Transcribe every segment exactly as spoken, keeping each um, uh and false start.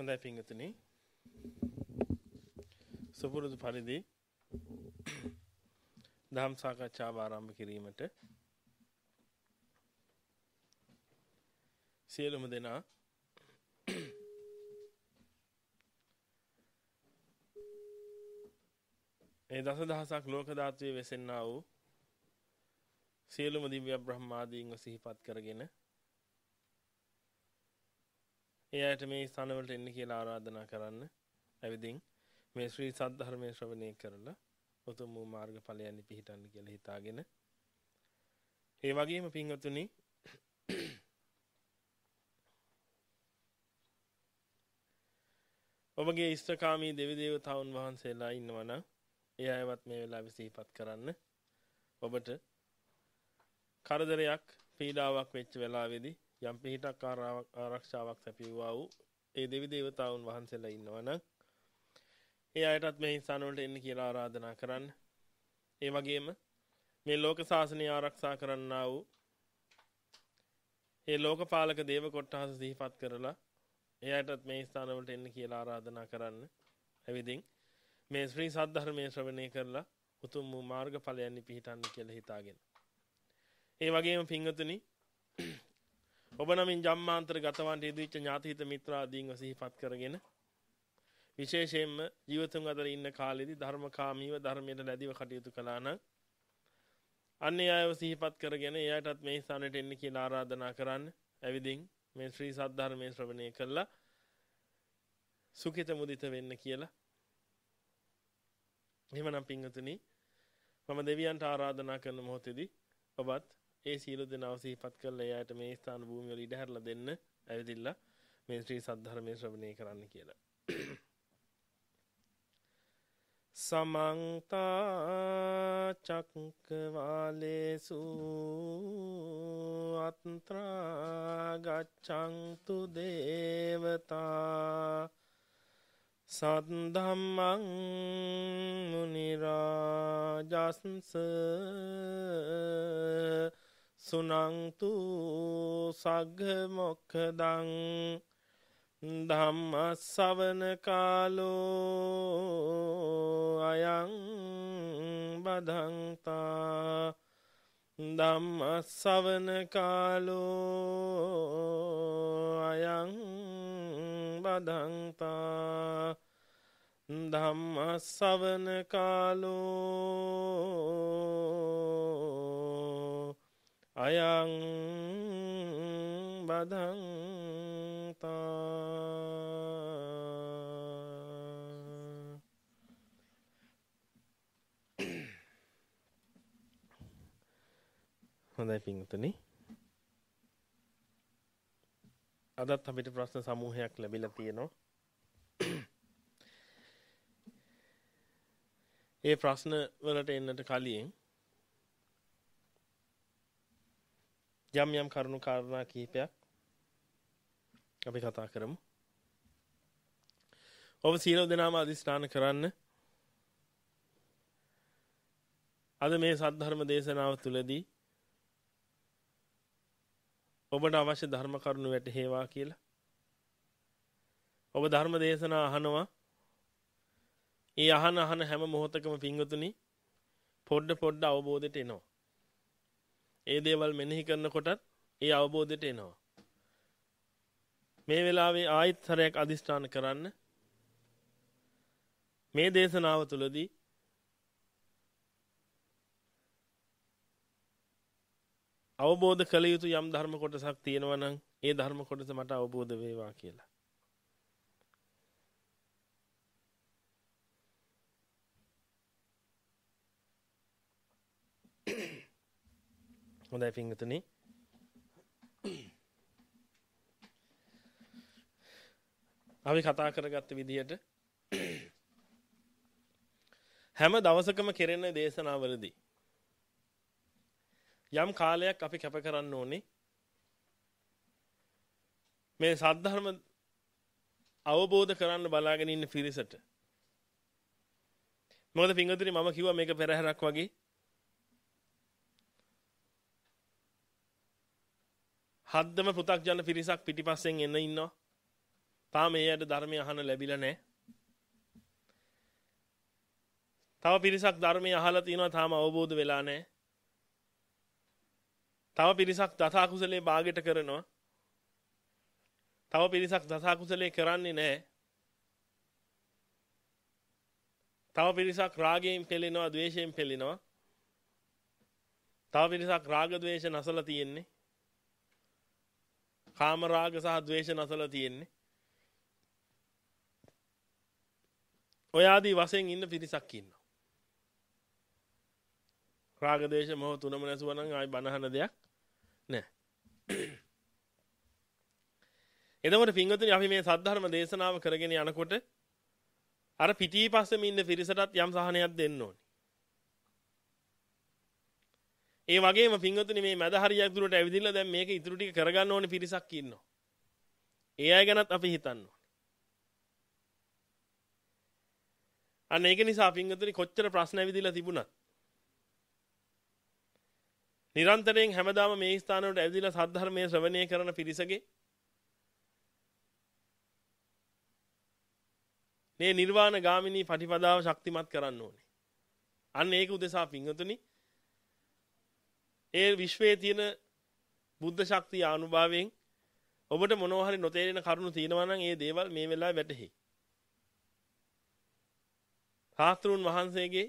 හොඳයි පින්වතුනි. සුපුරුදු පරිදි ධම් සාකච්ඡාව ආරම්භ කිරීමට සියලුම දෙනා ඒ දසදහසක් ලෝක ධාතුවේ වෙසෙන්නා වූ සියලුම දිව්‍ය බ්‍රහ්මාදීන්ව සිහිපත් කරගෙන ඒ අයට මේ ස්ථානවලට එන්න කියලා ආරාධනා කරන්න. ඇවිදින් මේ ශ්‍රී සද්ධර්මයේ ශ්‍රවණය කරලා උතුම් වූ මාර්ගඵලයන් පිහිටන්න කියලා හිතාගෙන ඒ වගේම පින්වතුනි ඔබගේ ඉෂ්ඨකාමී දෙවි දේවතාවුන් වහන්සේලා ඉන්නවා නම් ඒ අයවත් මේ වෙලාවේ සිහිපත් කරන්න. ඔබට කරදරයක් පීඩාවක් වෙච්ච වෙලාවේදී යම් පිහිටක් ආරක්ෂාවක් සැපයුවා වූ ඒ දෙවි දේවතාවුන් වහන්සේලා ඉන්නවා නම් ඒ අයටත් මේ ස්ථාන වලට එන්න කියලා ආරාධනා කරන්න. ඒ වගේම මේ ලෝක ශාසනය ආරක්ෂා කරන්නා වූ ඒ ලෝකපාලක දේව කොට්ටාස සිහිපත් කරලා ඒ අයටත් මේ ස්ථාන වලට එන්න කියලා ආරාධනා කරන්න. එවිදින් මේ ශ්‍රී සද්ධර්මයේ ශ්‍රවණය කරලා උතුම් වූ මාර්ගඵලයන් පිහිටන්න කියලා හිතාගෙන. ඒ වගේම පින්වතුනි ඔබ නමින් ජම්මාන්තර ගතවන්ට යෙදිච්ච ඥාතිහිත මිත්‍රාදීන්ව සිහිපත් කරගෙන විශේෂයෙන්ම ජීවිතුන් අතර ඉන්න කාලෙදී ධර්මකාමීව ධර්මයට ලැබිව කටයුතු කළා නම් අන්නේ අයව සිහිපත් කරගෙන එයාටත් මේ ස්ථානෙට එන්න කියලා ආරාධනා කරන්න. ඇවිදින් මේ ශ්‍රී සද්ධර්මයේ ශ්‍රවණය කළා සුඛිත මුදිත වෙන්න කියලා. එහෙමනම් පින්වතුනි මම දෙවියන්ට ආරාධනා කරන මොහොතේදී ඔබත් ඒ සීල දෙනාව සිහිපත් කරලා එයාට මේ ස්ථාන භූමිය වල ඉඩ හැරලා දෙන්න. ඇවිදින්න මේ ශ්‍රී සද්ධර්මයේ ශ්‍රවණය කරන්න කියලා. समंता चक्रवालेषु अत्रा गच्छन्तु देवता सद्धम्मं मुनिराजस्स सुनन्तु सग्ग मोक्षदं ධම්ම ශ්‍රවණ කාලෝ අයං බදන්තා ධම්ම ශ්‍රවණ කාලෝ අයං බදන්තා ධම්ම ශ්‍රවණ කාලෝ අයං බදන්තා. හොඳයි පින්වතුනි අදත් අපිට ප්‍රශ්න සමූහයක් ලැබිලා තියෙනවා. ඒ ප්‍රශ්න වලට එන්නට කලින් යම් යම් කරුණු කාරණා කිහිපයක් අපි කතා කරමු. ඔබ සියලු දෙනාම අධිෂ්ඨාන කරන්න අද මේ සද්ධර්ම දේශනාව තුළදී ඔබට අවශ්‍ය ධර්ම කරුණු වැටහෙවා කියලා. ඔබ ධර්ම දේශනා අහනවා. ඒ අහන අහන හැම මොහොතකම පින්වතුනි පොඩ පොඩ අවබෝධයට එනවා. ඒ දේවල් මෙනෙහි කරනකොටත් ඒ අවබෝධයට එනවා. මේ වෙලාවේ ආයත් සරයක් අධිෂ්ඨාන කරන්න මේ දේශනාව තුළදී අවබෝධ කළ යුතු යම් ධර්ම කොටසක් තියෙනවා නම් ඒ ධර්ම කොටස මට අවබෝධ වේවා කියලා. හොඳයි පින්වතුනි අපි කතා කරගත්ත විදිහට හැම දවසකම කෙරෙන දේශනාවලදී යම් කාලයක් අපි කැප කරන්න ඕනේ මේ සද්ධර්ම අවබෝධ කරන්න බලාගෙන ඉන්න පිරිසට. මොකද පින්වතුනි මම කිව්වා මේක පෙරහැරක් වගේ. හද්දම පු탁ජන පිරිසක් පිටිපස්සෙන් එන්න ඉන්නවා. තාම ඒ අයට ධර්මය අහන්න ලැබිලා නැහැ. තව පිරිසක් ධර්මය අහලා තියෙනවා තාම අවබෝධ වෙලා නැහැ. තව පිරිසක් දස අකුසලේ භාගයට කරනවා. තව පිරිසක් දස අකුසලේ කරන්නේ නැහැ. තව පිරිසක් රාගයෙන් පෙළෙනවා, ද්වේෂයෙන් පෙළෙනවා. තව පිරිසක් රාග ද්වේෂ නැසලා තියෙන්නේ. කාම රාග සහ ද්වේෂ නැසලා තියෙන්නේ. ඔය ආදී වශයෙන් ඉන්න පිරිසක් ඉන්නවා. රාග ද්වේෂ මොහ තුනම නැසුවා නම් ආයි බනහන දෙයක් නැහැ. එතකොට පින්වතුනි අපි මේ සද්ධර්ම දේශනාව කරගෙන යනකොට අර පිටිපස්සෙම ඉන්න පිරිසටත් යම් සහනයක් දෙන්න ඕනේ. ඒ වගේම පින්වතුනි මේ මැද හරියක් දුරට ඇවිදින්න දැන් මේක ඉතුරු ටික කරගන්න ඕනේ පිරිසක් ඉන්නවා. ඒ අය ගැනත් අපි හිතන්න ඕනේ. අන්න ඒක නිසා පින්වතුනි කොච්චර ප්‍රශ්න ඇවිදලා තිබුණත් නිරන්තරයෙන් හැමදාම මේ ස්ථානවලට ඇවිදලා සද්ධර්මයේ ශ්‍රවණය කරන පිරිසගේ මේ නිර්වාණ ගාමිනී පටිපදාව ශක්තිමත් කරන්න ඕනේ. අන්න ඒක උදෙසා පින්වතුනි ඒ විශ්වයේ තියෙන බුද්ධ ශක්තිය අනුභවයෙන් ඔබට මොනවා හරි නොතේරෙන කරුණු තියෙනවා නම් ඒ දේවල් මේ වෙලාවේ වැටහෙයි. සාස්ත්‍රුන් වහන්සේගේ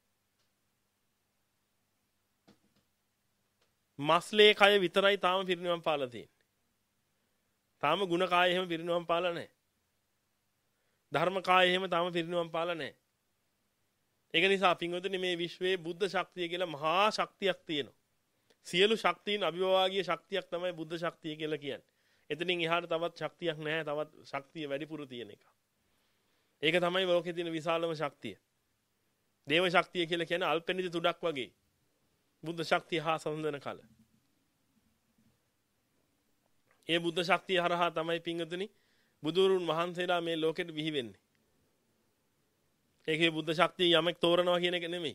මස්ලේ කය විතරයි තාම පිරිනිවන් පාලා තියෙන්නේ. තාම ගුණ කාය එහෙම පිරිනිවන් පාලා නැහැ. ධර්ම කාය එහෙම තාම පිරිනිවන් පාලා නැහැ. ඒක නිසා පින්වතුනි මේ විශ්වයේ බුද්ධ ශක්තිය කියලා මහා ශක්තියක් තියෙනවා. සියලු ශක්තියින් අභිභවාගීය ශක්තියක් තමයි බුද්ධ ශක්තිය කියලා කියන්නේ. එතනින් එහාට තවත් ශක්තියක් නැහැ. තවත් ශක්තිය වැඩිපුර තියෙන එක. ඒක තමයි ලෝකේ තියෙන විශාලම ශක්තිය. දේව ශක්තිය කියලා කියන්නේ අල්පෙනිදි තුඩක් වගේ. බුද්ධ ශක්තිය හා සම්බන්ධන කල. ඒ බුද්ධ ශක්තිය හරහා තමයි පින්වතුනි බුදුරුන් වහන්සේලා මේ ලෝකෙට බිහි වෙන්නේ. ඒකේ බුද්ධ ශක්තිය යමෙක් තෝරනවා කියන එක නෙමෙයි.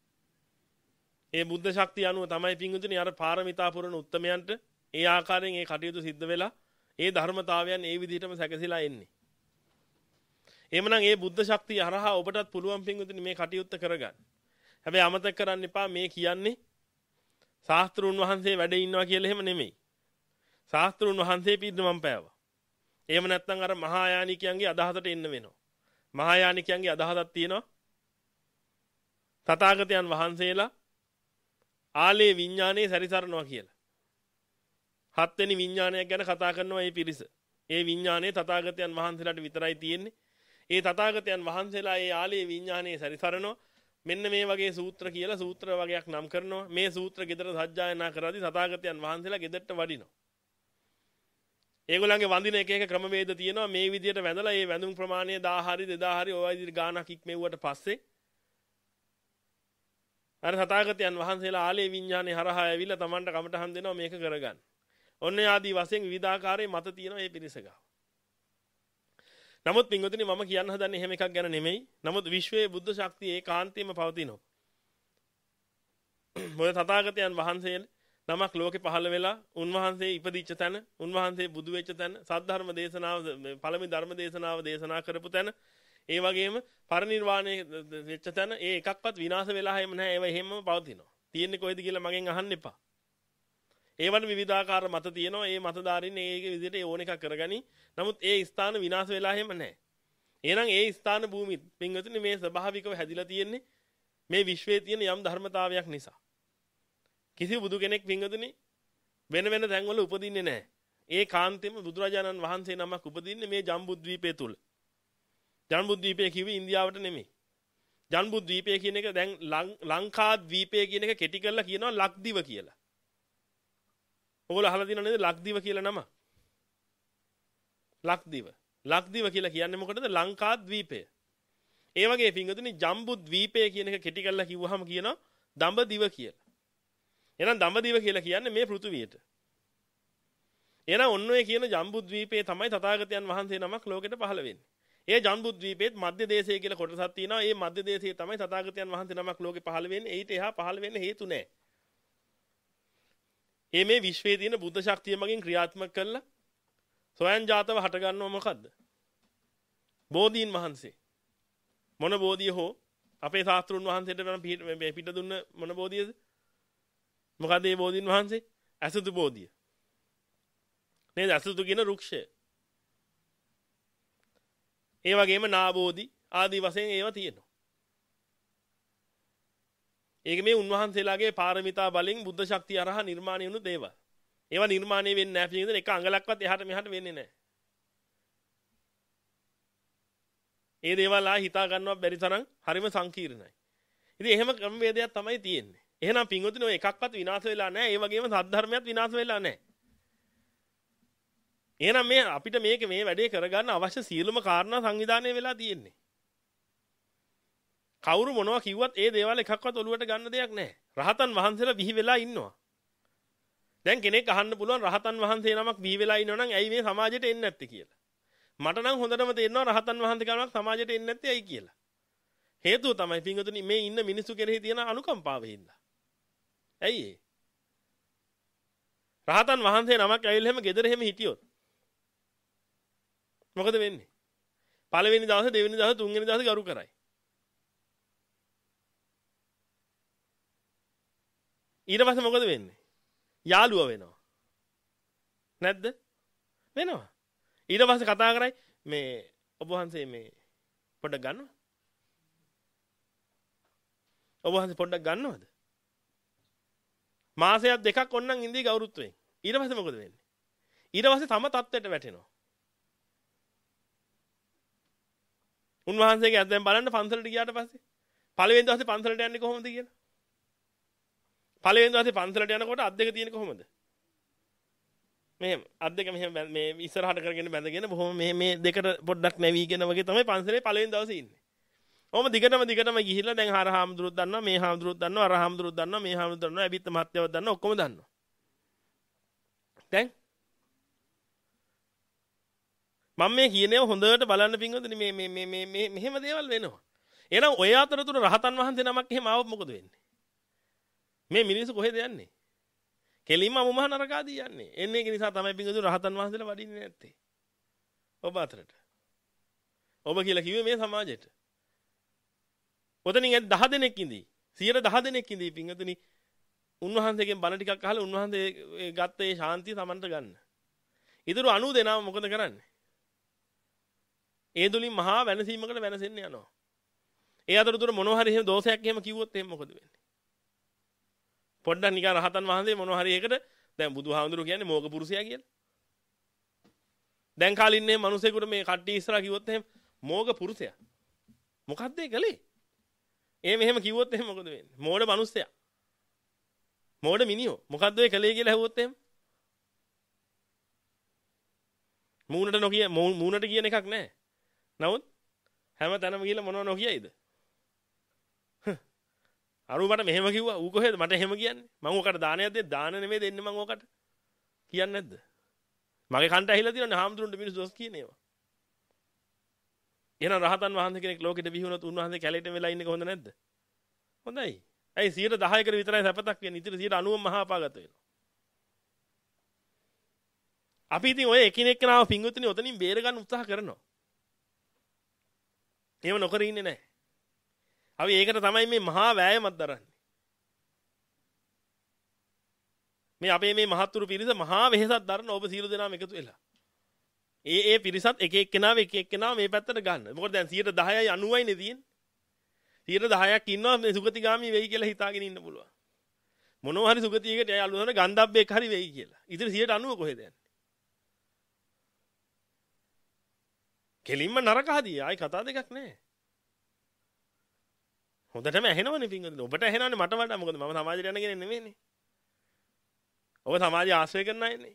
ඒ බුද්ධ ශක්තිය අනුව තමයි පින්වතුනි අර පාරමිතා පුරන උත්තමයන්ට ඒ ආකාරයෙන් ඒ කටයුතු සිද්ධ වෙලා ඒ ධර්මතාවයන් ඒ විදිහටම සැකසීලා එන්නේ. එහෙමනම් ඒ බුද්ධ ශක්තිය හරහා ඔබටත් පුළුවන් පින්වතුනි මේ කටයුත්ත කරගන්න. හැබැයි අමතක කරන්න එපා මේ කියන්නේ ශාස්ත්‍රුන් වහන්සේ වැඩ ඉන්නවා කියලා එහෙම නෙමෙයි. ශාස්ත්‍රුන් වහන්සේ පිරිනමම් පෑවා. එහෙම නැත්නම් අර මහායානිකයන්ගේ අදහසට එන්න වෙනවා. මහායානිකයන්ගේ අදහසක් තියෙනවා. තථාගතයන් වහන්සේලා ආලේ විඥානයේ සැරිසරනවා කියලා. හත්වෙනි විඥානයක් ගැන කතා කරනවා මේ පිරිස. ඒ විඥානයේ තථාගතයන් වහන්සේලාට විතරයි තියෙන්නේ. ඒ තථාගතයන් වහන්සේලා ඒ ආලේ විඥානයේ සැරිසරනවා. මෙන්න මේ වගේ සූත්‍ර කියලා සූත්‍ර වගේක් නම් කරනවා. මේ සූත්‍ර ගෙදර සජ්ජායනා කරද්දී තථාගතයන් වහන්සේලා ගෙදරට වඩිනවා. ඒගොල්ලන්ගේ වඳින එක එක ක්‍රමවේද තියෙනවා. මේ විදිහට වැඳලා ඒ වැඳුම් ප්‍රමාණය දහය හරි දෙදාහ හරි ඔය විදිහට ගානක් ඉක්මෙව්වට පස්සේ අර තථාගතයන් වහන්සේලා ආලේ විඥානේ හරහා ඇවිල්ලා Tamanට කමටහන් දෙනවා මේක කරගන්න. ඔන්න ආදී වශයෙන් විවිධාකාරයේ මත තියෙනවා මේ පිරිස ගාව. නමුත් පින්වතුනි මම කියන්න හදන්නේ එහෙම එකක් ගැන නෙමෙයි. නමුත් විශ්වයේ බුද්ධ ශක්තිය ඒකාන්තයෙන්ම පවතිනවා. මොකද තථාගතයන් වහන්සේ නමක් ලෝකේ පහළ වෙලා උන්වහන්සේ ඉපදිච්ච තැන, උන්වහන්සේ බුදු වෙච්ච තැන, සද්ධර්ම දේශනාව පළවෙනි ධර්ම දේශනාව දේශනා කරපු තැන, ඒ වගේම පරිනිර්වාණය වෙච්ච තැන ඒ එකක්වත් විනාශ වෙලා හැම නැහැ. ඒව එහෙමම පවතිනවා. තියෙන්නේ කොහෙද කියලා මගෙන් අහන්න එපා. ඒවන් විවිධාකාර මත තියෙනවා. ඒ මතදාරින් ඒක විදිහට ඕන එකක් කරගනි. නමුත් ඒ ස්ථාන විනාශ වෙලා හැම නැහැ. එහෙනම් ඒ ස්ථාන භූමි පින්වතුනි මේ ස්වභාවිකව හැදිලා තියෙන්නේ මේ විශ්වයේ තියෙන යම් ධර්මතාවයක් නිසා. කිසි බුදු කෙනෙක් පින්වතුනි වෙන වෙන තැන්වල උපදින්නේ නැහැ. ඒ කාන්තෙම බුදුරජාණන් වහන්සේ නමක් උපදින්නේ මේ ජම්බුද්වීපය තුල. ජම්බුද්වීපය කිව්වේ ඉන්දියාවට නෙමෙයි. ජම්බුද්වීපය කියන එක දැන් ලංකාද්වීපය කියන එක කෙටි කරලා කියනවා ලක්දිව කියලා. ඔයගොල්ලෝ අහලා තියෙනව නේද ලක්දිව කියලා නම? ලක්දිව. ලක්දිව කියලා කියන්නේ මොකටද? ලංකාද්වීපය. ඒ වගේ පින්වතුනි ජම්බුද්වීපය කියන එක කෙටි කරලා කිව්වහම කියනවා දඹදිව කියලා. එහෙනම් දඹදිව කියලා කියන්නේ මේ පෘථුවියට. එහෙනම් ඔන්න ඔය කියන ජම්බුද්වීපයේ තමයි තථාගතයන් වහන්සේ නමක් ලෝකෙට පහළ වෙන්නේ. ඒ ජම්බුද්වීපයේත් මධ්‍ය දේශය කියලා කොටසක් තියෙනවා. ඒ මධ්‍ය දේශයේ තමයි තථාගතයන් වහන්සේ නමක් ලෝකෙ පහළ වෙන්නේ. ඊට එහා පහළ වෙන්න හේතු නැහැ. මේ විශ්වයේ තියෙන බුද්ධ ශක්තිය මගින් ක්‍රියාත්මක කළා ස්වයංජාතව හට ගන්නව මොකද්ද? බෝධීන් වහන්සේ මොන බෝධිය හෝ අපේ ශාස්ත්‍රුන් වහන්සේට වෙන පිට දුන්න මොන බෝධියද? මොකද මේ බෝධීන් වහන්සේ? අසුතු බෝධිය. නේද? අසුතු කියන වෘක්ෂය. ඒ වගේම නාබෝධි ආදී වශයෙන් ඒවා තියෙනවා. ඒක මේ උන්වහන්සේලාගේ පාරමිතා බලෙන් බුද්ධ ශක්තිය අරහා නිර්මාණය වුණු දේවල්. ඒවා නිර්මාණය වෙන්නේ නැහැ කියන එක අඟලක්වත් එහාට මෙහාට වෙන්නේ නැහැ. ඒ දේවල් ආ හිතා ගන්නවත් බැරි තරම් හරිම සංකීර්ණයි. ඉතින් එහෙම ක්‍රමවේදයක් තමයි තියෙන්නේ. එහෙනම් පින්වතුනි ඔය එකක්වත් විනාශ වෙලා නැහැ. ඒ වගේම සද්ධර්මයක් විනාශ වෙලා නැහැ. එහෙනම් මේ අපිට මේක මේ වැඩේ කරගන්න අවශ්‍ය සියලුම කාරණා සංවිධානය වෙලා තියෙන්නේ. කවුරු මොනවා කිව්වත් ඒ දේවල් එකක්වත් ඔලුවට ගන්න දෙයක් නැහැ. රහතන් වහන්සේලා බිහි වෙලා ඉන්නවා. දැන් කෙනෙක් අහන්න පුළුවන් රහතන් වහන්සේ නමක් බිහි වෙලා ඉන්නව නම් ඇයි මේ සමාජයට එන්නේ නැත්තේ කියලා. මට නම් හොඳටම තේරෙනවා රහතන් වහන්සේ කෙනෙක් සමාජයට එන්නේ නැත්තේ ඇයි කියලා. හේතුව තමයි පින්වතුනි මේ ඉන්න මිනිස්සු කෙරෙහි තියෙන අනුකම්පාවෙ හින්දා. ඇයි ඒ? රහතන් වහන්සේ නමක් ඇවිල්ලා හැම ගෙදර හැම හිටියොත් මොකද වෙන්නේ? පළවෙනි දවසේ දෙවෙනි දවසේ තුන්වෙනි දවසේ ගරු කරයි. ඊට පස්සේ මොකද වෙන්නේ? යාළුවා වෙනවා. නැද්ද? වෙනවා. ඊට පස්සේ කතා කරයි මේ ඔබ වහන්සේ මේ පොඩ්ඩක් ගන්නවද? ඔබ වහන්සේ පොඩ්ඩක් ගන්නවද? මාසයක් දෙකක් ඔන්නම් ඉඳී ගෞරවත්වයෙන්. ඊට පස්සේ මොකද වෙන්නේ? ඊට පස්සේ තම තත්ත්වයට වැටෙනවා. උන්වහන්සේගේ දැන් බලන්න පන්සලට ගියාට පස්සේ පළවෙනි දවසේ පන්සලට යන්නේ කොහොමද කියලා? පළවෙනි දවසේ පන්සලට යනකොට අත් දෙක තියෙන්නේ කොහොමද? මෙහෙම අත් දෙක මෙහෙම මේ ඉස්සරහට කරගෙන බැඳගෙන බොහොම මේ මේ දෙකට පොඩ්ඩක් නැවීගෙන වගේ තමයි පන්සලේ පළවෙනි දවසේ ඉන්නේ. ඔහොම දිගටම දිගටම ගිහිල්ලා දැන් අර හාමුදුරුවෝ දන්නවා මේ හාමුදුරුවෝ දන්නවා අර හාමුදුරුවෝ දන්නවා මේ හාමුදුරුවෝ දන්නවා ඇබිත් මහත්තයව දන්නවා ඔක්කොම දන්නවා. දැන් මම මේ කියනේව හොඳට බලන්න පින්වතුනි මේ මේ මේ මේ මේ මෙහෙම දේවල් වෙනවා. එහෙනම් ඔය අතරතුර රහතන් වහන්සේ නමක් එහෙම ආවොත් මොකද වෙන්නේ? මේ මිනිස්සු කොහෙද යන්නේ? කෙලින්ම අමුමහ නරකාදී යන්නේ. එන්නේ ඒක නිසා තමයි පින්වතුනි රහතන් වහන්සේලා වඩින්නේ නැත්තේ. ඔබ අතරට. ඔබ කියලා කිව්වේ මේ සමාජයට. ඔතනින් දහ දෙනෙක් ඉඳී. සියයට දහ දෙනෙක් ඉඳී පින්වතුනි උන්වහන්සේගෙන් බණ ටිකක් අහලා උන්වහන්සේ ගත්ත ඒ ශාන්තිය Tamanට ගන්න. ඊටු අනූ දෙනාම මොකද කරන්නේ? ඒ දුලින් මහා වෙනසීමකට වෙනසෙන්න යනවා. ඒ අතරතුර මොනවා හරි එහෙම දෝෂයක් එහෙම කිව්වොත් එහෙම මොකද වෙන්නේ? පොඩ්ඩක් නිකන් රහතන් වහන්සේ මොනවා හරි එකකට දැන් බුදුහාමුදුරුවෝ කියන්නේ මෝග පුරුෂයා කියලා. දැන් කාලේ ඉන්නේ මිනිසෙකුට මේ කට්ටිය ඉස්සරහා කිව්වොත් එහෙම මෝග පුරුෂයා. මොකද්ද ඒ කලේ? ඒ මෙහෙම කිව්වොත් එහෙම මොකද වෙන්නේ? මෝඩ මිනිස්සයා. මෝඩ මිනිහෝ. මොකද්ද ඒ කලේ කියලා ඇහුවොත් එහෙම? මූණට නොකිය මූණට කියන එකක් නැහැ. නමුත් හැම තැනම ගිහලා මොනව නොකියයිද? අරු මට මෙහෙම කිව්වා ඌ කොහෙද මට එහෙම කියන්නේ? මම ඔකට දානයක් දෙන්න දාන නෙමෙයි දෙන්නේ මම ඔකට. කියන්නේ නැද්ද? මගේ කන්ට ඇහිලා තියෙනනේ හාමුදුරන්ට මිනිස්සු දොස් කියන ඒවා. එහෙනම් රහතන් වහන්සේ කෙනෙක් ලෝකෙට බිහි වුණොත් උන්වහන්සේ කැලේට වෙලා ඉන්නේ කොහොඳ නැද්ද? හොඳයි. ඇයි සියයට දහයකට විතරයි සැපතක් වෙන්නේ. ඉතින් සියයට අනූවම මහා අපාගත වෙනවා. අපි ඉතින් ඔය එකිනෙක කෙනාව පිංගුතුනි ඔතනින් බේර ගන්න උත්සාහ කරනවා. එහෙම නොකර ඉන්නේ නැහැ. අපි ඒකට තමයි මේ මහා වෑයමක් දරන්නේ. මේ අපේ මේ මහත්තුරු පිරිස මහා වෙහෙසක් දරන ඔබ සියලු දෙනාම එකතු වෙලා. ඒ ඒ පිරිසත් එක එක්කෙනාව එක එක්කෙනාව මේ පැත්තට ගන්න. මොකද දැන් සියයට දහයයි අනූවයි නේ තියෙන්නේ. සියයට දහයක් ඉන්නවා මේ සුගතිගාමි වෙයි කියලා හිතාගෙන ඉන්න පුළුවන්. මොනවා හරි සුගතියකට යයි අලුතන ගන්ධබ්බෙක් හරි වෙයි කියලා. ඉතින් සියයට අනූව කොහෙද යන්නේ? කෙලින්ම නරක හදිය. ආයි කතා දෙකක් නැහැ. හොඳටම ඇහෙනවනේ පින්වතුනි. ඔබට ඇහෙනවනේ මට වඩා. මොකද මම සමාජයට යන කෙනෙක් නෙමෙයිනේ. ඔබ සමාජය ආශ්‍රය කරන අයනේ.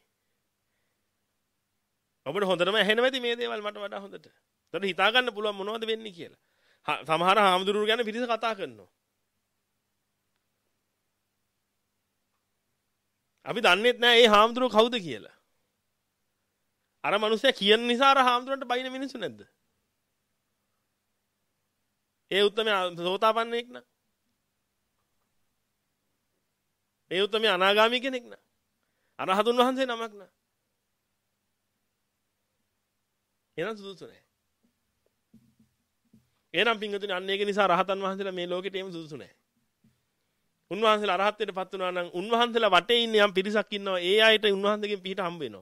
ඔබට හොඳටම ඇහෙනවා ඇති මේ දේවල් මට වඩා හොඳට. ඒතකොට හිතා ගන්න පුළුවන් මොනවද වෙන්නේ කියලා. සමහර හාමුදුරුවෝ ගැන පිරිස කතා කරනවා. අපි දන්නේත් නැහැ මේ හාමුදුරුවෝ කවුද කියලා. අර මිනිස්සයා කියන නිසා අර හාමුදුරන්ට බයින මිනිස්සු නැද්ද? ඒ උත්තමයා සෝතාපන්නෙක් න ะ. ඒ උත්තමයා අනාගාමී කෙනෙක් න ะ. අරහතුන් වහන්සේ නමක් න ะ. එන සුදුසු නැහැ. එහෙනම් පින්වතුනි අන්න ඒක නිසා රහතන් වහන්සේලා මේ ලෝකෙට එම සුදුසු නැහැ. උන්වහන්සේලා අරහත්ත්වයටපත් වුණා නම් උන්වහන්සේලා වටේ ඉන්න යම් පිරිසක් ඉන්නවා. ඒ අයට උන්වහන්සේගෙන් පිට හම්බ වෙනවා.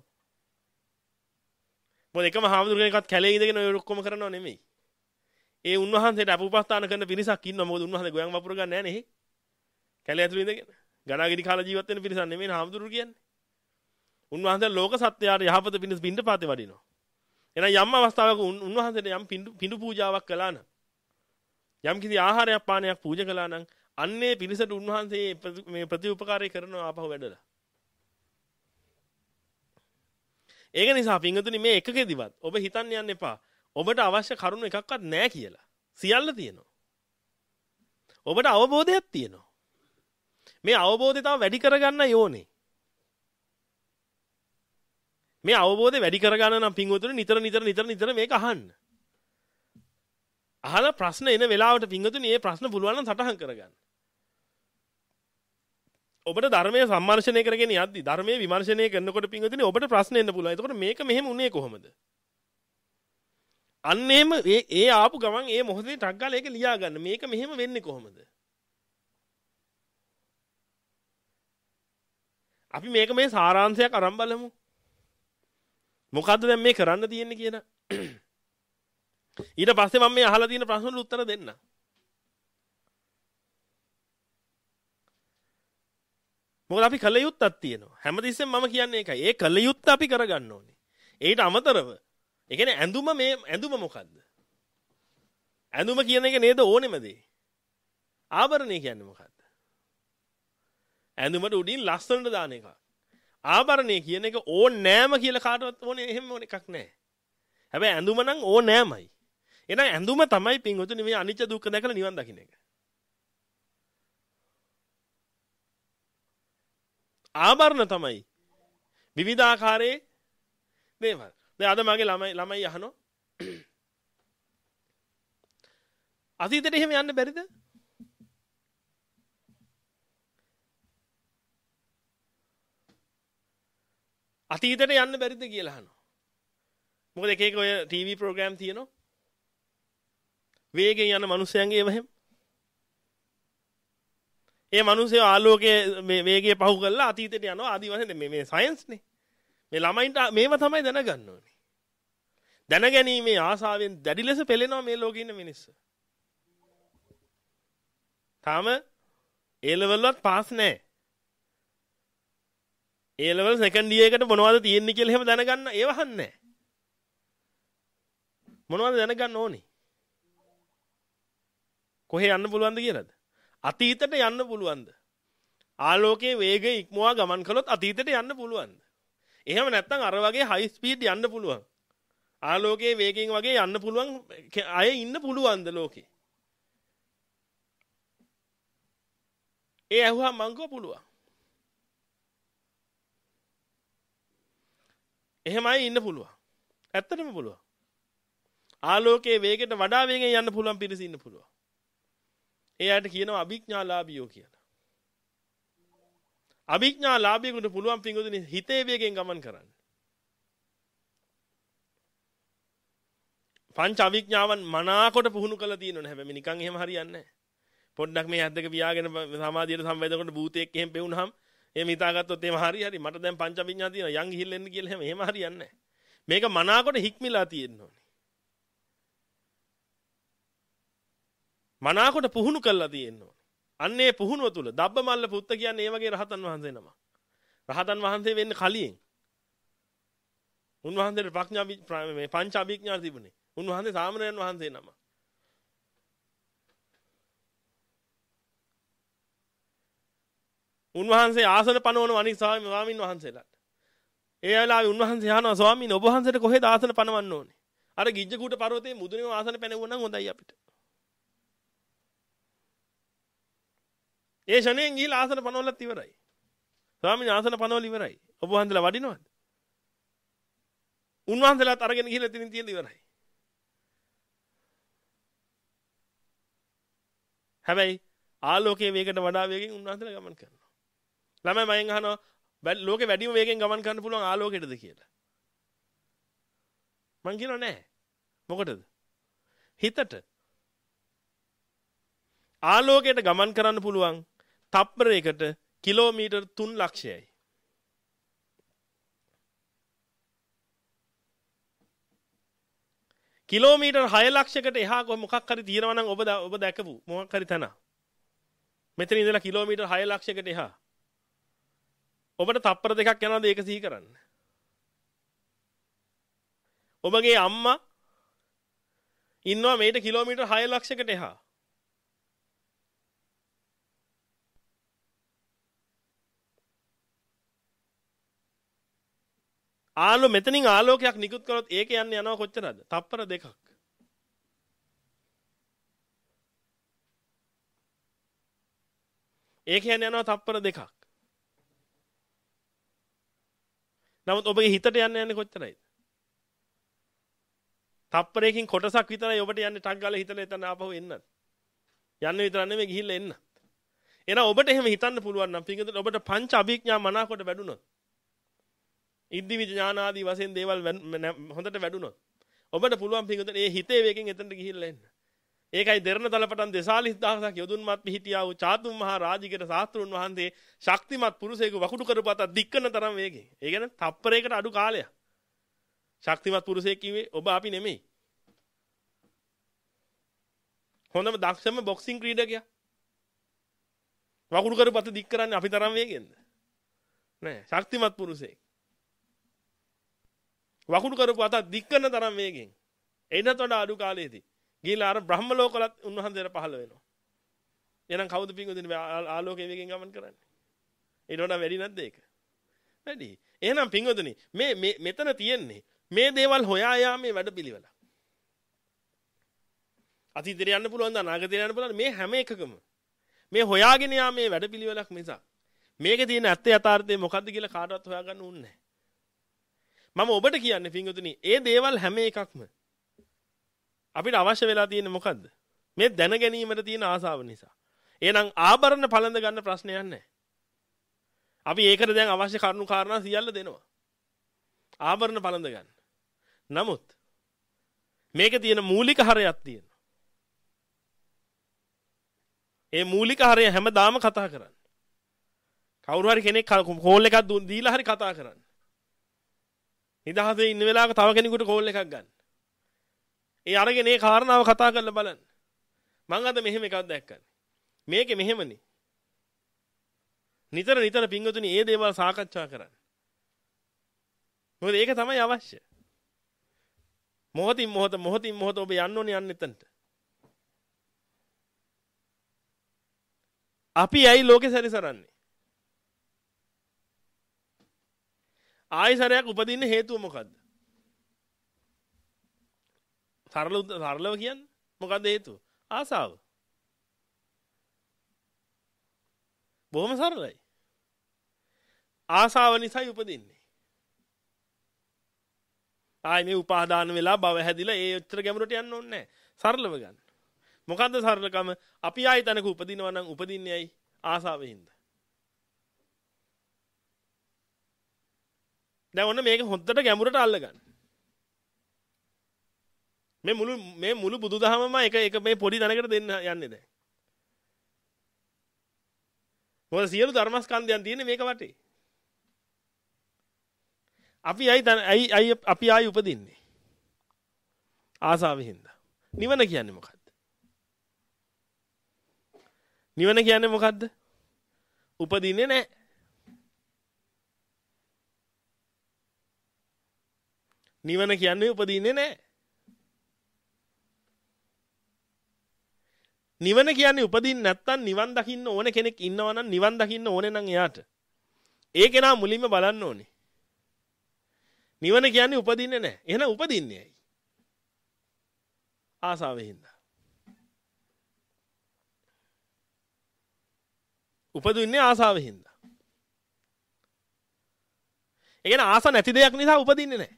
මොකද එකම හාමුදුරුවෝ කැලේ ඉඳගෙන ඔය ඔක්කොම කරනව නෙමෙයි. ඒ උන්වහන්සේට අපුපස්ථාන කරන පිරිසක් ඉන්නවා. මොකද උන්වහන්සේ ගෝයන් වපුර ගන්න නැහැ නේ. කැලේ ඇතුළේ ඉඳගෙන. ගණාගිරි කාලා ජීවත් වෙන පිරිසක් නෙමෙයි හාමුදුරුවෝ කියන්නේ. උන්වහන්සේ ලෝක සත්‍යයට යහපත පිණිස පින්ඩපාතේ වඩිනවා. එහෙනම් යම් අවස්ථාවක උන්වහන්සේට යම් පිඬු පූජාවක් කළා නම් යම් කිසි ආහාරයක් පානයක් පූජා කළා නම් අන්නේ පිරිසට උන්වහන්සේ මේ ප්‍රතිඋපකාරය කරනවා ආපහු වැඩලා. ඒක නිසා පින්වතුනි මේ එකකෙදිවත් ඔබ හිතන්න යන්න එපා. ඔබට අවශ්‍ය කරුණු එකක්වත් නැහැ කියලා. සියල්ල තියෙනවා. ඔබට අවබෝධයක් තියෙනවා. මේ අවබෝධය තව වැඩි කරගන්න ඕනේ. මේ අවබෝධය වැඩි කරගන්න නම් පින්වතුනි නිතර නිතර නිතර නිතර මේක අහන්න. අහලා ප්‍රශ්න එන වෙලාවට පින්වතුනි මේ ප්‍රශ්න පුළුවන් නම් සටහන් කරගන්න. ඔබට ධර්මයේ සම්මර්ෂණය කරගෙන යද්දි ධර්මයේ විමර්ශනය කරනකොට පින්වතුනි ඔබට ප්‍රශ්න එන්න පුළුවන්. එතකොට මේක මෙහෙම උනේ කොහොමද? අන්න එහෙම ඒ ඒ ආපු ගමන් ඒ මොහොතේ ටක් ගාලා ඒක ලියා ගන්න. මේක මෙහෙම වෙන්නේ කොහොමද? අපි මේක මේ සාරාංශයක් අරන් බලමු. මොකද්ද දැන් මේ කරන්න තියෙන්නේ කියලා. ඊට පස්සේ මම මේ අහලා තියෙන ප්‍රශ්න වලට උත්තර දෙන්න. මොකද අපි කල යුත්තක් තියෙනවා. හැමතිස්සෙම මම කියන්නේ ඒකයි. ඒ කල යුත්ත අපි කරගන්න ඕනේ. ඊට අමතරව ඒ කියන්නේ ඇඳුම මේ ඇඳුම මොකද්ද? ඇඳුම කියන එක නේද ඕනෙම දේ. ආභරණය කියන්නේ මොකද්ද? ඇඳුමට උඩින් ලස්සනට දාන එක. ආභරණය කියන එක ඕන නෑම කියලා කාටවත් ඕනේ එහෙම ඕන එකක් නෑ. හැබැයි ඇඳුම නම් ඕන නෑමයි. එහෙනම් ඇඳුම තමයි පින්වතුනි මේ අනිත්‍ය දුක්ඛ දැකලා නිවන් දකින්න එක. ආභරණ තමයි විවිධාකාරයේ දේවල්. දැන් අද මගේ ළමයි ළමයි අහනවා අතීතයට එහෙම යන්න බැරිද? අතීතයට යන්න බැරිද කියලා අහනවා. මොකද එක එක ඔය ටීවී ප්‍රෝග්‍රෑම් තියෙනවා. වේගෙන් යන මිනිස්යන්ගේ ඒව එහෙම. ඒ මිනිස්සු ආලෝකයේ මේ වේගය පහු කරලා අතීතයට යනවා. ආදි වශයෙන් මේ මේ සයන්ස් නේ. මේ ළමයින්ට මේව තමයි දැනගන්න ඕනේ. දැනගැනීමේ ආසාවෙන් දැඩි ලෙස පෙළෙනවා මේ ලෝකේ ඉන්න මිනිස්සු. තාම ඒ ලෙවල් වලත් පාස් නැහැ. ඒ ලෙවල් සෙකන්ඩ් ඉයර් එකට මොනවද තියෙන්නේ කියලා එහෙම දැනගන්න ඒව අහන්නේ නැහැ. මොනවද දැනගන්න ඕනේ? කොහේ යන්න පුළුවන්ද කියලාද? අතීතයට යන්න පුළුවන්ද? ආලෝකයේ වේගය ඉක්මවා ගමන් කළොත් අතීතයට යන්න පුළුවන්ද? එහෙම නැත්නම් අර වගේ හයි ස්පීඩ් යන්න පුළුවන්. ආලෝකයේ වේගයෙන් වගේ යන්න පුළුවන් අය ඉන්න පුළුවන්ද ලෝකේ? ඒ ඇහුවා මං කෝ පුළුවන්. එහෙමයි ඉන්න පුළුවන්. ඇත්තටම පුළුවන්. ආලෝකයේ වේගයට වඩා වේගෙන් යන්න පුළුවන් පිරිස ඉන්න පුළුවන්. ඒ අයට කියනවා අභිඥාලාභියෝ කියලා. අභිඥාලාභියෙකුට පුළුවන් පිංගුතුනි හිතේ වේගෙන් ගමන් කරන්න. පංච අභිඥාවන් මනාකොට පුහුණු කරලා තියෙනවනේ. හැබැයි නිකන් එහෙම හරියන්නේ නැහැ. පොඩ්ඩක් මේ ඇද්දක පියාගෙන සමාධියට සම්වේදනකොට භූතයෙක් එහෙම පෙවුනහම එහෙම හිතාගත්තොත් එහෙම හරි හරි මට දැන් පංච අභිඥා තියෙනවා යන් ගිහිල්ලා එන්න කියලා එහෙම එහෙම හරියන්නේ නැහැ. මේක මනාකොට හික්මිලා තියෙන්න ඕනේ. මනාකොට පුහුණු කරලා තියෙන්න ඕනේ. අන්නේ පුහුණුව තුල දබ්බමල්ල පුත්ත කියන්නේ ඒ වගේ රහතන් වහන්සේ නම. රහතන් වහන්සේ වෙන්න කලින් උන්වහන්සේට ප්‍රඥා මේ පංච අභිඥා තිබුණේ. උන්වහන්සේ සාමණේරයන් වහන්සේ නම. උන්වහන්සේ ආසන පනවන අනික් ස්වාමීන් වහන්සේලාට. ඒ වෙලාවේ උන්වහන්සේ අහනවා ස්වාමීන් ඔබ වහන්සේට කොහෙද ආසන පනවන්න ඕනේ? අර ගිජ්ජකූට පර්වතයේ මුදුනේ ආසන පැනෙවුවා නම් හොඳයි අපිට. ඒ ශණයෙන් ගිහිල්ලා ආසන පනවලත් ඉවරයි. ස්වාමීන් ආසන පනවල ඉවරයි. ඔබ වහන්සේලා වඩිනවද? උන්වහන්සේලාත් අරගෙන ගිහිල්ලා ඉතින් තියෙන ඉවරයි. හැබැයි ආලෝකයේ වේගයට වඩා වේගෙන් උන්වහන්සේලා ගමන් කරනවා. ළමයි මයෙන් අහනවා ලෝකේ වැඩිම වේගෙන් ගමන් කරන්න පුළුවන් ආලෝකයටද කියලා. මං කියනවා නෑ. මොකටද? හිතට. ආලෝකයට ගමන් කරන්න පුළුවන් තප්පරයකට කිලෝමීටර් තුන් ලක්ෂයයි. කිලෝමීටර් හය ලක්ෂයකට එහා කො මොකක් හරි තියෙනවා නම් ඔබ ඔබ දැකපු මොකක් හරි තැන. මෙතන ඉඳලා කිලෝමීටර් හය ලක්ෂයකට එහා. ඔබට තප්පර දෙකක් යනවාද ඒක සිහි කරන්න. ඔබගේ අම්මා ඉන්නවා මේට කිලෝමීටර් හය ලක්ෂයකට එහා. ආලෝ මෙතනින් ආලෝකයක් නිකුත් කරොත් ඒක යන්නේ යනවා කොච්චරද? තප්පර දෙකක්. ඒක යන්නේ යනවා තප්පර දෙකක්. නමුත් ඔබගේ හිතට යන්නේ යන්නේ කොච්චරයිද? තප්පරයකින් කොටසක් විතරයි ඔබට යන්නේ ටක් ගාලා හිතලා එතන ආපහු එන්නත්. යන්නේ විතර නෙමෙයි ගිහිල්ලා එන්න. එහෙනම් ඔබට එහෙම හිතන්න පුළුවන් නම් පිටින් ඔබට පංච අභිඥා මනාකොට වැඩුණොත් ඉද්දි විඥාන ආදී වශයෙන් දේවල් හොඳට වැඩුණොත් ඔබට පුළුවන් පිටින් ඒ හිතේ වේගෙන් එතනට ගිහිල්ලා එන්න. ඒකයි දෙරණ තලපටන් දෙසාලිස් දහසක් යොදුන්මත් පිහිටියා වූ චාතුම් මහා රාජිකේට ශාස්ත්‍රුන් වහන්සේ ශක්තිමත් පුරුෂයෙකු වකුඩු කරපත දික්කන තරම් වේගෙන්. ඒ කියන්නේ තප්පරයකට අඩු කාලයක්. ශක්තිමත් පුරුෂයෙක් කිව්වේ ඔබ අපි නෙමෙයි. හොඳම දක්ෂම බොක්සිං ක්‍රීඩකයා. වකුඩු කරපත දික් කරන්නේ අපි තරම් වේගෙන්ද? නෑ ශක්තිමත් පුරුෂයෙක්. වකුඩු කරපත දික් කරන තරම් වේගෙන්. එන්නත් වඩා අඩු කාලයේදී ගිහිලා අර බ්‍රහ්ම ලෝකවලත් උන්වහන්සේට පහළ වෙනවා. එහෙනම් කවුද පිංගුදිනේ ආලෝකයේ වේගෙන් ගමන් කරන්නේ? ඊට වඩා වැඩි නැද්ද ඒක? වැඩි. එහෙනම් පිංගුදිනේ මේ මෙතන තියෙන්නේ මේ දේවල් හොයා යාමේ වැඩපිළිවෙල. අතීතයට යන්න පුළුවන් ද අනාගතයට යන්න පුළුවන් මේ හැම එකකම මේ හොයාගෙන යාමේ වැඩපිළිවෙලක් මිසක් මේකේ තියෙන ඇත්ත යථාර්ථය මොකද්ද කියලා කාටවත් හොයාගන්න ඕනේ නැහැ. මම ඔබට කියන්නේ පිංගුදිනේ ඒ දේවල් හැම එකක්ම අපිට අවශ්‍ය වෙලා තියෙන්නේ මොකද්ද? මේ දැන ගැනීමට තියෙන ආසාව නිසා. එහෙනම් ආභරණ පළඳ ගන්න ප්‍රශ්නයක් නැහැ. අපි ඒකට දැන් අවශ්‍ය කරුණු කාරණා සියල්ල දෙනවා. ආභරණ පළඳ ගන්න. නමුත් මේකේ තියෙන මූලික හරයක් තියෙනවා. ඒ මූලික හරය හැමදාම කතා කරන්න. කවුරු හරි කෙනෙක් කෝල් එකක් දීලා හරි කතා කරන්න. නිදහසේ ඉන්න වෙලාවක තව කෙනෙකුට කෝල් එකක් ගන්න. ඒ අරගෙන ඒ කාරණාව කතා කරලා බලන්න. මම අද මෙහෙම එකක් දැක්කනේ. මේකේ මෙහෙමනේ. නිතර නිතර පිංගුතුනි මේ දේවල් සාකච්ඡා කරන්න. මොකද ඒක තමයි අවශ්‍ය. මොහොතින් මොහොත මොහොතින් මොහොත ඔබ යන්න ඕනේ යන්න එතනට. අපි ඇයි ලෝකේ සැරිසරන්නේ? ආයසරයක් උපදින්න හේතුව මොකද්ද? සරල සරලව කියන්නේ මොකද්ද හේතුව? ආසාව. බොහොම සරලයි. ආසාව නිසායි උපදින්නේ. ආයි මේ උපාදාන වෙලා භව හැදිලා ඒ උත්තර ගැඹුරට යන්න ඕනේ නැහැ. සරලව ගන්න. මොකද්ද සරලකම? අපි ආයි තැනක උපදිනවා නම් උපදින්නේ ඇයි? ආසාවෙන් හින්දා. දැන් ඔන්න මේක හොද්දට ගැඹුරට අල්ලගන්න. මේ මුළු මේ මුළු බුදුදහමම එක එක මේ පොඩි තැනකට දෙන්න යන්නේ දැන්. මොකද සියලු ධර්මස්කන්ධයන් තියෙන්නේ මේක වටේ. අපි ඇයි ඇයි ඇයි අපි ආයි උපදින්නේ? ආසාවෙන් හින්දා. නිවන කියන්නේ මොකද්ද? නිවන කියන්නේ මොකද්ද? උපදින්නේ නැහැ. නිවන කියන්නේ උපදින්නේ නැහැ. නිවන කියන්නේ උපදින්න නැත්තම් නිවන් දකින්න ඕන කෙනෙක් ඉන්නවා නම් නිවන් දකින්න ඕනේ නම් එයාට. ඒ කෙනා මුලින්ම බලන්න ඕනේ. නිවන කියන්නේ උපදින්නේ නැහැ. එහෙනම් උපදින්නේ ඇයි? ආසාවෙන් හින්දා. උපදින්නේ ආසාවෙන් හින්දා. ඒ කියන්නේ ආස නැති දෙයක් නිසා උපදින්නේ නැහැ.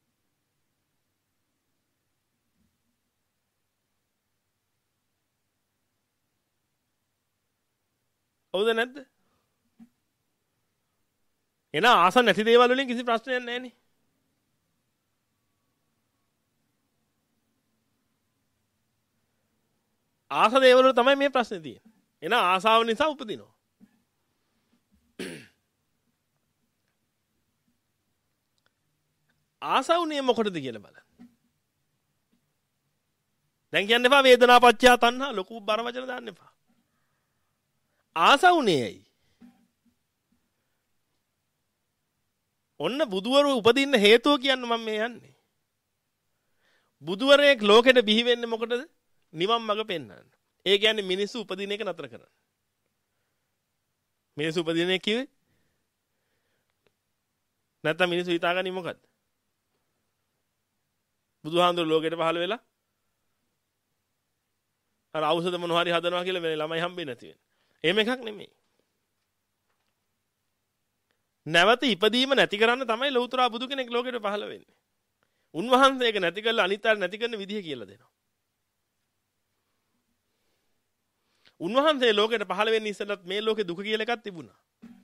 හවුද නැද්ද? එන ආස නැති දේවල් වලින් කිසි ප්‍රශ්නයක් නැහැ නේ. ආස දේවල් තමයි මේ ප්‍රශ්නේ තියෙන්නේ. එන ආසාව නිසා උපදිනවා. ආසවුනේ මොකටද කියලා බලන්න. දැන් කියන්න එපා වේදනාපච්චය තණ්හා ලොකු බර වචන දාන්න එපා. ආසවුනේ ඇයි? ඔන්න බුදුවරු උපදින්න හේතුව කියන්න මම මේ යන්නේ. බුදුවරයෙක් ලෝකෙට බිහි වෙන්නේ මොකටද? නිවන් මඟ පෙන්වන්න. ඒ කියන්නේ මිනිස්සු උපදින එක නතර කරන්න. මිනිස්සු උපදින එක කිව්වේ නැත්නම් මිනිස්සු හිතාගන්නේ මොකද්ද? බුදුහාමුදුරුවෝ ලෝකෙට පහළ වෙලා අර ඖෂධ මොනවා හරි හදනවා කියලා මේ ළමයි හම්බෙන්නේ නැති වෙන. එහෙම එකක් නෙමෙයි. නැවත ඉපදීම නැති කරන්න තමයි ලෞතර බුදු කෙනෙක් ලෝකෙට පහළ වෙන්නේ. උන්වහන්සේ ඒක නැති කරලා අනිත් අය නැති කරන විදිහ කියලා දෙනවා. උන්වහන්සේ ලෝකෙට පහළ වෙන්නේ ඉස්සෙල්ලත් මේ ලෝකේ දුක කියලා එකක් තිබුණා.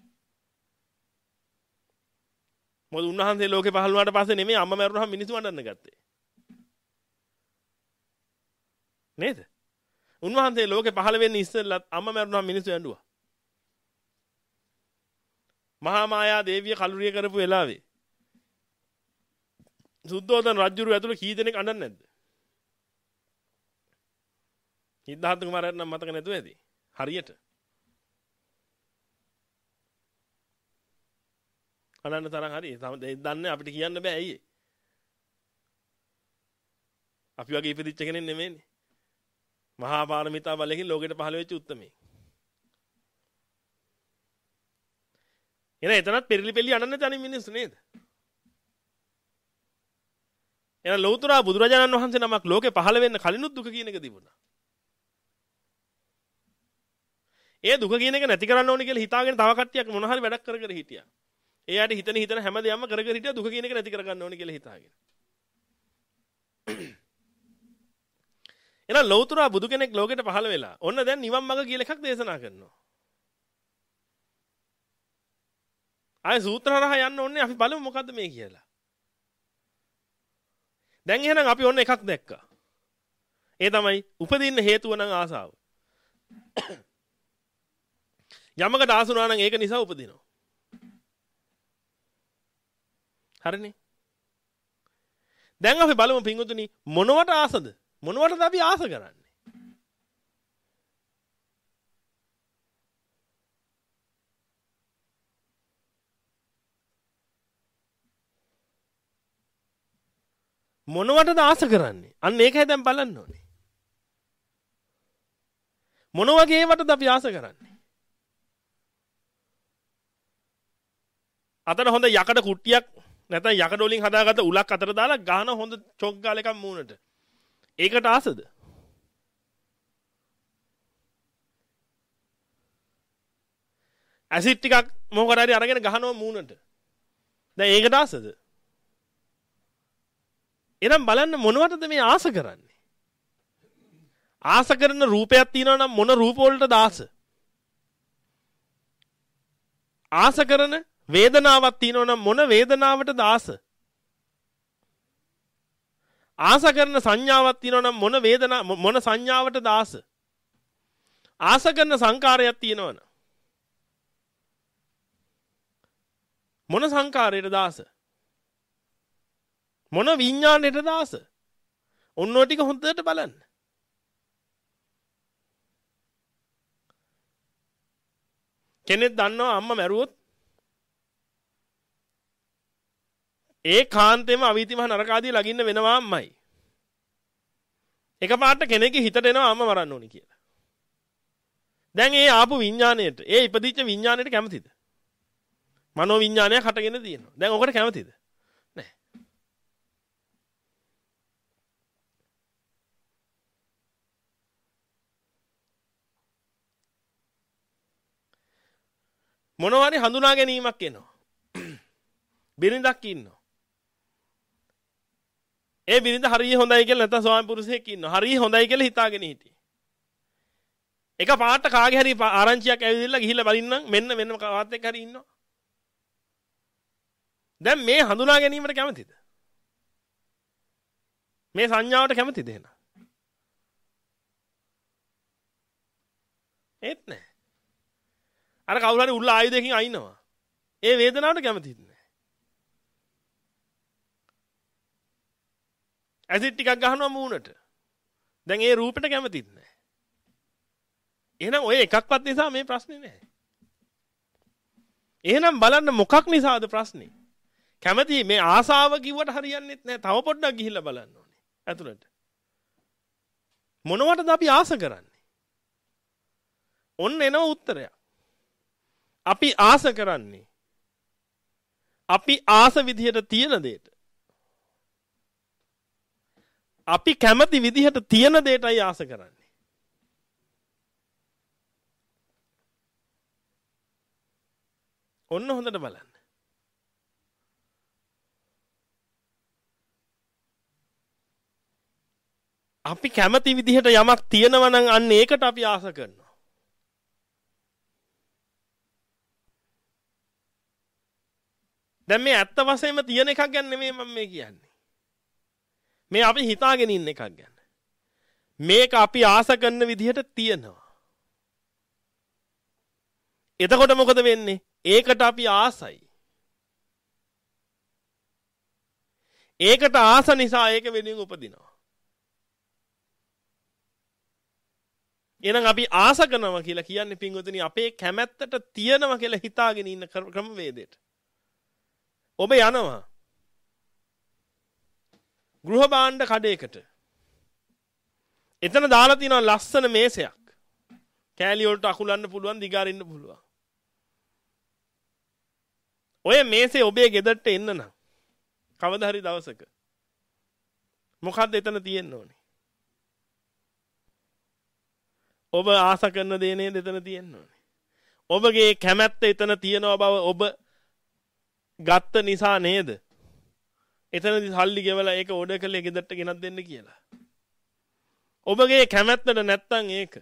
මොකද උන්වහන්සේ ලෝකේ පහළ වුණාට පස්සේ නෙමෙයි අම්මා මැරුණාම මිනිස්සු වඩන්න ගත්තේ. නේද? උන්වහන්සේ ලෝකේ පහළ වෙන්නේ ඉස්සෙල්ලත් අම්මා මැරුණාම මිනිස්සු ඇඬුවා. මහා මායා දේවිය කලුරිය කරපු වෙලාවේ සුද්ධෝදන රජුරු ඇතුළේ කී දෙනෙක් අඬන්නේ නැද්ද? සිද්ධාර්ථ කුමාරයාට නම් මතක නැතුව ඇති. හරියට. අනන්න තරම් හරි. දන්නේ අපිට කියන්න බෑ ඇයි? අපි වගේ ඉපදිච්ච කෙනෙක් නෙමෙයිනේ. මහා පාරමිතා බලයෙන් ලෝකෙට පහළ වෙච්ච උත්තමයෙක්. එන එතනත් පෙරලි පෙරලි අනන්න තනි මිනිස්සු නේද? එන ලෞතර බුදුරජාණන් වහන්සේ නමක් ලෝකේ පහළ වෙන්න කලිනුත් දුක කියන එක තිබුණා. ඒ දුක කියන එක නැති කරන්න ඕනේ කියලා හිතාගෙන තව කට්ටියක් මොන හරි වැඩක් කර කර හිටියා. එයාට හිතන හිතන හැමදේම කර කර හිටියා දුක කියන එක නැති කරගන්න ඕනේ කියලා හිතාගෙන. එහෙනම් ලෞතර බුදු කෙනෙක් ලෝකෙට පහළ වෙලා ඔන්න දැන් නිවන් මඟ කියලා එකක් දේශනා කරනවා. ආය සූත්‍ර හරහා යන්න ඕනේ අපි බලමු මොකද්ද මේ කියලා. දැන් එහෙනම් අපි ඔන්න එකක් දැක්කා. ඒ තමයි උපදින්න හේතුව නම් ආසාව. යමකට ආසුනා නම් ඒක නිසා උපදිනවා. හරිනේ. දැන් අපි බලමු පින්වතුනි මොනවට ආසද? මොනවටද අපි ආස කරන්නේ? මොනවටද ආස කරන්නේ? අන්න ඒකයි දැන් බලන්න ඕනේ. මොන වගේ ඒවටද අපි ආස කරන්නේ? අතන හොඳ යකඩ කුට්ටියක් නැත්නම් යකඩ වලින් හදාගත්ත උලක් අතර දාලා ගහන හොඳ චොක් ගාල එකක් මූණට. ඒකට ආසද? ඇසිඩ් ටිකක් මොකද හරි අරගෙන ගහනවා මූණට. දැන් ඒකට ආසද? එහෙනම් බලන්න මොනවටද මේ ආස කරන්නේ? ආස කරන රූපයක් තියෙනවා නම් මොන රූප වලටද ආස? ආස කරන වේදනාවක් තියෙනවා නම් මොන වේදනාවටද ආස? ආස කරන සංඥාවක් තියෙනවා නම් මොන වේදනා මොන සංඥාවටද ආස? ආස කරන සංකාරයක් තියෙනවනම් මොන සංකාරයටද ආස? මොන විඥාණයටද ආස? ඔන්න ඔය ටික හොඳට බලන්න. කෙනෙක් දන්නවා අම්මා මැරුවොත් ඒ කාන්තේම අවීති මහ නරකාදී ලගින්න වෙනවා අම්මයි. එකපාරට කෙනෙක්ගේ හිතට එනවා අම්මා මරන්න ඕනි කියලා. දැන් ඒ ආපු විඥාණයට, ඒ ඉපදිච්ච විඥාණයට කැමතිද? මනෝ විඥානයක් හටගෙන තියෙනවා. දැන් ඔකට කැමතිද? නැහැ. මොනවා හරි හඳුනා ගැනීමක් එනවා. බිරිඳක් ඉන්නවා. ඒ බිරිඳ හරිය හොඳයි කියලා නැත්නම් ස්වාමි පුරුෂයෙක් ඉන්නවා. හරිය හොඳයි කියලා හිතාගෙන හිටියේ. එක පාට කාගේ හරි ආරංචියක් ඇවිදලා ගිහිල්ලා බලින්නම් මෙන්න මෙන්න කාත් එක්ක හරි ඉන්නවා. දැන් මේ හඳුනා ගැනීමට කැමතිද? මේ සංඥාවට කැමතිද එහෙනම්? ඒත් නැහැ. අර කවුරු හරි උල්ල ආයුධයකින් අයින්නවා. ඒ වේදනාවට කැමතිද නැහැ. ඇසිඩ් ටිකක් ගහනවා මූණට. දැන් ඒ රූපෙට කැමතිද නැහැ. එහෙනම් ඔය එකක්වත් නිසා මේ ප්‍රශ්නේ නැහැ. එහෙනම් බලන්න මොකක් නිසාද ප්‍රශ්නේ? කැමති මේ ආසාව කිව්වට හරියන්නේ නැහැ. තව පොඩ්ඩක් ගිහිල්ලා බලන්න ඕනේ. ඇතුළට. මොනවටද අපි ආස කරන්නේ? ඔන්න එනවා උත්තරයක්. අපි ආස කරන්නේ අපි ආස විදිහට තියෙන දෙයට. අපි කැමති විදිහට තියෙන දෙයටයි ආස කරන්නේ. ඔන්න හොඳට බලන්න. අපි කැමති විදිහට යමක් තියෙනවා නම් අන්න ඒකට අපි ආස කරනවා. දැන් මේ ඇත්ත වශයෙන්ම තියෙන එකක් ගැන නෙමෙයි මම මේ කියන්නේ. මේ අපි හිතාගෙන ඉන්න එකක් ගැන. මේක අපි ආස කරන විදිහට තියෙනවා. එතකොට මොකද වෙන්නේ? ඒකට අපි ආසයි. ඒකට ආස නිසා ඒක වෙනුවෙන් උපදිනවා. එහෙනම් අපි ආස කරනවා කියලා කියන්නේ පින්වතුනි අපේ කැමැත්තට තියෙනවා කියලා හිතාගෙන ඉන්න ක්‍රමවේදයට. ඔබ යනවා ගෘහ භාණ්ඩ කඩේකට. එතන දාලා තියෙනවා ලස්සන මේසයක්. කෑලි වලට අකුලන්න පුළුවන්, දිගාරින්න පුළුවන්. ඔය මේසේ ඔබේ ගෙදරට එන්න නම් කවදා හරි දවසක මොකද්ද එතන තියෙන්න ඕනේ? ඔබ ආස කරන දේ නේද එතන තියෙන්න ඕනේ. ඔබගේ කැමැත්ත එතන තියෙනවා බව ඔබ ගත්ත නිසා නේද? එතනදි සල්ලි ගෙවලා ඒක ඕඩර් කරලා ගෙදරට ගෙනත් දෙන්න කියලා. ඔබගේ කැමැත්තට නැත්තම් ඒක.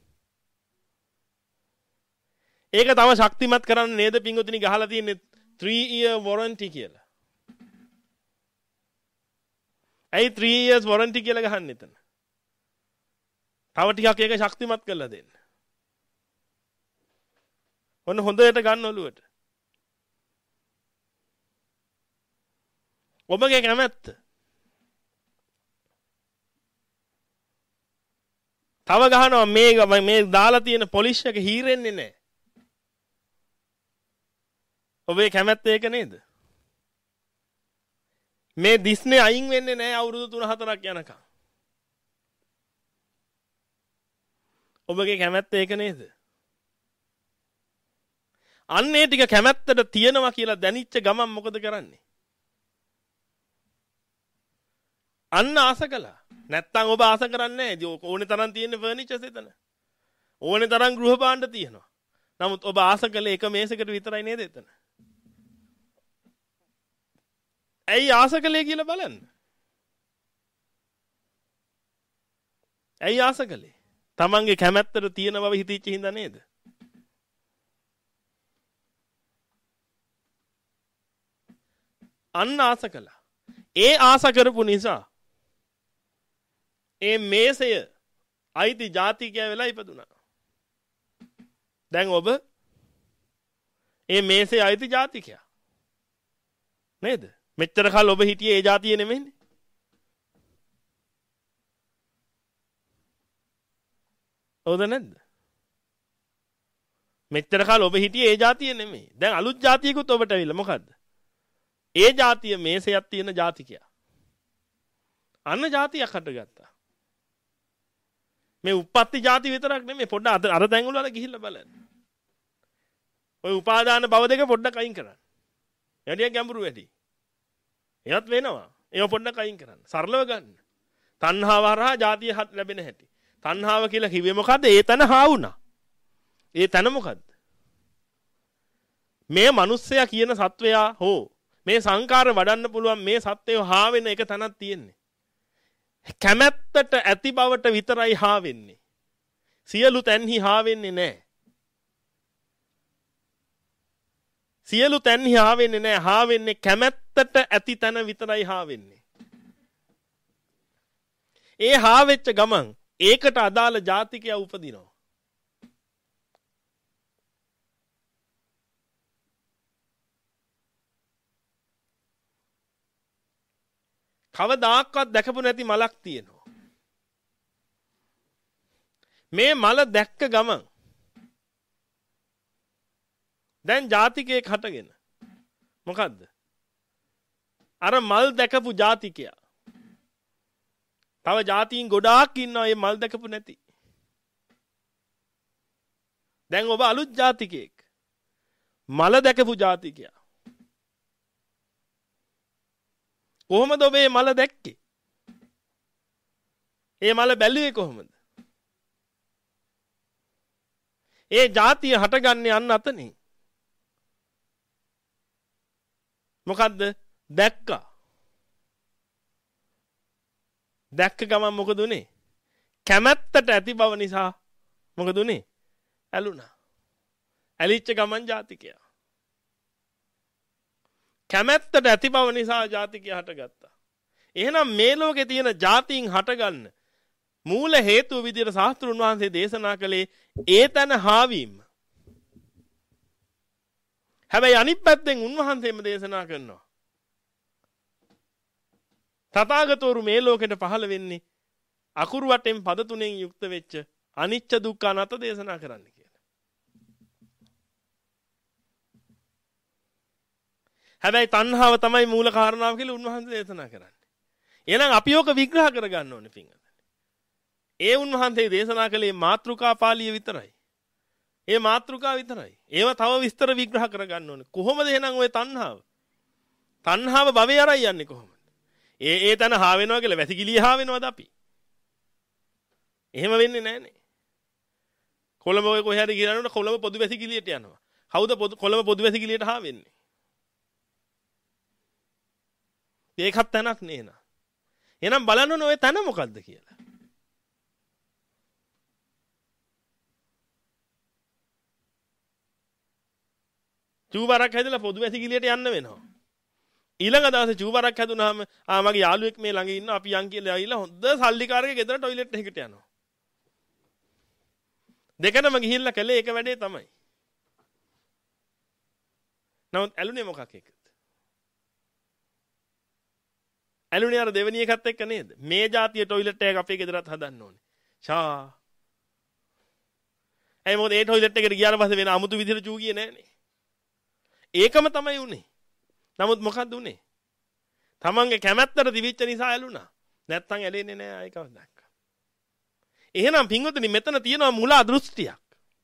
ඒක තව ශක්තිමත් කරන්න නේද පින්වතුනි ගහලා තියෙන්නේ three year warranty කියලා. ඇයි three years warranty කියලා ගහන්නේ එතන? තව ටිකක් ඒක ශක්තිමත් කරලා දෙන්න. ඔන්න හොඳට ගන්න ඔළුවට. ඔබගේ කැමැත්ත. තව ගහනවා මේ මේ දාලා තියෙන පොලිෂ් එක හීරෙන්නේ නැහැ. ඔබේ කැමැත්ත ඒක නේද? මේ දිස්නේ අයින් වෙන්නේ නැහැ අවුරුදු තුන හතරක් යනකම්. ඔබගේ කැමැත්ත ඒක නේද? අන්න ඒ ටික කැමැත්තට තියෙනවා කියලා දැනිච්ච ගමන් මොකද කරන්නේ? අන්න ආස කළා. නැත්තම් ඔබ ආස කරන්නේ නැහැ. ඕනේ තරම් තියෙන ෆර්නිචර්ස් එතන. ඕනේ තරම් ගෘහ භාණ්ඩ තියෙනවා. නමුත් ඔබ ආස කළේ එක මේසයකට විතරයි නේද එතන? ඇයි ආස කළේ කියලා බලන්න. ඇයි ආස කළේ? තමන්ගේ කැමැත්තට තියෙන බව හිතීච්ච හින්දා නේද? අන්න ආස කළා. ඒ ආස කරපු නිසා ඒ මේසය අයිති ජාතිකයා වෙලා ඉපදුනා. දැන් ඔබ ඒ මේසේ අයිති ජාතිකයා නේද? මෙච්චර කල් ඔබ හිටියේ ඒ ජාතිය නෙමෙයිනේ. හවුද නැද්ද? මෙච්චර කල් ඔබ හිටියේ ඒ ජාතිය නෙමෙයි. දැන් අලුත් ජාතියකුත් ඔබට ඇවිල්ලා මොකද්ද? ඒ ජාතිය මේසයක් තියෙන ජාතිකයා. අන්න ජාතියක් හටගත්තා. මේ උප්පත්ති ජාති විතරක් නෙමෙයි පොඩ්ඩක් අර තැන් වල ගිහිල්ලා බලන්න. ඔය උපාදාන භව දෙක පොඩ්ඩක් අයින් කරන්න. යටියක් ගැඹුරු වැඩි. එයත් වෙනවා. ඒව පොඩ්ඩක් අයින් කරන්න. සරලව ගන්න. තණ්හාව හරහා ජාතිය ලැබෙන හැටි. තණ්හාව කියලා කිව්වේ මොකද්ද? ඒ තන හා වුණා. ඒ තන මොකද්ද? මේ මිනිස්සයා කියන සත්වයා හෝ මේ සංකාර වඩන්න පුළුවන් මේ සත්වය හා වෙන එක තනක් තියෙන්නේ. කැමැත්තට ඇති බවට විතරයි හා වෙන්නේ. සියලු තැන්හි හා වෙන්නේ නැහැ. සියලු තැන්හි හා වෙන්නේ නැහැ. හා වෙන්නේ කැමැත්තට ඇති තැන විතරයි හා වෙන්නේ. ඒ හා වෙච්ච ගමන් ඒකට අදාළ ජාතිකයා උපදිනවා. කවදාක්වත් දැකපු නැති මලක් තියෙනවා. මේ මල දැක්ක ගමන් දැන් ජාතිකයෙක් හටගෙන මොකද්ද? අර මල් දැකපු ජාතිකයා. තව ජාතීන් ගොඩාක් ඉන්නවා මේ මල් දැකපු නැති. දැන් ඔබ අලුත් ජාතිකයෙක්. මල දැකපු ජාතිකයා. කොහොමද ඔබ මේ මල දැක්කේ? මේ මල බැලුවේ කොහොමද? ඒ ජාතිය හටගන්නේ අන්න අතනේ. මොකද්ද? දැක්කා. දැක්ක ගමන් මොකද උනේ? කැමැත්තට ඇති බව නිසා මොකද උනේ? ඇලුනා. ඇලිච්ච ගමන් ජාතිකයා. කැමැත්තට ඇති බව නිසා ජාතිකයා හටගත්තා. එහෙනම් මේ ලෝකේ තියෙන ජාතීන් හටගන්න මූල හේතුව විදිහට ශාස්ත්‍රුන් වහන්සේ දේශනා කළේ ඒ තන හාවීම. හැබැයි අනිත් පැත්තෙන් උන්වහන්සේම දේශනා කරනවා. තථාගතවරු මේ ලෝකෙට පහළ වෙන්නේ අකුරු වටෙන් පද තුනෙන් යුක්ත වෙච්ච අනිච්ච දුක්ඛ අනාත්ම දේශනා කරන්න කියලා. හැබැයි තණ්හාව තමයි මූල කාරණාව කියලා උන්වහන්සේ දේශනා කරන්නේ. එහෙනම් අපි ඕක විග්‍රහ කරගන්න ඕනේ පින්වත්නි. ඒ උන්වහන්සේ දේශනා කළේ මාත්‍රිකා පාළිය විතරයි. ඒ මාත්‍රිකා විතරයි. ඒව තව විස්තර විග්‍රහ කරගන්න ඕනේ. කොහොමද එහෙනම් ওই තණ්හාව? තණ්හාව භවය අරයි යන්නේ කොහොමද? ඒ ඒ තන හා වෙනවා කියලා වැසිකිළිය හා වෙනවද අපි? එහෙම වෙන්නේ නැහනේ. කොළඹ ඔය කොහේ හරි ගිරනකොට කොළඹ පොදු වැසිකිළියට යනවා. කවුද පොදු කොළඹ පොදු වැසිකිළියට හා වෙන්නේ? ඒකත් තැනක් නේ නා. එහෙනම් බලන්න ඕනේ ඔය තැන මොකද්ද කියලා. චූබරක් හැදලා පොදු වැසිකිළියට යන්න වෙනවා. ඊළඟ දවසේ චූබරක් හැදුනහම ආ මගේ යාළුවෙක් මේ ළඟ ඉන්න අපි යන් කියලා ඇවිල්ලා හොඳ සල්ලිකාරගේ ගෙදර টয়ලට් එකකට යනවා. දෙකනම ගිහිල්ලා කළේ එක වැඩේ තමයි. නමුත් ඇලුනේ මොකක් එක්කද? ඇලුනේ අර දෙවෙනි එකත් එක්ක නේද? මේ જાතිය টয়ලට් එකක් අපේ ගෙදරත් හදන්න ඕනේ. ෂා. ඒ මොකද ඒ টয়ලට් එකට ගියාට පස්සේ වෙන 아무තු විදිහට චූ ගියේ නෑනේ. ඒකම තමයි උනේ. නමුත් මොකද්ද උනේ? තමන්ගේ කැමැත්තට දිවිච්ච නිසා ඇලුනා. නැත්තම් ඇලෙන්නේ නෑ ආයි කවදාවත්. එහෙනම් පින්වතුනි මෙතන තියෙනවා මුලා දෘෂ්ටියක්.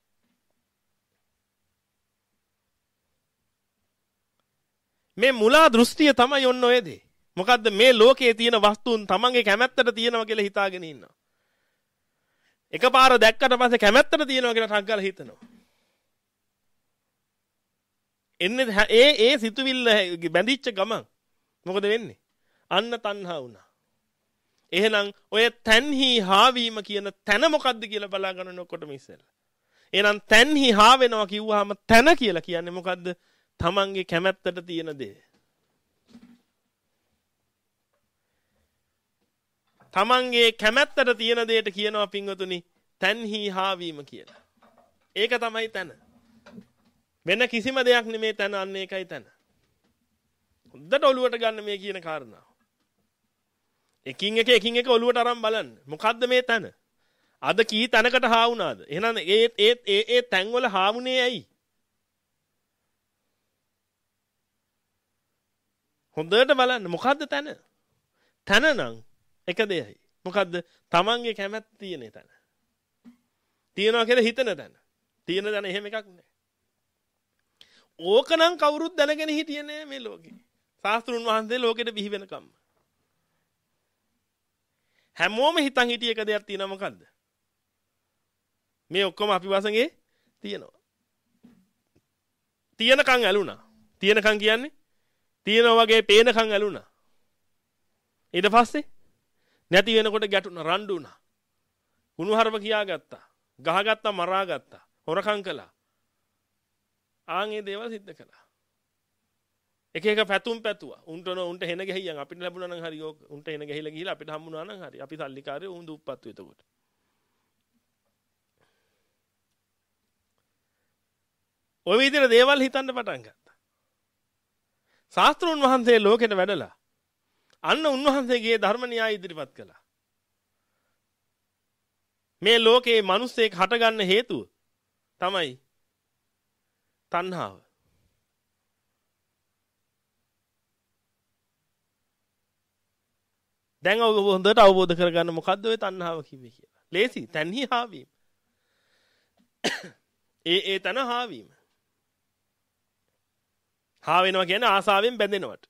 මේ මුලා දෘෂ්ටිය තමයි ඔන්න ඔය දේ. මොකද්ද මේ ලෝකයේ තියෙන වස්තුන් තමන්ගේ කැමැත්තට තියෙනවා කියලා හිතාගෙන ඉන්නවා. එකපාර දැක්කට පස්සේ කැමැත්තට තියෙනවා කියලා ටක් ගාලා හිතනවා. එන්නේ ඒ ඒ සිතුවිල්ල බැඳිච්ච ගමන් මොකද වෙන්නේ? අන්න තණ්හා වුණා. එහෙනම් ඔය තන්හි හාවීම කියන තැන මොකද්ද කියලා බලා ගන්න ඔක්කොටම ඉස්සෙල්ලා. එහෙනම් තන්හි හා වෙනවා කිව්වහම තැන කියලා කියන්නේ මොකද්ද? තමන්ගේ කැමැත්තට තියෙන දේ. තමන්ගේ කැමැත්තට තියෙන දෙයට කියනවා පින්වතුනි තන්හි හාවීම කියලා. ඒක තමයි තැන. වෙන කිසිම දෙයක් නෙමේ තැන අන්න ඒකයි තැන. හොඳට ඔලුවට ගන්න මේ කියන කාරණාව. එකින් එක එකින් එක ඔලුවට අරන් බලන්න. මොකද්ද මේ තැන? අද කී තැනකට හා වුණාද? එහෙනම් ඒ ඒ ඒ ඒ තැන් වල හා වුණේ ඇයි? හොඳට බලන්න මොකද්ද තැන? තැන නම් එක දෙයයි. මොකද්ද? තමන්ගේ කැමැත්ත තියෙන තැන. තියනවා කියලා හිතන තැන. තියෙන තැන එහෙම එකක් නෑ. ඕකනම් කවුරුත් දැනගෙන හිටියේ නෑ මේ ලෝකේ. ශාස්ත්‍රුන් වහන්සේ ලෝකෙට බිහි වෙනකම්. හැමෝම හිතන් හිටිය එක දෙයක් තියෙනවා මොකද්ද? මේ ඔක්කොම අපි වසඟේ තියෙනවා. තියෙනකන් ඇලුනා. තියෙනකන් කියන්නේ තියෙනවා වගේ පේනකන් ඇලුනා. ඊට පස්සේ නැති වෙනකොට ගැටුණා රණ්ඩු වුණා. කුණුහරුප කියාගත්තා. ගහගත්තා මරාගත්තා. හොරකම් කළා. ආන්ගේ දේවල් සිද්ධ කළා. එක එක පැතුම් පැතුවා. උන්ට උන්ට හෙන ගහියන් අපිට ලැබුණා නම් හරි ඕක. උන්ට හෙන ගහිලා ගිහිලා අපිට හම්බුණා නම් හරි. අපි සල්ලිකාරයෝ උන් දුප්පත්තු එතකොට. ඔය විදිහට දේවල් හිතන්න පටන් ගත්තා. ශාස්ත්‍රඥ වහන්සේ ලෝකෙට වැඩලා අන්න උන්වහන්සේගේ ධර්ම න්‍යාය ඉදිරිපත් කළා. මේ ලෝකේ මිනිස්සෙක් හටගන්න හේතුව තමයි තණ්හාව. දැන් ඔබ හොඳට අවබෝධ කරගන්න මොකද්ද ඔය තණ්හාව කිව්වේ කියලා. ලේසි තණ්හි හාවීම. ඒ ඒ තන හාවීම. හා වෙනවා කියන්නේ ආසාවෙන් බැඳෙනවට.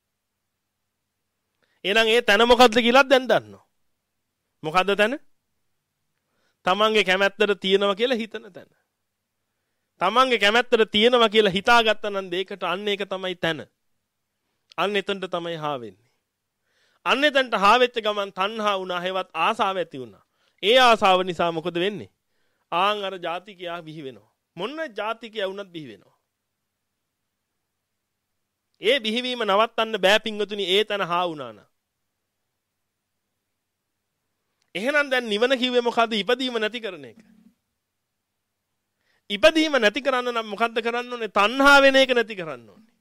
එහෙනම් ඒ තන මොකද්ද කියලා දැන් දන්නවා. මොකද්ද තන? තමන්ගේ කැමැත්තට තියෙනවා කියලා හිතන තැන. තමන්ගේ කැමැත්තට තියෙනවා කියලා හිතාගත්තා නම් දෙයකට අන්න ඒක තමයි තන. අන්න එතනට තමයි හා වෙන්නේ. අන්න එතනට හා වෙච්ච ගමන් තණ්හා වුණා, හේවත් ආසාව ඇති වුණා. ඒ ආසාව නිසා මොකද වෙන්නේ? ආන් අර ජාතිකයා බිහි වෙනවා. මොන ජාතිකයා වුණත් බිහි වෙනවා. ඒ බිහිවීම නවත්තන්න බෑ පින්වතුනි, ඒ තන හා වුණා නා. එහෙනම් දැන් නිවන කිව්වේ මොකද්ද? ඉපදීම නැති කරන එක. ඉපදීම නැති කරන්න නම් මොකද්ද කරන්න ඕනේ? තණ්හා වෙන එක නැති කරන්න ඕනේ.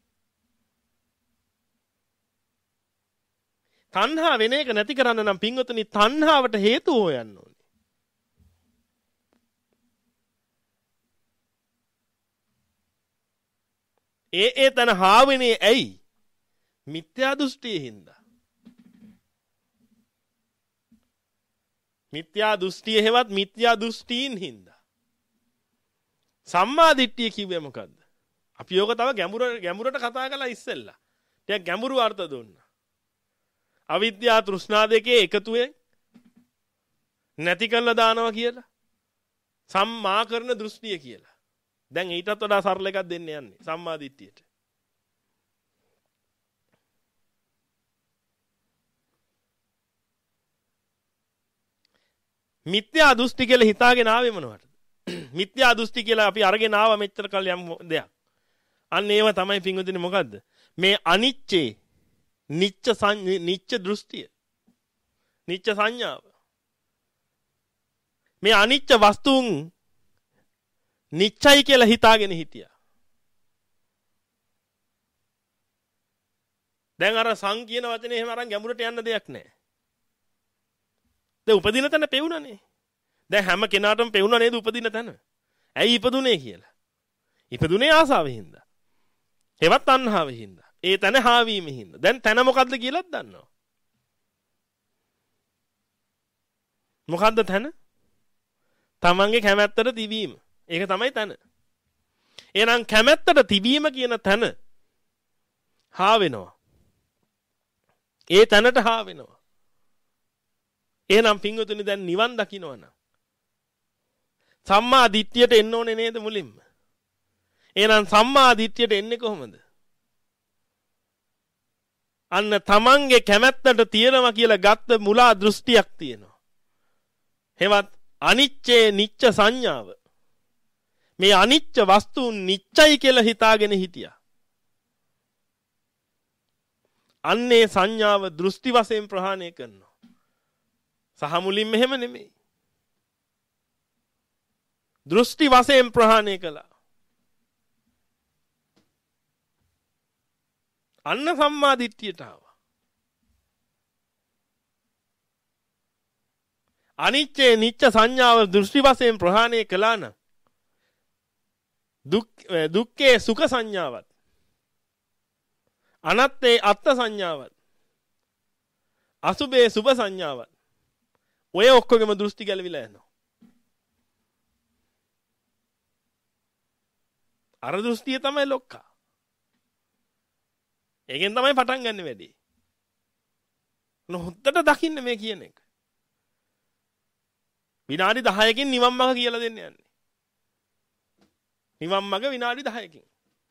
තණ්හා වෙන එක නැති කරන්න නම් පින්වතුනි තණ්හාවට හේතු හොයන්න ඕනේ. ඒ ඒ තන හා වෙන්නේ ඇයි? මිත්‍යා දෘෂ්ටියේ හින්දා. මිත්‍යා දෘෂ්ටිය හේවත් මිත්‍යා දෘෂ්ටීන් හින්දා. සම්මා දිට්ඨිය කිව්වේ මොකද්ද? අපි යෝග තව ගැඹුර ගැඹුරට කතා කළා ඉස්සෙල්ලා. ටිකක් ගැඹුරු අර්ථ දුන්නා. අවිද්‍යාව තෘෂ්ණා දෙකේ එකතුවෙන් නැති කරලා දානවා කියලා. සම්මා කරන දෘෂ්ටිය කියලා. දැන් ඊටත් වඩා සරල එකක් දෙන්න යන්නේ සම්මා දිට්ඨියට. මිත්‍යා දෘෂ්ටි කියලා හිතාගෙන ආවේ මොනවටද? මිත්‍යා දෘෂ්ටි කියලා අපි අරගෙන ආව මෙච්චර කල් යම් දෙයක්. අන්න ඒව තමයි පින්වතුනි මොකද්ද? මේ අනිච්චේ නිච්ච නිච්ච දෘෂ්ටිය. නිච්ච සංඥාව. මේ අනිච්ච වස්තුන් නිච්චයි කියලා හිතාගෙන හිටියා. දැන් අර සං කියන වචනේ එහෙම අරන් ගැඹුරට යන්න දෙයක් නැහැ. දැන් උපදින තැන පෙවුනනේ. දැන් හැම කෙනාටම පෙවුනා නේද උපදින තැන? ඇයි ඉපදුනේ කියලා? ඉපදුනේ ආසාවෙන් හින්දා. ඒවත් තණ්හාවෙන් හින්දා. ඒ තැන හාවීමෙන් හින්දා. දැන් තැන මොකද්ද කියලාත් දන්නවා. මොකද්ද තැන? තමන්ගේ කැමැත්තට තිබීම. ඒක තමයි තැන. එහෙනම් කැමැත්තට තිබීම කියන තැන හා වෙනවා. ඒ තැනට හා වෙනවා. එහෙනම් පින්වතුනි දැන් නිවන් දකින්නවනම් සම්මා දිට්ඨියට එන්න ඕනේ නේද මුලින්ම? එහෙනම් සම්මා දිට්ඨියට එන්නේ කොහොමද? අන්න තමන්ගේ කැමැත්තට තියනවා කියලා ගත්ත මුලා දෘෂ්ටියක් තියෙනවා. හෙවත් අනිච්චේ නිච්ච සංඥාව. මේ අනිච්ච වස්තුන් නිච්චයි කියලා හිතාගෙන හිටියා. අන්නේ සංඥාව දෘෂ්ටි වශයෙන් ප්‍රහාණය කරනවා. සහ මුලින්ම එහෙම නෙමෙයි. දෘෂ්ටි වශයෙන් ප්‍රහාණය කළා. අන්න සම්මා දිට්ඨියට ආවා. අනිච්චේ නිච්ච සංඥාව දෘෂ්ටි වශයෙන් ප්‍රහාණය කළා නම් දුක් දුක්ඛේ සුඛ සංඥාවත් අනත්තේ අත්ථ සංඥාවත් අසුභේ සුභ සංඥාවත් ඔය ඔක්කොගෙම දෘෂ්ටි ගැලවිලා යනවා. අර දෘෂ්ටිය තමයි ලොක්කා. ඒකෙන් තමයි පටන් ගන්න වැඩේ. නොහොත්තට දකින්න මේ කියන එක. විනාඩි දහයකින් නිවන් මඟ කියලා දෙන්න යන්නේ. නිවන් මඟ විනාඩි දහයකින්.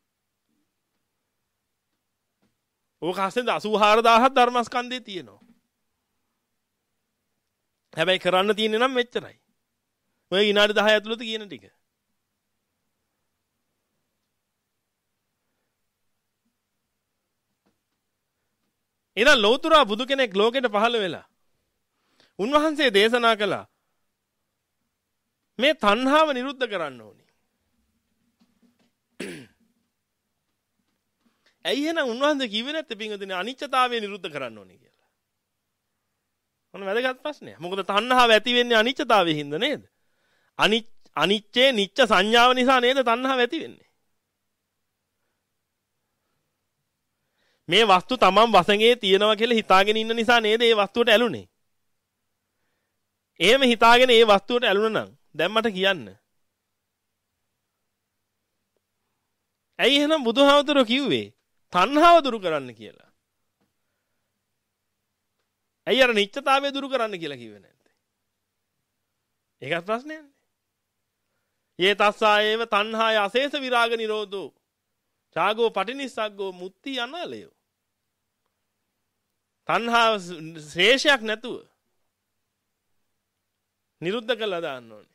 ඕක හසෙන්ද අසූ හාරදාහක් ධර්මස්කන්ධේ තියෙනවා. හැබැයි කරන්න තියෙන්නේ නම් මෙච්චරයි. ඔය විනාඩි දහය ඇතුළත කියන ටික. එන ලෞතර බුදු කෙනෙක් ලෝකෙට පහළ වෙලා උන්වහන්සේ දේශනා කළා මේ තණ්හාව නිරුද්ධ කරන්න ඕනේ. ඇයි එහෙනම් උන්වහන්සේ කිව්වේ නැත්තේ පින්වතුනි අනිත්‍යතාවය නිරුද්ධ කරන්න ඕනේ කියලා? මොන වැදගත් ප්‍රශ්නයක්. මොකද තණ්හාව ඇති වෙන්නේ අනිත්‍යතාවයෙන් හින්දා නේද? අනිත් අනිච්චේ නිච්ච සංඥාව නිසා නේද තණ්හාව ඇති වෙන්නේ? මේ වස්තු තමන් වසඟේ තියනවා කියලා හිතාගෙන ඉන්න නිසා නේද මේ වස්තුවට ඇලුනේ? එහෙම හිතාගෙන මේ වස්තුවට ඇලුනා නම් දැන් මට කියන්න. ඇයි එහෙනම් බුදුහාමුදුරුවෝ කිව්වේ තණ්හාව දුරු කරන්න කියලා? ඇයි අර නිත්‍යතාවය දුරු කරන්න කියලා කිව්වේ නැත්තේ? ඒකත් ප්‍රශ්නයක්නේ. යේ තස්සායේව තණ්හාය අශේෂ විරාග නිරෝධෝ ඡාගෝ පටිනිස්සග්ගෝ මුත්‍ති අනලයෝ. තණ්හාව ශේෂයක් නැතුව නිරුද්ධ කළා දාන්න ඕනේ.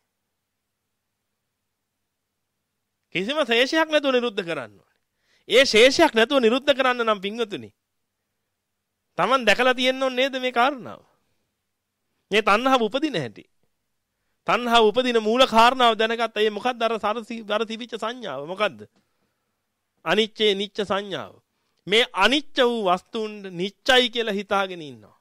කිසිම ශේෂයක් නැතුව නිරුද්ධ කරන්න ඕනේ. ඒ ශේෂයක් නැතුව නිරුද්ධ කරන්න නම් පින්වතුනි Taman දැකලා තියෙන්න ඕනේ නේද මේ කාරණාව? මේ තණ්හාව උපදින හැටි. තණ්හාව උපදින මූල කාරණාව දැනගත්තා. ඒ මොකද්ද අර අර තිබිච්ච සංඥාව? මොකද්ද? අනිච්චේ නිච්ච සංඥාව. මේ අනිච්ච වූ වස්තුන් නිච්චයි කියලා හිතාගෙන ඉන්නවා.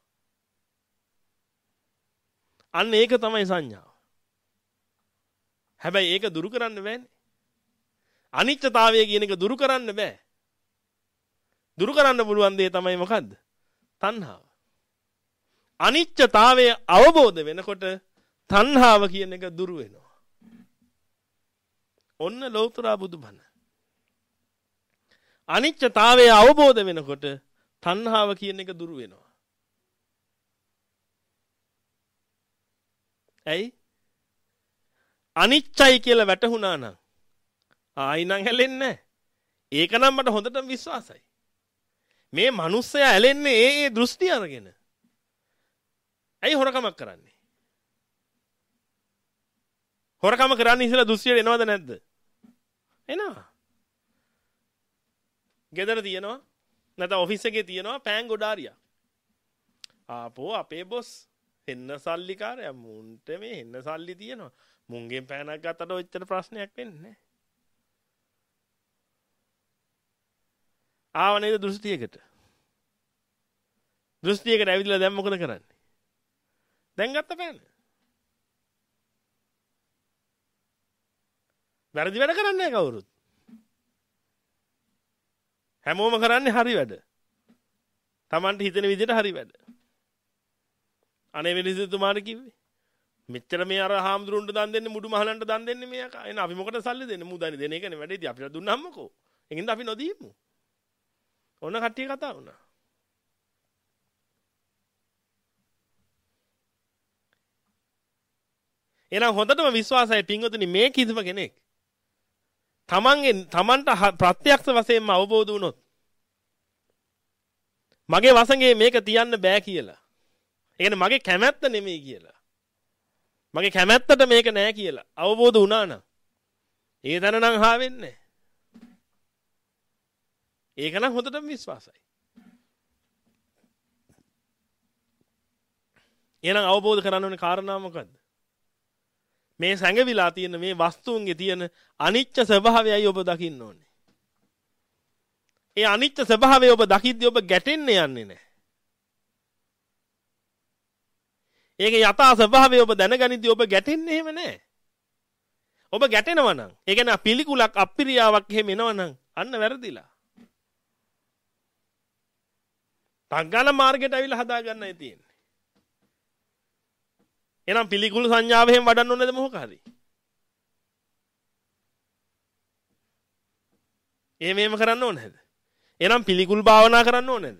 අන්න ඒක තමයි සංඥාව. හැබැයි ඒක දුරු කරන්න බෑනේ. අනිත්‍යතාවය කියන එක දුරු කරන්න බෑ. දුරු කරන්න පුළුවන් දේ තමයි මොකද්ද? තණ්හාව. අනිත්‍යතාවය අවබෝධ වෙනකොට තණ්හාව කියන එක දුරු වෙනවා. ඔන්න ලෞතර බුදුබණ. අනිත්‍යතාවය අවබෝධ වෙනකොට තණ්හාව කියන එක දුරු වෙනවා. ඇයි? අනිච්චයි කියලා වැටහුණා නම් ආයි නම් ඇලෙන්නේ නැහැ. ඒක නම් මට හොඳටම විශ්වාසයි. මේ මිනිස්සයා ඇලෙන්නේ ඒ ඒ දෘෂ්ටි අරගෙන. ඇයි හොරකමක් කරන්නේ? හොරකම කරන්නේ ඉස්සෙල්ලා දෘෂ්ටියට එනවද නැද්ද? එනවා. ගෙදර තියෙනවා නැත්නම් ඔෆිස් එකේ තියෙනවා පෑන් ගොඩාරියක්. ආපෝ අපේ බොස් එන්න සල්ලිකාරයා මුන්ට මේ එන්න සල්ලි තියෙනවා. මුන්ගෙන් පෑනක් ගත්තට ඔච්චර ප්‍රශ්නයක් වෙන්නේ නැහැ. ආව නේද දෘෂ්ටියකට. දෘෂ්ටියකට ඇවිදලා දැන් මොකද කරන්නේ? දැන් ගත්ත පෑන. වැරදි වැඩ කරන්නේ නැහැ කවුරුත්. හැමෝම කරන්නේ හරි වැඩ. Tamanට හිතෙන විදිහට හරි වැඩ. අනේ වෙනිසතුමාට කිව්වේ. මෙච්චර මේ අර හාමුදුරුන්ට දන් දෙන්නේ මුඩු මහලන්ට දන් දෙන්නේ මේ අක. එන අපි මොකටද සල්ලි දෙන්නේ? මුදන්නේ දෙන එකනේ වැඩේදී අපිට දුන්නම්මකෝ. ඒකින්ද අපි නොදීමු. ඔන්න කට්ටිය කතා වුණා. එහෙනම් හොඳටම විශ්වාසයි පින්වතුනි මේ කිසිම කෙනෙක් තමන්ගේ තමන්ට ප්‍රත්‍යක්ෂ වශයෙන්ම අවබෝධ වුණොත් මගේ වසඟේ මේක තියන්න බෑ කියලා. ඒ කියන්නේ මගේ කැමැත්ත නෙමෙයි කියලා. මගේ කැමැත්තට මේක නෑ කියලා අවබෝධ වුණා නම් ඒ තැන නම් හා වෙන්නේ. ඒක නම් හොඳටම විශ්වාසයි. එහෙනම් අවබෝධ කරගන්න ඕනේ කාරණා මොකද්ද? මේ සංගවිලා තියෙන මේ වස්තුන්ගේ තියෙන අනිත්‍ය ස්වභාවයයි ඔබ දකින්න ඕනේ. ඒ අනිත්‍ය ස්වභාවය ඔබ දකිද්දී ඔබ ගැටෙන්න යන්නේ නැහැ. ඒකේ යථා ස්වභාවය ඔබ දැනගනිද්දී ඔබ ගැටෙන්නේ එහෙම නැහැ. ඔබ ගැටෙනවා නම් ඒ කියන්නේ පිළිකුලක් අප්‍රියාවක් එහෙම එනවා නම් අන්න වැරදිලා. තංගාල මාර්ගයට අවිලා හදා ගන්නයි තියෙන්නේ. එහෙනම් පිළිකුල් සංඥාව එහෙම වඩන්න ඕනේද මොකක් හරි? එහෙම එහෙම කරන්න ඕනේද? එහෙනම් පිළිකුල් භාවනා කරන්න ඕනේද?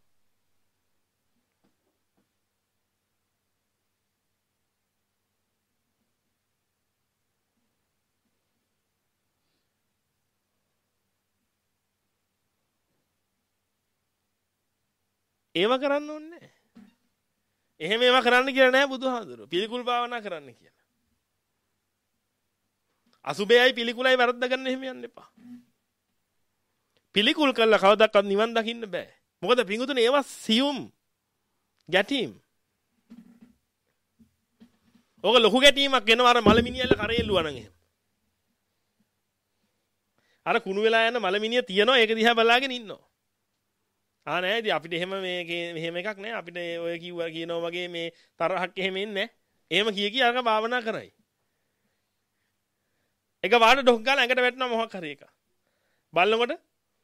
ඒව කරන්න ඕනේ නැහැ. එහෙම ඒවා කරන්න කියලා නෑ බුදුහාඳුරෝ. පිළිකුල් භාවනා කරන්න කියලා. අසුබේයි පිළිකුලයි වරද්ද ගන්න එහෙම යන්න එපා. පිළිකුල් කළා කවදාවත් නිවන් දකින්න බෑ. මොකද පිඟුතුනේ ඒවා සියුම් ගැටීම්. ඕක ලොකු ගැටීමක් එනවා අර මලමිනියල්ල කරේල්ලුවා නම් එහෙම. අර කුණු වෙලා යන මලමිනිය තියනවා ඒක දිහා බලාගෙන ඉන්නවා. ආ නෑ ඉතින් අපිට එහෙම මේ මෙහෙම එකක් නෑ අපිට ඔය කිව්වා කියනවා වගේ මේ තරහක් එහෙම ඉන්නේ නෑ. එහෙම කිය කිය අරක භාවනා කරයි. එක වාට ඩොක් ගාලා ඇඟට වැටෙනවා මොකක් හරි එක. බලනකොට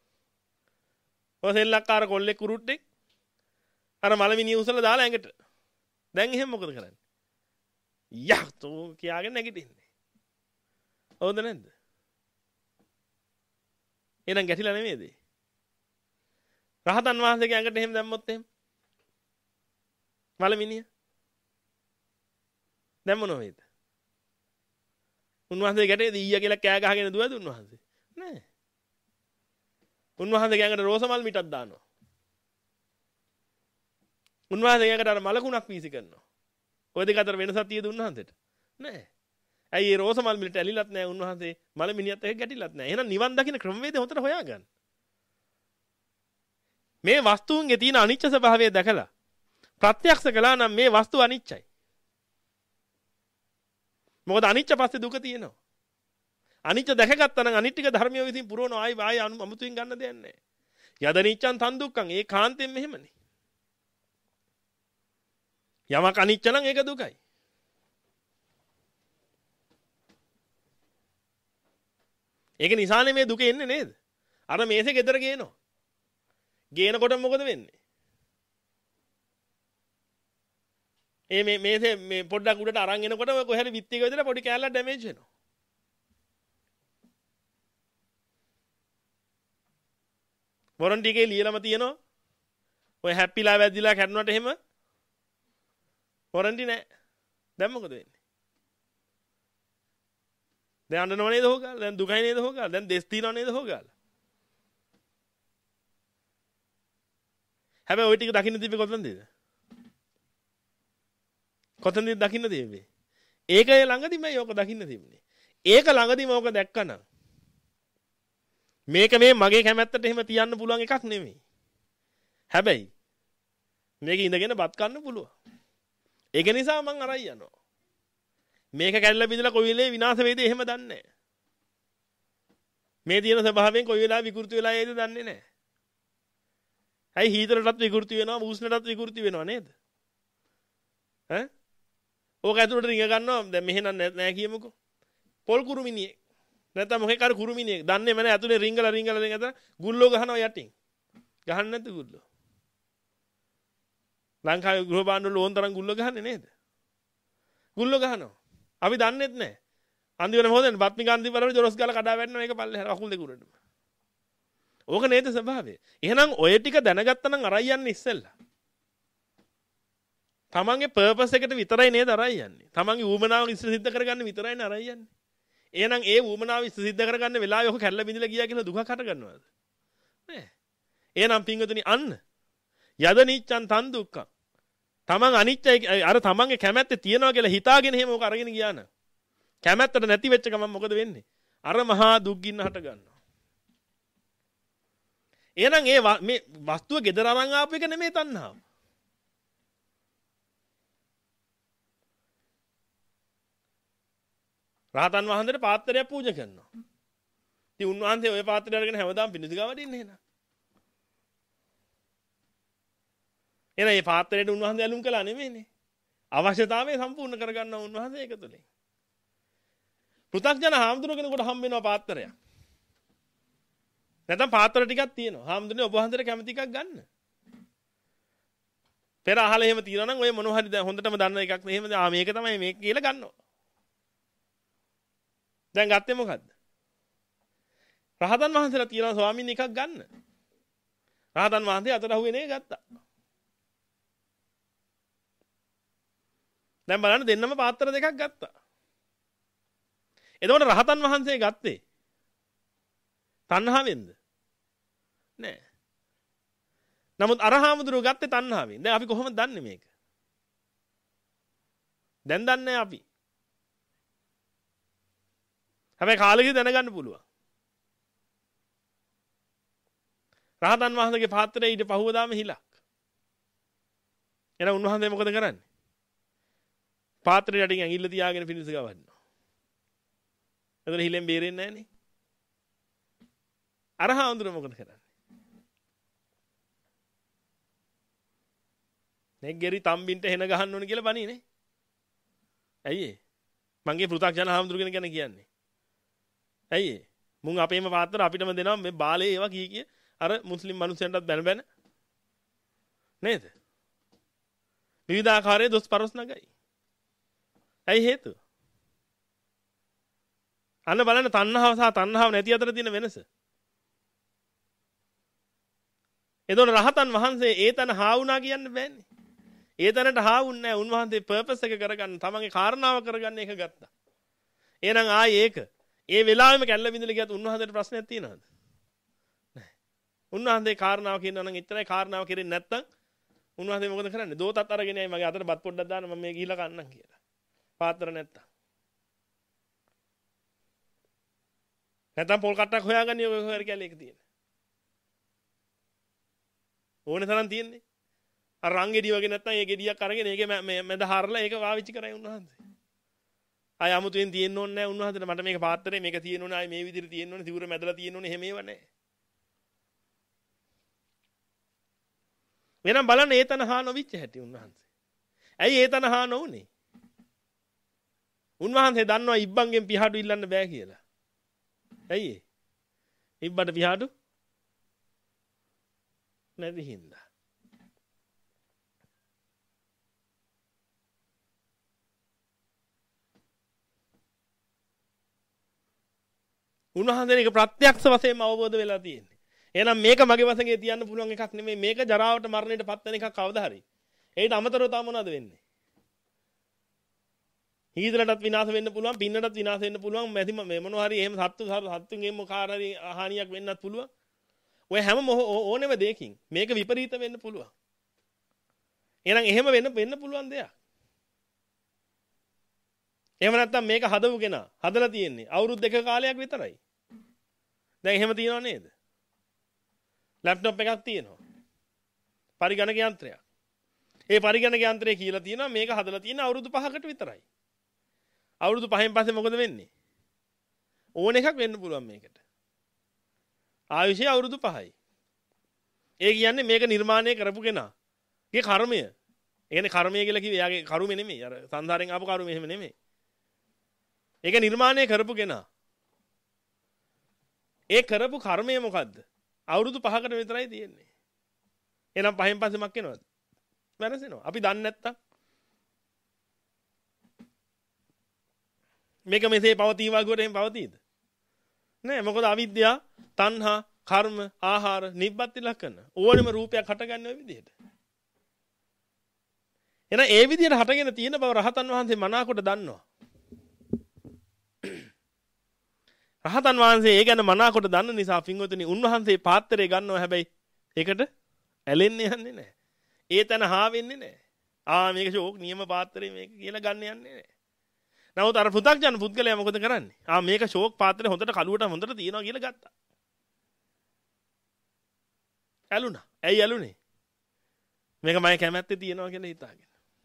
ඔය සෙල්ලක්කාර කොල්ලෙක් කුරුට්ටෙක් අර මලමිනිය උසලා දාලා ඇඟට. දැන් එහෙම මොකද කරන්නේ? යහතෝ කියාගෙන නැගිටින්නේ. හවුද නැද්ද? එහෙනම් ගැටිලා නෙමෙයිද? රහතන් වහන්සේගේ ඇඟට එහෙම දැම්මොත් එහෙම මලමිනිය දැන් මොනව වේද? උන්වහන්සේ ගැටේද ඊය කියලා කෑ ගහගෙන දුවද උන්වහන්සේ? නෑ. උන්වහන්සේ ඇඟට රෝස මල් මිටක් දානවා. උන්වහන්සේ ඇඟට අර මලකුණක් වීසි කරනවා. ඔය දෙක අතර වෙනසක් තියෙද උන්වහන්සේට? නෑ. ඇයි ඒ රෝස මල් මිලට ඇලිලත් නෑ උන්වහන්සේ මලමිනියත් එක්ක ගැටිලත් නෑ. එහෙනම් නිවන් දකින්න ක්‍රමවේදය හොතට හොයාගන්න. මේ වස්තුන්ගේ තියෙන අනිච්ච ස්වභාවය දැකලා ප්‍රත්‍යක්ෂ කළා නම් මේ වස්තු අනිච්චයි. මොකද අනිච්ච පස්සේ දුක තියෙනවා. අනිච්ච දැකගත්තා නම් අනිත්‍යක ධර්මිය විසින් පුරවන ආයි ආයි අමුතුවෙන් ගන්න දෙයක් නැහැ. යද නිච්ඡන් තන් දුක්ඛං ඒ කාන්තෙන් මෙහෙමනේ. යමක් අනිච්ච නම් ඒක දුකයි. ඒක නිසානේ මේ දුක එන්නේ නේද? අර මේසේ ගෙදර ගේනවා. ගේනකොට මොකද වෙන්නේ? ඒ මේ මේසේ මේ පොඩ්ඩක් උඩට අරන් එනකොට ඔය කොහේ හරි විත්තියක වෙදලා පොඩි කෑල්ලක් ඩැමේජ් වෙනවා. වොරන්ටි එකේ ලියලම තියෙනවා. ඔය හැප්පිලා වැදිලා කැඩුනට එහෙම වොරන්ටි නැහැ. දැන් මොකද වෙන්නේ? දැන් අඬනව නේද හොගාලා? දැන් දුකයි නේද හොගාලා? දැන් දෙස් තියනව නේද හොගාලා? හැබැයි ওই ටික දකින්න තිබ්බේ කොතනද? කොතනද දකින්න තිබ්බේ? ඒකේ ළඟදිම යෝක දකින්න තිබුණේ. ඒක ළඟදිම ඕක දැක්කනම් මේක මේ මගේ කැමැත්තට එහෙම තියන්න පුළුවන් එකක් නෙමෙයි. හැබැයි මේක ඉඳගෙන බත් කන්න පුළුවන්. ඒක නිසා මං අරයි යනවා. මේක කැඩලා බිඳලා කොයි වෙලේ විනාශ වෙයිද එහෙම දන්නේ නැහැ. මේ තියෙන ස්වභාවයෙන් කොයි වෙලාවෙ විකෘති වෙලා යයිද දන්නේ නැහැ. ඇයි හීතරටත් විකෘති වෙනවා උෂ්ණටත් විකෘති වෙනවා නේද? ඈ? ඕක ඇතුළට රිංග ගන්නවා දැන් මෙහෙ නෑ කියමුකෝ. පොල් කුරුමිනියෙක්. නැත්නම් මොකේ කර කුරුමිනියෙක්. දන්නේම නෑ ඇතුලේ රිංගලා රිංගලා රිංගලා අතන ගුල්ලෝ ගහනවා යටින්. ගහන්න නැද්ද ගුල්ලෝ? ලංකාවේ ගෘහ භාණ්ඩ වල ඕන තරම් ගුල්ලෝ ගහන්නේ නේද? ගුල්ලෝ ගහනවා. අපි දන්නේත් නෑ. අන්තිමට මොකද වෙන්නේ? බත්මි ගාන්ධි වල ජොරස් ගාලා කඩා වැටෙනවා මේක පල්ලෙහාට කකුල් දෙක උඩටම. ඕක නේද ස්වභාවය. එහෙනම් ඔය ටික දැනගත්තා නම් අරයි යන්නේ ඉස්සෙල්ලා. තමන්ගේ පර්පස් එකට විතරයි නේද අරයි යන්නේ. තමන්ගේ ඌමනාව ඉස්ස සිද්ධ කරගන්න විතරයි නේ අරයි යන්නේ. එහෙනම් ඒ ඌමනාව ඉස්ස සිද්ධ කරගන්න වෙලාවේ ඔක කැල්ල බිඳලා ගියා කියලා දුකක් හට ගන්නවද? නෑ. එහෙනම් පින්වතුනි අන්න යද නිච්ඡන් තන් දුක්ඛං. තමන් අනිච්චයි අර තමන්ගේ කැමැත්ත තියනවා කියලා හිතාගෙන එහෙම ඕක අරගෙන ගියා නම් කැමැත්තට නැති වෙච්ච ගමන් මොකද වෙන්නේ? අර මහා දුක් ගින්න හට ගන්නවා. එහෙනම් ඒ මේ වස්තුව gedara අරන් ආපු එක නෙමෙයි තණ්හාව. රහතන් වහන්සේට පාත්‍රයක් පූජා කරනවා. ඉතින් උන්වහන්සේ ওই පාත්‍රය අරගෙන හැමදාම පිණිසිගා වඩින්නේ එහෙනම්. එහෙනම් මේ පාත්‍රයට උන්වහන්සේ ඇලුම් කළා නෙමෙයිනේ. අවශ්‍යතාවය සම්පූර්ණ කරගන්නවා උන්වහන්සේ ඒක තුළින්. පෘථග්ජන හාමුදුරුවෝ කෙනෙකුට හම්බ වෙනවා පාත්‍රයක්. නැත්නම් පාත්‍ර ටිකක් තියෙනවා. හාමුදුරනේ ඔබ වහන්සේට කැමති එකක් ගන්න. පෙර අහලා එහෙම තියනවා නම් ඔය මොනවා හරි දැන් හොඳටම දන්න එකක් එහෙම ආ මේක තමයි මේක කියලා ගන්නවා. දැන් ගත්තේ මොකද්ද? රහතන් වහන්සේලා තියනවා ස්වාමීන් එකක් ගන්න. රහතන් වහන්සේ අතට අහුවෙන එක ගත්තා. දැන් බලන්න දෙන්නම පාත්‍ර දෙකක් ගත්තා. එතකොට රහතන් වහන්සේ ගත්තේ තණ්හාවෙන්ද? නෑ. නමුත් අරහාමුදුරුවෝ ගත්තේ තණ්හාවෙන්. දැන් අපි කොහොමද දන්නේ මේක? දැන් දන්නේ අපි. හැබැයි කාලෙකදී දැනගන්න පුළුවන්. රහතන් වහන්සේගේ පාත්‍රයේ ඊට පහුවදාම හිලක්. එහෙනම් උන්වහන්සේ මොකද කරන්නේ? පාත්‍රයට යටින් ඇඟිල්ල තියාගෙන පිණිස ගවන්නවා. එතන හිලෙන් බේරෙන්නේ නැහනේ. අරහාඳුර මොකද කරන්නේ? නෙග්ගෙරි තම්බින්ට හෙන ගහන්න ඕන කියලා බණීනේ. ඇයි ඒ? මංගේ පෘථග්ජන හාමුදුරුවෝ ගැන කියන්නේ. ඇයි ඒ? මුන් අපේම පාත්‍ර අපිටම දෙනවා මේ බාලේ ඒවා කී කිය අර මුස්ලිම් මිනිස්සුන්ටත් බැන බැන නේද? විවිධාකාරයේ දොස් පරස් නගයි. ඇයි හේතුව? අන්න බලන්න තණ්හාව සහ තණ්හාව නැති අතර තියෙන වෙනස. එතකොට රහතන් වහන්සේ ඒ තන හා වුණා කියන්න බෑනේ. ඒ තැනට හා වුන්නේ නැහැ. උන්වහන්සේ පර්පස් එක කරගන්න, තමන්ගේ කාරණාව කරගන්න එක ගත්තා. එහෙනම් ආයේ ඒක. ඒ වෙලාවෙම කැල්ල බින්දලා ගියත් උන්වහන්සේට ප්‍රශ්නයක් තියෙනවද? නැහැ. උන්වහන්සේ කාරණාව කියනවා නම් එච්චරයි. කාරණාව කෙරෙන්නේ නැත්තම් උන්වහන්සේ මොකද කරන්නේ? දෝතත් අරගෙන යයි මගේ අතට බත් පොඩ්ඩක් දාන්න මම මේ ගිහිලා කන්නම් කියලා. පාත්‍ර නැත්තම්. නැත්තම් පොල් කට්ටක් හොයාගන්නේ ඔය හොයර කැලේ එක තියෙන. ඕනේ තරම් තියෙන්නේ. අර රන් ගෙඩිය වගේ නැත්තම් ඒ ගෙඩියක් අරගෙන ඒකේ මැද හරලා ඒක වාවිච්චි කරයි උන්වහන්සේ. ආය 아무තෙන් තියෙන්න ඕනේ නැහැ උන්වහන්සේට මට මේක පාත්‍රේ මේක තියෙන්න ඕනේ ආයි මේ විදිහට තියෙන්න ඕනේ සිවුර මැදලා තියෙන්න ඕනේ එහෙම ඒවා නැහැ. වෙනම් බලන්න ඒ තන හා නොවිච්ච හැටි උන්වහන්සේ. ඇයි ඒ තන හා නොවුනේ? උන්වහන්සේ දන්නවා ඉබ්බන්ගෙන් පිහාඩු ඉල්ලන්න බෑ කියලා. ඇයි ඒ? ඉබ්බට පිහාඩු නැති හින්දා. උන්වහන්සේ ඒක ප්‍රත්‍යක්ෂ වශයෙන්ම අවබෝධ වෙලා තියෙන්නේ. එහෙනම් මේක මගේ වශයෙන් තියන්න පුළුවන් එකක් නෙමෙයි. මේක ජරාවට මරණයට පත් වෙන එකක් කවදා හරි. ඒකට අමතරව තව මොනවද වෙන්නේ? හීදලටත් විනාශ වෙන්න පුළුවන්, පින්නටත් විනාශ වෙන්න පුළුවන්, මැදි මේ මොනවා හරි එහෙම සත්තු සත්තුන්ගෙන් මොකාර හරි හානියක් වෙන්නත් පුළුවන්. ඔය හැම ඕනෙම දෙයකින් මේක විපරීත වෙන්න පුළුවන්. එහෙනම් එහෙම වෙන්න වෙන්න පුළුවන් දෙයක්. එහෙම නැත්නම් මේක හදපු කෙනා හදලා තියෙන්නේ අවුරුදු දෙක කාලයක් විතරයි. දැන් එහෙම තියනව නේද? ලැප්ටොප් එකක් තියෙනවා. පරිගණක යන්ත්‍රයක්. ඒ පරිගණක යන්ත්‍රය කියලා තියෙනවා මේක හදලා තියෙන අවුරුදු පහකට විතරයි. අවුරුදු පහෙන් පස්සේ මොකද වෙන්නේ? ඕන එකක් වෙන්න පුළුවන් මේකට. ආයුෂය අවුරුදු පහයි. ඒ කියන්නේ මේක නිර්මාණය කරපු කෙනාගේ කර්මය. ඒ කියන්නේ කර්මය කියලා කිව්වේ එයාගේ කර්මය නෙමෙයි. අර සංසාරයෙන් ආපු කර්මය එහෙම නෙමෙයි. ඒක නිර්මාණය කරපු කෙනා. ඒ කරපු කර්මය මොකද්ද? අවුරුදු පහකට විතරයි තියෙන්නේ. එහෙනම් පහෙන් පස්සේ මක් වෙනවද? වෙනසෙනවා. අපි දන්නේ නැත්තම් මේක මෙසේ පවතිවා ගුවට එහෙම පවතීද? නෑ. මොකද අවිද්‍යාව, තණ්හා, කර්ම, ආහාර, නිබ්බත්ති ලක්ෂණ. ඕනෙම රූපයක් හටගන්නේ ওই විදිහට. එහෙනම් ඒ විදිහට හටගෙන තියෙන බව රහතන් වහන්සේ මනාකොට දන්නවා. රහතන් වහන්සේ ඒ ගැන මනාකොට දන්න නිසා පින්වතුනි උන්වහන්සේ පාත්‍රය ගන්නවා හැබැයි ඒකට ඇලෙන්න යන්නේ නැහැ. ඒ තැන හා වෙන්නේ නැහැ. ආ මේක ෂෝක් නියම පාත්‍රය මේක කියලා ගන්න යන්නේ නැහැ. නමුත් අර පෘථග්ජන පුද්ගලයා මොකද කරන්නේ? ආ මේක ෂෝක් පාත්‍රය හොඳට කලුවට හොඳට තියනවා කියලා ගත්තා. ඇලුනා. ඇයි ඇලුනේ? මේක මම කැමැත්තේ තියනවා කියලා හිතාගෙන.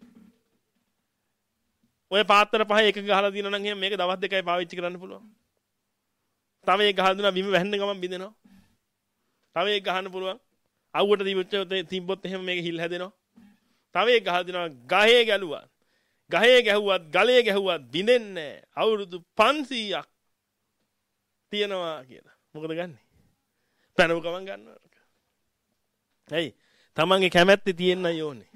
ඔය පාත්‍ර පහ එක ගහලා දිනනවා නම් එහෙනම් මේක දවස් දෙකයි පාවිච්චි කරන්න පුළුවන්. තව එක ගහලා දුන්නා බිම වැහෙන්න ගමන් බිඳෙනවා. තව එක ගහන්න පුළුවන්. අවුවට තිබ්බොත් එහෙම මේක හිල් හැදෙනවා. තව එක ගහලා දෙනවා ගහේ ගැලුවා. ගහේ ගැහුවත් ගලේ ගැහුවත් බිඳෙන්නේ නැහැ. අවුරුදු පන්සීයක් තියනවා කියලා. මොකද ගන්නෙ? පැනව ගමන් ගන්නවා. ඇයි? තමන්ගේ කැමැත්තේ තියෙන්නයි ඕනේ.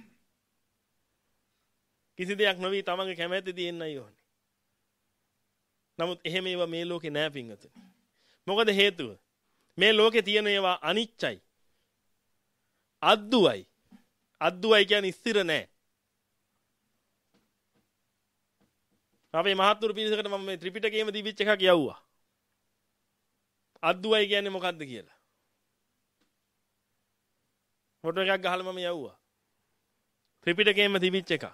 කිසි දෙයක් නොවි තමන්ගේ කැමැත්තේ තියෙන්නයි ඕනේ. නමුත් එහෙම ඒවා මේ ලෝකේ නෑ පින්වතුනි. මොකද හේතුව? මේ ලෝකේ තියෙන ඒවා අනිච්චයි. අද්දුවයි. අද්දුවයි කියන්නේ ස්ථිර නෑ. අපේ මහත්තුරු පිරිසකට මම මේ ත්‍රිපිටකයේම තිබිච්ච එකක් යවුවා. අද්දුවයි කියන්නේ මොකද්ද කියලා. ෆොටෝ එකක් ගහලා මම යවුවා. ත්‍රිපිටකයේම තිබිච්ච එකක්.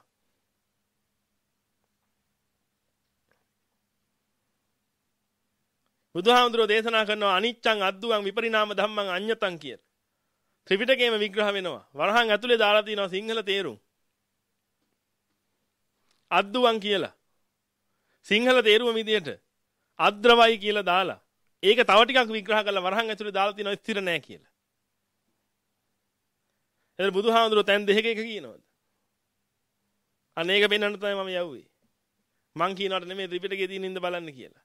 බුදුහාමුදුරෝ දේශනා කරනවා අනිච්චං අද්දුවං විපරිණාම ධම්මං අඤ්ඤතං කියලා. ත්‍රිපිටකයේම විග්‍රහ වෙනවා. වරහන් ඇතුලේ දාලා තියෙනවා සිංහල තේරුම්. අද්දුවං කියලා. සිංහල තේරුම විදියට අද්‍රවයි කියලා දාලා ඒක තව ටිකක් විග්‍රහ කරලා වරහන් ඇතුලේ දාලා තියෙනවා ස්ථිර නැහැ කියලා. එතන බුදුහාමුදුරෝ තැන් දෙකක එක කියනවාද? අනේක පෙන්වන්න තමයි මම යවුවේ. මං කියනවට නෙමෙයි ත්‍රිපිටකයේ තියෙන ඉඳ බලන්න කියලා.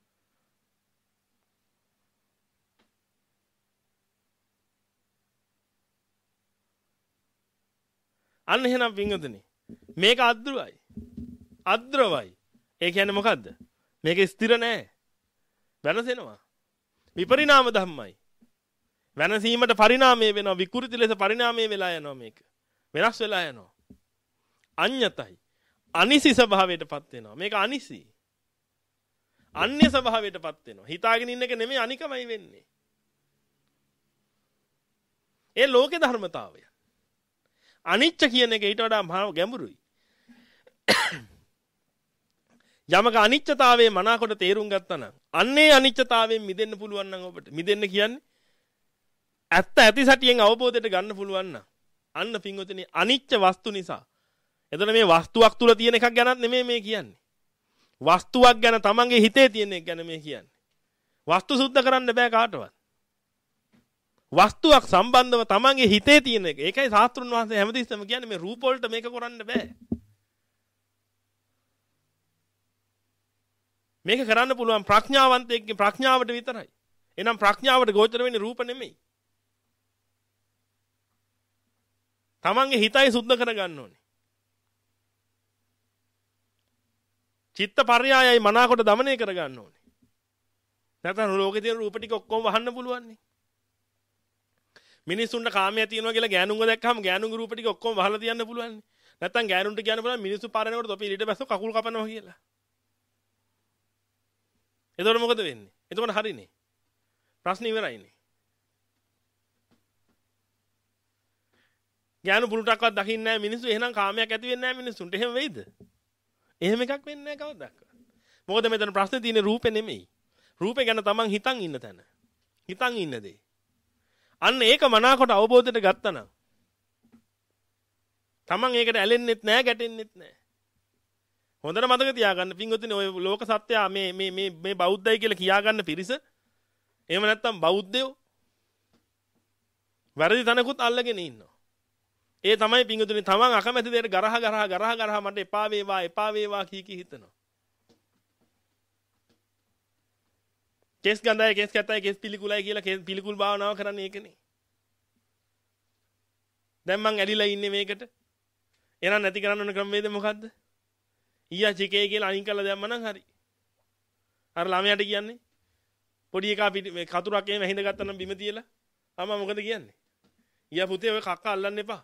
අන්න එහෙනම් පින්වතුනි මේක අද්ද්‍රවයි. අද්ද්‍රවයි. ඒ කියන්නේ මොකද්ද? මේක ස්ථිර නෑ. වෙනසෙනවා. විපරිණාම ධම්මයි. වෙනසීමට පරිණාමය වෙනවා. විකෘති ලෙස පරිණාමය වෙලා යනවා මේක. වෙනස් වෙලා යනවා. අඤ්ඤතයි. අනිසි ස්වභාවයටපත් වෙනවා. මේක අනිසි. අන්‍ය ස්වභාවයටපත් වෙනවා. හිතාගෙන ඉන්න එක නෙමෙයි අනිකමයි වෙන්නේ. ඒ ලෝකේ ධර්මතාවය. අනිච්ච කියන එක ඊට වඩා මහා ගැඹුරුයි. යමක අනිච්චතාවයේ මනාකොට තේරුම් ගත්තා නම් අන්නේ අනිච්චතාවයෙන් මිදෙන්න පුළුවන් නම් ඔබට මිදෙන්න කියන්නේ ඇත්ත ඇති සැටියෙන් අවබෝධයට ගන්න පුළුවන් නම් අන්න පින්වතුනි අනිච්ච වස්තු නිසා. එතන මේ වස්තුවක් තුල තියෙන එකක් ගැනත් නෙමෙයි මේ කියන්නේ. වස්තුවක් ගැන තමන්ගේ හිතේ තියෙන එක ගැන මේ කියන්නේ. වස්තු සුද්ධ කරන්න බෑ කාටවත්. වස්තුවක් සම්බන්ධව තමන්ගේ හිතේ තියෙන එක. ඒකයි ශාස්ත්‍රුන් වහන්සේ හැමතිස්සෙම කියන්නේ මේ රූප වලට මේක කරන්න බෑ. මේක කරන්න පුළුවන් ප්‍රඥාවන්තයෙක්ගේ ප්‍රඥාවට විතරයි. එහෙනම් ප්‍රඥාවට ගෝචර වෙන්නේ රූප නෙමෙයි. තමන්ගේ හිතයි සුද්ධ කරගන්න ඕනේ. චිත්ත පර්යායයි මනාකොට দমনය කරගන්න ඕනේ. නැත්නම් ලෝකේ තියෙන රූප ටික ඔක්කොම වහන්න පුළුවන් නේ. මිනිස්සුන්ට කාමයේ තියෙනවා කියලා ගෑනුන්ව දැක්කම ගෑනුන්ගේ රූප ටික ඔක්කොම වහලා තියන්න පුළුවන් නේ. නැත්නම් ගෑනුන්ට කියන්න පුළුවන් මිනිස්සු පාරනකොට තොපි ඊට බැස්සෝ කකුල් කපනවා කියලා. එතකොට මොකද වෙන්නේ? එතකොට හරිනේ. ප්‍රශ්න ඉවරයිනේ. ගෑනු පුරුටක්වත් දකින්නේ නැහැ මිනිස්සු. එහෙනම් කාමයක් ඇති වෙන්නේ නැහැ මිනිස්සුන්ට. එහෙම වෙයිද? එහෙම එකක් වෙන්නේ නැහැ කවදාවත්. මොකද මෙතන ප්‍රශ්නේ තියෙන්නේ රූපේ නෙමෙයි. රූපේ ගැන තමන් හිතන් ඉන්න තැන. හිතන් ඉන්න දේ. අන්න ඒක මනාකොට අවබෝධයට ගත්තා නම් තමන් ඒකට ඇලෙන්නෙත් නැහැ, ගැටෙන්නෙත් නැහැ. හොඳට මතක තියාගන්න පින්වතුනි ඔය ලෝක සත්‍යය මේ මේ මේ මේ බෞද්ධයි කියලා කියාගන්න පිරිස එහෙම නැත්නම් බෞද්ධයෝ වැරදි තැනකුත් අල්ලගෙන ඉන්නවා. ඒ තමයි පින්වතුනි තමන් අකමැති දෙයට ගරහ ගරහ ගරහ ගරහ මට එපා වේවා එපා වේවා කී කී හිතනවා. කෙස් ගඳයි කෙස් කැතයි කෙස් පිළිකුලයි කියලා කෙස් පිළිකුල් භාවනාව කරන්නේ ඒකනේ. දැන් මං ඇලිලා ඉන්නේ මේකට. එහෙනම් නැති කරන්න ඕන ක්‍රමවේදය මොකද්ද? ඊයා චිකේ කියලා අයින් කරලා දැම්ම නම් හරි. අර ළමයාට කියන්නේ පොඩි එකා පිට මේ කතුරක් එහෙම හිඳ ගත්තා නම් බිම තියලා අම්මා මොකද කියන්නේ? ඊයා පුතේ ඔය කක්ක අල්ලන්න එපා.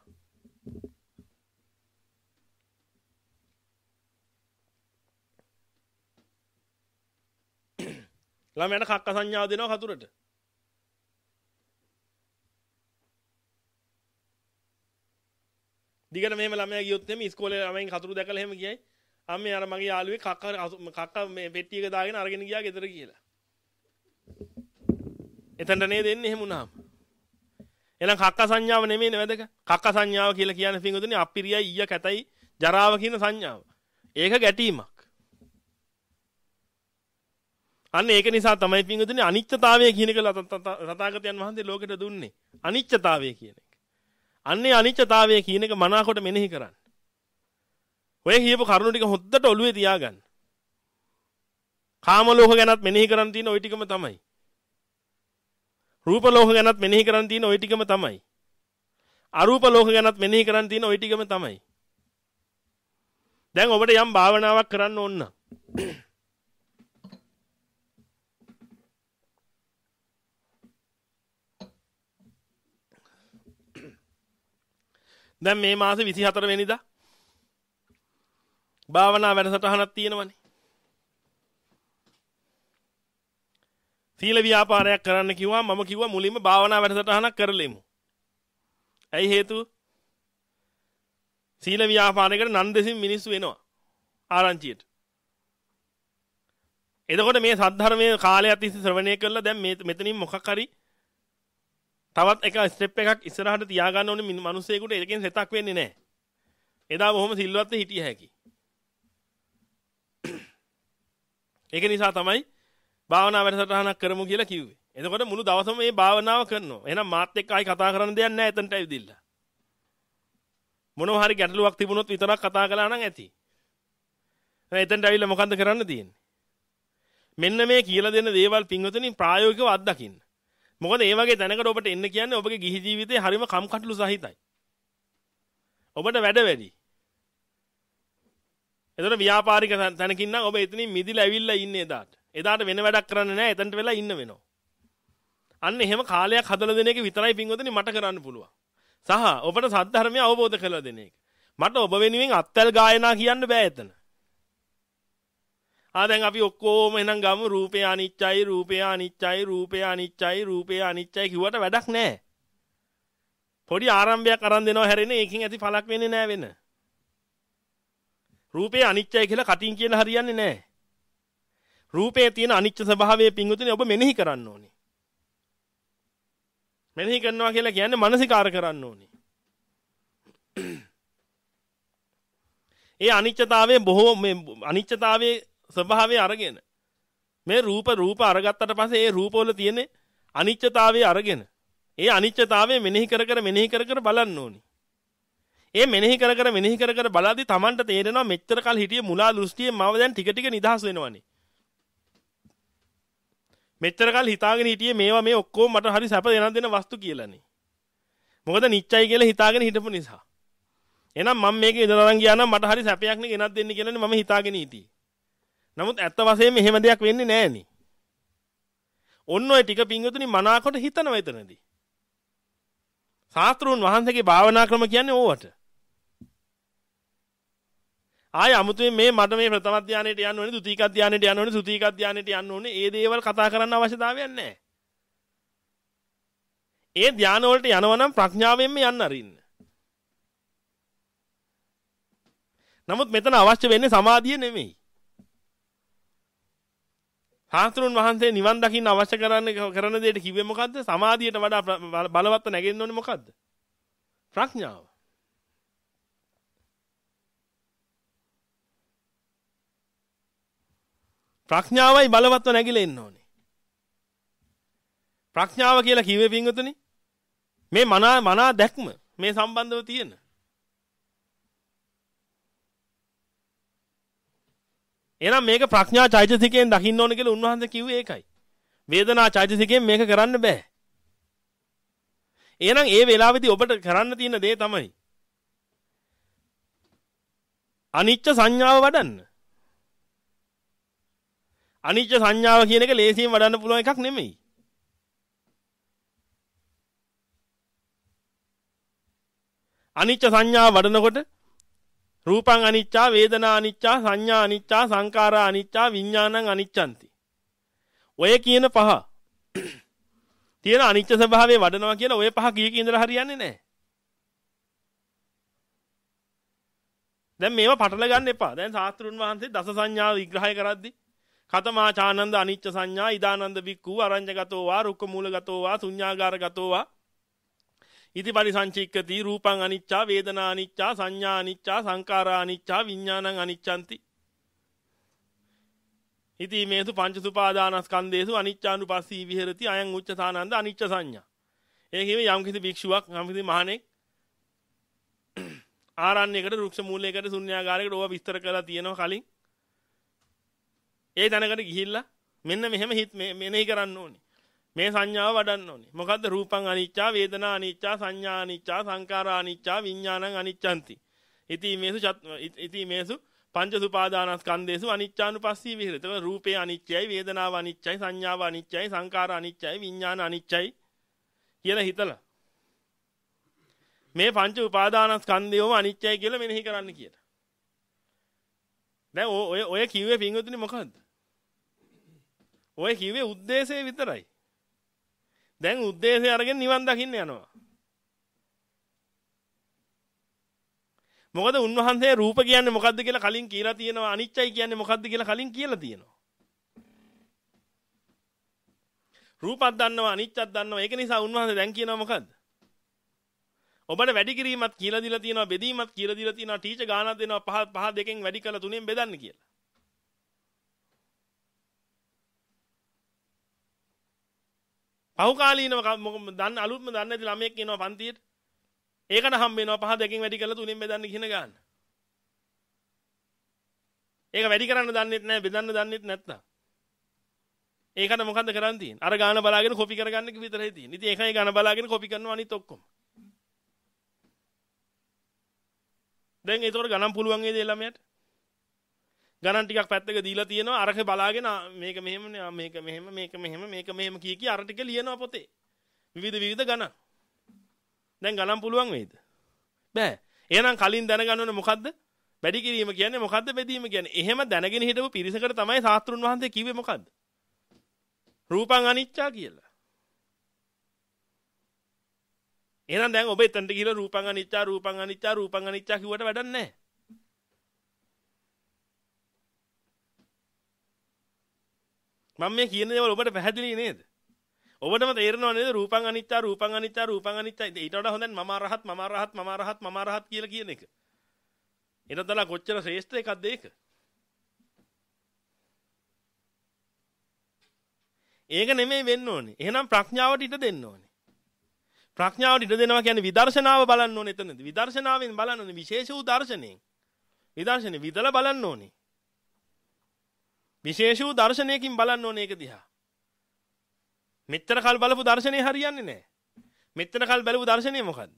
ළමයාට කක්ක සංඥාව දෙනවා කතුරට. දිගට මෙහෙම ළමයා ගියොත් එමේ ඉස්කෝලේ ළමයින් කතුරු දැකලා එහෙම ගියයි. අම්මේ අර මගේ යාළුවේ කක්ක කක්ක මේ පෙට්ටි එක දාගෙන අරගෙන ගියා ගෙදර කියලා. එතනට නේද එන්නේ එහෙම වුණාම. එහෙනම් කක්ක සංඥාව නෙමෙයිනේ වැදගත්. කක්ක සංඥාව කියලා කියන්නේ පින්වතුනි අප්පිරියයි ඊය කැතයි ජරාව කියන සංඥාව. ඒක ගැටීමක්. අන්න ඒක නිසා තමයි පින්වතුනි අනිත්‍යතාවය කියන එක තථාගතයන් වහන්සේ ලෝකෙට දුන්නේ. අනිත්‍යතාවය කියන එක. අන්නේ අනිත්‍යතාවය කියන එක මනාකොට මෙනෙහි කරන්න. ඔය කියපු කරුණු ටික හොද්දට ඔළුවේ තියාගන්න. කාම ලෝක ගැනත් මෙනෙහි කරන් තියෙන ওই ටිකම තමයි. රූප ලෝක ගැනත් මෙනෙහි කරන් තියෙන ওই ටිකම තමයි. අරූප ලෝක ගැනත් මෙනෙහි කරන් තියෙන ওই ටිකම තමයි. දැන් ඔබට යම් භාවනාවක් කරන්න ඕන නම් දැන් මේ මාසේ විසිහතර වෙනිදා භාවනා වැඩසටහනක් තියෙනවනේ. සීල ව්‍යාපාරයක් කරන්න කිව්වා මම කිව්වා මුලින්ම භාවනා වැඩසටහනක් කරලෙමු. ඇයි හේතුව? සීල ව්‍යාපාරයකට නන් දෙසින් මිනිස්සු එනවා ආරංචියට. එතකොට මේ සද්ධර්මයේ කාලයක් තිස්සේ ශ්‍රවණය කරලා දැන් මේ මෙතනින් මොකක් හරි තවත් එක ස්ටෙප් එකක් ඉස්සරහට තියාගන්න ඕනේ මිනිස්සෙකුට. ඒකෙන් සෙතක් වෙන්නේ නැහැ. එදා බොහොම සිල්වත් හිටිය හැකි. ඒක නිසා තමයි භාවනා වැඩසටහනක් කරමු කියලා කිව්වේ. එතකොට මුළු දවසම මේ භාවනාව කරනවා. එහෙනම් මාත් එක්ක ආයි කතා කරන්න දෙයක් නැහැ එතනට ඇවිදින්න. මොනවා හරි ගැටලුවක් තිබුණොත් විතරක් කතා කළා නම් ඇති. දැන් එතනට ඇවිල්ලා මොකද්ද කරන්න තියෙන්නේ? මෙන්න මේ කියලා දෙන දේවල් පින්වතුනි ප්‍රායෝගිකව අත්දකින්න. මොකද මේ වගේ දැනකට ඔබට එන්න කියන්නේ ඔබගේ ගිහි ජීවිතේ හරිම කම්කටොළු සහිතයි. ඔබට වැඩ වැඩි. එතන ව්‍යාපාරික තැනකින් නම් ඔබ එතනින් මිදිලා ඇවිල්ලා ඉන්නේ එදාට. එදාට වෙන වැඩක් කරන්නේ නැහැ. එතනට වෙලා ඉන්න වෙනවා. අන්න එහෙම කාලයක් හදලා දෙන එක විතරයි පින්වතුනි මට කරන්න පුළුවන්. සහ ඔබට සද්ධර්මය අවබෝධ කරලා දෙන එක. මට ඔබ වෙනුවෙන් අත්වැල් ගායනා කියන්න බෑ එතන. ආ දැන් අපි ඔක්කොම එහෙනම් ගමු රූපේ අනිච්චයි රූපේ අනිච්චයි රූපේ අනිච්චයි රූපේ අනිච්චයි කිව්වට වැඩක් නැහැ. පොඩි ආරම්භයක් අරන් දෙනවා හැරෙන්නේ ඒකෙන් ඇති පළක් වෙන්නේ නැහැ වෙන. රූපේ අනිච්චයි කියලා කටින් කියලා හරියන්නේ නැහැ. රූපේ තියෙන අනිච්ච ස්වභාවයේ පිංගුතුනි ඔබ මෙනෙහි කරන්න ඕනේ. මෙනෙහි කරනවා කියලා කියන්නේ මානසිකාර කරන්න ඕනේ. ඒ අනිච්චතාවයේ බොහෝ මේ අනිච්චතාවයේ ස්වභාවය අරගෙන මේ රූප රූප අරගත්තට පස්සේ ඒ රූපවල තියෙන අනිච්චතාවය අරගෙන ඒ අනිච්චතාවය මෙනෙහි කර කර මෙනෙහි කර කර බලන්න ඕනේ. ඒ මෙනෙහි කර කර මෙනෙහි කර කර බලද්දි Tamanට තේරෙනවා මෙච්චර කල් හිටියේ මුලා දෘෂ්ටියෙන් මම දැන් ටික ටික නිදහස් වෙනවනේ. මෙච්චර කල් හිතාගෙන හිටියේ මේවා මේ ඔක්කොම මට හරි සැප දෙනන් දෙන වස්තු කියලානේ. මොකද නිච්චයි කියලා හිතාගෙන හිටපු නිසා. එහෙනම් මම මේක ඉදලා අරන් ගියා නම් මට හරි සැපයක් නේ ගෙනත් දෙන්න කියලානේ මම හිතාගෙන හිටියේ. නමුත් ඇත්ත වශයෙන්ම එහෙම දෙයක් වෙන්නේ නැහෙනි. ඔන්න ඔය ටික පිංගුතුනි මනාකොට හිතනවා එතනදී. ශාස්ත්‍රෝන් වහන්සේගේ භාවනා ක්‍රම කියන්නේ ඕවට. ආය අමුතුවෙන් මේ මට මේ ප්‍රථම ධානයට යන්න ඕනේ, ද්විතීක ධානයට යන්න ඕනේ, තෘතීක ධානයට යන්න ඕනේ. ඒ දේවල් කතා කරන්න අවශ්‍යතාවයක් නැහැ. ඒ ධාන වලට යනවා නම් ප්‍රඥාවෙන්ම යන්න අරින්න. නමුත් මෙතන අවශ්‍ය වෙන්නේ සමාධිය නෙමෙයි. ශාස්ත්‍රෝන් වහන්සේ නිවන් දකින්න අවශ්‍ය කරන කරන දෙයට කිව්වේ මොකද්ද? සමාධියට වඩා බලවත් නැගෙන්න ඕනේ මොකද්ද? ප්‍රඥාව. ප්‍රඥාවයි බලවත්ව නැగిලා ඉන්න ඕනේ. ප්‍රඥාව කියලා කිව්වේ පින්වතුනි මේ මනා මනා දැක්ම මේ සම්බන්ධව තියෙන. එහෙනම් මේක ප්‍රඥා චෛතසිකයෙන් දකින්න ඕනේ කියලා උන්වහන්සේ කිව්වේ ඒකයි. වේදනා චෛතසිකයෙන් මේක කරන්න බෑ. එහෙනම් ඒ වෙලාවේදී ඔබට කරන්න තියෙන දේ තමයි අනිච්ච සංඥාව වඩන්න. අනිච්ච සංඥාව කියන එක ලේසියෙන් වඩන්න පුළුවන් එකක් නෙමෙයි. අනිච්ච සංඥාව වඩනකොට රූපං අනිච්චා වේදනා අනිච්චා සංඥා අනිච්චා සංකාරා අනිච්චා විඥානං අනිච්ඡanti. ඔය කියන පහ තියෙන අනිච්ච ස්වභාවය වඩනවා කියලා ඔය පහ කීක ඉඳලා හරියන්නේ නැහැ. දැන් මේවා පටල ගන්න එපා. දැන් ශාස්ත්‍රුන් වහන්සේ දස සංඥා විග්‍රහය කරද්දී කතමාචානන්ද අනිච්ච සංඥා ඉදානන්ද බික්ඛු අරඤ්‍යගතෝ වා රුක්ක මූලගතෝ වා ශුඤ්ඤාගාරගතෝ වා ඉති පරිසංචික්කති රූපං අනිච්චා වේදනා අනිච්චා සංඥා අනිච්චා සංකාරා අනිච්චා විඥානං අනිච්ඡanti. ඉති මේසු පංච සුපාදානස්කන්ධේසු අනිච්චානුපස්සී විහෙරති අයං උච්චතානන්ද අනිච්ච සංඥා. ඒ කියන්නේ යම් කිසි භික්ෂුවක් යම් කිසි මහණෙක් ආරණ්‍යයකට රුක්ෂ මූලයකට ශුන්‍යාගාරයකට ඕවා විස්තර කරලා තියෙනවා කලින්. ඒ තැනකට ගිහිල්ලා මෙන්න මෙහෙම හිත මෙනෙහි කරන්න ඕනේ. මේ සංඥාව වඩන්න ඕනේ. මොකද්ද? රූපං අනිච්චා, වේදනා අනිච්චා, සංඥා අනිච්චා, සංකාරා අනිච්චා, විඥානං අනිච්ඡanti. ඉති මේසු ඉති මේසු පංච සුපාදානස්කන්ධේසු අනිච්චානුපස්සී විහෙරති. ඒක රූපේ අනිච්චයි, වේදනාව අනිච්චයි, සංඥාව අනිච්චයි, සංකාර අනිච්චයි, විඥාන අනිච්චයි කියලා හිතලා මේ පංච උපාදානස්කන්ධයම අනිච්චයි කියලා මෙනෙහි කරන්න කියලා. දැන් ඔය ඔය කිව්වේ පින්වතුනි මොකද්ද? ඔය කිව්වේ ಉದ್ದೇಶය විතරයි. දැන් ಉದ್ದೇಶය අරගෙන නිවන් දකින්න යනවා. මොකද උන්වහන්සේ රූප කියන්නේ මොකද්ද කියලා කලින් කියලා තියෙනවා. අනිච්චයි කියන්නේ මොකද්ද කියලා කලින් කියලා තියෙනවා. රූපක් දන්නවා අනිච්චක් දන්නවා. ඒක නිසා උන්වහන්සේ දැන් කියනවා මොකද්ද? ඔබට වැඩි කිරීමක් කියලා දීලා තියෙනවා, බෙදීමක් කියලා දීලා තියෙනවා, ටීචර් ගානක් දෙනවා, පහ පහ දෙකෙන් වැඩි කරලා තුනෙන් බෙදන්න කියලා. පහුකාලීනව දන්න අලුත්ම දන්නේ නැති ළමයෙක් එනවා පන්තියට. ඒකට හම්බ වෙනවා පහ දෙකකින් වැඩි කරලා තුනෙන් බෙදන්න කියන ගන්න. ඒක වැඩි කරන්න දන්නෙත් නැහැ බෙදන්න දන්නෙත් නැත්තම්. ඒකට මොකද්ද කරන්න තියෙන්නේ? අර ගාන බලාගෙන කොපි කරගන්න එක විතරයි තියෙන්නේ. ඉතින් ඒකයි ගාන බලාගෙන කොපි කරනවා අනිත් ඔක්කොම. දැන් ඒතකොට ගණන් පුළුවන් වේද ළමයට? ගණන් ටිකක් පැත්තක දීලා තියෙනවා අරක බලාගෙන මේක මෙහෙමනේ මේක මෙහෙම මේක මෙහෙම මේක මෙහෙම කී කී අර ටික ලියනවා පොතේ. විවිධ විවිධ ගණන්. දැන් ගණන් පුළුවන් වේද? බෑ. එහෙනම් කලින් දැනගන්න ඕනේ මොකද්ද? වැඩි කිරීම කියන්නේ මොකද්ද බෙදීම කියන්නේ? එහෙම දැනගෙන හිටපු පිරිසකට තමයි ශාස්ත්‍රුන් වහන්සේ කිව්වේ මොකද්ද? රූපං අනිච්චා කියලා. එහෙනම් දැන් ඔබ එතනට ගිහලා රූපං අනිච්චා රූපං අනිච්චා රූපං අනිච්චා කිව්වට වැඩක් නැහැ. මම මේ කියන දේවල් ඔබට පැහැදිලි නේද? ඔබටම තේරෙනව නේද රූපං අනිච්චා රූපං අනිච්චා රූපං අනිච්චා ඊට වඩා හොඳයි මම අරහත් මම අරහත් මම අරහත් මම අරහත් කියලා කියන එක. ඊටතලා කොච්චර ශ්‍රේෂ්ඨ එකක්ද ඒක? ඒක නෙමෙයි වෙන්න ඕනේ. එහෙනම් ප්‍රඥාවට ඉඩ දෙන්න ඕනේ. ප්‍රඥාවට ඉඩ දෙනවා කියන්නේ විදර්ශනාව බලන්න ඕනේ එතනදී. විදර්ශනාවෙන් බලන්න ඕනේ විශේෂ වූ දර්ශනයෙන්. විදර්ශනේ විදලා බලන්න ඕනේ. විශේෂ වූ දර්ශනයකින් බලන්න ඕනේ ඒක දිහා. මෙච්චර කල් බලපු දර්ශනේ හරියන්නේ නැහැ. මෙච්චර කල් බලපු දර්ශනේ මොකද්ද?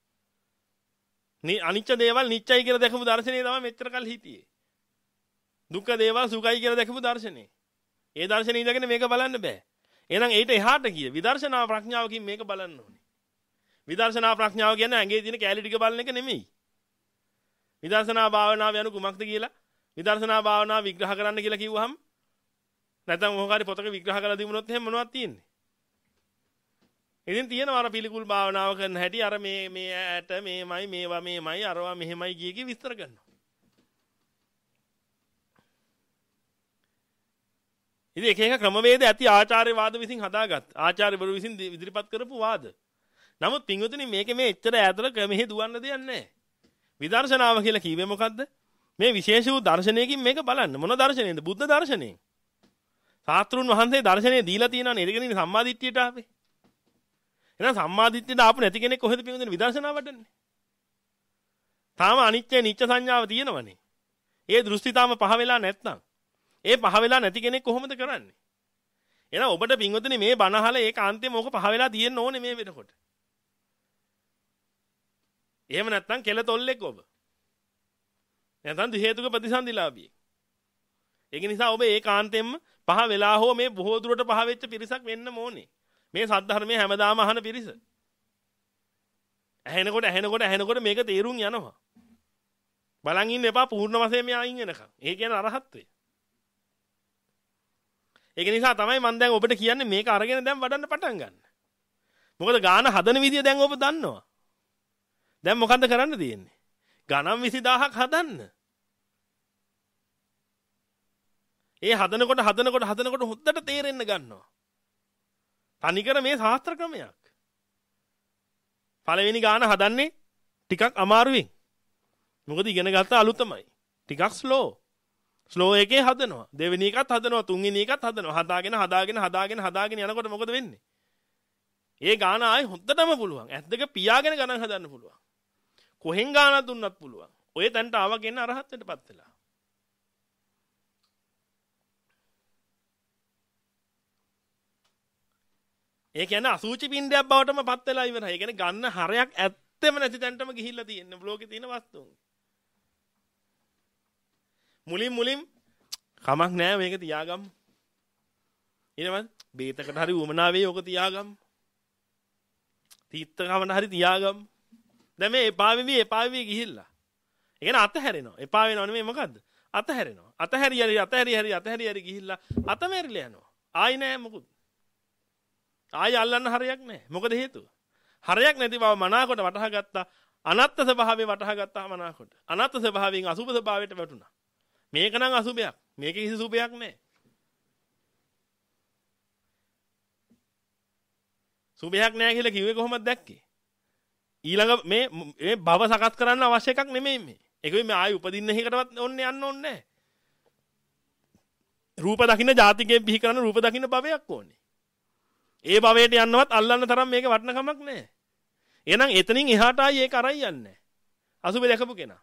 අනිච්ච දේවල් නිච්චයි කියලා දැකපු දර්ශනේ තමයි මෙච්චර කල් හිටියේ. දුක්ඛ දේවල් සුඛයි කියලා දැකපු දර්ශනේ. ඒ දර්ශනේ ඉඳගෙන මේක බලන්න බෑ. එහෙනම් ඊට එහාට ගිය විදර්ශනා ප්‍රඥාවකින් මේක බලන්න ඕනේ. විදර්ශනා ප්‍රඥාව කියන්නේ ඇඟේ තියෙන කැලි ටික බලන එක නෙමෙයි. විදර්ශනා භාවනාව යනු කුමක්ද කියලා විදර්ශනා භාවනාව විග්‍රහ කරන්න කියලා කිව්වහම නැත්නම් මොකක් හරි පොතක විග්‍රහ කරලා දීමුනොත් එහෙම මොනවද තියෙන්නේ? ඉතින් තියෙනවා අර පිළිකුල් භාවනාව කරන හැටි අර මේ මේ ඇට මේමයි මේවා මේමයි අරවා මෙහෙමයි කිය කී විස්තර කරනවා. ඉතින් එක එක ක්‍රමවේද ඇති ආචාර්යවාද විසින් හදාගත් ආචාර්යවරු විසින් ඉදිරිපත් කරපු වාද. නමුත් පින්වතුනි මේකේ මේ එච්චර ඈතට ක්‍රමෙහි දුවන්න දෙයක් නැහැ. විදර්ශනාව කියලා කිව්වේ මොකද්ද? මේ විශේෂ වූ දර්ශනයකින් මේක බලන්න. මොන දර්ශනයේද? බුද්ධ දර්ශනයෙන්. ශාස්ත්‍රුන් වහන්සේ දර්ශනය දීලා තියෙනවානේ. ඒකනේ සම්මාදිට්ඨියට ආවේ. එහෙනම් සම්මාදිට්ඨියට ආපු නැති කෙනෙක් කොහෙද පින්වතුනි විදර්ශනාව වඩන්නේ? තාම අනිත්‍ය නිච්ච සංඥාව තියෙනවනේ. ඒ දෘෂ්ටි තාම පහ වෙලා නැත්නම් ඒ පහ වෙලා නැති කෙනෙක් කොහොමද කරන්නේ? එහෙනම් ඔබට පින්වතුනි මේ බණ අහලා ඒක අන්තිම ඕක පහ වෙලා තියෙන්න ඕනේ මේ වෙනකොට. එහෙම නැත්නම් කෙල තොල්ලෙක් ඔබ. නැත්නම් දි හේතුක ප්‍රතිසන්දිලාභියෙක්. ඒක නිසා ඔබ ඒකාන්තයෙන්ම පහ වෙලා හෝ මේ බොහෝ දුරට පහ වෙච්ච පිරිසක් වෙන්න ඕනේ. මේ සද්ධර්මයේ හැමදාම අහන පිරිස. ඇහෙනකොට ඇහෙනකොට ඇහෙනකොට මේක තේරුම් යනවා. බලන් ඉන්න එපා පූර්ණ වශයෙන් මේ ආයින් වෙනකම්. ඒ කියන්නේ අරහත්ත්වය. ඒක නිසා තමයි මම දැන් ඔබට කියන්නේ මේක අරගෙන දැන් වඩන්න පටන් ගන්න. මොකද ගාන හදන විදිය දැන් ඔබ දන්නවා. දැන් මොකද්ද කරන්න තියෙන්නේ? ගණන් විසි දහසක් හදන්න. ඒ හදනකොට හදනකොට හදනකොට හොද්දට තේරෙන්න ගන්නවා. තනිකර මේ ශාස්ත්‍ර ක්‍රමයක්. පළවෙනි ගාන හදන්නේ ටිකක් අමාරුවෙන්. මොකද ඉගෙන ගත්ත අලුතමයි. ටිකක් ස්ලෝ. ස්ලෝ එකේ හදනවා. දෙවෙනි එකත් හදනවා. තුන්වෙනි එකත් හදනවා. හදාගෙන හදාගෙන හදාගෙන හදාගෙන යනකොට මොකද වෙන්නේ? ඒ ගාන ආයේ හොද්දටම පුළුවන්. ඇස් දෙක පියාගෙන ගණන් හදන්න පුළුවන්. කොහෙන් ගානක් දුන්නත් පුළුවන්. ඔය තැනට ආවා කියන අරහත්ත්වයටපත් වෙලා. ඒ කියන්නේ අසුචි පින්ඩයක් බවටම පත් වෙලා ඉවරයි. ඒ කියන්නේ ගන්න හරයක් ඇත්තෙම නැති තැනටම ගිහිල්ලා තියෙන්නේ. බ්ලොගේ තියෙන වස්තුන්. මුලින් මුලින් කමක් නැහැ මේක තියාගමු. ඊළඟට බේතකට හරි උමනා වෙයි ඕක තියාගමු. තීත්ත කවන හරි තියාගමු. දැන් මේ එපා වෙවි එපා වෙවි ගිහිල්ලා. ඒ කියන්නේ අතහැරෙනවා. එපා වෙනව නෙමෙයි මොකද්ද? අතහැරෙනවා. අතහැරි හරි අතහැරි හරි අතහැරි හරි ගිහිල්ලා අතමැරිලා යනවා. ආයි නෑ මොකුත්. ආයි අල්ලන්න හරයක් නෑ. මොකද හේතුව? හරයක් නැති බව මනාකොට වටහා ගත්තා. අනත්ත් ස්වභාවය වටහා ගත්තා මනාකොට. අනත්ත් ස්වභාවයෙන් අසුභ ස්වභාවයට වැටුණා. මේක නම් අසුභයක්. මේකේ කිසි සුභයක් නෑ. සුභයක් නෑ කියලා කිව්වේ කොහොමද දැක්කේ? ඊළඟ මේ මේ භව සකස් කරන්න අවශ්‍ය එකක් නෙමෙයි මේ. ඒක මේ ආයි උපදින්න එකටවත් ඕන්නේ යන්න ඕනේ නෑ. රූප දකින්න ජාතිකයෙන් බිහි කරන රූප දකින්න භවයක් ඕනේ. ඒ භවයට යන්නවත් අල්ලන්න තරම් මේක වටිනකමක් නෑ. එහෙනම් එතනින් එහාට ආයි ඒක අරන් යන්නේ නැහැ. අසුබේ දැකපු කෙනා.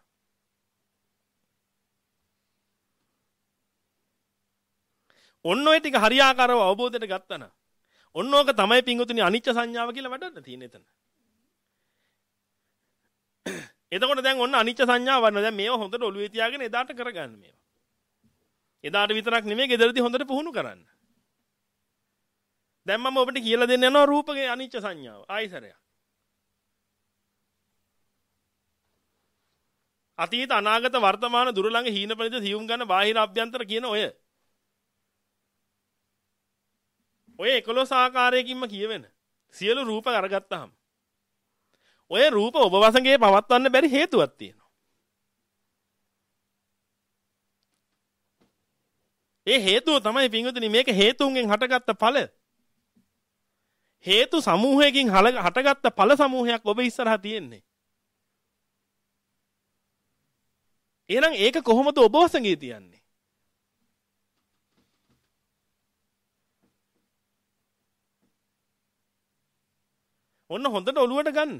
ඔන්න ඔය ටික හරියාකාරව අවබෝධයට ගත්තා නම් ඔන්න ඕක තමයි පිංගුතුනි අනිච්ච සංඥාව කියලා වඩන්න තියෙන එතන. එතකොට දැන් ඔන්න අනිච්ච සංඥාව වඩන දැන් මේව හොඳට ඔළුවේ තියාගෙන එදාට කරගන්න මේවා. එදාට විතරක් නෙමෙයි ගෙදරදී හොඳට පුහුණු කරන්න. දැන් මම ඔබට කියලා දෙන්න යනවා රූපගේ අනිච්ච සංඥාව. ආයිසරයක්. අතීත අනාගත වර්තමාන දුර ළඟ හීන පරිදි සියුම් ගන්න බාහිර අභ්‍යන්තර කියන ඔය ඔය එකොළොස් ආකාරයකින්ම කියවෙන සියලු රූප අරගත්තාම ඔය රූප ඔබ වසඟේ පවත්වන්න බැරි හේතුවක් තියෙනවා. ඒ හේතුව තමයි පින්වතුනි මේක හේතුන්ගෙන් හටගත්ත ඵල. හේතු සමූහයකින් හටගත්ත ඵල සමූහයක් ඔබ ඉස්සරහා තියෙන්නේ. එහෙනම් ඒක කොහොමද ඔබ වසඟේ තියන්නේ? ඔන්න හොඳට ඔලුවට ගන්න.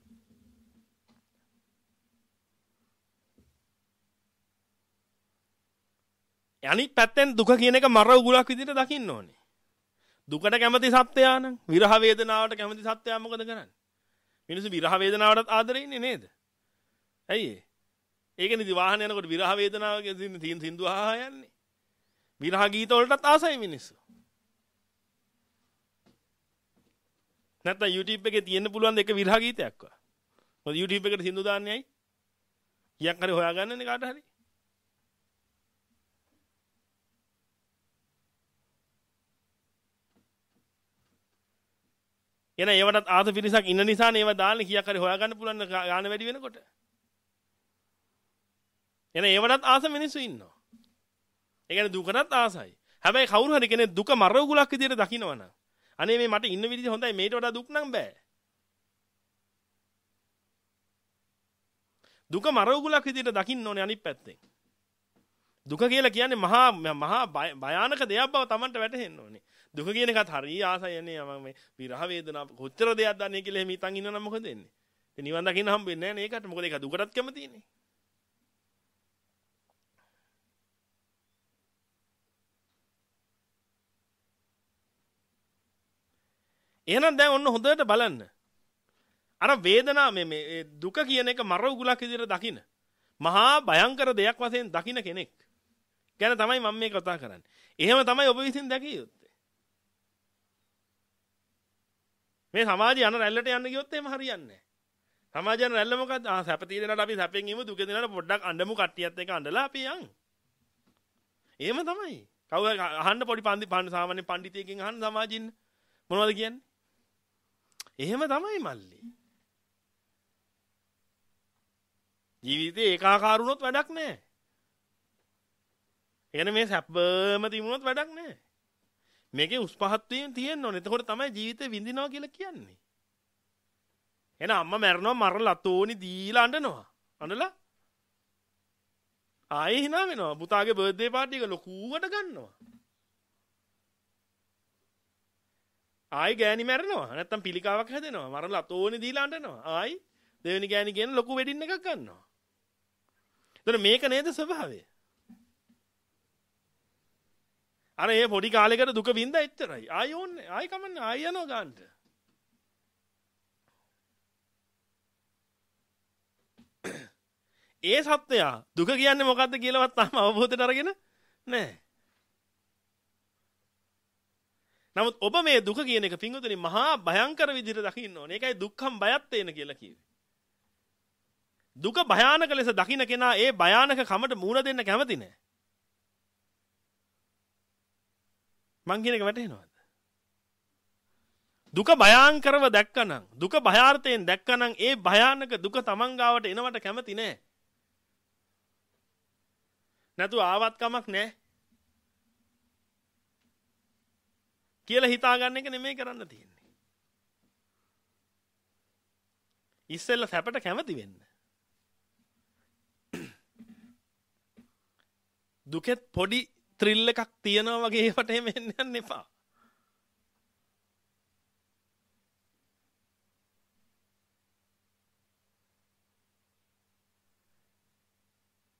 අනිත් පැත්තෙන් දුක කියන එක මර උගුලක් විදිහට දකින්න ඕනේ. දුකට කැමති සත්‍යයා නම් විරහ වේදනාවට කැමති සත්‍යයා මොකද කරන්නේ? මිනිස්සු විරහ වේදනාවටත් ආදරේ ඉන්නේ නේද? ඇයි ඒ? ඒකනේ ඉතින් වාහන යනකොට විරහ වේදනාව කියන තියෙන සින්දු අහා යන්නේ. විරහ ගීත වලටත් ආසයි මිනිස්සු. නැත්නම් YouTube එකේ තියෙන්න පුළුවන් එක විරහ ගීතයක් වා. මොකද YouTube එකට සින්දු දාන්නේ ඇයි? කීයක් හරි හොයාගන්නනේ කාට හරි. එන ඒවටත් ආස පිරිසක් ඉන්න නිසානේ ඒවා දාන්නේ කීයක් හරි හොයාගන්න පුළුවන් ගාන වැඩි වෙනකොට. එන ඒවටත් ආස මිනිස්සු ඉන්නවා. ඒ කියන්නේ දුකටත් ආසයි. හැබැයි කවුරු හරි කෙනෙක් දුක මර උගුලක් විදියට දකින්නවනම් අනේ මේ මට ඉන්න විදිහ හොඳයි මේට වඩා දුක් නම් බෑ. දුක මර උගුලක් විදියට දකින්න ඕනේ අනිත් පැත්තෙන්. දුක කියලා කියන්නේ මහා මහා භයානක දෙයක් බව Tamanට වැටහෙන්න ඕනේ. දුක කියන එකත් හරිය ආසයනේ මම මේ විරහ වේදනාව කොච්චර දෙයක් දන්නේ කියලා එහෙම හිතන් ඉන්නනම් මොකද වෙන්නේ? ඒ නිවන් දකින්න හම්බෙන්නේ නැහැ නේ ඒකට. මොකද ඒක දුකටත් කැමතිනේ. එහෙනම් දැන් ඔන්න හොඳට බලන්න. අර වේදනාව මේ මේ දුක කියන එක මර උගුලක් විදිහට දකින්න. මහා භයංකර දෙයක් වශයෙන් දකින්න කෙනෙක්. ගැන තමයි මම මේ කතා කරන්නේ. එහෙම තමයි ඔබ විසින් දැකිය යුත්තේ. මේ සමාජය යන රැල්ලට යන්න ගියොත් එහෙම හරියන්නේ නැහැ. සමාජය යන රැල්ල මොකද්ද? ආ සැප තියෙනට අපි සැපෙන් ඉමු, දුක දෙනට පොඩ්ඩක් අඬමු කට්ටියත් එක්ක අඬලා අපි යන්. එහෙම තමයි. කවුරු අහන්න පොඩි පන්දි පන්න සාමාන්‍ය පඬිතියකින් අහන්න සමාජින් මොනවද කියන්නේ? එහෙම තමයි මල්ලි. ජීවිතේ ඒකාකාර වුණොත් වැඩක් නැහැ. එන මේ සැපම තිබුණොත් වැඩක් නැහැ. මේකේ උස් පහත් වීම තියෙන්න ඕනේ. එතකොට තමයි ජීවිතේ විඳිනවා කියලා කියන්නේ. එන අම්මා මැරෙනවා මරලා තෝනි දීලා අඬනවා. අඬලා ආයෙ hina වෙනවා. පුතාගේ බර්ත්ඩේ පාර්ටි එක ලොකුවට ගන්නවා. ආයි ගෑණි මැරෙනවා. නැත්තම් පිළිකාවක් හැදෙනවා. මරලා තෝනි දීලා අඬනවා. ආයි දෙවෙනි ගෑණි කියන ලොකු වෙඩින් එකක් ගන්නවා. එතන මේක නේද ස්වභාවය? අර ඒ පොඩි කාලෙකට දුක විඳා එච්චරයි. ආයි ඕන්නේ. ආයි කමන්නේ. ආයි යනවා ගන්නට. ඒ සත්‍යය දුක කියන්නේ මොකද්ද කියලාවත් තාම අවබෝධයට අරගෙන නැහැ. නමුත් ඔබ මේ දුක කියන එක පින්වතුනි මහා භයංකර විදිහට දකින්න ඕනේ. ඒකයි දුක්ඛම් බයත්තේන කියලා කිව්වේ. දුක භයානක ලෙස දකින්න කෙනා ඒ භයානක කමට මූණ දෙන්න කැමති නැහැ. මං කියන එක වැටහෙනවද? දුක භයානකරව දැක්කනම් දුක භයාර්ථයෙන් දැක්කනම් ඒ භයානක දුක තමන් ගාවට එනවට කැමති නැහැ. නැතු ආවත් කමක් නැහැ කියලා හිතාගන්න එක නෙමෙයි කරන්න තියෙන්නේ. ඉස්සෙල්ලා සැපට කැමති වෙන්න. දුකෙත් පොඩි ත්‍රිල් එකක් තියනවා වගේ ඒකට එහෙම එන්න යන්න එපා.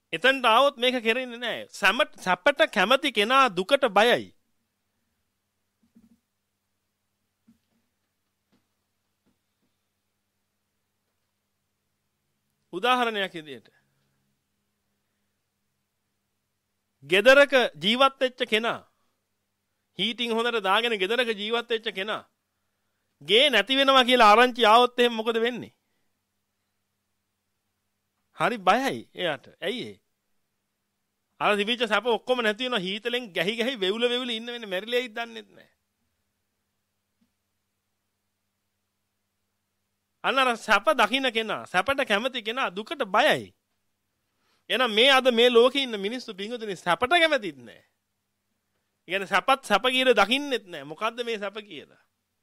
එතනට ආවොත් මේක කෙරෙන්නේ නැහැ. සැපට කැමති කෙනා දුකට බයයි. උදාහරණයක් විදියට ගෙදරක ජීවත් වෙච්ච කෙනා හීටින් හොඳට දාගෙන ගෙදරක ජීවත් වෙච්ච කෙනා ගේ නැති වෙනවා කියලා ආරංචි ආවොත් එහෙනම් මොකද වෙන්නේ? හරි බයයි එයාට. ඇයි ඒ? අර තිබිච්ච සැප ඔක්කොම නැති වෙනවා හීතලෙන් ගැහි ගැහි වෙවුල වෙවුල ඉන්න වෙන්නේ මැරිලෙයිද දන්නේ නැහැ. අන්නර සැප දකින්න කෙනා සැපට කැමති කෙනා දුකට බයයි. එහෙනම් මේ අද මේ ලෝකේ ඉන්න මිනිස්සු පිංගුතුනි සැපට කැමතිත් නැහැ. ඒ කියන්නේ සැපත් සැප කියලා දකින්නෙත් නැහැ. මොකද්ද මේ සැප කියලා?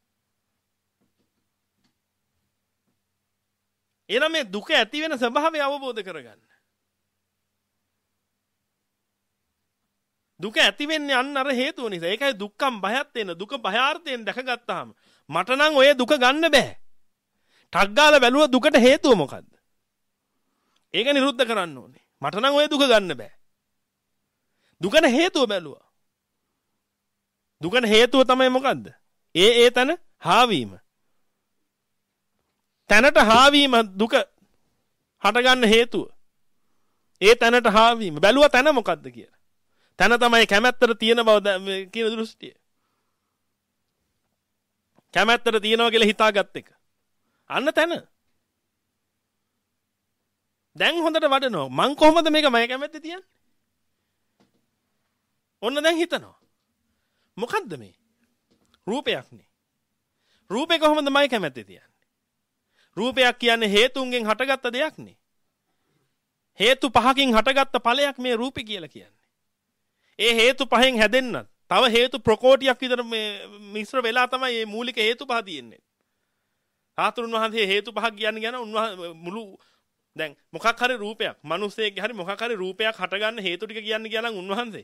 එහෙනම් මේ දුක ඇති වෙන ස්වභාවය අවබෝධ කරගන්න. දුක ඇති වෙන්නේ අන්න අර හේතුව නිසා. ඒකයි දුක්ඛම් භයත් වෙන. දුක භයාර්ථයෙන් දැකගත්තාම මට නම් ඔය දුක ගන්න බෑ. ටක් ගාලා බැලුවා දුකට හේතුව මොකද්ද? ඒක නිරුද්ධ කරන්න ඕනේ. මට නම් ඔය දුක ගන්න බෑ. දුකට හේතුව බැලුවා. දුකට හේතුව තමයි මොකද්ද? ඒ ඒ තන හාවීම. තැනට හාවීම දුක හටගන්න හේතුව. ඒ තැනට හාවීම. බැලුවා තැන මොකද්ද කියලා. තැන තමයි කැමැත්තට තියෙන බව කියන දෘෂ්ටිය. කැමැත්තට තියෙනවා කියලා හිතාගත් එක. අන්න තැන. දැන් හොඳට වඩනවා. මං කොහොමද මේක මම කැමැත්තේ තියන්නේ? ඔන්න දැන් හිතනවා. මොකද්ද මේ? රූපයක් නේ. රූපේ කොහොමද මම කැමැත්තේ තියන්නේ? රූපයක් කියන්නේ හේතුන්ගෙන් හටගත්ත දෙයක් නේ. හේතු පහකින් හටගත්ත ඵලයක් මේ රූපේ කියලා කියන්නේ. ඒ හේතු පහෙන් හැදෙන්නත් තව හේතු ප්‍රකෝටියක් විතර මේ මිශ්‍ර වෙලා තමයි මේ මූලික හේතු පහ තියෙන්නේ. සාතුරුන් වහන්සේ හේතු පහක් කියන්නේ කියන උන්වහන්සේ මුළු දැන් මොකක් හරි රූපයක් මිනිස්සෙක්ගේ හරි මොකක් හරි රූපයක් හටගන්න හේතු ටික කියන්නේ කියනනම් උන්වහන්සේ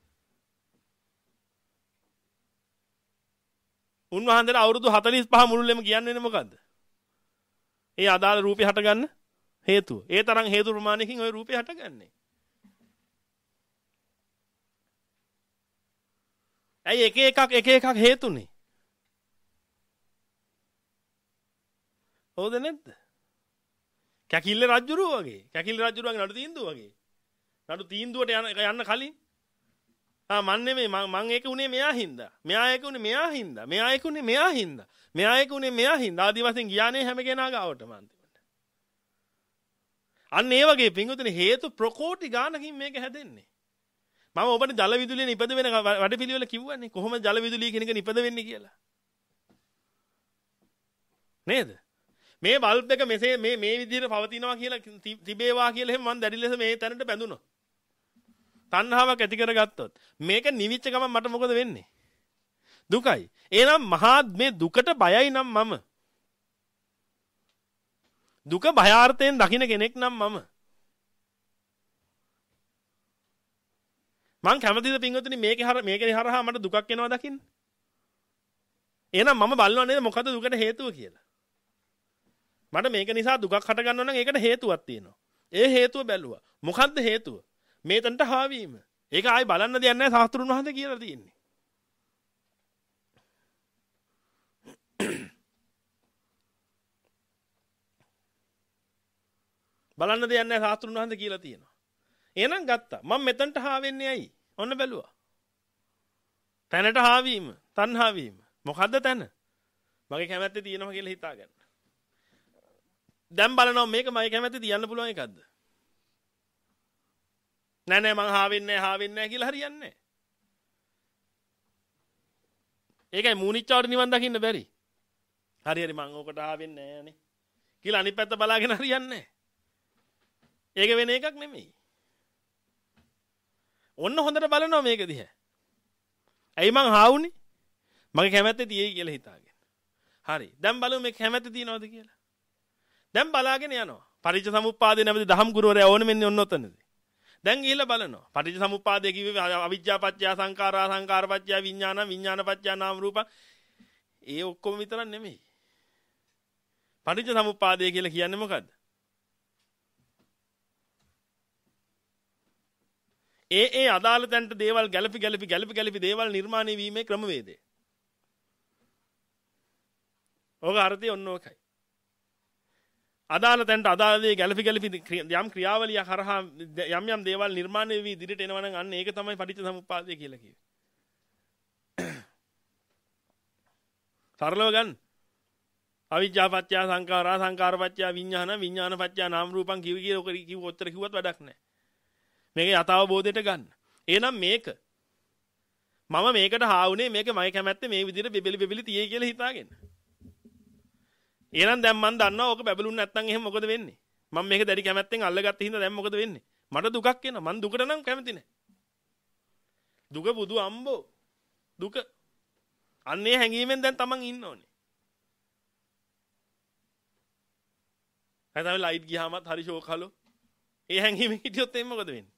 උන්වහන්සේට අවුරුදු හතළිස් පහ මුළුල්ලෙම කියන්නේ මොකද්ද? ඒ අදාළ රූපේ හටගන්න හේතුව. ඒ තරම් හේතු ප්‍රමාණයකින් ওই රූපේ හටගන්නේ. ඇයි එක එකක් එක එකක් හේතුනේ? හොද නැද්ද? කැකිල්ල රජුරුව වගේ. කැකිල්ල රජුරුවගේ නඩු තීන්දුව වගේ. නඩු තීන්දුවට යන යන්න කලින් ආ මන් නෙමෙයි මං ඒක උනේ මෙයා හින්දා. මෙයා ඒක උනේ මෙයා හින්දා. මෙයා ඒක උනේ මෙයා හින්දා. මෙයා ඒක උනේ මෙයා හින්දා. ආදි වශයෙන් ගියානේ හැම කෙනා ගාවටම අන්තිමට. අන්න ඒ වගේ පිංගුතුනේ හේතු ප්‍රකෝටි ගානකින් මේක හැදෙන්නේ. මම ඔබට ජල විදුලිය නිපද වෙන වැඩපිළිවෙල කිව්වනේ කොහොමද ජල විදුලිය කියන එක නිපද වෙන්නේ කියලා. නේද? මේ බල්බ් එක මෙසේ මේ මේ විදිහට පවතිනවා කියලා තිබේවා කියලා එහෙම මම දැඩි ලෙස මේ තැනට බැඳුණා. තණ්හාවක් ඇති කරගත්තොත් මේක නිවිච්ච ගමන් මට මොකද වෙන්නේ? දුකයි. එහෙනම් මහා මේ දුකට බයයි නම් මම. දුක භයාර්ථයෙන් දකින්න කෙනෙක් නම් මම. මං කැමතිද පින්වතුනි මේකේ හර මේකේ හරහා මට දුකක් එනවා දකින්න? එහෙනම් මම බලනවා නේද මොකද්ද දුකට හේතුව කියලා? මට මේක නිසා දුකක් හට ගන්නවා නම් ඒකට හේතුවක් තියෙනවා. ඒ හේතුව බැලුවා. මොකද්ද හේතුව? මේතන්ට හාවීම. ඒක ආයි බලන්න දෙයක් නැහැ සාස්ත්‍රුන් වහන්සේ කියලා තියෙන්නේ. බලන්න දෙයක් නැහැ සාස්ත්‍රුන් වහන්සේ කියලා තියෙනවා. එහෙනම් ගත්තා. මම මෙතනට හාවෙන්නේ ඇයි? ඔන්න බැලුවා. තැනට හාවීම, තණ්හා වීම. මොකද්ද තැන? මගේ කැමැත්තේ තියෙනවා කියලා හිතාගන්න. දැන් බලනවා මේක මගේ කැමැත්තේ තියන්න පුළුවන් එකක්ද? නෑ නෑ මං හාවෙන්නේ නෑ හාවෙන්නේ නෑ කියලා හරියන්නේ නෑ. ඒකයි මූණිච්චවට නිවන් දකින්න බැරි. හරි හරි මං ඕකට හාවෙන්නේ නෑනේ කියලා අනිත් පැත්ත බලාගෙන හරියන්නේ නෑ. ඒක වෙන එකක් නෙමෙයි. ඔන්න හොඳට බලනවා මේක දිහා. ඇයි මං හාවුනේ? මගේ කැමැත්තේ තියෙයි කියලා හිතාගෙන. හරි. දැන් බලමු මේ කැමැත්තේ තියනවද කියලා. දැන් බලාගෙන යනවා. පටිච්ච සමුප්පාදේ නැමැති දහම් ගුරුවරයා ඕනෙ මෙන්න ඔන්න ඔතනදී. දැන් ගිහිල්ලා බලනවා. පටිච්ච සමුප්පාදේ කිව්වේ අවිජ්ජා පත්‍ය සංඛාරා සංඛාර පත්‍ය විඥාන විඥාන පත්‍ය නාම රූප. ඒ ඔක්කොම විතරක් නෙමෙයි. පටිච්ච සමුප්පාදේ කියලා කියන්නේ මොකද්ද? ඒ ඒ අදාළ තැනට දේවල් ගැලපි ගැලපි ගැලපි ගැලපි දේවල් නිර්මාණය වීමේ ක්‍රමවේදය. ඕක අර්ථය ඔන්න ඕකයි. අදාළ තැනට අදාළ දේ ගැලපි ගැලපි යම් ක්‍රියාවලිය කරහා යම් යම් දේවල් නිර්මාණය වී ඉදිරියට එනවා නම් අන්න ඒක තමයි පටිච්චසමුප්පාදය කියලා කියන්නේ. සරලව ගන්න. අවිජ්ජා පත්‍ය සංඛාරා සංඛාර පත්‍ය විඥාන විඥාන පත්‍ය නාම රූපං කිවි කියලා ඔක කිව්ව උත්තර කිව්වත් වැඩක් නැහැ. මේක යථාබෝධයට ගන්න. එහෙනම් මේක මම මේකට හාවුනේ මේක මගේ කැමැත්ත මේ විදිහට බෙබෙලි බෙබෙලි තියේ කියලා හිතාගෙන. එහෙනම් දැන් මම දන්නවා ඕක බැබළුන් නැත්තම් එහෙම මොකද වෙන්නේ? මම මේක දැඩි කැමැත්තෙන් අල්ලගත්ත හින්දා දැන් මොකද වෙන්නේ? මට දුකක් එනවා. මං දුකට නම් කැමති නැහැ. දුක බුදු අම්බෝ. දුක. අන්නේ හැංගීමෙන් දැන් තමන් ඉන්න ඕනේ. හැබැයි ලයිට් ගියාමත් හරි ෂෝක් හලෝ. ඒ හැංගීමෙන් හිටියොත් එන්නේ මොකද වෙන්නේ?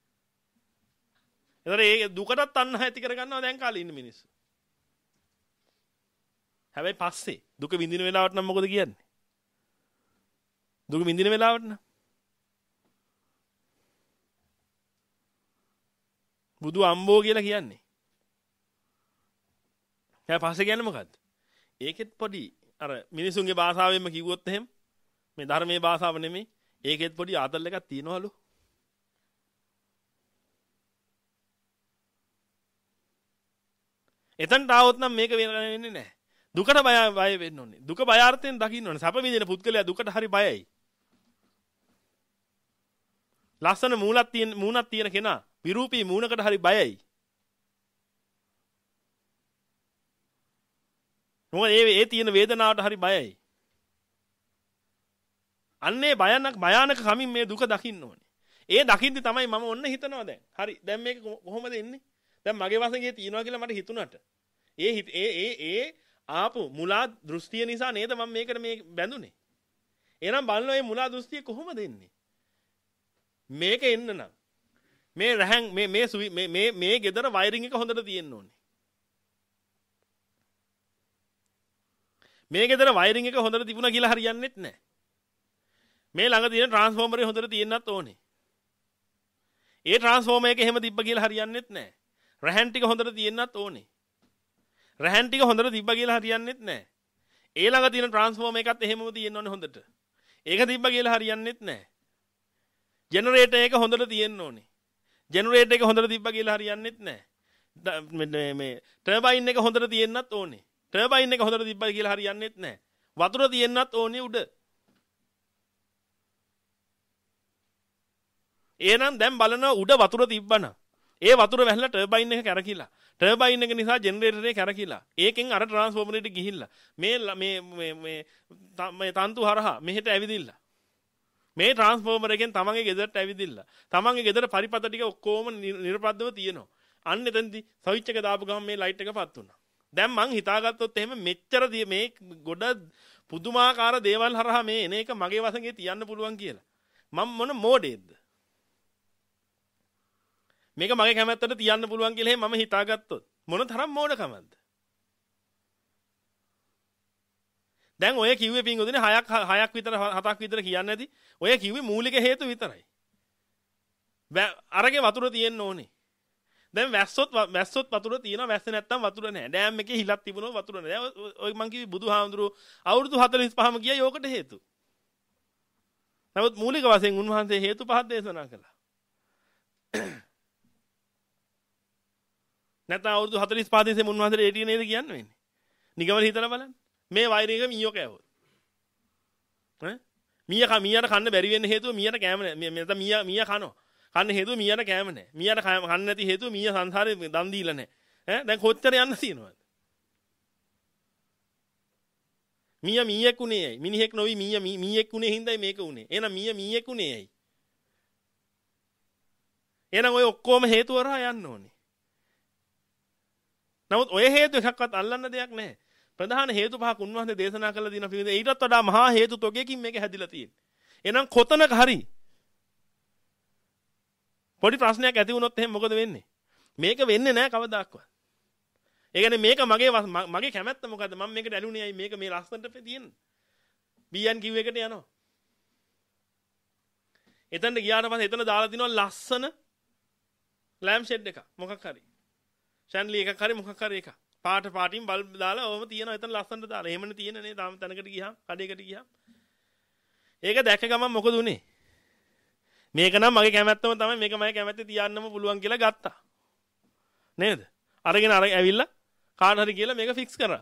ඒතර ඒ දුකටත් තණ්හා ඇති කරගන්නවා දැන් කාලේ ඉන්න මිනිස්සු. හැබැයි පස්සේ දුක විඳින වෙලාවට නම් මොකද කියන්නේ? දුක විඳින වෙලාවට නම් බුදු අම්බෝ කියලා කියන්නේ. ඊට පස්සේ කියන්නේ මොකද්ද? ඒකෙත් පොඩි අර මිනිසුන්ගේ භාෂාවෙන්ම කිව්වොත් එහෙම මේ ධර්මයේ භාෂාව නෙමෙයි. ඒකෙත් පොඩි ආතල් එකක් තියෙනවලු. එතනට ආවොත් නම් මේක වෙන්නේ නැහැ. දුකට බය බය වෙන්න ඕනේ. දුක බය අර්ථයෙන් දකින්න ඕනේ. සැප විඳින පුද්ගලයා දුකට හරි බයයි. ලස්සන මූණක් තියෙන මූණක් තියෙන කෙනා විරූපී මූණකට හරි බයයි. මොකද ඒ ඒ තියෙන වේදනාවට හරි බයයි. අන්නේ භයානක භයානක කමින් මේ දුක දකින්න ඕනේ. ඒ දකින්දි තමයි මම ඔන්න හිතනවා දැන්. හරි දැන් මේක කොහොමද එන්නේ? දැන් මගේ වශයෙන් තියෙනවා කියලා මට හිතුණාට. ඒ ඒ ඒ ඒ ආපු මුලා දෘෂ්ටිය නිසා නේද මම මේකට මේ බැඳුනේ. එහෙනම් බලන්න මේ මුලා දෘෂ්ටිය කොහොමද එන්නේ? මේක එන්න නම් මේ රහන් මේ මේ මේ මේ මේ ගෙදර වයරින් එක හොඳට තියෙන්න ඕනේ. මේ ගෙදර වයරින් එක හොඳට තිබුණා කියලා හරියන්නේත් නැහැ. මේ ළඟ තියෙන ට්‍රාන්ස්ෆෝමරේ හොඳට තියෙන්නත් ඕනේ. ඒ ට්‍රාන්ස්ෆෝමර් එක එහෙම තිබ්බ කියලා හරියන්නේත් නැහැ. රහන් ටික හොඳට තියෙන්නත් ඕනේ. රහන් ටික හොඳට තිබ්බ කියලා හරියන්නේත් නැහැ. ඒ ළඟ තියෙන ට්‍රාන්ස්ෆෝමර් එකත් එහෙමම තියෙන්න ඕනේ හොඳට. ඒක තිබ්බ කියලා හරියන්නේත් නැහැ. ජෙනරේටර් එක හොඳට තියෙන්න ඕනේ. ජෙනරේටර් එක හොඳට තිබ්බ කියලා හරියන්නේත් නැහැ. මේ මේ ටර්බයින් එක හොඳට තියෙන්නත් ඕනේ. ටර්බයින් එක හොඳට තිබ්බ කියලා හරියන්නේත් නැහැ. වතුර තියෙන්නත් ඕනේ උඩ. එහෙනම් දැන් බලනවා උඩ වතුර තිබ්බනම් ඒ වතුර වැහලා ටර්බයින් එක කැරකිලා ටර්බයින් එක නිසා ජෙනරේටර් එක කැරකිලා ඒකෙන් අර ට්‍රාන්ස්ෆෝමරේට ගිහිල්ලා මේ මේ මේ මේ තන්තු හරහා මෙහෙට ඇවිදින්න මේ ට්‍රාන්ස්ෆෝමර් එකෙන් තමන්ගේ ගෙදරට ඇවිදින්න තමන්ගේ ගෙදර පරිපත ටික ඔක්කොම නිර්පද්දව තියෙනවා අන්න එතනදී ස්විච් එක දාපු ගමන් මේ ලයිට් එක පත් වුණා දැන් මං හිතාගත්තොත් එහෙම මෙච්චර මේ ගොඩ පුදුමාකාර දේවල් හරහා මේ එන එක මගේ වශයෙන් තියන්න පුළුවන් කියලා මම මොන මෝඩේද මේක මගේ කැමැත්තට තියන්න පුළුවන් කියලා මම හිතාගත්තොත් මොන තරම් මෝඩකමක්ද දැන් ඔය කිව්වේ පින්වතුනි හයක් හයක් විතර හතක් විතර කියන්නේ නැති ඔය කිව්වේ මූලික හේතු විතරයි අරගේ වතුර තියෙන්න ඕනේ දැන් වැස්සොත් වැස්සොත් වතුර තියෙනවා වැස්ස නැත්තම් වතුර නැහැ ඩෑම් එකේ හිලක් තිබුණොත් වතුර නැහැ ඔය මං කිව්වේ බුදුහාමුදුරුවෝ අවුරුදු හතළිස් පහම ගියා යෝකට හේතු නමුත් මූලික වශයෙන් උන්වහන්සේ හේතු පහක් දේශනා කළා නැත්නම් අවුරුදු හතළිස් පහ තිස්සේ මුන්වහන්සේට ඒටි නේද කියන්න වෙන්නේ. නිගමන හිතලා බලන්න. මේ වෛරයක මීයෝ කෑවොත්. ඈ? මීයා කා මීයාට කන්න බැරි වෙන්න හේතුව මීයාට කෑම නැහැ. නැත්නම් මීයා මීයා කනවා. කන්න හේතුව මීයාට කෑම නැහැ. මීයාට කන්න නැති හේතුව මීයා සංසාරේ දන් දීලා නැහැ. ඈ? දැන් කොච්චර යන්න තියෙනවද? මීයා මීයෙක් උනේ ඇයි? මිනිහෙක් නොවි මීයා මීයෙක් උනේ හින්දායි මේක උනේ. එහෙනම් මීයා මීයෙක් උනේ ඇයි? එහෙනම් ඔය ඔක්කොම හේතු වරහා යන්න ඕනේ. නමුත් ඔය හේතු එකක්වත් අල්ලන්න දෙයක් නැහැ. ප්‍රධාන හේතු පහක් උන්වහන්සේ දේශනා කළා දින පිළිදේ ඊටත් වඩා මහා හේතු තොගයකින් මේක හැදිලා තියෙන්නේ. එහෙනම් කොතනක හරි පොඩි ප්‍රශ්නයක් ඇති වුණොත් එහෙනම් මොකද වෙන්නේ? මේක වෙන්නේ නැහැ කවදාක්වත්. ඒ කියන්නේ මේක මගේ මගේ කැමැත්ත මොකද්ද? මම මේකට ඇලුනේ ඇයි මේක මේ ලස්සනට තියෙන්නේ. බීඑන් කිව් එකට යනවා. එතනට ගියාට පස්සේ එතන දාලා තිනවා ලස්සන ලෑම්ප් ෂෙඩ් එක මොකක් හරි. ෂැන්ලි එකක් හරි මොකක් හරි එකක්. පාට පාටින් බල්බ් දාලා ඕම තියෙනවා එතන ලස්සනට දාලා. එහෙමනේ තියෙනනේ තාම තැනකට ගියාම කඩේකට ගියාම. ඒක දැක්ක ගමන් මොකද උනේ? මේක නම් මගේ කැමැත්තම තමයි මේක මගේ කැමැත්තේ තියන්නම පුළුවන් කියලා ගත්තා. නේද? අරගෙන අර ඇවිල්ලා කාට හරි කියලා මේක ෆික්ස් කරා.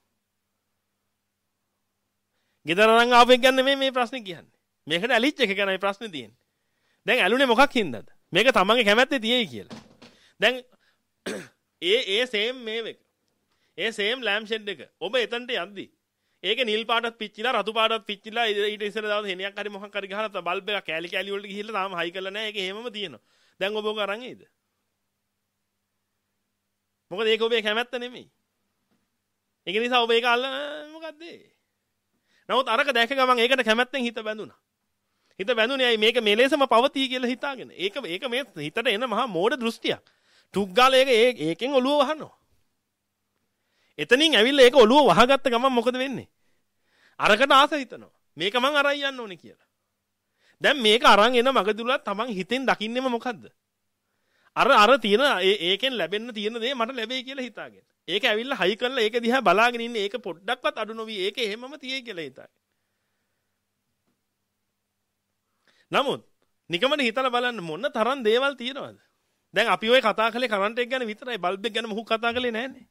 ගෙදර නම් ආපු එක ගන්න මේ මේ ප්‍රශ්නේ කියන්නේ. මේකට ඇලිච් එක ගැනයි ප්‍රශ්නේ තියෙන්නේ. දැන් ඇලුනේ මොකක් හින්දාද? මේක තමන්ගේ කැමැත්තේ තියෙයි කියලා. දැන් ඒ ඒ සේම් මේ එක. ඒ සේම් ලෑම්ප් ෂෙඩ් එක. ඔබ එතනට යද්දි ඒකේ නිල් පාටත් පිච්චිලා රතු පාටත් පිච්චිලා ඊට ඉස්සර දවස් හෙනියක් හරි මොකක් හරි ගහලා බල්බ් එක කෑලි කෑලි වලට ගිහිල්ලා තාම හයි කරලා නැහැ. ඒක එහෙමම තියෙනවා. දැන් ඔබ ඔක අරන් එයිද? මොකද ඒක ඔබේ කැමැත්ත නෙමෙයි. ඒක නිසා ඔබ ඒක අල්ල මොකද්ද ඒ? නමුත් අරක දැක ගමන් ඒකට කැමැත්තෙන් හිත බැඳුනා. හිත බැඳුනේ ඇයි මේක මෙලෙසම පවතී කියලා හිතාගෙන. ඒක ඒක මේ හිතට එන මහා මෝඩ දෘෂ්ටියක්. ටුක් ගාලා ඒක ඒකෙන් ඔළුව වහනවා. එතනින් ඇවිල්ලා ඒක ඔළුව වහගත්ත ගමන් මොකද වෙන්නේ? අරකට ආස හිතනවා. මේක මං අරන් යන්න ඕනේ කියලා. දැන් මේක අරන් එන මගදුලත් තමන් හිතෙන් දකින්නෙම මොකද්ද? අර අර තියෙන ඒකෙන් ලැබෙන්න තියෙන දේ මට ලැබෙයි කියලා හිතාගෙන. ඒක ඇවිල්ලා හයි කරලා ඒක දිහා බලාගෙන ඉන්නේ. ඒක පොඩ්ඩක්වත් අඩු නොවි. ඒක එහෙමම තියෙයි කියලා හිතාගෙන. නමුත් නිකමන හිතලා බලන්න මොන තරම් දේවල් තියෙනවද? දැන් අපි ඔය කතා කරේ කරන්ට් එක ගැන විතරයි. බල්බ් එක ගැන මොහොත් කතා කරේ නැහැනේ.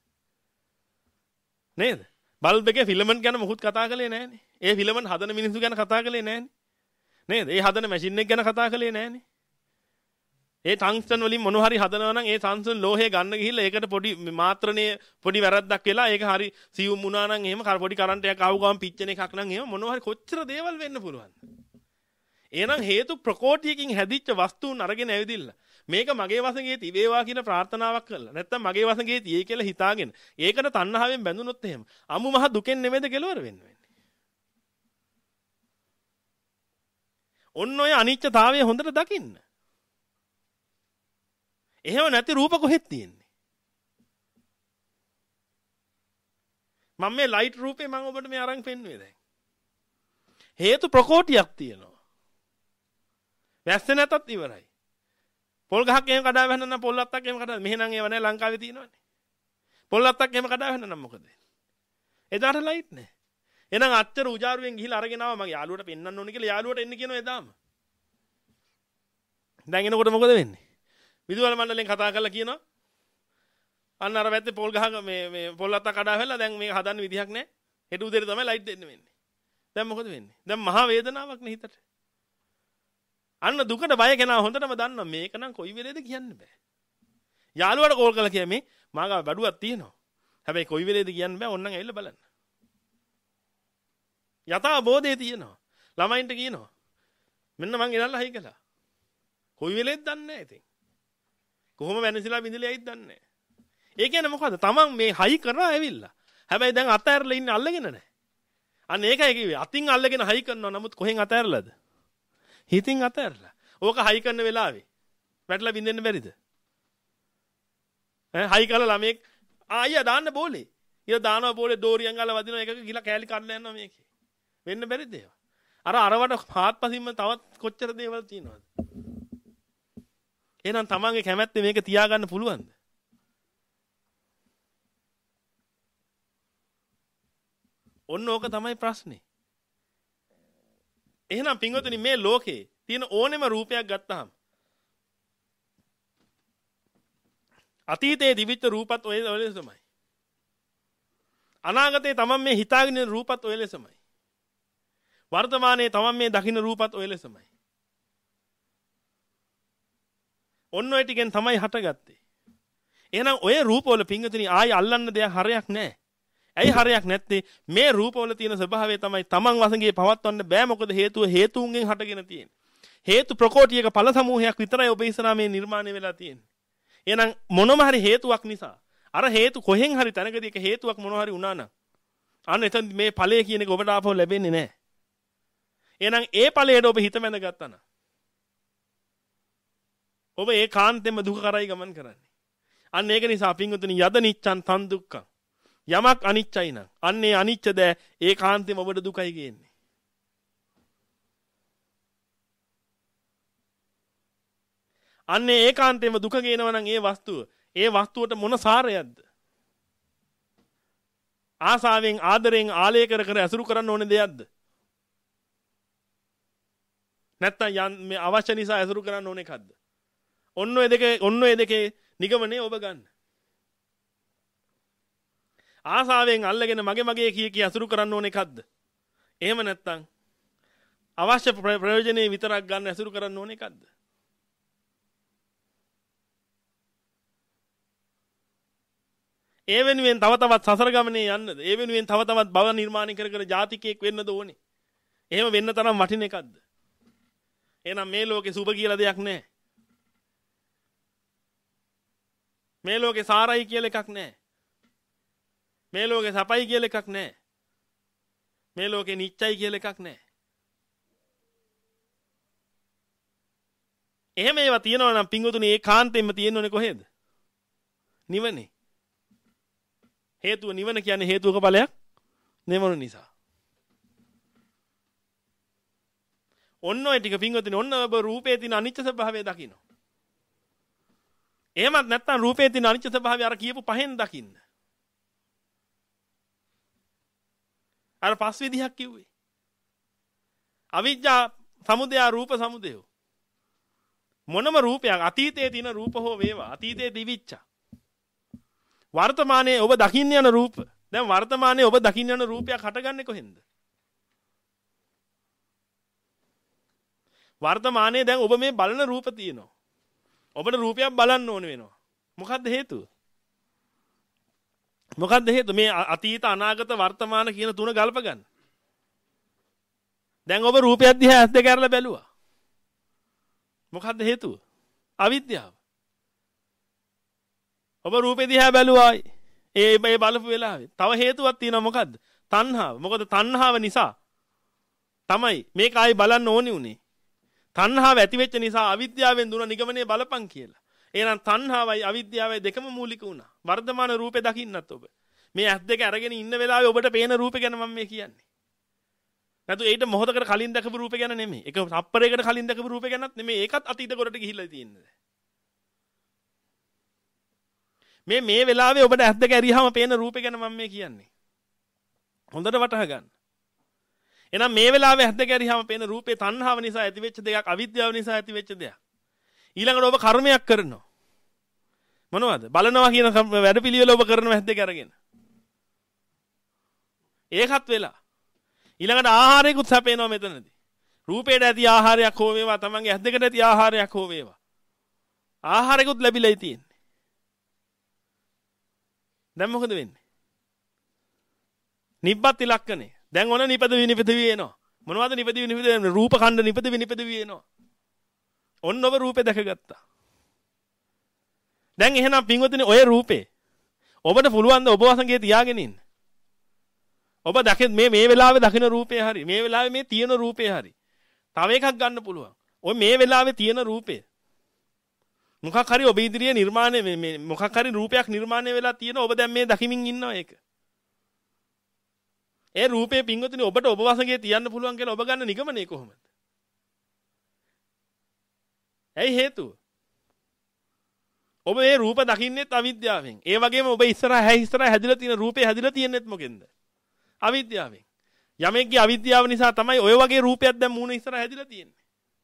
නේද? බල්බ් එකේ ෆිලමන්ට් ගැන මොහොත් කතා කරේ නැහැනේ. ඒ ෆිලමන්ට් හදන මිනිස්සු ගැන කතා කරේ නැහැනේ. නේද? ඒ හදන මැෂින් එක ගැන කතා කරේ නැහැනේ. ඒ ටන්ක්ස්ටන් වලින් මොන හරි හදනවා නම් ඒ ටන්ක්ස්ටන් ලෝහය ගන්න ගිහිල්ලා ඒකට පොඩි මාත්‍රණයේ පොඩි වැරද්දක් වෙලා ඒක හරි සියුම් වුණා නම් එහෙම පොඩි කරන්ට් එකක් ආව ගමන් පිච්චෙන එකක් නම් එහෙම මොනවා හරි කොච්චර දේවල් වෙන්න පුළුවන්ද? එහෙනම් හේතු ප්‍රකෝටියකින් හැදිච්ච වස්තුන් අරගෙන ඇවිදින්න මේක මගේ වශයෙන් තිබේවා කියන ප්‍රාර්ථනාවක් කළා. නැත්තම් මගේ වශයෙන් තියේ කියලා හිතාගෙන ඒකට තණ්හාවෙන් බැඳුනොත් එහෙම අමු මහ දුකෙන් නෙමෙයිද කෙලවර වෙන්නේ. ඔන්න ඔය අනිත්‍යතාවය හොඳට දකින්න. එහෙම නැති රූප කොහෙද තියෙන්නේ? මම මේ ලයිට් රූපේ මම ඔබට මේ අරන් පෙන්නුවේ දැන්. හේතු ප්‍රකෝටියක් තියෙනවා. වැස්ස නැතත් ඉවරයි. පොල් ගහක් එහෙම කඩා වැහෙන්න නම් පොල් අත්තක් එහෙම කඩා මෙහෙනම් ඒව නැහැ ලංකාවේ තියෙනවනේ. පොල් අත්තක් එහෙම කඩා වැහෙන්න නම් මොකද වෙන්නේ? එදාට ලයිට් නැහැ. එහෙනම් අච්චර උජාරුවෙන් ගිහිල්ලා අරගෙන ආවා මගේ යාළුවට පෙන්වන්න ඕනේ කියලා යාළුවට එන්න කියනවා එදාම. දැන් එනකොට මොකද වෙන්නේ? විදුහල් මණ්ඩලයෙන් කතා කරලා කියනවා අන්න අර පැත්තේ පොල් ගහක මේ මේ පොල් අත්ත කඩා වෙලා දැන් මේක හදන්න විදිහක් නැහැ. හෙට උදේට තමයි ලයිට් දෙන්න වෙන්නේ. දැන් මොකද වෙන්නේ? දැන් මහා වේදනාවක් නේ හිතට. අන්න දුකට බය කෙනා හොඳටම දන්නවා මේක නම් කොයි වෙලේද කියන්න බෑ. යාළුවාට කෝල් කරලා කිය මේ මාගා බඩුවක් තියෙනවා. හැබැයි කොයි වෙලේද කියන්න බෑ ඕන්නම් ඇවිල්ලා බලන්න. යථා බෝධේ තියෙනවා. ළමයින්ට කියනවා. මෙන්න මං ගෙනල්ලා හයි කළා. කොයි වෙලේද දන්නේ නැහැ ඉතින්. කොහොම වෙනසිලා බින්දලා යයිද දන්නේ නැහැ. ඒ කියන්නේ මොකද්ද? තමන් මේ හයි කරා ඇවිල්ලා. හැබැයි දැන් අතෑරලා ඉන්නේ අල්ලගෙන නැහැ. අන්න ඒකයි කිව්වේ. අතින් අල්ලගෙන හයි කරනවා. නමුත් කොහෙන් අතෑරලාද? හිතින් අතෑරලා. ඕක හයි කරන වෙලාවේ වැටලා බින්දෙන්න බැරිද? ඈ හයි කරලා ළමෙක් ආයියා දාන්න බෝලේ. ඊට දානවා බෝලේ දෝරියන් ගාලා වදිනවා එකක ගිහලා කෑලි කඩලා යනවා මේකේ. වෙන්න බැරිද ඒවා? අර අරවට හාත්පසින්ම තවත් කොච්චර දේවල් තියෙනවද? එහෙනම් තමන්ගේ කැමැත්තේ මේක තියාගන්න පුළුවන්ද? ඔන්න ඕක තමයි ප්‍රශ්නේ. එහෙනම් පින්වතුනි මේ ලෝකේ තියෙන ඕනෙම රූපයක් ගත්තාම අතීතයේ දිවිච්ච රූපත් ඔය ලෙසමයි. අනාගතයේ තමන් මේ හිතාගෙන ඉන්න රූපත් ඔය ලෙසමයි. වර්තමානයේ තමන් මේ දකින්න රූපත් ඔය ලෙසමයි. ඔන්න ඔය ටිකෙන් තමයි හටගත්තේ. එහෙනම් ඔය රූපවල පින්වතුනි ආයි අල්ලන්න දෙයක් හරයක් නැහැ. ඇයි හරයක් නැත්තේ? මේ රූපවල තියෙන ස්වභාවය තමයි තමන් වශයෙන් පවත්වන්න බෑ. මොකද හේතුව හේතුන්ගෙන් හටගෙන තියෙන්නේ. හේතු ප්‍රකෝටියක ඵල සමූහයක් විතරයි ඔබ ඉස්සරහා මේ නිර්මාණය වෙලා තියෙන්නේ. එහෙනම් මොනම හරි හේතුවක් නිසා අර හේතු කොහෙන් හරි තැනකදී එක හේතුවක් මොනවා හරි වුණා නම් අන්න එතන මේ ඵලය කියන එක ඔබට ආපහු ලැබෙන්නේ නැහැ. එහෙනම් ඒ ඵලයට ඔබ හිත මැද ගත්තා නම් ඔබ ඒ කාන්තෙම දුක කරයි ගමන් කරන්නේ. අන්න ඒක නිසා පින්වතුනි යද නිච්ඡන් තන් දුක්ඛං. යමක් අනිච්චයි නම් අන්නේ අනිච්ච ද ඒ කාන්තෙම ඔබට දුකයි ගේන්නේ. අන්නේ ඒකාන්තයෙන්ම දුක ගේනවා නම් ඒ වස්තුව, ඒ වස්තුවට මොන සාරයක්ද? ආසාවෙන් ආදරෙන් ආලය කර කර ඇසුරු කරන්න ඕනේ දෙයක්ද? නැත්තම් මේ අවශ්‍ය නිසා ඇසුරු කරන්න ඕනේ එකක්ද? ඔන්න ඔය දෙකේ ඔන්න ඔය දෙකේ නිගමනේ ඔබ ගන්න. ආසාවෙන් අල්ලගෙන මගේ මගේ කිය කිය ඇසුරු කරන්න ඕනේ එකක්ද? එහෙම නැත්තම් අවශ්‍ය ප්‍රයෝජනේ විතරක් ගන්න ඇසුරු කරන්න ඕනේ එකක්ද? ඒ වෙනුවෙන් තව තවත් සසර ගමනේ යන්නද? ඒ වෙනුවෙන් තව තවත් භව නිර්මාණය කර කර ජාතිකයෙක් වෙන්නද ඕනේ? එහෙම වෙන්න තරම් වටින එකක්ද? එහෙනම් මේ ලෝකේ සුබ කියලා දෙයක් නැහැ. මේ ලෝකේ සාරයි කියලා එකක් නැහැ. මේ ලෝකේ සපයි කියලා එකක් නැහැ. මේ ලෝකේ නිච්චයි කියලා එකක් නැහැ. එහෙම ඒවා තියෙනවා නම් පිංගුතුනි ඒ කාන්තෙන්ම තියෙන්නේ කොහෙද? නිවනේ. හේතුව නිවන කියන්නේ හේතුක ඵලයක් නෙමනු නිසා. ඔන්න ඔය ටික පිංගුතුනි ඔන්න ඔබ රූපේ තියෙන අනිත්‍ය ස්වභාවය දකින්න. එහෙමත් නැත්නම් රූපේ තියෙන අනිත්‍ය ස්වභාවය අර කියපු පහෙන් දකින්න. අර පස් විදිහක් කිව්වේ. අවිජ්ජා සමුදය රූප සමුදය. මොනම රූපයක් අතීතයේ තියෙන රූප හෝ වේවා අතීතයේ දිවිච්ච. වර්තමානයේ ඔබ දකින්න යන රූප. දැන් වර්තමානයේ ඔබ දකින්න යන රූපයක් හටගන්නේ කොහෙන්ද? වර්තමානයේ දැන් ඔබ මේ බලන රූප තියෙනවා. ඔබට රූපයක් බලන්න ඕන වෙනවා. මොකද්ද හේතුව? මොකද්ද හේතුව? මේ අතීත අනාගත වර්තමාන කියන තුන ගල්ප ගන්න. දැන් ඔබ රූපයක් දිහා ඇස් දෙක අරලා බැලුවා. මොකද්ද හේතුව? අවිද්‍යාව. ඔබ රූපේ දිහා බැලුවායි. ඒ මේ බලපු වෙලාවේ තව හේතුවක් තියෙනවා මොකද්ද? තණ්හාව. මොකද තණ්හාව නිසා තමයි මේක ආයි බලන්න ඕනි උනේ. තණ්හාව ඇති වෙච්ච නිසා අවිද්‍යාවෙන් දුන නිගමනයේ බලපං කියලා. එහෙනම් තණ්හාවයි අවිද්‍යාවයි දෙකම මූලික වුණා. වර්තමාන රූපේ දකින්නත් ඔබ. මේ ඇස් දෙක අරගෙන ඉන්න වෙලාවේ ඔබට පේන රූපේ ගැන මම මේ කියන්නේ. නැතු ඒිට මොහොතකට කලින් දැකපු රූපේ ගැන නෙමෙයි. ඒක තප්පරයකට කලින් දැකපු රූපේ ගැනත් නෙමෙයි. ඒකත් අතීත කොටට ගිහිල්ලා තියෙන්නේ. මේ මේ වෙලාවේ ඔබට ඇස් දෙක ඇරියාම පේන රූපේ ගැන මම මේ කියන්නේ. හොඳට වටහා ගන්න. එහෙනම් මේ වෙලාවේ ඇස් දෙක ඇරියාම පේන රූපේ තණ්හාව නිසා ඇතිවෙච්ච දෙයක්, අවිද්‍යාව නිසා ඇතිවෙච්ච දෙයක්. ඊළඟට ඔබ කර්මයක් කරනවා. මොනවද? බලනවා කියන වැඩපිළිවෙල ඔබ කරනවා ඇස් දෙක අරගෙන. ඒකත් වෙලා. ඊළඟට ආහාරයකුත් සැපේනවා මෙතනදී. රූපේට ඇති ආහාරයක් හෝ වේවා, තමන්ගේ ඇස් දෙකට ඇති ආහාරයක් හෝ වේවා. ආහාරයකුත් ලැබිලායි තියෙන්නේ. දැන් මොකද වෙන්නේ? නිබ්බත් ඉලක්කනේ. දැන් ඔන නිපද විනිපද වෙනවා. මොනවද නිපද විනිපද වෙන්නේ? රූප ඛණ්ඩ නිපද විනිපද වෙනවා. ඔන්න ඔබ රූපේ දැකගත්තා. දැන් එහෙනම් පින්වතුනි ඔය රූපේ ඔබට පුළුවන් ද ඔබ වසඟේ තියාගෙන ඉන්න? ඔබ දකින මේ මේ වෙලාවේ දකින රූපේ හරි මේ වෙලාවේ මේ තියෙන රූපේ හරි තව එකක් ගන්න පුළුවන්. ඔය මේ වෙලාවේ තියෙන රූපේ මොකක් හරි ඔබ ඉදිරියේ නිර්මාණය මේ මොකක් හරි රූපයක් නිර්මාණය වෙලා තියෙන ඔබ දැන් මේ දකිමින් ඉන්නවා ඒක. ඒ රූපේ පින්වතුනි ඔබට ඔබ වසඟේ තියන්න පුළුවන් කියලා ඔබ ගන්න නිගමනය කොහොමද? ඇයි හේතුව? ඔබ මේ රූප දකින්නෙත් අවිද්‍යාවෙන්. ඒ වගේම ඔබ ඉස්සරහ හැ ඉස්සරහ හැදිලා තියෙන රූපේ හැදිලා තියෙන්නෙත් මොකෙන්ද? අවිද්‍යාවෙන්. යමෙක්ගේ අවිද්‍යාව නිසා තමයි ඔය වගේ රූපයක් දැන් මූණ ඉස්සරහ හැදිලා තියෙන්නේ.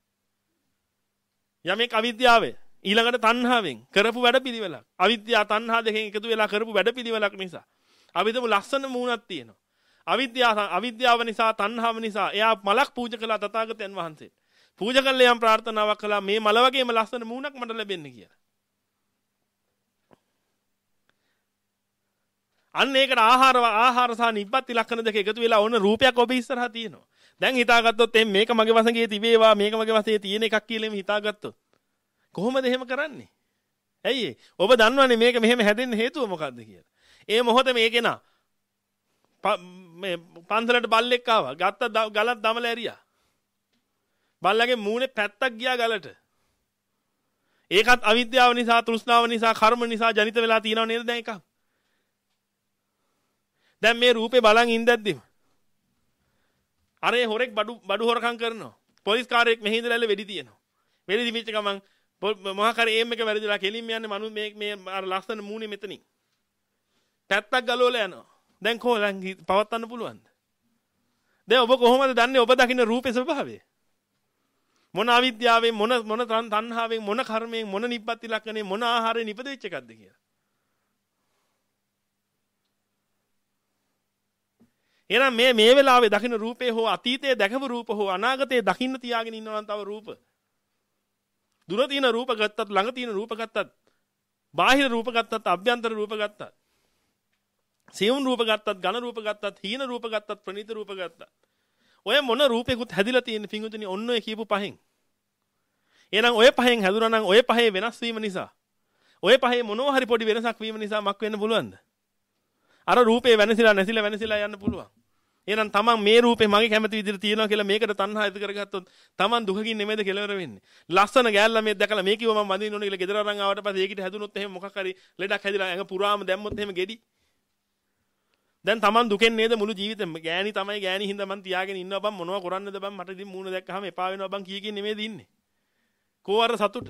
යමෙක් අවිද්‍යාවේ ඊළඟට තණ්හාවෙන් කරපු වැඩපිළිවෙලක්. අවිද්‍යාව තණ්හා දෙකෙන් එකතු වෙලා කරපු වැඩපිළිවෙලක් නිසා. අපිටම ලස්සන මූණක් තියෙනවා. අවිද්‍යාව අවිද්‍යාව නිසා තණ්හාව නිසා එයා මලක් පූජා කළා තථාගතයන් වහන්සේ. පූජා කළා යම් ප්‍රාර්ථනාවක් කළා මේ මල වගේම ලස්සන මූණක් මට ලැබෙන්න කියලා. අන්න ඒකට ආහාර ආහාර සහ නිබ්බත් ලක්ෂණ දෙක එකතු වෙලා ඕන රූපයක් ඔබ ඉස්සරහා තියෙනවා. දැන් හිතාගත්තොත් එම් මේක මගේ වසඟේ තිබේවා මේක මගේ වසඟේ තියෙන එකක් කියලා එම් හිතාගත්තොත් කොහොමද එහෙම කරන්නේ? ඇයි ඔබ දන්නවනේ මේක මෙහෙම හැදෙන්න හේතුව මොකද්ද කියලා. ඒ මොහොතේ මේක නා මේ පන්සලට බල්ලෙක් ආවා. ගත්ත ගලක් දමලා ඇරියා. බල්ලගේ මූණේ පැත්තක් ගියා ගලට. ඒකත් අවිද්‍යාව නිසා, තෘෂ්ණාව නිසා, කර්ම නිසා ජනිත වෙලා තියෙනව නේද දැන් එකක්? දැන් මේ රූපේ බලන් ඉඳද්දිම අර ඒ හොරෙක් බඩු බඩු හොරකම් කරනවා. පොලිස් කාර්යයක් මෙහි ඉඳලා වෙඩි තියනවා. වෙඩි දිවිච්ච ගමන් මොහා කරේ එම් එක වැරදිලා කෙලින්ම යන්නේ මනු මේ මේ අර ලස්සන මූණේ මෙතනින්. පැත්තක් ගලවලා යනවා. දැන් කොහොමද පවත්වන්න පුළුවන්ද? දැන් ඔබ කොහොමද දන්නේ ඔබ දකින්න රූපේ ස්වභාවය? මොන අවිද්‍යාවෙන් මොන මොන තණ්හාවෙන් මොන කර්මයෙන් මොන නිබ්බති ලක්ෂණේ මොන ආහාරයෙන් නිපදෙච්ච එකක්ද කියලා. එහෙනම් මේ මේ වෙලාවේ දකින්න රූපේ හෝ අතීතයේ දැකපු රූප හෝ අනාගතයේ දකින්න තියාගෙන ඉන්නවා නම් තව රූප. දුර තියෙන රූප ගත්තත් ළඟ තියෙන රූප ගත්තත් බාහිර රූප ගත්තත් අභ්‍යන්තර රූප ගත්තත් සියුම් රූප ගත්තත් ඝන රූප ගත්තත් හීන රූප ගත්තත් ප්‍රණීත රූප ගත්තත් ඔය මොන රූපෙකුත් හැදිලා තියෙන පිංගුතුනි ඔන්න ඔය කියපු පහෙන්. එහෙනම් ඔය පහෙන් හැදුනා නම් ඔය පහේ වෙනස් වීම නිසා ඔය පහේ මොනවා හරි පොඩි වෙනසක් වීම නිසා මක් වෙන්න පුළුවන්ද? අර රූපේ වෙනසිලා නැසිලා වෙනසිලා යන්න පුළුවන්. එහෙනම් තමන් මේ රූපේ මගේ කැමති විදිහට තියනවා කියලා මේකට තණ්හා ඇති කරගත්තොත් තමන් දුකකින් නෙමෙයිද කෙලවර වෙන්නේ. ලස්සන ගෑල්ලා මේ දැකලා මේ කිව්ව මම වඳින්න ඕනේ කියලා ගෙදර අරන් ආවට පස්සේ ඒකිට හැදුනොත් එහෙම මොකක් හරි ලෙඩක් හැදිලා ඇඟ පුරාම දැම්මොත් එහෙම ගෙඩි. දැන් තමන් දුකෙන් නේද මුළු ජීවිතේම ගෑණි තමයි ගෑණි හින්දා මං තියාගෙන ඉන්නවා බං මොනවා කරන්නද බං මට ඉතින් මූණ දැක්කහම එපා වෙනවා බං කී කී නෙමෙයිද ඉන්නේ. කෝ අර සතුට.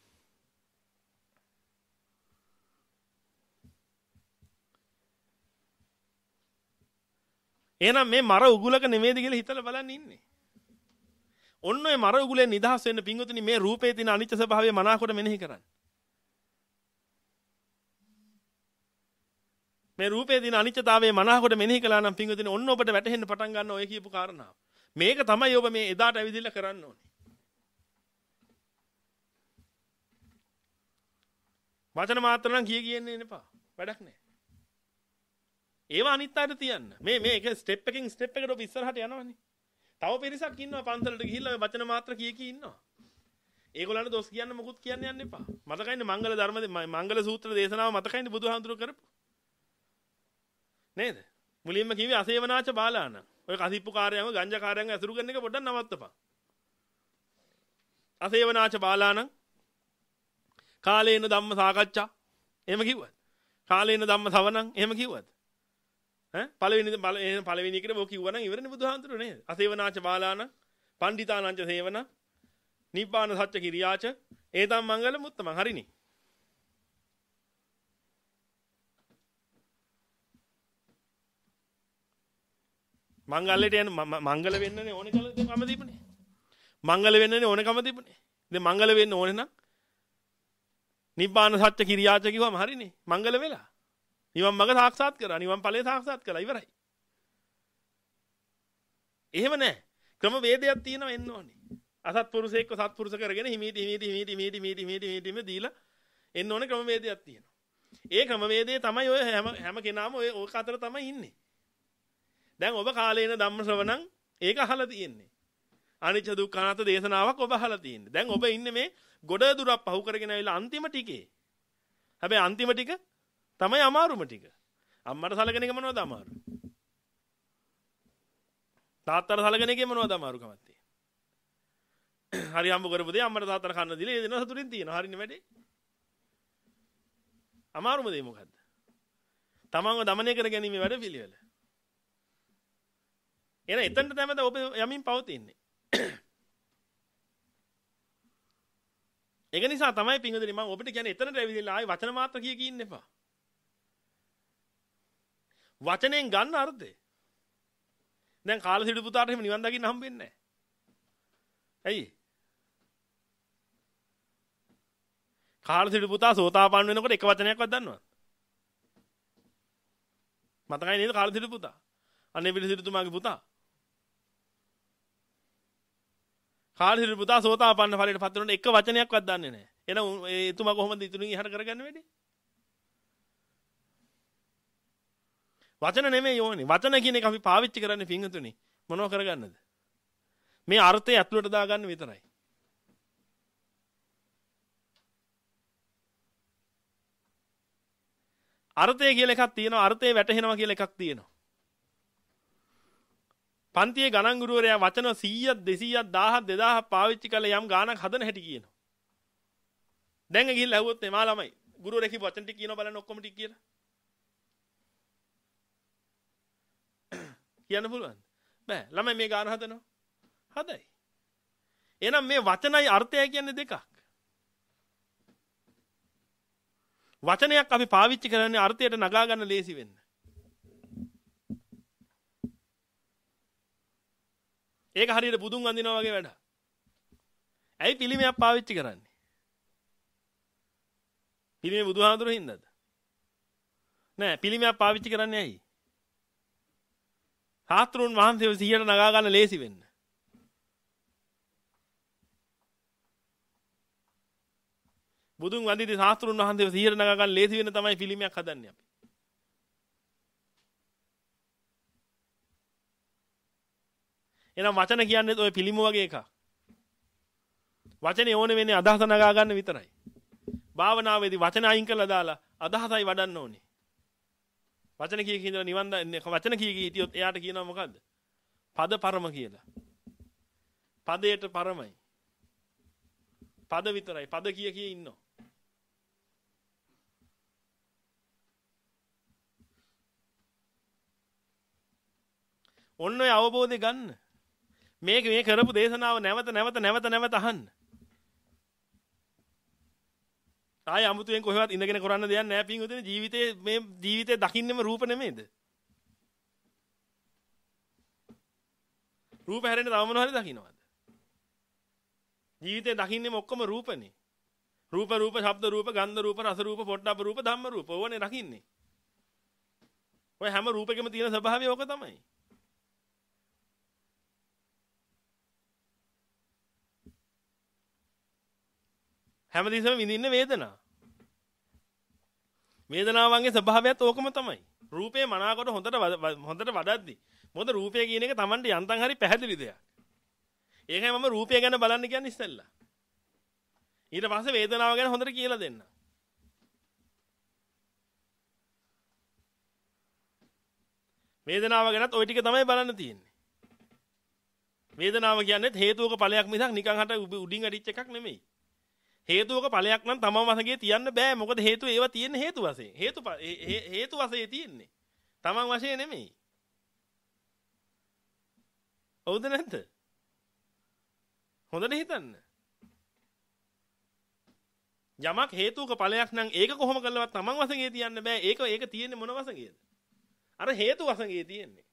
එහෙනම් මේ මර උගුලක නෙමෙයිද කියලා හිතලා බලන්න ඉන්නේ. ඔන්න ඔය මර උගුලෙන් නිදහස් වෙන්න පිංගුතුනි මේ රූපේ තියෙන අනිත්‍ය ස්වභාවය මනාකොට මෙනෙහි කරන්න. මේ රූපේ තියෙන අනිත්‍යතාවය මනාකොට මෙනෙහි කළා නම් පිංගුතුනි ඔන්න ඔබට වැටහෙන්න පටන් ගන්න ඔය කියපු කාරණාව. මේක තමයි ඔබ මේ එදාට ඇවිදilla කරන්න ඕනේ. වචන මාත්‍ර නම් කිය කියන්නේ නේපා. වැඩක් නැහැ. ඒව අනිත්‍යයට තියන්න. මේ මේ එක ස්ටෙප් එකකින් ස්ටෙප් එකට ඔබ ඉස්සරහට යනවනේ. තව පිරිසක් ඉන්නවා පන්සලට ගිහිල්ලා ඔය වචන මාත්‍ර කිය කී ඉන්නවා. ඒගොල්ලන්ට දොස් කියන්න මොකුත් කියන්න යන්න එපා. මතකයිනේ මංගල ධර්ම මංගල සූත්‍ර දේශනාව මතකයිනේ බුදුහාමුදුරුවෝ කරපු. නේද? මුලින්ම කිව්වේ අසේවනාච බාලාන. ඔය කසිප්පු කාර්යයන්ව ගංජා කාර්යයන්ව ඇසුරු කරන එක පොඩ්ඩක් නවත්තපන්. අසේවනාච බාලාන කාලේන ධම්ම සාකච්ඡා එහෙම කිව්වද? කාලේන ධම්ම සවණං එහෙම කිව්වද? ඈ පළවෙනි පළවෙනි එකට මොක කිව්වනම් ඉවරනේ බුදුහාමුදුරුවෝ නේද? අසේවනාච බාලාන පණ්ඩිතානංච සේවන නිබ්බාන සත්‍ය කිරියාච ඒතම් මංගල මුත්තමන් හරිනේ. මංගලයට යන මංගල වෙන්නනේ ඕනේ කම කම දීපනේ. මංගල වෙන්නනේ ඕනේ කම දීපනේ. ඉතින් මංගල වෙන්න ඕනේ නම් නිබ්බාන සත්‍ය කිරියාච කිව්වම හරිනේ. මංගල වෙලා. නිවන් මඟ සාක්ෂාත් කරා. නිවන් ඵලය සාක්ෂාත් කළා ඉවරයි. එහෙම නැහැ. ක්‍රම වේදයක් තියෙනවා එන්න ඕනේ. අසත්පුරුෂයෙක්ව සත්පුරුෂ කරගෙන හිමීටි හිමීටි හිමීටි හිමීටි හිමීටි හිමීටි හිමීටි දීලා එන්න ඕනේ ක්‍රම වේදයක් තියෙනවා. ඒ ක්‍රම වේදයේ තමයි ඔය හැම හැම කෙනාම ඔය ඕක අතර තමයි ඉන්නේ. දැන් ඔබ කාලේන ධම්ම ශ්‍රවණං ඒක අහලා තියෙන්නේ. අනිච්ච දුක්ඛ අනාත්ම දේශනාවක් ඔබ අහලා තියෙන්නේ. දැන් ඔබ ඉන්නේ මේ ගොඩ දුරක් පහු කරගෙන ආවිලා අන්තිම ටිකේ. හැබැයි අන්තිම ටික තමයි අමාරුම ටික. අම්මට සලකන එක මොනවද අමාරු? තාත්තට සලකන එකේ මොනවද අමාරුකමක් තියෙන්නේ? හරි හම්බ කරපු දේ අම්මට තාත්තට කන්න දීලා ඒ දෙන සතුටින් තියෙනවා. හරිනේ වැඩේ. අමාරුම දේ මොකද්ද? තමන්ව දමනය කර ගැනීම වැඩ පිළිවෙල. එන එතනට තමයි ඔබ යමින් පවතින්නේ. ඒක නිසා තමයි පින්වදිනේ මම ඔබට කියන්නේ එතනට ඇවිදලා ආයි වචන මාත්‍ර කිය කී ඉන්න එපා. වචනෙන් ගන්න අර්ථය. දැන් කාලසිටු පුතාට එහෙම නිවන් දකින්න හම්බෙන්නේ නැහැ. ඇයි? කාලසිටු පුතා සෝතාපන්න වෙනකොට එක වචනයක්වත් දන්නවද? මතකයි නේද කාලසිටු පුතා? අනේ පිළිසිටුතුමාගේ පුතා. කාලසිටු පුතා සෝතාපන්න ඵලයට පත් වෙනකොට එක වචනයක්වත් දන්නේ නැහැ. එහෙනම් එතුමා කොහොමද ඉතුරුන් ඉහට කරගන්නේ වැඩි? වචන නෙමෙයි ඕනේ. වචන කියන එක අපි පාවිච්චි කරන්නේ පිංගුතුනි. මොනව කරගන්නද? මේ අර්ථය ඇතුළට දාගන්න විතරයි. අර්ථය කියලා එකක් තියෙනවා. අර්ථය වැටහෙනවා කියලා එකක් තියෙනවා. පන්තියේ ගණන් ගුරුවරයා වචන සීයක් දෙසීයක් දහයක් දෙදාහක් පාවිච්චි කරලා යම් ගානක් හදන හැටි කියනවා. දැන් ගිහිල්ලා ඇහුවොත් එමා ළමයි ගුරුවරයා කිව්ව වචන ටික කියනවා බලන්න ඔක්කොම ටික කියලා. කියන්න පුළුවන්ද? බෑ. ළමයි මේ ගාන හදනවා. හදයි. එහෙනම් මේ වචනයි අර්ථයයි කියන්නේ දෙකක්. වචනයක් අපි පාවිච්චි කරන්නේ අර්ථයට නගා ගන්න ලේසි වෙන්න. ඒක හරියට බුදුන් වඳිනවා වගේ වැඩක්. ඇයි පිළිමයක් පාවිච්චි කරන්නේ? පිළිමේ බුදුහාමුදුරුවෝ හින්දාද? නෑ පිළිමයක් පාවිච්චි කරන්නේ ඇයි? සාත්‍රුන් වහන්සේව සිහියට නගා ගන්න ලේසි වෙන්න. බුදුන් වඳිද්දී සාස්ත්‍රුන් වහන්සේව සිහියට නගා ගන්න ලේසි වෙන තමයි පිළිමයක් හදන්නේ අපි. එහෙනම් වචන කියන්නේ ඔය පිළිම වගේ එකක්. වචනේ ඕනේ වෙන්නේ අදහස නගා ගන්න විතරයි. භාවනාවේදී වචන අයින් කරලා දාලා අදහසයි වඩන්න ඕනේ. වචන කී කී ඉඳලා නිවන් වචන කී කී හිටියොත් එයාට කියනවා මොකද්ද? පද පරම කියලා. පදයට පරමයි. පද විතරයි. පද කිය කී ඉන්නවා. ඔන්න ඔය අවබෝධය ගන්න. මේක මේ කරපු දේශනාව නැවත නැවත නැවත නැවත අහන්න. ආය අමුතුවෙන් කොහෙවත් ඉඳගෙන කරන්න දෙයක් නැහැ පින්වතුනි. ජීවිතේ මේ ජීවිතේ දකින්නෙම රූප නෙමෙයිද? රූප හැරෙන්න තව මොනවා හරි දකින්නවද? ජීවිතේ දකින්නෙම ඔක්කොම රූපනේ. රූප රූප ශබ්ද රූප ගන්ධ රූප රස රූප පොට්ටබ්බ රූප ධම්ම රූප ඕවනේ දකින්නේ. ඔය හැම රූපෙකම තියෙන ස්වභාවය ඕක තමයි. හැමදෙස්සම විඳින්න වේදනාව. වේදනාවන්ගේ ස්වභාවයත් ඕකම තමයි. රූපේ මනාකොට හොඳට හොඳට වඩද්දි. මොකද රූපය කියන එක Tamanට යන්තම් හරි පැහැදිලි දෙයක්. ඒකයි මම රූපය ගැන බලන්න කියන්නේ ඉස්සෙල්ලා. ඊට පස්සේ වේදනාව ගැන හොඳට කියලා දෙන්න. වේදනාව ගැනත් ওই ටික තමයි බලන්න තියෙන්නේ. වේදනාව කියන්නේ හේතුවක ඵලයක් මිසක් නිකන් හට උඩින් අඩිච්ච එකක් නෙමෙයි. හේතුවක ඵලයක් නම් තමම වශයෙන් තියන්න බෑ. මොකද හේතුව ඒවා තියෙන්නේ හේතු වශයෙන්. හේතු හේතු වශයෙන් තියෙන්නේ. තමන් වශයෙන් නෙමෙයි. හවුද නැද්ද? හොඳට හිතන්න. යමක් හේතුවක ඵලයක් නම් ඒක කොහොම කළවත් තමන් වශයෙන් තියන්න බෑ. ඒක ඒක තියෙන්නේ මොන වශයෙන්ද? අර හේතු වශයෙන් තියෙන්නේ.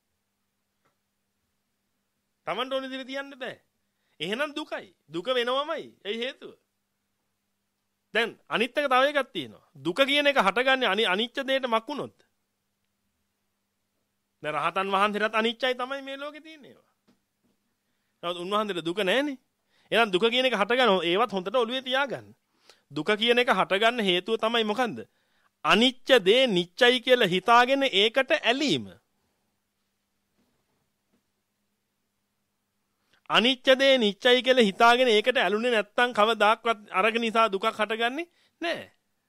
තමන්ට ඕන විදිහට තියන්න බෑ. එහෙනම් දුකයි. දුක වෙනවමයි. ඒ හේතුව. දැන් අනිත් එක තව එකක් තියෙනවා. දුක කියන එක හටගන්නේ අනිච්ච දෙයට මක් වුණොත්. දැන් රහතන් වහන්සේටත් අනිච්චයි තමයි මේ ලෝකේ තියෙන්නේ. නමුත් උන්වහන්සේට දුක නැහැනේ. එහෙනම් දුක කියන එක හටගන්න ඒවත් හොඳට ඔළුවේ තියාගන්න. දුක කියන එක හටගන්න හේතුව තමයි මොකන්ද? අනිච්ච දේ නිච්චයි කියලා හිතාගෙන ඒකට ඇලීම. අනිච්ච දේ නිච්චයි කියලා හිතාගෙන ඒකට ඇලුනේ නැත්තම් කවදාක්වත් අරග නිසා දුකක් හටගන්නේ නැහැ.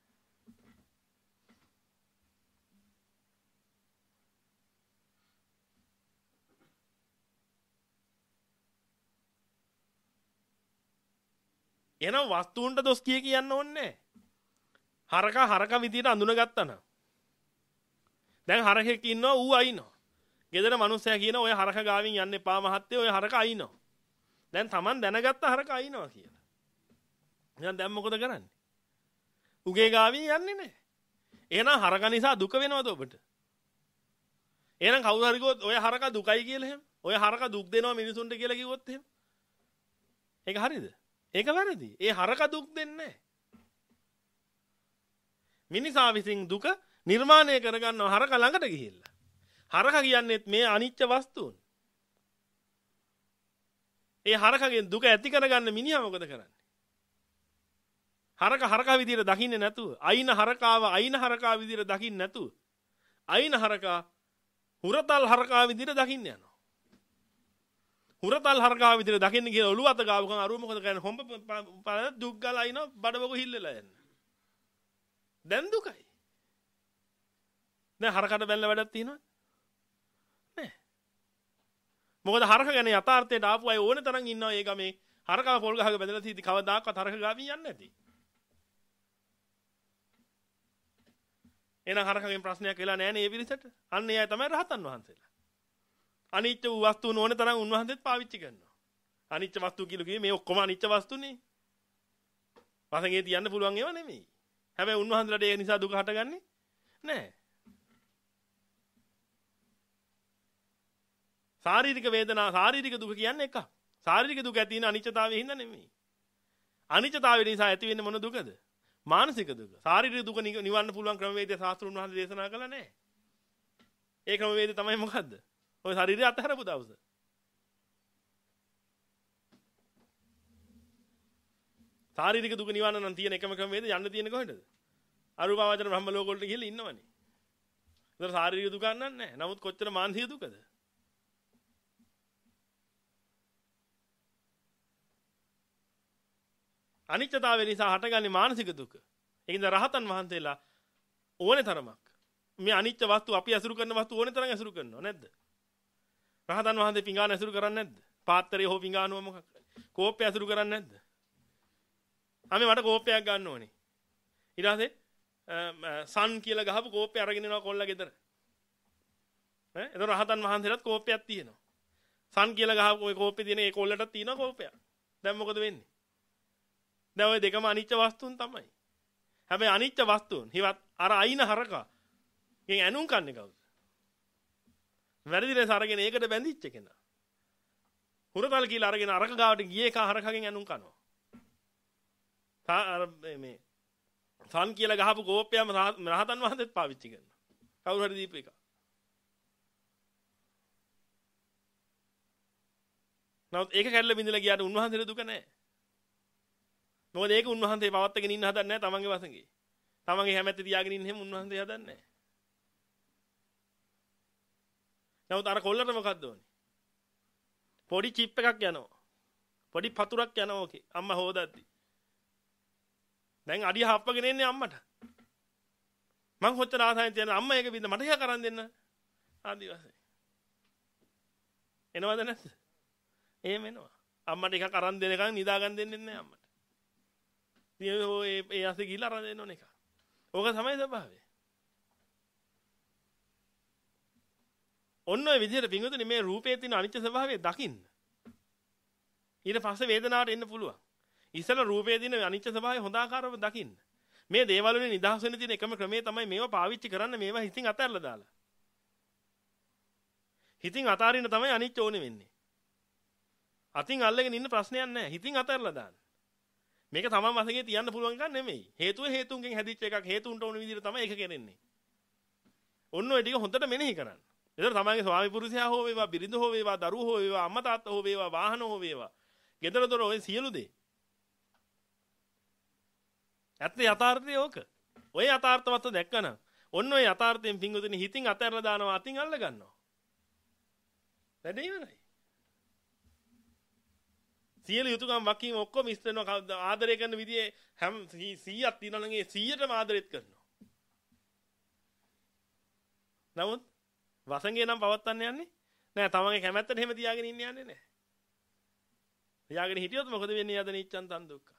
එහෙනම් වස්තුන්ට දොස් කිය කියන්න ඕනේ නැහැ. හරක හරක විදියට අඳුනගත්තා නම්. දැන් හරකෙක් ඉන්නවා ඌ අයින්නවා. ගෙදර මිනිස්සයා කියන ඔය හරක ගාවින් යන්න එපා මහත්තයෝ ඔය හරක අයින්නවා. දැන් Taman දැනගත්ත හරක අයින්නවා කියලා. එහෙනම් දැන් මොකද කරන්නේ? උගේ ගාවින් යන්නේ නැහැ. එහෙනම් හරක නිසා දුක වෙනවද ඔබට? එහෙනම් කවුරු හරි කිව්වොත් ඔය හරක දුකයි කියලා එහෙම. ඔය හරක දුක් දෙනවා මිනිසුන්ට කියලා කිව්වොත් එහෙම. ඒක හරියද? ඒක වැරදි. ඒ හරක දුක් දෙන්නේ නැහැ. මිනිසා විසින් දුක නිර්මාණය කරගන්නව හරක ළඟට ගිහිල්ලා. හරක කියන්නේත් මේ අනිච්ච වස්තුන්. ඒ හරකගෙන් දුක ඇති කරගන්න මිනිහා මොකද කරන්නේ? හරක හරක විදියට දකින්නේ නැතුව, අයින හරකාව අයින හරකා විදියට දකින්නේ නැතුව, අයින හරකා හුරතල් හරකා විදියට දකින්න යනවා. හුරතල් හරකා විදියට දකින්න කියලා ඔළුව අත ගාව ගමන් අරුව මොකද කරන්නේ? හොම්බ දුක් ගාලා අයින බඩවක හිල්ලලා යන්න. දැන් දුකයි. දැන් හරකට බැලලා වැඩක් තියෙනවද? නැහැ. මොකද හරක ගැන යථාර්ථයට ආපු අය ඕනේ තරම් ඉන්නවා ඒ ගමේ. හරකව පොල් ගහක බැඳලා තීති කවදාකවත් හරක ගාවින් යන්නේ නැති. එහෙනම් හරකගෙන් ප්‍රශ්නයක් වෙලා නැහැ නේ මේ පිරිසට. අන්න ඒ අය තමයි රහතන් වහන්සේලා. අනිච්ච වූ වස්තුන් ඕනේ තරම් උන්වහන්සේත් පාවිච්චි කරනවා. අනිච්ච වස්තු කියලා කිව්වේ මේ ඔක්කොම අනිච්ච වස්තුනේ. වසඟේ තියන්න පුළුවන් ඒවා නෙමෙයි. හැබැයි උන්වහන්සේලාට ඒ නිසා දුක හටගන්නේ නැහැ. ශාරීරික වේදනා ශාරීරික දුක කියන්නේ එකක්. ශාරීරික දුක ඇති වෙන අනිත්‍යතාවයේ හින්දා නෙමෙයි. අනිත්‍යතාවය නිසා ඇති වෙන්නේ මොන දුකද? මානසික දුක. ශාරීරික දුක නිවන්න පුළුවන් ක්‍රමවේදය ශාස්ත්‍රුන් වහන්සේ දේශනා කළා නැහැ. ඒ ක්‍රමවේදය තමයි මොකද්ද? ඔය ශරීරය අතහැරපු දවස. ශාරීරික දුක නිවන්න නම් තියෙන එකම ක්‍රමවේදය යන්න තියෙන්නේ කොහෙටද? අරූපාවචර බ්‍රහ්ම ලෝක වලට ගිහලා ඉන්නවනේ. ඒතර ශාරීරික දුක නැහැ. නමුත් කොච්චර මානසික දුකද? අනිත්‍යතාවය නිසා හටගන්නේ මානසික දුක. ඒකින්ද රහතන් වහන්සේලා ඕනේ තරමක් මේ අනිත්‍ය වස්තු අපි අසුරු කරන වස්තු ඕනේ තරම් අසුරු කරනවා නැද්ද? රහතන් වහන්සේ පිඟාන අසුරු කරන්නේ නැද්ද? පාත්‍රය හෝ පිඟානුව මොකක්? කෝප්පය අසුරු කරන්නේ නැද්ද? අපි මට කෝප්පයක් ගන්න ඕනේ. ඊට පස්සේ සන් කියලා ගහපු කෝප්පය අරගෙන යනවා කොල්ලා ගෙදර. ඈ එතකොට රහතන් වහන්සේලාත් කෝප්පයක් තියෙනවා. සන් කියලා ගහපු ওই කෝප්පේ තියෙන ඒ කොල්ලටත් තියෙනවා කෝප්පයක්. දැන් මොකද වෙන්නේ? දැන් ওই දෙකම අනිත්‍ය වස්තුන් තමයි. හැබැයි අනිත්‍ය වස්තුන් හිවත් අර අයින හරකා ගෙන් ඇනුම් කන්නේ කවුද? වැරදි ලෙස අරගෙන ඒකට බැඳිච්ච කෙනා. හුරතල් කියලා අරගෙන අරක ගාවට ගියේ එක හරකගෙන් ඇනුම් කනවා. අර මේ සන් කියලා ගහපු කෝප්පයම රහතන් වහන්සේත් පාවිච්චි කරනවා. කවුරු හරි දීපු එක. නමුත් ඒක කැඩලා බින්දලා ගියාට උන්වහන්සේට දුක නැහැ. මොකද ඒක උන්වහන්සේ පවත්වාගෙන ඉන්න හදන්නේ නැහැ තමන්ගේ වසඟේ. තමන්ගේ හැමැත්ත තියාගෙන ඉන්න හැම උන්වහන්සේ හදන්නේ නැහැ. නමුත් අර කොල්ලට මොකද්ද ඕනේ? පොඩි චිප් එකක් යනවා. පොඩි පතුරක් යනවා ඔකේ. අම්මා හොදද්දි. දැන් අඩිය හප්පගෙන එන්නේ අම්මට. මං කොච්චර ආසාවෙන් තියන අම්මා ඒක බින්ද මට එක කරන් දෙන්න. ආදි වශයෙන්. එනවද නැද්ද? එහෙම එනවා. අම්මට එකක් අරන් දෙනකන් නිදා ගන්න දෙන්නේ නැහැ අම්මට. ඒ ඒ ඇස්සේ ගිහලා අරන් දෙන්න ඕන එක. ඕක තමයි ස්වභාවය. ඔන්න ඔය විදිහට පින්වතුනි මේ රූපයේ තියෙන අනිත්‍ය ස්වභාවය දකින්න. ඊට පස්සේ වේදනාවට එන්න පුළුවන්. ඉස්සෙල්ලා රූපයේ තියෙන අනිත්‍ය ස්වභාවය හොඳ ආකාරව දකින්න. මේ දේවල් වලින් නිදහස් වෙන්න තියෙන එකම ක්‍රමය තමයි මේවා පාවිච්චි කරන්න මේවා හිතින් අතහැරලා දාලා. හිතින් අතාරින්න තමයි අනිත්‍ය ඕනේ වෙන්නේ. අතින් අල්ලගෙන ඉන්න ප්‍රශ්නයක් නැහැ. හිතින් අතහැරලා දාන්න. මේක තමන් වශයෙන් තියන්න පුළුවන් එකක් නෙමෙයි. හේතුව හේතුන්ගෙන් හැදිච්ච එකක්. හේතුන්ට ඕන විදිහට තමයි ඒක කරන්නේ. ඔන්න ඔය ටික හොඳට මෙනෙහි කරන්න. එතකොට තමන්ගේ ස්වාමි පුරුෂයා හෝ වේවා, බිරිඳ හෝ වේවා, දරුවෝ හෝ වේවා, අම්මා තාත්තා හෝ වේවා, වාහන හෝ වේවා. ගෙදර දොර ඔය සියලු දේ. ඇත්ත යථාර්ථය ඕක. ඔය යථාර්ථවත් දැක්කනම් ඔන්න ඔය යථාර්ථයෙන් පිංගුතුනි හිතින් අතහැරලා දානවා, අතින් අල්ල ගන්නවා. වැඩේ ඉවරයි. සියලු යුතුයකම් වකින් ඔක්කොම ඉස්තනවා ආදරය කරන විදිහේ හැම සීයක් තියෙනවා නම් ඒ සීයටම ආදරෙත් කරනවා. නමුත් වසංගේ නම් පවත්තන්න යන්නේ නෑ. තමන්ගේ කැමැත්තට එහෙම තියාගෙන ඉන්න යන්නේ නෑ. තියාගෙන හිටියොත් මොකද වෙන්නේ? යද නිච්ඡන් තන් දුක්ඛ.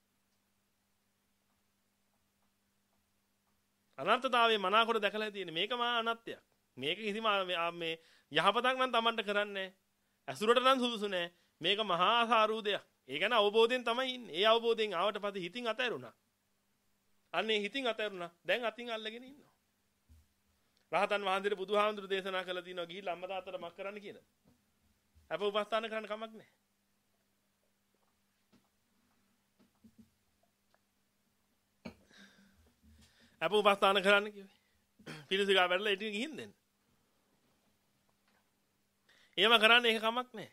අනන්තතාවයේ මනාකොට දැකලා තියෙන්නේ මේක මා අනත්‍යයක්. මේක කිසිම මේ යහපතක් නම් තමන්ට කරන්නේ නෑ. අසුරට නම් සුදුසු නෑ. මේක මහා සාරූදයක්. ඒ කියන්නේ අවබෝධයෙන් තමයි ඉන්නේ. ඒ අවබෝධයෙන් ආවට පස්සේ හිතින් අතහැරුණා. අන්නේ හිතින් අතහැරුණා. දැන් අතින් අල්ලගෙන ඉන්නවා. රහතන් වහන්සේට බුදුහාමුදුරු දේශනා කළා තියෙනවා ගිහිල්ලා අම්මා තාත්තට මක් කරන්න කියලා. අප උපස්ථාන කරන්න කමක් නැහැ. අප උපස්ථාන කරන්න කිව්වේ. පිළිසිකා වැඩලා ඉතින් ගිහින් දෙන්න. එහෙම කරන්නේ ඒක කමක් නැහැ.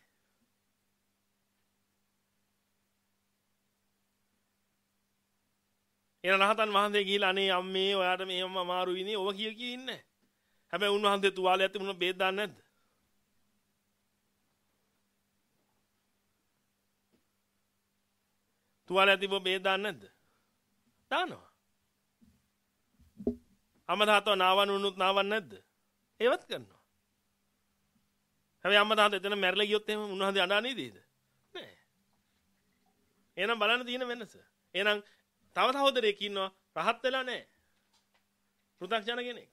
එන රහතන් වහන්සේ ගිහිල්ලා අනේ අම්මේ ඔයාට මෙහෙම අමාරුයි නේ ඔව කිය කී ඉන්නේ. හැබැයි උන්වහන්සේ තුවාලයක් තිබුණා බේත් දාන්නේ නැද්ද? තුවාලයක් තිබුණා බේත් දාන්නේ නැද්ද? දානවා. අම්මා තාත්තා නාවන්න උනුත් නාවන්නේ නැද්ද? ඒවත් කරනවා. හැබැයි අම්මා තාත්තා එතන මැරිලා ගියොත් එහෙම උන්වහන්සේ අඬන්නේ නේද? නෑ. එහෙනම් බලන්න තියෙන වෙනස. එහෙනම් තව සහෝදරයෙක් ඉන්නවා රහත් වෙලා නැහැ. පෘථග්ජන කෙනෙක්.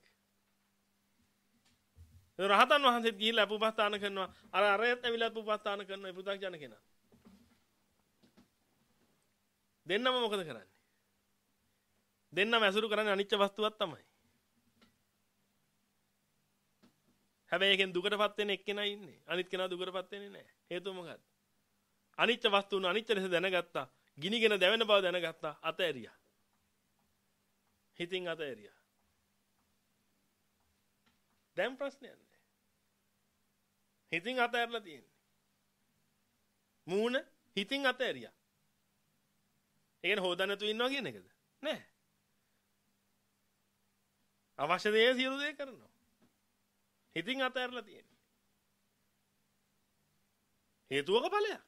ඒ රහතන් වහන්සේත් ගිහිල්ලා අපුපස්ථාන කරනවා. අර අරයත් ඇවිල්ලා අපුපස්ථාන කරනවා ඒ පෘථග්ජන කෙනා. දෙන්නම මොකද කරන්නේ? දෙන්නම ඇසුරු කරන්නේ අනිච්ච වස්තුවක් තමයි. හැබැයි ඒකෙන් දුකටපත් වෙන එක්කෙනා ඉන්නේ. අනිත් කෙනා දුකටපත් වෙන්නේ නැහැ. හේතුව මොකද්ද? අනිච්ච වස්තුන් අනිච්ච ලෙස දැනගත්තා. ගිනිගෙන දැවෙන බව දැනගත්තා. අතෑරියා. හිතින් අතෑරියා. දැන් ප්‍රශ්නයක් නැහැ. හිතින් අතෑරලා තියෙන්නේ. මූණ හිතින් අතෑරියා. ඒ කියන්නේ හොදන්න නැතුව ඉන්නවා කියන එකද? නෑ. අවශ්‍ය දේ සියලු දේ කරනවා. හිතින් අතෑරලා තියෙන්නේ. හේතුවක ඵලයක්.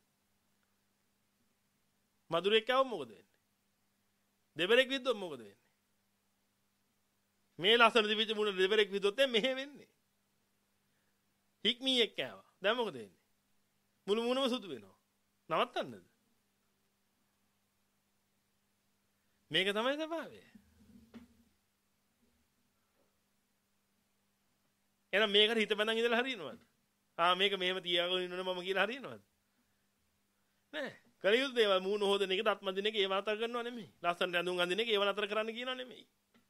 මధుරෙක් කව මොකද වෙන්නේ? දෙබරෙක් විද්දොත් මොකද වෙන්නේ? මේ ලස්සන දිවිච මුණ දෙබරෙක් විද්දොත් මෙහෙ වෙන්නේ. හික්මීයක් කෑවා. දැන් මොකද වෙන්නේ? මුළු මුණම සුදු වෙනවා. නවත්තන්නද? මේක තමයි ස්වභාවය. එහෙනම් මේකට හිත බඳන් ඉඳලා හරියනවද? ආ මේක මෙහෙම තියාගෙන ඉන්නවනේ මම කියලා හරියනවද? නෑ. කලියුත් දේවල් මූණ හොදන එක, දත් මදින එක ඒව නතර කරනව නෙමෙයි. ලස්සන ඇඳුම් අඳින එක ඒව නතර කරන්න කියනව නෙමෙයි.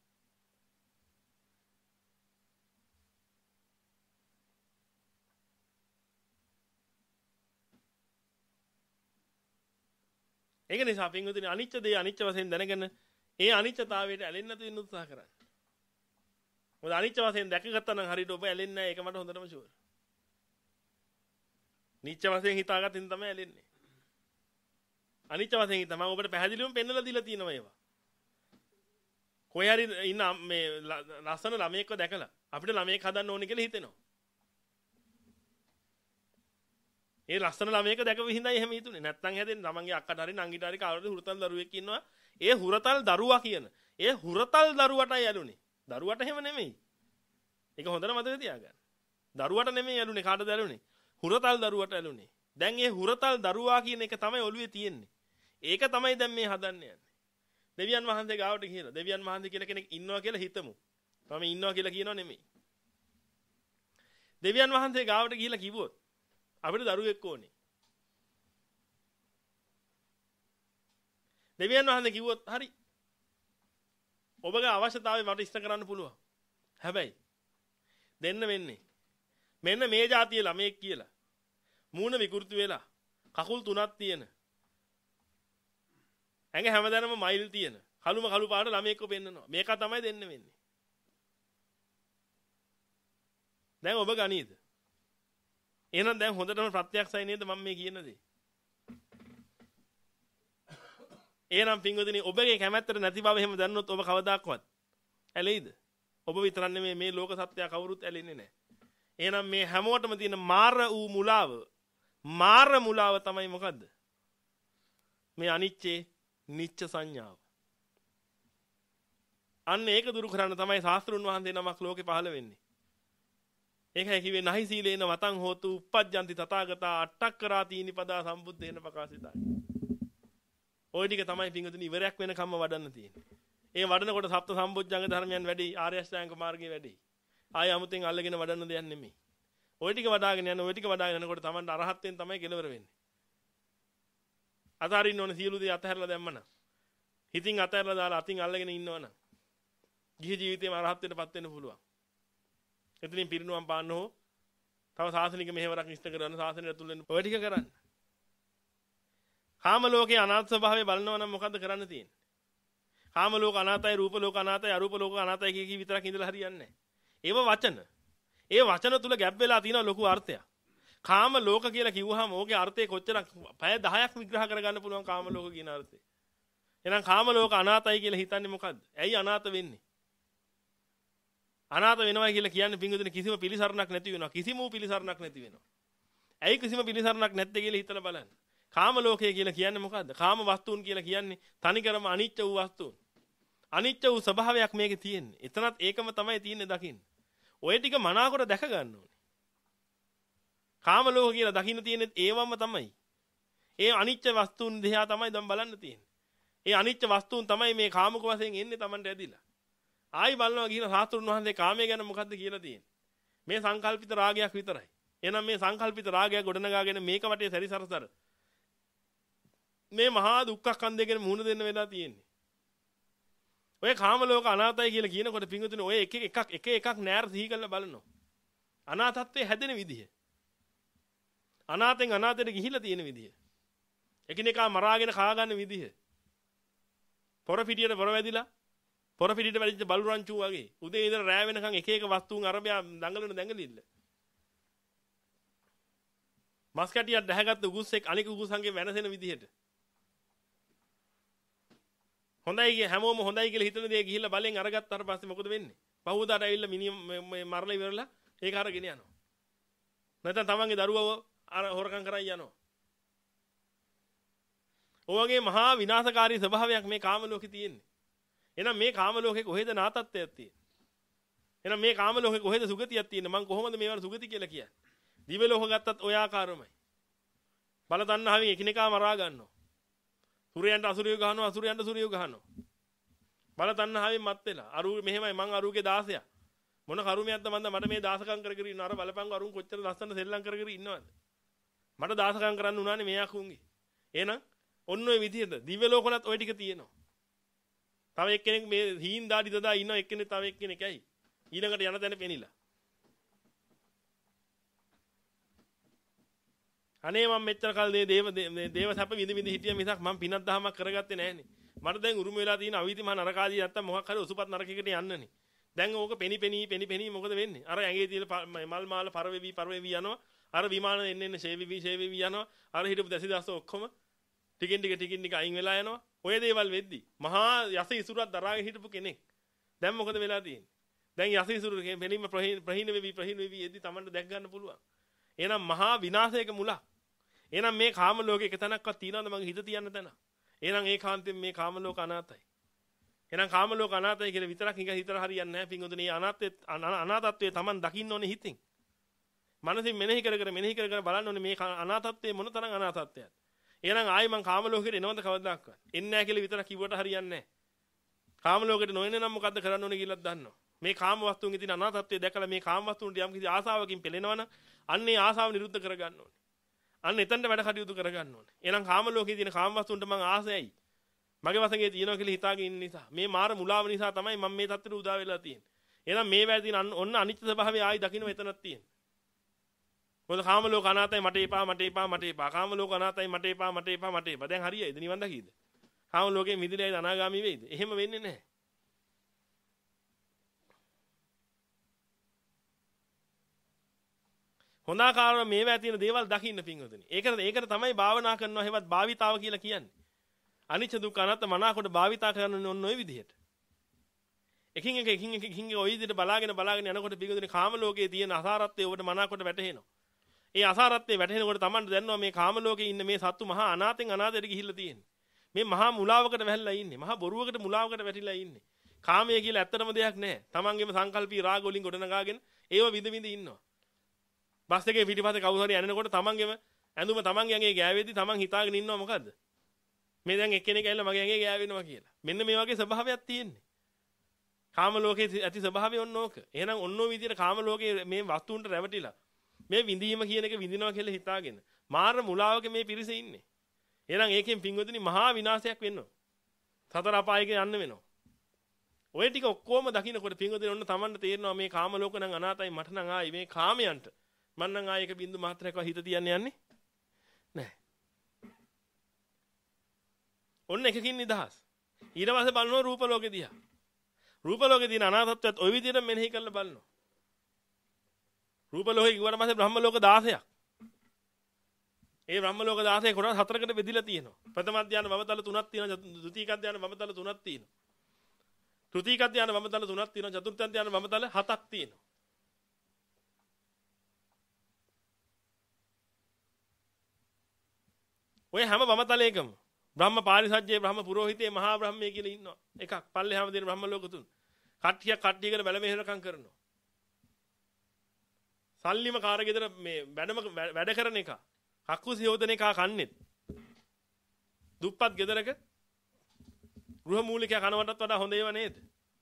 ඒක නිසා පින්වතුනි අනිච්ච දේ අනිච්ච වශයෙන් දැනගෙන ඒ අනිච්චතාවයට ඇලෙන්නේ නැතුව ඉන්න උත්සාහ කරන්න. මොකද අනිච්ච වශයෙන් දැකගත්තා නම් හරියට ඔබ ඇලෙන්නේ නැහැ. ඒක මට හොඳටම ෂුවර්. නිච්ච වශයෙන් හිතාගත්තින් තමයි ඇලෙන්නේ. අනිච්ච වශයෙන් හිතා මම ඔබට පැහැදිලිවම පෙන්නලා දීලා තියෙනවා ඒවා. කොහේ හරි ඉන්න මේ ලස්සන ළමයෙක්ව දැකලා අපිට ළමයෙක් හදන්න ඕනේ කියලා හිතෙනවා. ඒ ලස්සන ළමයෙක් දැකපු හිඳයි එහෙම හිතුනේ. නැත්තම් හැදෙන්නේ තමන්ගේ අක්කට හරි නංගිට හරි කාටද හුරතල් දරුවෙක් ඉන්නවා. ඒ හුරතල් දරුවා කියන. ඒ හුරතල් දරුවටයි ඇලුනේ. දරුවට එහෙම නෙමෙයි. ඒක හොඳට මතක තියාගන්න. දරුවට නෙමෙයි ඇලුනේ කාටද ඇලුනේ? හුරතල් දරුවට ඇලුනේ. දැන් ඒ හුරතල් දරුවා කියන එක තමයි ඔළුවේ තියෙන්නේ. ඒක තමයි දැන් මේ හදන්න යන්නේ. දෙවියන් වහන්සේ ගාවට ගිහලා දෙවියන් වහන්සේ කියලා කෙනෙක් ඉන්නවා කියලා හිතමු. මම ඉන්නවා කියලා කියනව නෙමෙයි. දෙවියන් වහන්සේ ගාවට ගිහලා කිව්වොත් අපිට දරුවෙක් ඕනේ. දෙවියන් වහන්සේ කිව්වොත් හරි. ඔබගේ අවශ්‍යතාවය මට ඉෂ්ට කරන්න පුළුවන්. හැබැයි දෙන්න වෙන්නේ මෙන්න මේ જાතිය ළමයෙක් කියලා. මූණ විකෘති වෙලා කකුල් තුනක් තියෙන. ඇඟ හැමදාම මයිල් තියෙන. කළුම කළු පාට ළමයෙක්ව පෙන්නනවා. මේක තමයි දෙන්න වෙන්නේ. දැන් ඔබ ගනීද? එහෙනම් දැන් හොඳටම ප්‍රත්‍යක්ෂයි නේද මම මේ කියන දේ? එහෙනම් පින්වදිනේ ඔබගේ කැමැත්තට නැති බව එහෙම දැනනොත් ඔබ කවදාක්වත් ඇලෙයිද? ඔබ විතරක් නෙමෙයි මේ ලෝක සත්‍යය කවුරුත් ඇලෙන්නේ නැහැ. එහෙනම් මේ හැමෝටම තියෙන මාර වූ මුලාව මාර මුලාව තමයි මොකද්ද? මේ අනිච්චේ නිච්ච සංඥාව. අන්න ඒක දුරු කරන්න තමයි ශාස්ත්‍රුන් වහන්සේ නමක් ලෝකේ පහළ වෙන්නේ. ඒකයි කිව්වේ නහි සීලේන වතං හෝතු uppajjanti තථාගතා අට්ඨක්කරාති නිපදා සම්බුද්දේන ප්‍රකාශිතයි. ওই ටික තමයි පිංගුතුනි ඉවරයක් වෙනකම්ම වඩන්න තියෙන්නේ. ඒ වඩනකොට සප්ත සම්බුද්ධංග ධර්මයන් වැඩි ආර්ය අෂ්ටාංග මාර්ගය වැඩි. ආය 아무තෙන් අල්ලගෙන වඩන්න දෙයක් නෙමෙයි. ওই ටික වඩාගෙන යන ওই ටික වඩාගෙන යනකොට Tamanට අරහත්යෙන් තමයි කෙලවර වෙන්නේ. අතාරින්න ඕනේ සියලු දේ අතහැරලා දැම්මනම්. හිතින් අතහැරලා දාලා අතින් අල්ලගෙන ඉන්නවනම් ගිහි ජීවිතේම අරහත්ත්වයටපත් වෙන්න පුළුවන්. එතනින් පිරිනුවම් පාන්න හෝ තව සාසනික මෙහෙවරක් ඉෂ්ට කරන සාසනය ඇතුල් වෙන්න ඔය ටික කරන්න. කාම ලෝකේ අනාත්ම ස්වභාවය බලනවා නම් මොකද්ද කරන්න තියෙන්නේ? කාම ලෝක අනාතයි, රූප ලෝක අනාතයි, අරූප ලෝක අනාතයි කිය කී විතරක් ඉඳලා හරියන්නේ නැහැ. ඒව වචන. ඒ වචන තුල ගැප් වෙලා තියෙන ලොකු අර්ථයක්. කාම ලෝක කියලා කිව්වහම ඕකේ අර්ථය කොච්චරක් පැය දහයක් විග්‍රහ කරගන්න පුළුවන් කාම ලෝක කියන අර්ථය. එහෙනම් කාම ලෝක අනාතයි කියලා හිතන්නේ මොකද්ද? ඇයි අනාත වෙන්නේ? අනාත වෙනවා කියලා කියන්නේ පිංගුතුනි කිසිම පිළිසරණක් නැති වෙනවා. කිසිම පිළිසරණක් නැති වෙනවා. ඇයි කිසිම පිළිසරණක් නැත්තේ කියලා හිතලා බලන්න. කාම ලෝකය කියලා කියන්නේ මොකද්ද? කාම වස්තුන් කියලා කියන්නේ තනිකරම අනිත්‍ය වූ වස්තුන්. අනිත්‍ය වූ ස්වභාවයක් මේකේ තියෙන්නේ. එතනත් ඒකම තමයි තියෙන්නේ දකින්න. ඔය ටික මනාකොට දැක ගන්න ඕනේ. කාම ලෝක කියලා දකින්න තියෙන්නේ ඒවම තමයි. ඒ අනිත්‍ය වස්තුන් දිහා තමයි දැන් බලන්න තියෙන්නේ. ඒ අනිත්‍ය වස්තුන් තමයි මේ කාමක වශයෙන් එන්නේ Tamanට ඇදිලා. ආයි බලනවා කියන සාස්ත්‍රුන් වහන්සේ කාමයේ ගැන මොකද්ද කියලා තියෙන්නේ. මේ සංකල්පිත රාගයක් විතරයි. එහෙනම් මේ සංකල්පිත රාගය ගොඩනගාගෙන මේක වටේ සැරිසරසර මේ මහා දුක්ඛ ස්කන්ධය ගැන මුහුණ දෙන්න වෙලා තියෙන්නේ. ඔය කාම ලෝක අනාතයි කියලා කියනකොට පින්වතුනි ඔය එක එකක් එක එකක් නෑර සිහි කරලා බලනවා. අනාතත්වයේ හැදෙන විදිය. අනාතෙන් අනාතයට ගිහිලා තියෙන විදිය. එකිනෙකා මරාගෙන කා ගන්න විදිය. පොර පිටියට පොර වැදිලා පොර පිටියට වැදිච්ච බලු රංචු වගේ උදේ ඉඳලා රෑ වෙනකන් එක එක වස්තුන් අරබයා දඟලන දැඟලිල්ල. මස් කැටියක් දැහැගත්තු උගුස්සෙක් අනික උගුස්සන්ගේ වෙනසෙන විදිහට. හොඳයි කිය හැමෝම හොඳයි කියලා හිතන දේ ගිහිල්ලා බලෙන් අරගත්තාට පස්සේ මොකද වෙන්නේ? පහුවදාට ඇවිල්ලා මිනිහ මරලා ඉවරලා ඒක අරගෙන යනවා. නැත්නම් තමන්ගේ දරුවව අර හොරකම් කරන් යනවා. ඔයගේ මහා විනාශකාරී ස්වභාවයක් මේ කාම ලෝකේ තියෙන්නේ. එහෙනම් මේ කාම ලෝකේ කොහෙද නාතත්වයක් තියෙන්නේ? එහෙනම් මේ කාම ලෝකේ කොහෙද සුගතියක් තියෙන්නේ? මං කොහොමද මේවට සුගති කියලා කියන්නේ? දිව්‍ය ලෝක ගත්තත් ඔය ආකාරමයි. බල තණ්හාවෙන් එකිනෙකා මරා ගන්නවා. සූර්යයන්ට අසුරියෝ ගහනවා, අසුරයන්ට සූර්යයෝ ගහනවා. බල තණ්හාවෙන් මත් වෙලා. අරු මෙහෙමයි මං අරුගේ දාසයා. මොන කරුමයක්ද මන්ද මට මේ දාසකම් කර කර ඉන්න අර බලපං අරුන් කොච්චර ලස්සන සෙල්ලම් කර කර ඉන්නවද? මට දාසකම් කරන්න උනානේ මේ අකුන්ගේ. එහෙනම් ඔන්න ඔය විදිහට දිව්‍ය ලෝකවලත් ඔය ටික තියෙනවා. තව එක්කෙනෙක් මේ හීන් දාඩි දදා ඉන්නවා එක්කෙනෙක් තව එක්කෙනෙක් ඇයි ඊළඟට යන තැන පෙනිලා. අනේ මම මෙච්චර කල් මේ දේව මේ දේව සැප විඳ විඳ හිටිය මිසක් මම පිනක් දහමක් කරගත්තේ නැහනේ. මට දැන් උරුම වෙලා තියෙන අවීති මහ නරකාදී නැත්තම් මොකක් හරි උසුපත් නරකයකට යන්නනේ. දැන් ඕක පෙනි පෙනි පෙනි පෙනි මොකද වෙන්නේ? අර ඇඟේ තියෙන මල් මාල පරවෙවි පරවෙවි යනවා. අර විමාන එන්න එන්න ෂේවිවි ෂේවිවි යනවා. අර හිටපු දැසිදාස ඔක්කොම ටිකින් ටික ටිකින් ටික අයින් වෙලා යනවා. ඔය දේවල් වෙද්දි මහා යස ඉසුරක් දරාගෙන හිටපු කෙනෙක්. දැන් මොකද වෙලා තියෙන්නේ? දැන් යස ඉසුරේ පෙනීම ප්‍රහීන වෙවි ප්‍රහීන වෙවි එද්දි Tamanට දැක් ගන්න පුළුවන්. එහෙනම් මහා විනාශයක මුලක්. එහෙනම් මේ කාම ලෝකේ එක තැනක්වත් තියනවද මගේ හිත තියන්න තැන? එහෙනම් ඒකාන්තයෙන් මේ කාම ලෝක අනාතයි. එහෙනම් කාම ලෝක අනාතයි කියලා විතරක් නිකන් හිතලා හරියන්නේ නැහැ පින්වතුනි. අනාතයේ අනාතත්වයේ Taman දකින්න ඕනේ හිතින්. මනසින් මෙනෙහි කර කර මෙනෙහි කර කර බලන්න ඕනේ මේ අනාතත්වයේ මොන තරම් අනාතත්වයක්ද? එහෙනම් ආයි මං කාම ලෝකෙට එනවද කවදාවත්? එන්නේ නැහැ කියලා විතරක් කිව්වට හරියන්නේ නැහැ. කාම ලෝකෙට නොඑන්නේ නම් මොකද්ද කරන්න ඕනේ කියලාත් දන්නවා. මේ කාම වස්තුන්ගේ තියෙන අනාතත්වය දැකලා මේ කාම වස්තුන්ට යම් කිසි ආසාවකින් පෙළෙනවනම් අන්න ඒ ආසාව නිරුද්ධ කරගන්න ඕනේ. අන්න එතනට වැඩ කටයුතු කරගන්න ඕනේ. එහෙනම් කාම ලෝකයේ තියෙන කාම වස්තුන්ට මං ආසයයි. මගේ වශයෙන් තියෙනවා කියලා හිතාගෙන ඉන්න නිසා මේ මාර මුලාව නිසා තමයි මම මේ තත්ත්වෙට උදා වෙලා තියෙන්නේ. එහෙනම් මේ වැඩි තියෙන ඔන්න අනිත්‍ය ස්වභාවය ආයි දකින්න එතනක් තියෙනවා. මොකද කාම ලෝක අනාතයි මට එපා මට එපා මට එපා. කාම ලෝක අනාතයි මට එපා මට එපා මට එපා. දැන් හරියයිද නිවන් දකීද? කාම ලෝකේ මිදිලායිද අනාගාමී වෙයිද? එහෙම වෙන්නේ නැහැ. හොඳාකාරව මේවා තියෙන දේවල් දකින්න පින්වතුනි. ඒකට ඒකට තමයි භාවනා කරනවා හැවත් භාවිතාව කියලා කියන්නේ. අනිච්ච දුක්ඛ අනාත්ම මනාකොට භාවිතා කරන්න ඕන ඔය විදිහට. එකින් එක එකින් එක එකින් ඔය විදිහට බලාගෙන බලාගෙන යනකොට පින්වතුනි කාම ලෝකයේ තියෙන අසාරත්වය ඔබට මනාකොට වැටහෙනවා. ඒ අසාරත්වයේ වැටෙනකොට Tamanට දැනනවා මේ කාම ලෝකේ ඉන්න මේ සත්තු මහා අනාතෙන් අනාතයට ගිහිල්ලා තියෙන්නේ. මේ මහා මුලාවකට වැහිලා ඉන්නේ. මහා බොරුවකට මුලාවකට වැටිලා ඉන්නේ. කාමය කියලා ඇත්තටම දෙයක් නැහැ. Tamanගේම සංකල්පී රාග වලින් ගොඩනගාගෙන ඒව විඳ විඳ ඉන්නවා. බස් එකේ පිටිපස්සේ කවුරු හරි යනකොට Tamanගේම ඇඳුම Tamanගේ ඇඟේ ගෑවෙද්දි Taman හිතාගෙන ඉන්නවා මොකද්ද? මේ දැන් එක්කෙනෙක් ඇවිල්ලා මගේ ඇඟේ ගෑවෙනවා කියලා. මෙන්න මේ වගේ ස්වභාවයක් තියෙන්නේ. කාම ලෝකයේ ඇති ස්වභාවය ඔන්න ඕක. එහෙනම් ඔන්නෝ විදියට කාම ලෝකයේ මේ වස්තුන්ට රැවටිලා මේ විඳීම කියන එක විඳිනවා කියලා හිතාගෙන මාර මුලාවක මේ පිරිස ඉන්නේ. එහෙනම් ඒකෙන් පින්වතුනි මහා විනාශයක් වෙනවා. සතර අපායක යන්න වෙනවා. ඔය ටික ඔක්කොම දකින්නකොට පින්වතුනි ඔන්න Tamanට තේරෙනවා මේ කාම ලෝක නම් අනාතයි මට නම් ආයි මේ කාමයන්ට මම නම් ආයි එක බින්දු මාත්‍රයක්වත් හිත තියන්නේ යන්නේ නැහැ. ඔන්න එකකින් නිදහස්. ඊට පස්සේ බලනවා රූප ලෝකෙ දිහා. රූප ලෝකේ තියෙන අනාත්මත්වයත් ওই විදිහට මෙනෙහි කරලා බලනවා. රූප ලෝකේ කිව්වට පස්සේ බ්‍රහ්ම ලෝක දාසයක්. ඒ බ්‍රහ්ම ලෝක දාසය කොටස් හතරකට බෙදිලා තියෙනවා. ප්‍රථම ධානය වමතල තුනක් තියෙනවා. ද්විතීක ධානය වමතල තුනක් තියෙනවා. තෘතීක ධානය වමතල තුනක් තියෙනවා. චතුර්ථ ධානය වමතල හතක් තියෙනවා. ඔය හැම වමතලයකම බ්‍රහ්ම පාරිසජ්ජේ බ්‍රහ්ම පුරোহিතේ මහා බ්‍රහ්මයේ කියලා ඉන්නවා. එකක් පල්ලෙහාම දෙන බ්‍රහ්ම ලෝක තුන. කට්ටියක් කට්ටියකට බැල මෙහෙරකම් කරනවා. සල්ලිම කාර්යගෙදර මේ වැඩම වැඩ කරන එක. කක්කුසි යෝදන එක කන්නේත්. දුප්පත් ගෙදරක ගෘහ මූලිකයා කනවටත් වඩා හොඳ ඒවා නේද?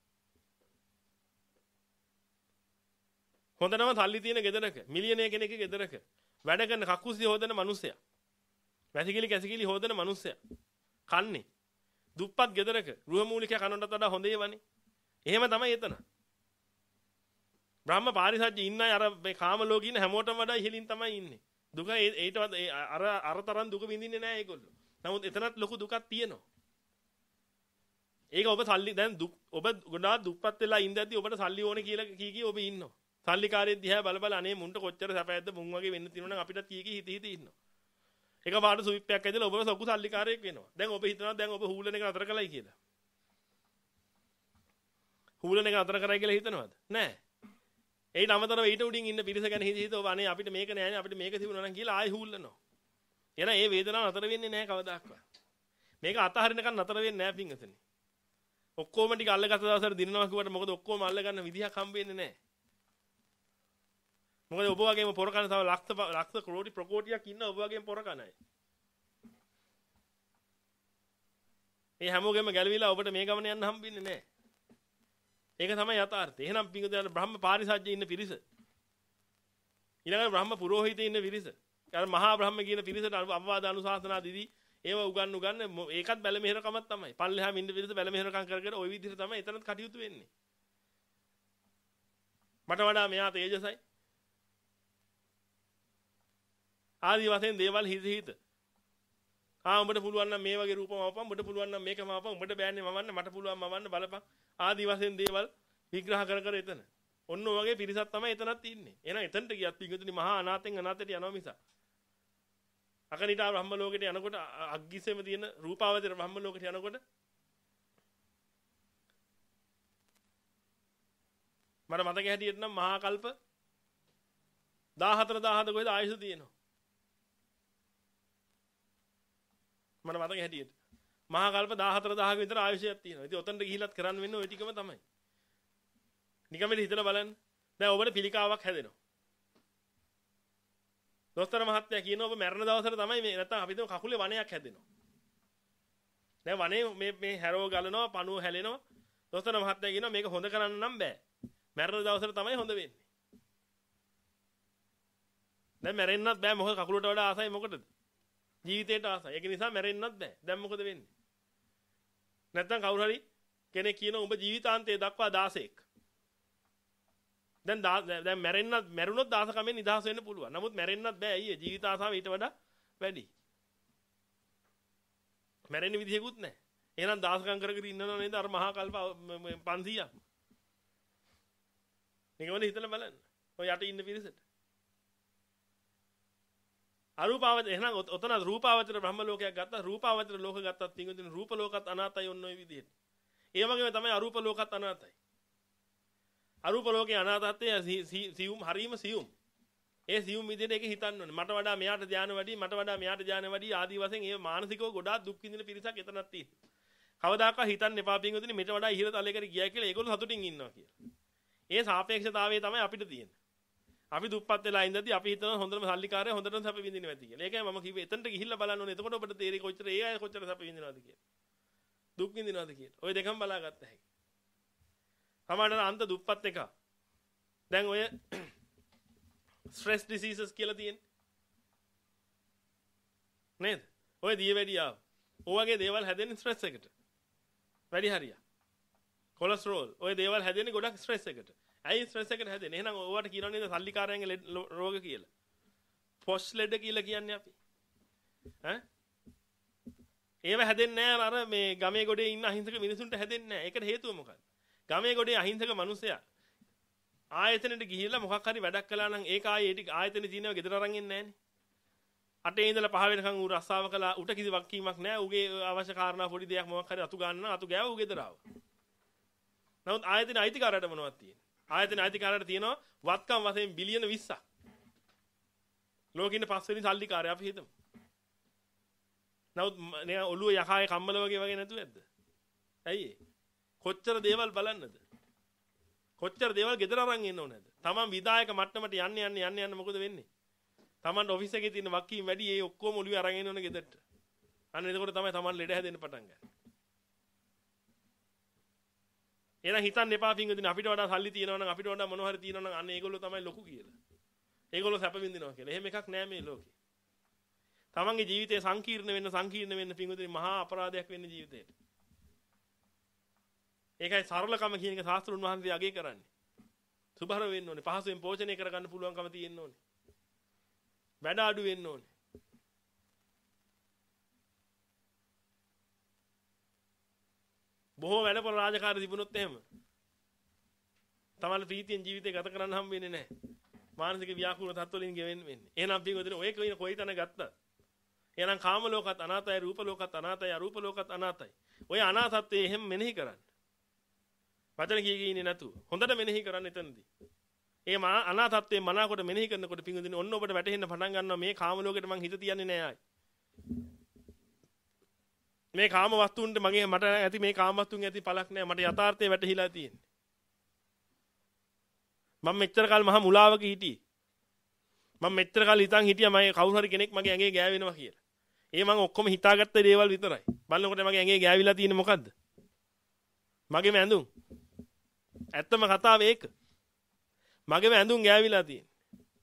හොඳනම සල්ලි තියෙන ගෙදරක මිලියනර් කෙනෙක්ගේ ගෙදරක වැඩ කරන කක්කුසි හොදන මිනිසයා. වැසිකිලි කැසිකිලි හොදන මිනිස්සයා කන්නේ දුප්පත් ගෙදරක ගෘහමූලිකයා කනටත් වඩා හොඳ ඒවානේ. එහෙම තමයි එතන. බ්‍රහ්ම පාරිසජ්ජ ඉන්න අය අර මේ කාම ලෝකේ ඉන්න හැමෝටම වඩා ඉහළින් තමයි ඉන්නේ. දුක ඒට අර අර තරම් දුක විඳින්නේ නැහැ ඒගොල්ලෝ. නමුත් එතනත් ලොකු දුකක් තියෙනවා. ඒක ඔබ සල්ලි දැන් දුක් ඔබ ගොඩාක් දුප්පත් වෙලා ඉඳද්දි ඔබට සල්ලි ඕනේ කියලා කී කී ඔබ ඉන්නවා. සල්ලිකාරයෙක් දිහා බල බල අනේ මුන්ට කොච්චර සැපයක්ද මුන් වගේ වෙන්න තියෙනවා නම් අපිටත් කී කී හිත හිත ඉන්නවා. එක පාට සුවිප්පයක් ඇදලා ඔබව සොකු සල්ලිකාරයෙක් වෙනවා. දැන් ඔබ හිතනවා දැන් ඔබ හූලන එක නතර කළයි කියලා. හූලන එක නතර කරයි කියලා හිතනවද? නෑ. ඒට අමතරව ඊට උඩින් ඉන්න පිරිස ගැන හිත හිත ඔබ අනේ අපිට මේක නෑනේ අපිට මේක තිබුණා නම් කියලා ආයෙ හූල්ලනවා. එහෙනම් ඒ වේදනාව නතර වෙන්නේ නෑ කවදාවත්. මේක අතහරිනකන් නතර වෙන්නේ නෑ පින්වතුනි. ඔක්කොම ටික අල්ලගත්ත දවසට දිනනවා කිව්වට මොකද ඔක්කොම අල්ල ගන්න විදිහක් හම්බ වෙන්නේ නෑ. මොකද ඔබ වගේම පොර කන තව ලක්ෂ ලක්ෂ කෝටි ප්‍රකෝටියක් ඉන්න ඔබ වගේම පොර කන අය. ඒ හැමෝගෙම ගැලවිලා ඔබට මේ ගමන යන්න හම්බෙන්නේ නෑ. ඒක තමයි යථාර්ථය. එහෙනම් පිංගුදයන් බ්‍රහ්ම පාරිසජ්ජේ ඉන්න පිරිස. ඊළඟට බ්‍රහ්ම පුරෝහිතේ ඉන්න පිරිස. අර මහා බ්‍රහ්ම කියන පිරිසට අවවාද අනුශාසනා දීදී ඒව උගන් උගන්න ඒකත් බැල මෙහෙරකමක් තමයි. පල්ලෙහාම ඉන්න පිරිස බැල මෙහෙරකම් කර කර ওই විදිහට තමයි එතනත් කටයුතු වෙන්නේ. මට වඩා මෙයා තේජසයි. ආදි වශයෙන් දේවල් හිත හිත. ආ උඹට පුළුවන් නම් මේ වගේ රූපම වපන් උඹට පුළුවන් නම් මේකම වපන් උඹට බෑන්නේ මවන්න මට පුළුවන් මවන්න බලපන් ආදි වශයෙන් දේවල් විග්‍රහ කර කර එතන. ඔන්න ඔය වගේ පිරිසක් තමයි එතනත් ඉන්නේ. එහෙනම් එතනට ගියත් පිංගුතුනි මහා අනාතෙන් අනාතයට යනවා මිස. අකනිටා බ්‍රහ්ම ලෝකෙට යනකොට අග්ගිසෙම තියෙන රූපාවචර බ්‍රහ්ම ලෝකෙට යනකොට මට මතක හැටියට නම් මහා කල්ප දාහතර දාහත කොහෙද ආයුෂ තියෙනවා. මට මතක හැටියට මහා කල්ප දාහතර දාහක විතර ආයුෂයක් තියෙනවා. ඉතින් ඔතනට ගිහිලත් කරන්න වෙන්නේ ওই ටිකම තමයි. නිකම්ම හිතලා බලන්න. දැන් ඔබට පිළිකාවක් හැදෙනවා. දොස්තර මහත්තයා කියනවා ඔබ මැරෙන දවසට තමයි මේ නැත්තම් අපි හිතමු කකුලේ වණයක් හැදෙනවා. දැන් වනේ මේ මේ හැරෝ ගලනවා, පණුව හැලෙනවා. දොස්තර මහත්තයා කියනවා මේක හොඳ කරන්න නම් බෑ. මැරෙන දවසට තමයි හොඳ වෙන්නේ. දැන් මැරෙන්නත් බෑ මොකද කකුලට වඩා ආසයි මොකටද? ජීවිතේට ආසයි. ඒක නිසා මැරෙන්නත් බෑ. දැන් මොකද වෙන්නේ? නැත්තම් කවුරු හරි කෙනෙක් කියනවා ඔබ ජීවිතාන්තයේ දක්වා දාසෙක්. දැන් දැන් මැරෙන්නත් මැරුණොත් දාසකමෙන් නිදහස් වෙන්න පුළුවන්. නමුත් මැරෙන්නත් බෑ අයියේ. ජීවිත ආසාව ඊට වඩා වැඩි. මැරෙන්න විදිහකුත් නැහැ. එහෙනම් දාසකම් කර කර ඉන්නව නේද අර මහා කල්ප පන්සීයක්. නිකම්ම හිතලා බලන්න. ඔය යට ඉන්න පිරිසට. අරූපාවචර එහෙනම් ඔතන රූපාවචර බ්‍රහ්ම ලෝකයක් ගත්තා. රූපාවචර ලෝක ගත්තත් පින්වතුනි රූප ලෝකත් අනාතයි ඔන්න ඔය විදිහට. ඒ වගේම තමයි අරූප ලෝකත් අනාතයි. අරූප ලෝකේ අනාතත්වය සියුම් හරීම සියුම්. ඒ සියුම් විදිහට ඒක හිතන්න ඕනේ. මට වඩා මෙයාට ධානය වැඩි, මට වඩා මෙයාට ධානය වැඩි ආදී වශයෙන් ඒ මානසිකව ගොඩාක් දුක් විඳින පිරිසක් එතනක් තියෙනවා. කවදාකවත් හිතන්න එපා පින්වතුනි මෙට වඩා ඉහළ තලයකට ගියා කියලා ඒගොල්ලෝ සතුටින් ඉන්නවා කියලා. ඒ සාපේක්ෂතාවය තමයි අපිට තියෙන්නේ. අපි දුප්පත් වෙලා ඉඳදී අපි හිතනවා හොඳටම සල්ලිකාරය හොඳටම සැප විඳිනවා ඇති කියලා. ඒකයි මම කිව්වේ එතනට ගිහිල්ලා බලන්න ඕනේ. එතකොට ඔබට තේරෙයි කොච්චර ඒ අය කොච්චර සැප විඳිනවද කියලා. දුක් විඳිනවද කියලා. ඔය දෙකම බලාගත්ත හැකි. සමහරවිට අන්ත දුප්පත් එක. දැන් ඔය ස්ට්‍රෙස් ඩිසීසස් කියලා තියෙන්නේ. නේද? ඔය දියවැඩියාව. ඔය වගේ දේවල් හැදෙන්නේ ස්ට්‍රෙස් එකට. වැඩි හරියක්. කොලෙස්ටරෝල්. ඔය දේවල් හැදෙන්නේ ගොඩක් ස්ට්‍රෙස් එකට. ඇයි ස්ට්‍රෙස් එකට හැදෙන්නේ? එහෙනම් ඔයාට කියනවා නේද සල්ලිකාරයන්ගේ රෝග කියලා. පොෂ් ලෙඩ කියලා කියන්නේ අපි. ඈ? ඒව හැදෙන්නේ නැහැ අර මේ ගමේ ගොඩේ ඉන්න අහිංසක මිනිසුන්ට හැදෙන්නේ නැහැ. ඒකට හේතුව මොකක්ද? ගමේ ගොඩේ අහිංසක මිනිසයා ආයතනෙට ගිහිල්ලා මොකක් හරි වැඩක් කළා නම් ඒක ආයේ ඒ ටික ආයතනෙ තියෙනව ගෙදර අරන් එන්නේ නැහනේ. අටේ ඉඳලා පහ වෙනකන් ඌ රස්සාව කළා. උට කිසි වක්කීමක් නැහැ. ඌගේ අවශ්‍ය කාරණා පොඩි දෙයක් මොකක් හරි අතු ගන්න අතු ගෑව ඌ ගෙදර ආවා. නමුත් ආයතන අයිතිකාරයට මොනවද තියෙන්නේ? ආයතන අයිතිකාරයට තියෙනවා වත්කම් වශයෙන් බිලියන විස්සක්. ලෝකෙින් පස්වෙනි සල්ලිකාරය අපි හිතමු. නමුත් නේ ඔළුව යකායේ කම්මල වගේ වගේ නැතුව ඇද්ද? ඇයි ඒ? කොච්චර දේවල් බලන්නද? කොච්චර දේවල් ගෙදර අරන් එන්න ඕනද? තමන් විදායක මට්ටමට යන්න යන්න යන්න යන්න මොකද වෙන්නේ? තමන්ට ඔෆිස් එකේ තියෙන වක්කීම් වැඩි ඒ ඔක්කොම ඔළුවේ අරන් එන්න ඕනේ ගෙදරට. අන්න එතකොට තමයි තමන් ලෙඩ හැදෙන්න පටන් ගන්නේ. එහෙනම් හිතන්න එපා පින්වදින අපිට වඩා සල්ලි තියෙනවා නම් අපිට වඩා මොනවා හරි තියෙනවා නම් අන්න ඒගොල්ලෝ තමයි ලොකු කියලා. ඒගොල්ලෝ සැප විඳිනවා කියලා. එහෙම එකක් නෑ මේ ලෝකේ. තමන්ගේ ජීවිතය සංකීර්ණ වෙන්න සංකීර්ණ වෙන්න පින්වදින මහා අපරාධයක් වෙන්න ජීවිතේට. ඒකයි සරලකම කියන එක ශාස්ත්‍රුන් වහන්සේ අගය කරන්නේ. සුභර වෙන්න ඕනේ. පහසුවෙන් පෝෂණය කරගන්න පුළුවන්කම තියෙන්න ඕනේ. වැඩ අඩු වෙන්න ඕනේ. බොහෝ වැඩපොළ රාජකාරී තිබුණොත් එහෙම තමයි ප්‍රීතියෙන් ජීවිතය ගත කරන්න හම් වෙන්නේ නැහැ. මානසික ව්‍යාකූල තත්ත්වවලින් ගෙවෙන්න වෙන්නේ. එහෙනම් පිටුදින ඔය කොයි කොයි තැන ගත්තා. එහෙනම් කාම ලෝකත් අනාතයි, රූප ලෝකත් අනාතයි, අරූප ලෝකත් අනාතයි. ඔය අනාතත්වයේ එහෙම මෙනෙහි කරන්න. වචන කී කී ඉන්නේ නැතුව. හොඳට මෙනෙහි කරන්න එතනදී. ඒ අනාතත්වයේ මනාකොට මෙනෙහි කරනකොට පිටුදින ඔන්න ඔබට වැටහෙන්න පටන් ගන්නවා මේ කාම ලෝකෙට මං හිත තියන්නේ නෑ ආයි. මේ කාම වස්තුන්ට මගේ මට ඇති මේ කාම වස්තුන් ඇති පළක් නෑ. මට යථාර්ථය වැටහිලා තියෙන්නේ. මම මෙච්චර කාල මහා මුලාවක හිටියේ. මම මෙච්චර කාල හිතන් හිටියා මගේ කවුරු හරි කෙනෙක් මගේ ඇඟේ ගෑවෙනවා කියලා. ඒ මම ඔක්කොම හිතාගත්ත දේවල් විතරයි. බලනකොට මගේ ඇඟේ ගෑවිලා තියෙන්නේ මොකද්ද? මගේම ඇඳුම්. ඇත්තම කතාව ඒක. මගේම ඇඳුම් ගෑවිලා තියෙන්නේ.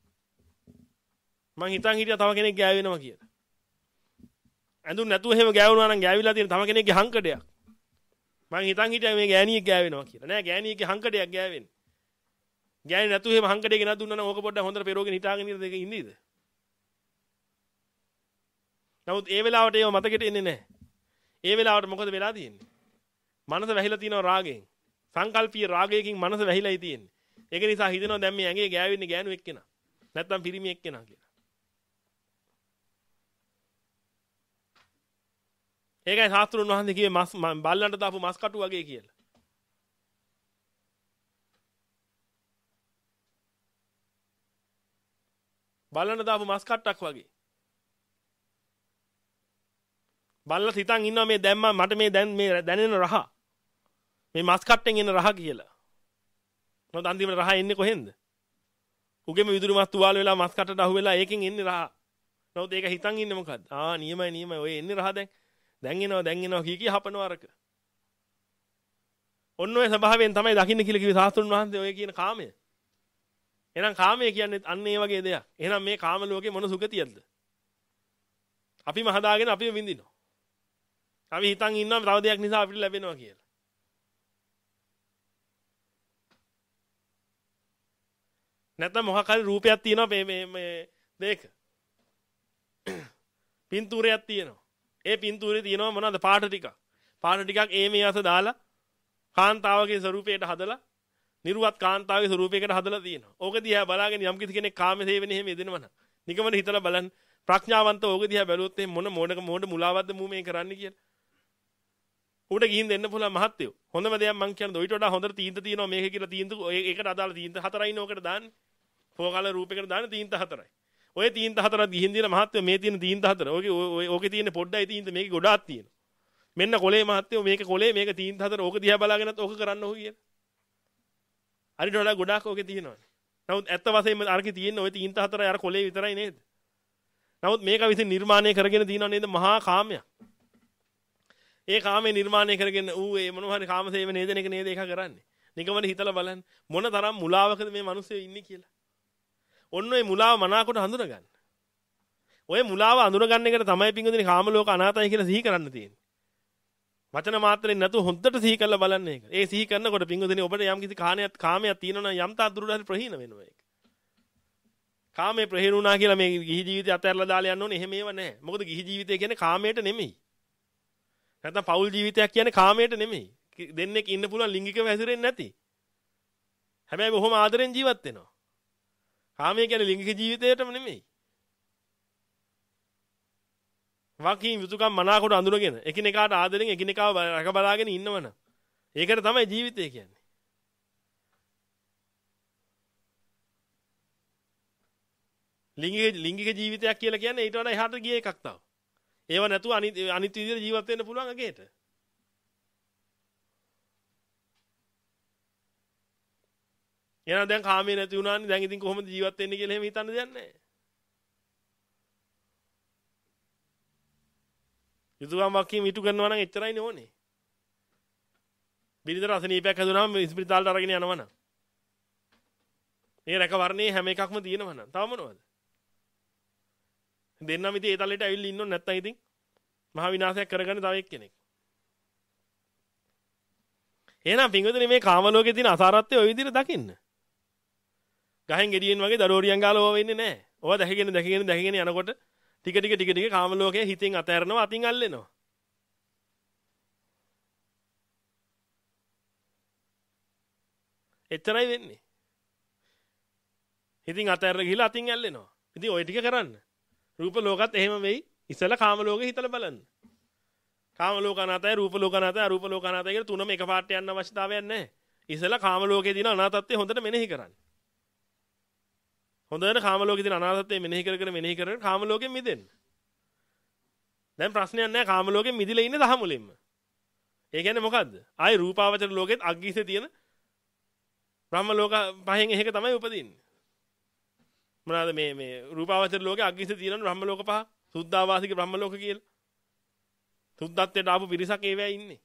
මං හිතන් හිටියා තව කෙනෙක් ගෑවෙනවා කියලා. ඇඳුම් නැතුව එහෙම ගෑවුනා නම් ගෑවිලා තියෙන තව කෙනෙක්ගේ හංකඩයක්. මං හිතන් හිටියා මේ ගෑණියෙක් ගෑවෙනවා කියලා. නෑ ගෑණියෙක්ගේ හංකඩයක් ගෑවෙන්නේ. ගෑණි නැතුව එහෙම හංකඩේ ගෙනත් දුන්නා නම් ඕක පොඩ්ඩක් හොඳට පෙරෝගෙන හිටාගෙන ඉඳ දෙක ඉඳීද? නමුත් ඒ වෙලාවට ඒව මතකෙට එන්නේ නැහැ. ඒ වෙලාවට මොකද වෙලා තියෙන්නේ? මනස වැහිලා තියෙනවා රාගයෙන්. සංකල්පීය රාගයකින් මනස වැහිලායි තියෙන්නේ. ඒක නිසා හිතෙනවා දැන් මේ ඇඟේ ගෑවෙන්නේ ගෑනු එක්කෙනා. නැත්තම් පිරිමි එක්කෙනා කියලා. ඒකයි ශාස්ත්‍රුන් වහන්සේ කිව්වේ මස් බල්ලන්ට දාපු මස් කටු වගේ කියලා. බල්ලන්ට දාපු මස් කට්ටක් වගේ. බල්ලා හිතන් ඉන්නවා මේ දැන් මට මේ දැන් මේ දැනෙන රහ. මේ මස් කට්ටෙන් එන රහ කියලා. මොකද අන්තිමට රහ එන්නේ කොහෙන්ද? උගෙම විදුරු මස් තුවාල වෙලා මස් කටට අහු වෙලා ඒකෙන් එන්නේ රහ. නමුත් ඒක හිතන් ඉන්නේ මොකද්ද? ආ නියමයි නියමයි ඔය එන්නේ රහ දැන්. දැන් එනවා දැන් එනවා කී කී හපනවා අරක. ඔන්න ඔය ස්වභාවයෙන් තමයි දකින්න කියලා කිව්වේ ශාස්ත්‍රුන් වහන්සේ ඔය කියන කාමය. එහෙනම් කාමය කියන්නේ අන්න ඒ වගේ දෙයක්. එහෙනම් මේ කාම ලෝකේ මොන සුගතියක්ද? අපිම හදාගෙන අපිම විඳිනවා. අපි හිතන් ඉන්නවා තව දෙයක් නිසා අපිට ලැබෙනවා කියලා. නැත්නම් මොකක් හරි රූපයක් තියෙනවා මේ මේ මේ දෙක. පින්තූරයක් තියෙනවා. ඒ පින්තූරේ තියෙනවා මොනවද පාට ටිකක්. පාට ටිකක් ඒ මේ අත දාලා කාන්තාවගේ ස්වරූපයට හදලා නිර්වත් කාන්තාවගේ ස්වරූපයකට හදලා තියෙනවා. ඕක දිහා බලාගෙන යම් කිසි කෙනෙක් කාම සේවනේ එහෙම යෙදෙනවා නම් නිකමන හිතලා බලන්න ප්‍රඥාවන්ත ඕක දිහා බැලුවොත් එහෙම මොන මොඩක මොඩ මුලාවක්ද මූ මේ කරන්නේ කියලා. උඩ ගිහින් දෙන්න පුළුවන් මහත්තයෝ. හොඳම දෙයක් මං කියන්නේ ඔයිට වඩා හොඳට තීන්ත තියෙනවා මේක කියලා තීන්ත ඒකට අදාළ තීන්ත හතරයි නේ ඕකට දාන්නේ. ෆෝකල රූපයකට දාන්නේ තීන්ත හතරයි. ඔය තීන්ත හතරක් ගිහින් දින මහත්තයෝ මේ තියෙන තීන්ත හතර. ඕකේ ඕකේ තියෙන පොඩ්ඩයි තීන්ත මේකේ ගොඩාක් තියෙනවා. මෙන්න කොලේ මහත්තයෝ මේක කොලේ මේක තීන්ත හතර ඕක දිහා බලාගෙනත් ඕක කරන්න ඕක කියලා. අරිට වඩා ගොඩාක් ඕකේ තියෙනවානේ. නමුත් ඇත්ත වශයෙන්ම අරකේ තියෙන ওই තීන්ත හතරයි අර කොලේ විතරයි නේද? නමුත් මේක විසින් නිර්මාණය කරගෙන තියෙනව නේද මහා කාමයක්. ඒ කාමේ නිර්මාණය කරගෙන ඌ ඒ මොනවා හරි කාම සේවන නේද එක නේද ඒක කරන්නේ. නිකමන හිතලා බලන්න මොන තරම් මුලාවකද මේ මිනිස්සු ඉන්නේ කියලා. ඔන්න ඔය මුලාව මනාකොට හඳුනගන්න. ඔය මුලාව අඳුනගන්න එකට තමයි පිංගුදිනේ කාම ලෝක අනාතයි කියලා සිහි කරන්න තියෙන්නේ. වචන මාත්‍රෙන් නැතුව හොඳට සිහි කරලා බලන්න ඒක. ඒ සිහි කරනකොට පිංගුදිනේ ඔබට යම් කිසි කාණයක් කාමයක් තියෙනවා නම් යම් තා දුරට හරි ප්‍රහීන වෙනවා ඒක. කාමේ ප්‍රහීන වුණා කියලා මේ ගිහි ජීවිතය අතහැරලා දාලා යන්න ඕනේ එහෙම ඒව නැහැ. මොකද ගිහි ජීවිතය කියන්නේ කාමයට නෙමෙයි. නැත්නම් පෞල් ජීවිතයක් කියන්නේ කාමයට නෙමෙයි. දෙන්නෙක් ඉන්න පුළුවන් ලිංගිකව හැසිරෙන්නේ නැති. හැබැයි බොහොම ආදරෙන් ජීවත් වෙනවා. කාමය කියන්නේ ලිංගික ජීවිතයටම නෙමෙයි. වාකීම් යුතුයකම් මනාකොට අඳුරගෙන එකිනෙකාට ආදරෙන් එකිනෙකාව රැක බලාගෙන ඉන්නවනම් ඒකට තමයි ජීවිතය කියන්නේ. ලිංගික ලිංගික ජීවිතයක් කියලා කියන්නේ ඊට වඩා එහාට ගිය එකක් තව. ඒව නැතුව අනිත් අනිත් විදිහට ජීවත් වෙන්න පුළුවන් අගේට. එහෙනම් දැන් කාමයේ නැති වුණානේ දැන් ඉතින් කොහොමද ජීවත් වෙන්නේ කියලා එහෙම හිතන්න දෙයක් නැහැ. යුතුයම් වක්කීම් ඉටු කරනවා නම් එච්චරයිනේ ඕනේ. බිරිඳට අසනීපයක් හැදුනම ඉස්පිරිතාලට අරගෙන යනවනම්. මේ රැකවරණේ හැම එකක්ම තියෙනවනම් තව මොනවද? දෙන්නම ඉතින් ඒ තලෙට ඇවිල්ලා ඉන්නොත් නැත්තම් ඉතින් මහා විනාශයක් කරගන්න තව එක්කෙනෙක්. එහෙනම් පින්වතුනි මේ කාම ලෝකේ තියෙන අසාරත්වය ওই විදිහට දකින්න. ගහෙන් ගෙඩියෙන් වගේ දරෝරියන් ගාලා ඕවා වෙන්නේ නැහැ. ඕවා දැකගෙන දැකගෙන දැකගෙන යනකොට ටික ටික ටික ටික කාම ලෝකයේ හිතෙන් අතහැරනවා අතින් අල්ලෙනවා. එච්චරයි වෙන්නේ. හිතින් අතහැරලා ගිහලා අතින් ඇල්ලෙනවා. ඉතින් ওই ටික කරන්න. රූප ලෝකත් එහෙම වෙයි. ඉස්සලා කාම ලෝකෙ හිතලා බලන්න. කාම ලෝක අනාතයි, රූප ලෝක අනාතයි, අරූප ලෝක අනාතයි කියලා තුනම එකපාරට යන්න අවශ්‍යතාවයක් නැහැ. ඉස්සලා කාම ලෝකයේ තියෙන අනාතත්වය හොඳට මෙනෙහි කරන්න. හොඳට කාම ලෝකයේ තියෙන අනාතත්වය මෙනෙහි කර කර මෙනෙහි කර කර කාම ලෝකෙන් මිදෙන්න. දැන් ප්‍රශ්නයක් නැහැ කාම ලෝකෙන් මිදිලා ඉන්නේ දහමුලින්ම. ඒ කියන්නේ මොකද්ද? ආයි රූපාවචර ලෝකෙත් අග්ගීසේ තියෙන බ්‍රහ්ම ලෝක පහෙන් එකක තමයි උපදින්නේ. මොනවාද මේ මේ රූපාවචර ලෝකේ අග්ගීසේ තියෙන බ්‍රහ්ම ලෝක පහ සුද්ධාවාසික බ්‍රහ්ම ලෝක කියලා. සුද්ධත්වයට ආපු පිරිසක් ඒවැය ඉන්නේ.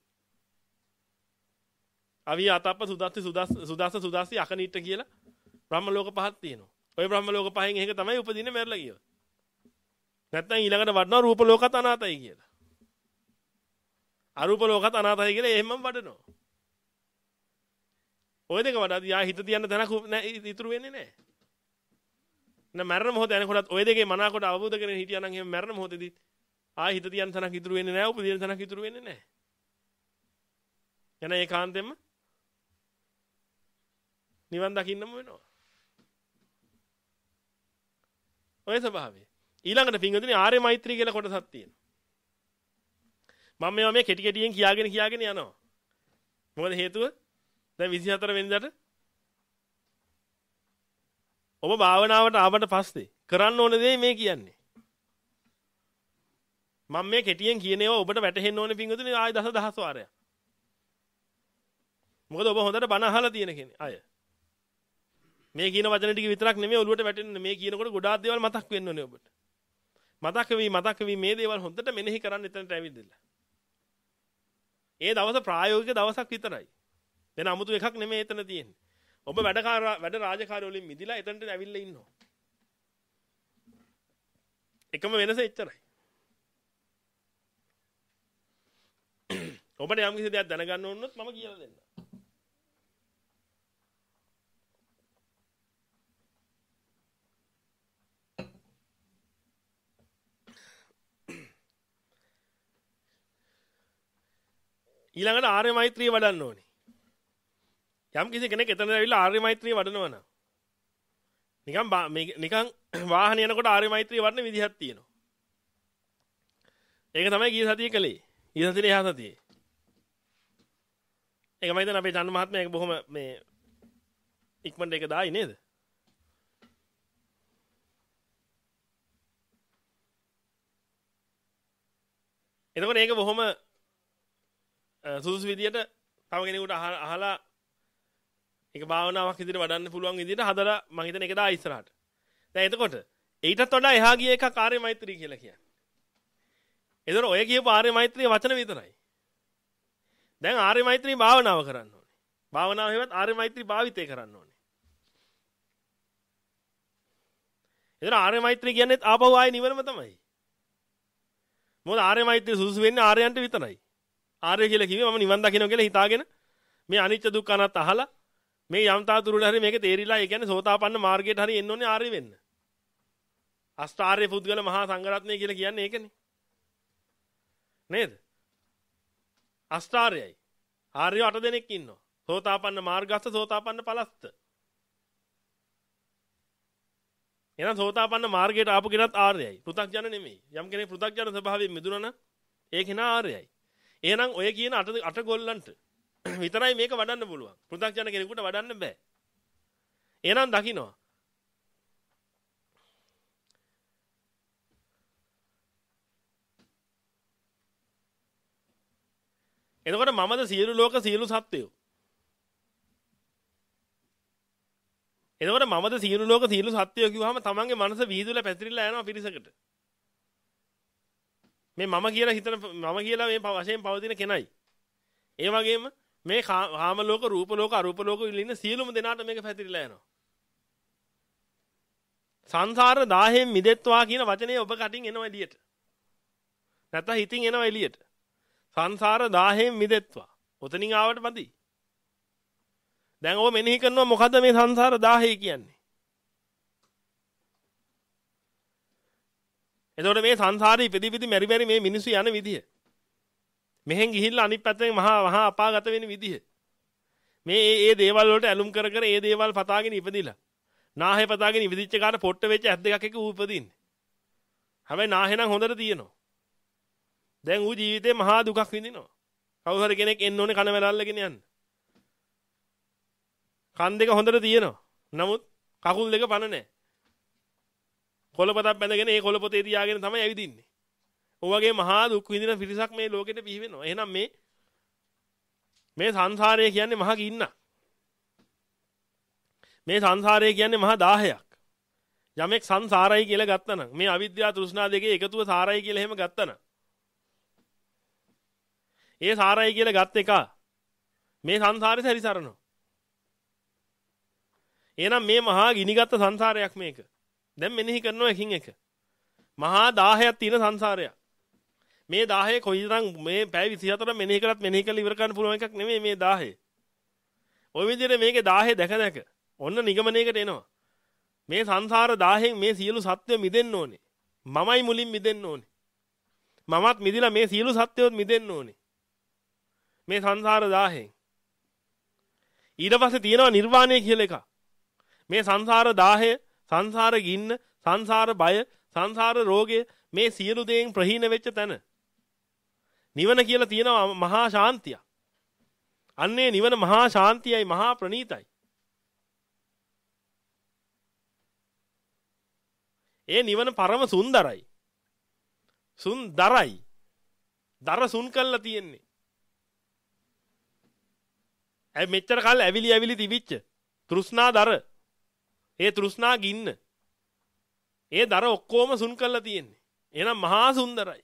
අවිය අතප්ප සුදස්ති සුදස් සුදස්ස සුදස්සි අකනිට්ට කියලා බ්‍රහ්ම ලෝක පහක් තියෙනවා. ওই බ්‍රහ්ම ලෝක පහෙන් එකක තමයි උපදින්නේ මැරලා කියලා. නැත්නම් ඊළඟට වඩනවා රූප ලෝකත් අනාතයි කියලා. අරූප ලෝකත් අනාතයි කියලා එහෙමම වඩනවා. ඔය දෙක වඩා යා හිත තියන්න තැනක් ඉතුරු වෙන්නේ නැහැ. නැ මරණ මොහොත යනකොටත් ඔය දෙකේ මනාකොට අවබෝධ කරගෙන හිටියානම් එහෙම මරණ මොහොතේදී ආයි හිත තියන්න තැනක් ඉතුරු වෙන්නේ නැහැ. උපදින තැනක් ඉතුරු වෙන්නේ නැහැ. එන ඒකාන්තෙම නිවන් දකින්නම වෙනවා. ඔය ස්වභාවය. ඊළඟට පින්වතුනි ආර්ය මෛත්‍රී කියලා කොටසක් තියෙනවා. මම මේවා මේ කෙටි කෙටියෙන් කියාගෙන කියාගෙන යනවා. මොකද හේතුව? දැන් විසිහතර වෙනිදාට ඔබ භාවනාවට ආවට පස්සේ කරන්න ඕන දේ මේ කියන්නේ. මම මේ කෙටියෙන් කියන ඒවා ඔබට වැටහෙන්න ඕනේ පින්වතුනි ආය දස දහස් වාරයක්. මොකද ඔබ හොඳට බණ අහලා තියෙන කෙනෙක් අය. මේ කියන වචන ටික විතරක් නෙමෙයි ඔළුවට වැටෙන්නේ මේ කියනකොට ගොඩාක් දේවල් මතක් වෙන්න ඕනේ ඔබට. මතක් වෙවි මතක් වෙවි මේ දේවල් හොඳට මෙනෙහි කරන්න එතනට ඇවිල්ලා. ඒ දවස ප්‍රායෝගික දවසක් විතරයි. වෙන 아무තු එකක් නෙමෙයි එතන තියෙන්නේ. ඔබ වැඩ වැඩ රාජකාරී වලින් මිදිලා එතනට ඇවිල්ලා ඉන්නවා. එකම වෙනස එච්චරයි. ඔබට යම් කිසි දෙයක් දැනගන්න ඕනොත් මම කියලා දෙන්නම්. ඊළඟට ආර්ය මෛත්‍රිය වඩන්න ඕනේ. යම් කිසි කෙනෙක් එතන ඇවිල්ලා ආර්ය මෛත්‍රිය වඩනවා නම් නිකන් නිකන් වාහන යනකොට ආර්ය මෛත්‍රිය වඩන විදිහක් තියෙනවා. ඒක තමයි ගිය සතියේ කළේ. ගිය සතියේ එහා සතියේ. ඒක මම හිතන්නේ අපේ චන්න මහත්මයා ඒක බොහොම මේ ඉක්මනට ඒක දායි නේද? එතකොට ඒක බොහොම සුදුසු විදියට තව කෙනෙකුට අහලා ඒක භාවනාවක් විදියට වඩන්න පුළුවන් විදියට හදලා මම හිතන එක දා ඉස්සරහට. දැන් එතකොට ඊටත් වඩා එහා ගිය එකක් ආර්ය මෛත්‍රී කියලා කියන්නේ. ඒතර ඔය කියපු ආර්ය මෛත්‍රී වචන විතරයි. දැන් ආර්ය මෛත්‍රී භාවනාව කරන්න ඕනේ. භාවනාව හැවත් ආර්ය මෛත්‍රී භාවිතය කරන්න ඕනේ. ඒතර ආර්ය මෛත්‍රී කියන්නේ ආපහු ආයේ නිවනම තමයි. මොකද ආර්ය මෛත්‍රී සුසු වෙන්නේ ආර්යයන්ට විතරයි. ආර්ය කියලා කිව්වේ මම නිවන් දකින්න කියලා හිතාගෙන මේ අනිත්‍ය දුක්ඛ අනාත්ම අහලා මේ යම්තා තුරුල හරි මේක තේරිලා ඒ කියන්නේ සෝතාපන්න මාර්ගයට හරි එන්න ඕනේ ආර්ය වෙන්න. අෂ්ටාර්ය පුද්ගල මහා සංඝරත්නය කියලා කියන්නේ ඒකනේ. නේද? අෂ්ටාර්යයි. ආර්ය අට දෙනෙක් ඉන්නවා. සෝතාපන්න මාර්ගස්ත සෝතාපන්න ඵලස්ත. එහෙනම් සෝතාපන්න මාර්ගයට ආපු කෙනත් ආර්යයි. පෘථග්ජන නෙමෙයි. යම් කෙනෙක් පෘථග්ජන ස්වභාවයෙන් මිදුණා නම් ඒ කෙනා ආර්යයි. එහෙනම් ඔය කියන අට අට ගොල්ලන්ට විතරයි මේක වඩන්න පුළුවන්. පෘථග්ජන කෙනෙකුට වඩන්න බෑ. එහෙනම් දකින්නවා. එතකොට මමද සියලු ලෝක සියලු සත්වයෝ. එතකොට මමද සියලු ලෝක සියලු සත්වයෝ කිව්වහම තමන්ගේ මනස විහිදුලා පැතිරිලා යනවා පිරිසකට. මේ මම කියලා හිතන මම කියලා මේ වශයෙන් පවතින කෙනයි. ඒ වගේම මේ කාම ලෝක, රූප ලෝක, අරූප ලෝක වල ඉන්න සියලුම දෙනාට මේක පැතිරිලා යනවා. සංසාර දාහයෙන් මිදෙත්වා කියන වචනේ ඔබ කටින් එනවා එළියට. නැත්නම් හිතින් එනවා එළියට. සංසාර දාහයෙන් මිදෙත්වා. ඔතනින් ආවට මදි. දැන් ඔබ මෙනෙහි කරනවා මොකද්ද මේ සංසාර දාහය කියන්නේ? එතකොට මේ සංසාරේ ඉපදි ඉපදි මෙරි මෙරි මේ මිනිස්සු යන විදිය. මෙහෙන් ගිහිල්ලා අනිත් පැත්තෙන් මහා මහා අපාගත වෙන විදිය. මේ ඒ ඒ දේවල් වලට ඇලුම් කර කර ඒ දේවල් පතාගෙන ඉපදිලා. නාහේ පතාගෙන ඉපදිච්ච කාට පොට්ට වෙච්ච ඇස් දෙකක් එක ඌ ඉපදින්නේ. හැබැයි නාහේ නම් හොඳට තියෙනවා. දැන් ඌ ජීවිතේ මහා දුකක් විඳිනවා. කවුරු හරි කෙනෙක් එන්න ඕනේ කන වැලල්ලගෙන යන්න. කන් දෙක හොඳට තියෙනවා. නමුත් කකුල් දෙක පන නැහැ. කොළපතක් බැඳගෙන ඒ කොළපතේ තියාගෙන තමයි ඇවිදින්නේ. ඔය වගේ මහා දුක් විඳින පිරිසක් මේ ලෝකෙට බිහි වෙනවා. එහෙනම් මේ මේ සංසාරය කියන්නේ මහා ගින්නක්. මේ සංසාරය කියන්නේ මහා දාහයක්. යමෙක් සංසාරයි කියලා ගත්තනම් මේ අවිද්‍යාව තෘෂ්ණා දෙකේ එකතුව සාරයි කියලා එහෙම ගත්තනම් ඒ සාරයි කියලා ගත් එක මේ සංසාරේ සැරිසරනවා. එහෙනම් මේ මහා ගිනිගත් සංසාරයක් මේක. දැන් මෙනෙහි කරනවා එකින් එක. මහා දාහයක් තියෙන සංසාරයක්. මේ දාහය කොයිතරම් මේ පැය විසිහතර මෙනෙහි කරත් මෙනෙහි කරලා ඉවර කරන්න පුළුවන් එකක් නෙමෙයි මේ දාහය. ওই විදිහට මේකේ දාහය දැක දැක ඔන්න නිගමනයකට එනවා. මේ සංසාර දාහෙන් මේ සියලු සත්ත්වය මිදෙන්න ඕනේ. මමයි මුලින් මිදෙන්න ඕනේ. මමත් මිදිලා මේ සියලු සත්ත්වයොත් මිදෙන්න ඕනේ. මේ සංසාර දාහෙන්. ඊට පස්සේ තියෙනවා නිර්වාණය කියලා එකක්. මේ සංසාර දාහය, සංසාර ගින්න, සංසාර බය, සංසාර රෝගය මේ සියලු දේෙන් ප්‍රහීන වෙච්ච තැන. නිවන කියලා තියෙනවා මහා ශාන්තිය. අන්නේ නිවන මහා ශාන්තියයි මහා ප්‍රණීතයි. ඒ නිවන පරම සුන්දරයි. සුන්දරයි. දර සුන් කළා තියෙන්නේ. ඇයි මෙච්චර කාල ඇවිලි ඇවිලි තිබිච්ච තෘෂ්ණා දර. ඒ තෘෂ්ණා ගින්න. ඒ දර ඔක්කොම සුන් කළා තියෙන්නේ. එහෙනම් මහා සුන්දරයි.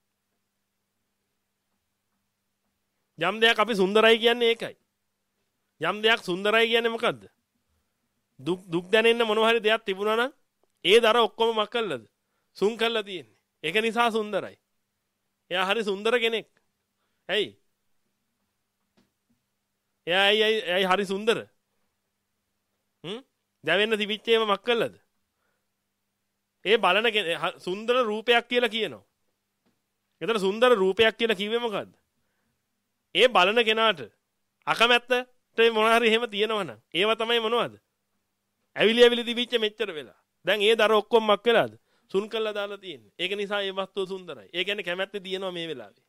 යම් දෙයක් අපි සුන්දරයි කියන්නේ ඒකයි. යම් දෙයක් සුන්දරයි කියන්නේ මොකද්ද? දුක් දුක් දැනෙන්න මොනවා හරි දෙයක් තිබුණා නම් ඒ දර ඔක්කොම මක් කළාද? සුන් කළා තියෙන්නේ. ඒක නිසා සුන්දරයි. එයා හරි සුන්දර කෙනෙක්. ඇයි? එයා ඇයි ඇයි හරි සුන්දර? හ්ම්? දැවෙන්න තිබිච්ච ඒවා මක් කළාද? ඒ බලන සුන්දර රූපයක් කියලා කියනවා. එතන සුන්දර රූපයක් කියලා කිව්වේ මොකද්ද? ඒ බලන කෙනාට අකමැත්තට මොනවා හරි එහෙම තියෙනවනම් ඒව තමයි මොනවද? ඇවිලි ඇවිලි තිබිච්ච මෙච්චර වෙලා. දැන් ඒ දර ඔක්කොම මක් වෙලාද? සුන් කළා දාලා තියෙන්නේ. ඒක නිසා ඒ වස්තුව සුන්දරයි. ඒ කියන්නේ කැමැත්ත තියෙනවා මේ වෙලාවේ.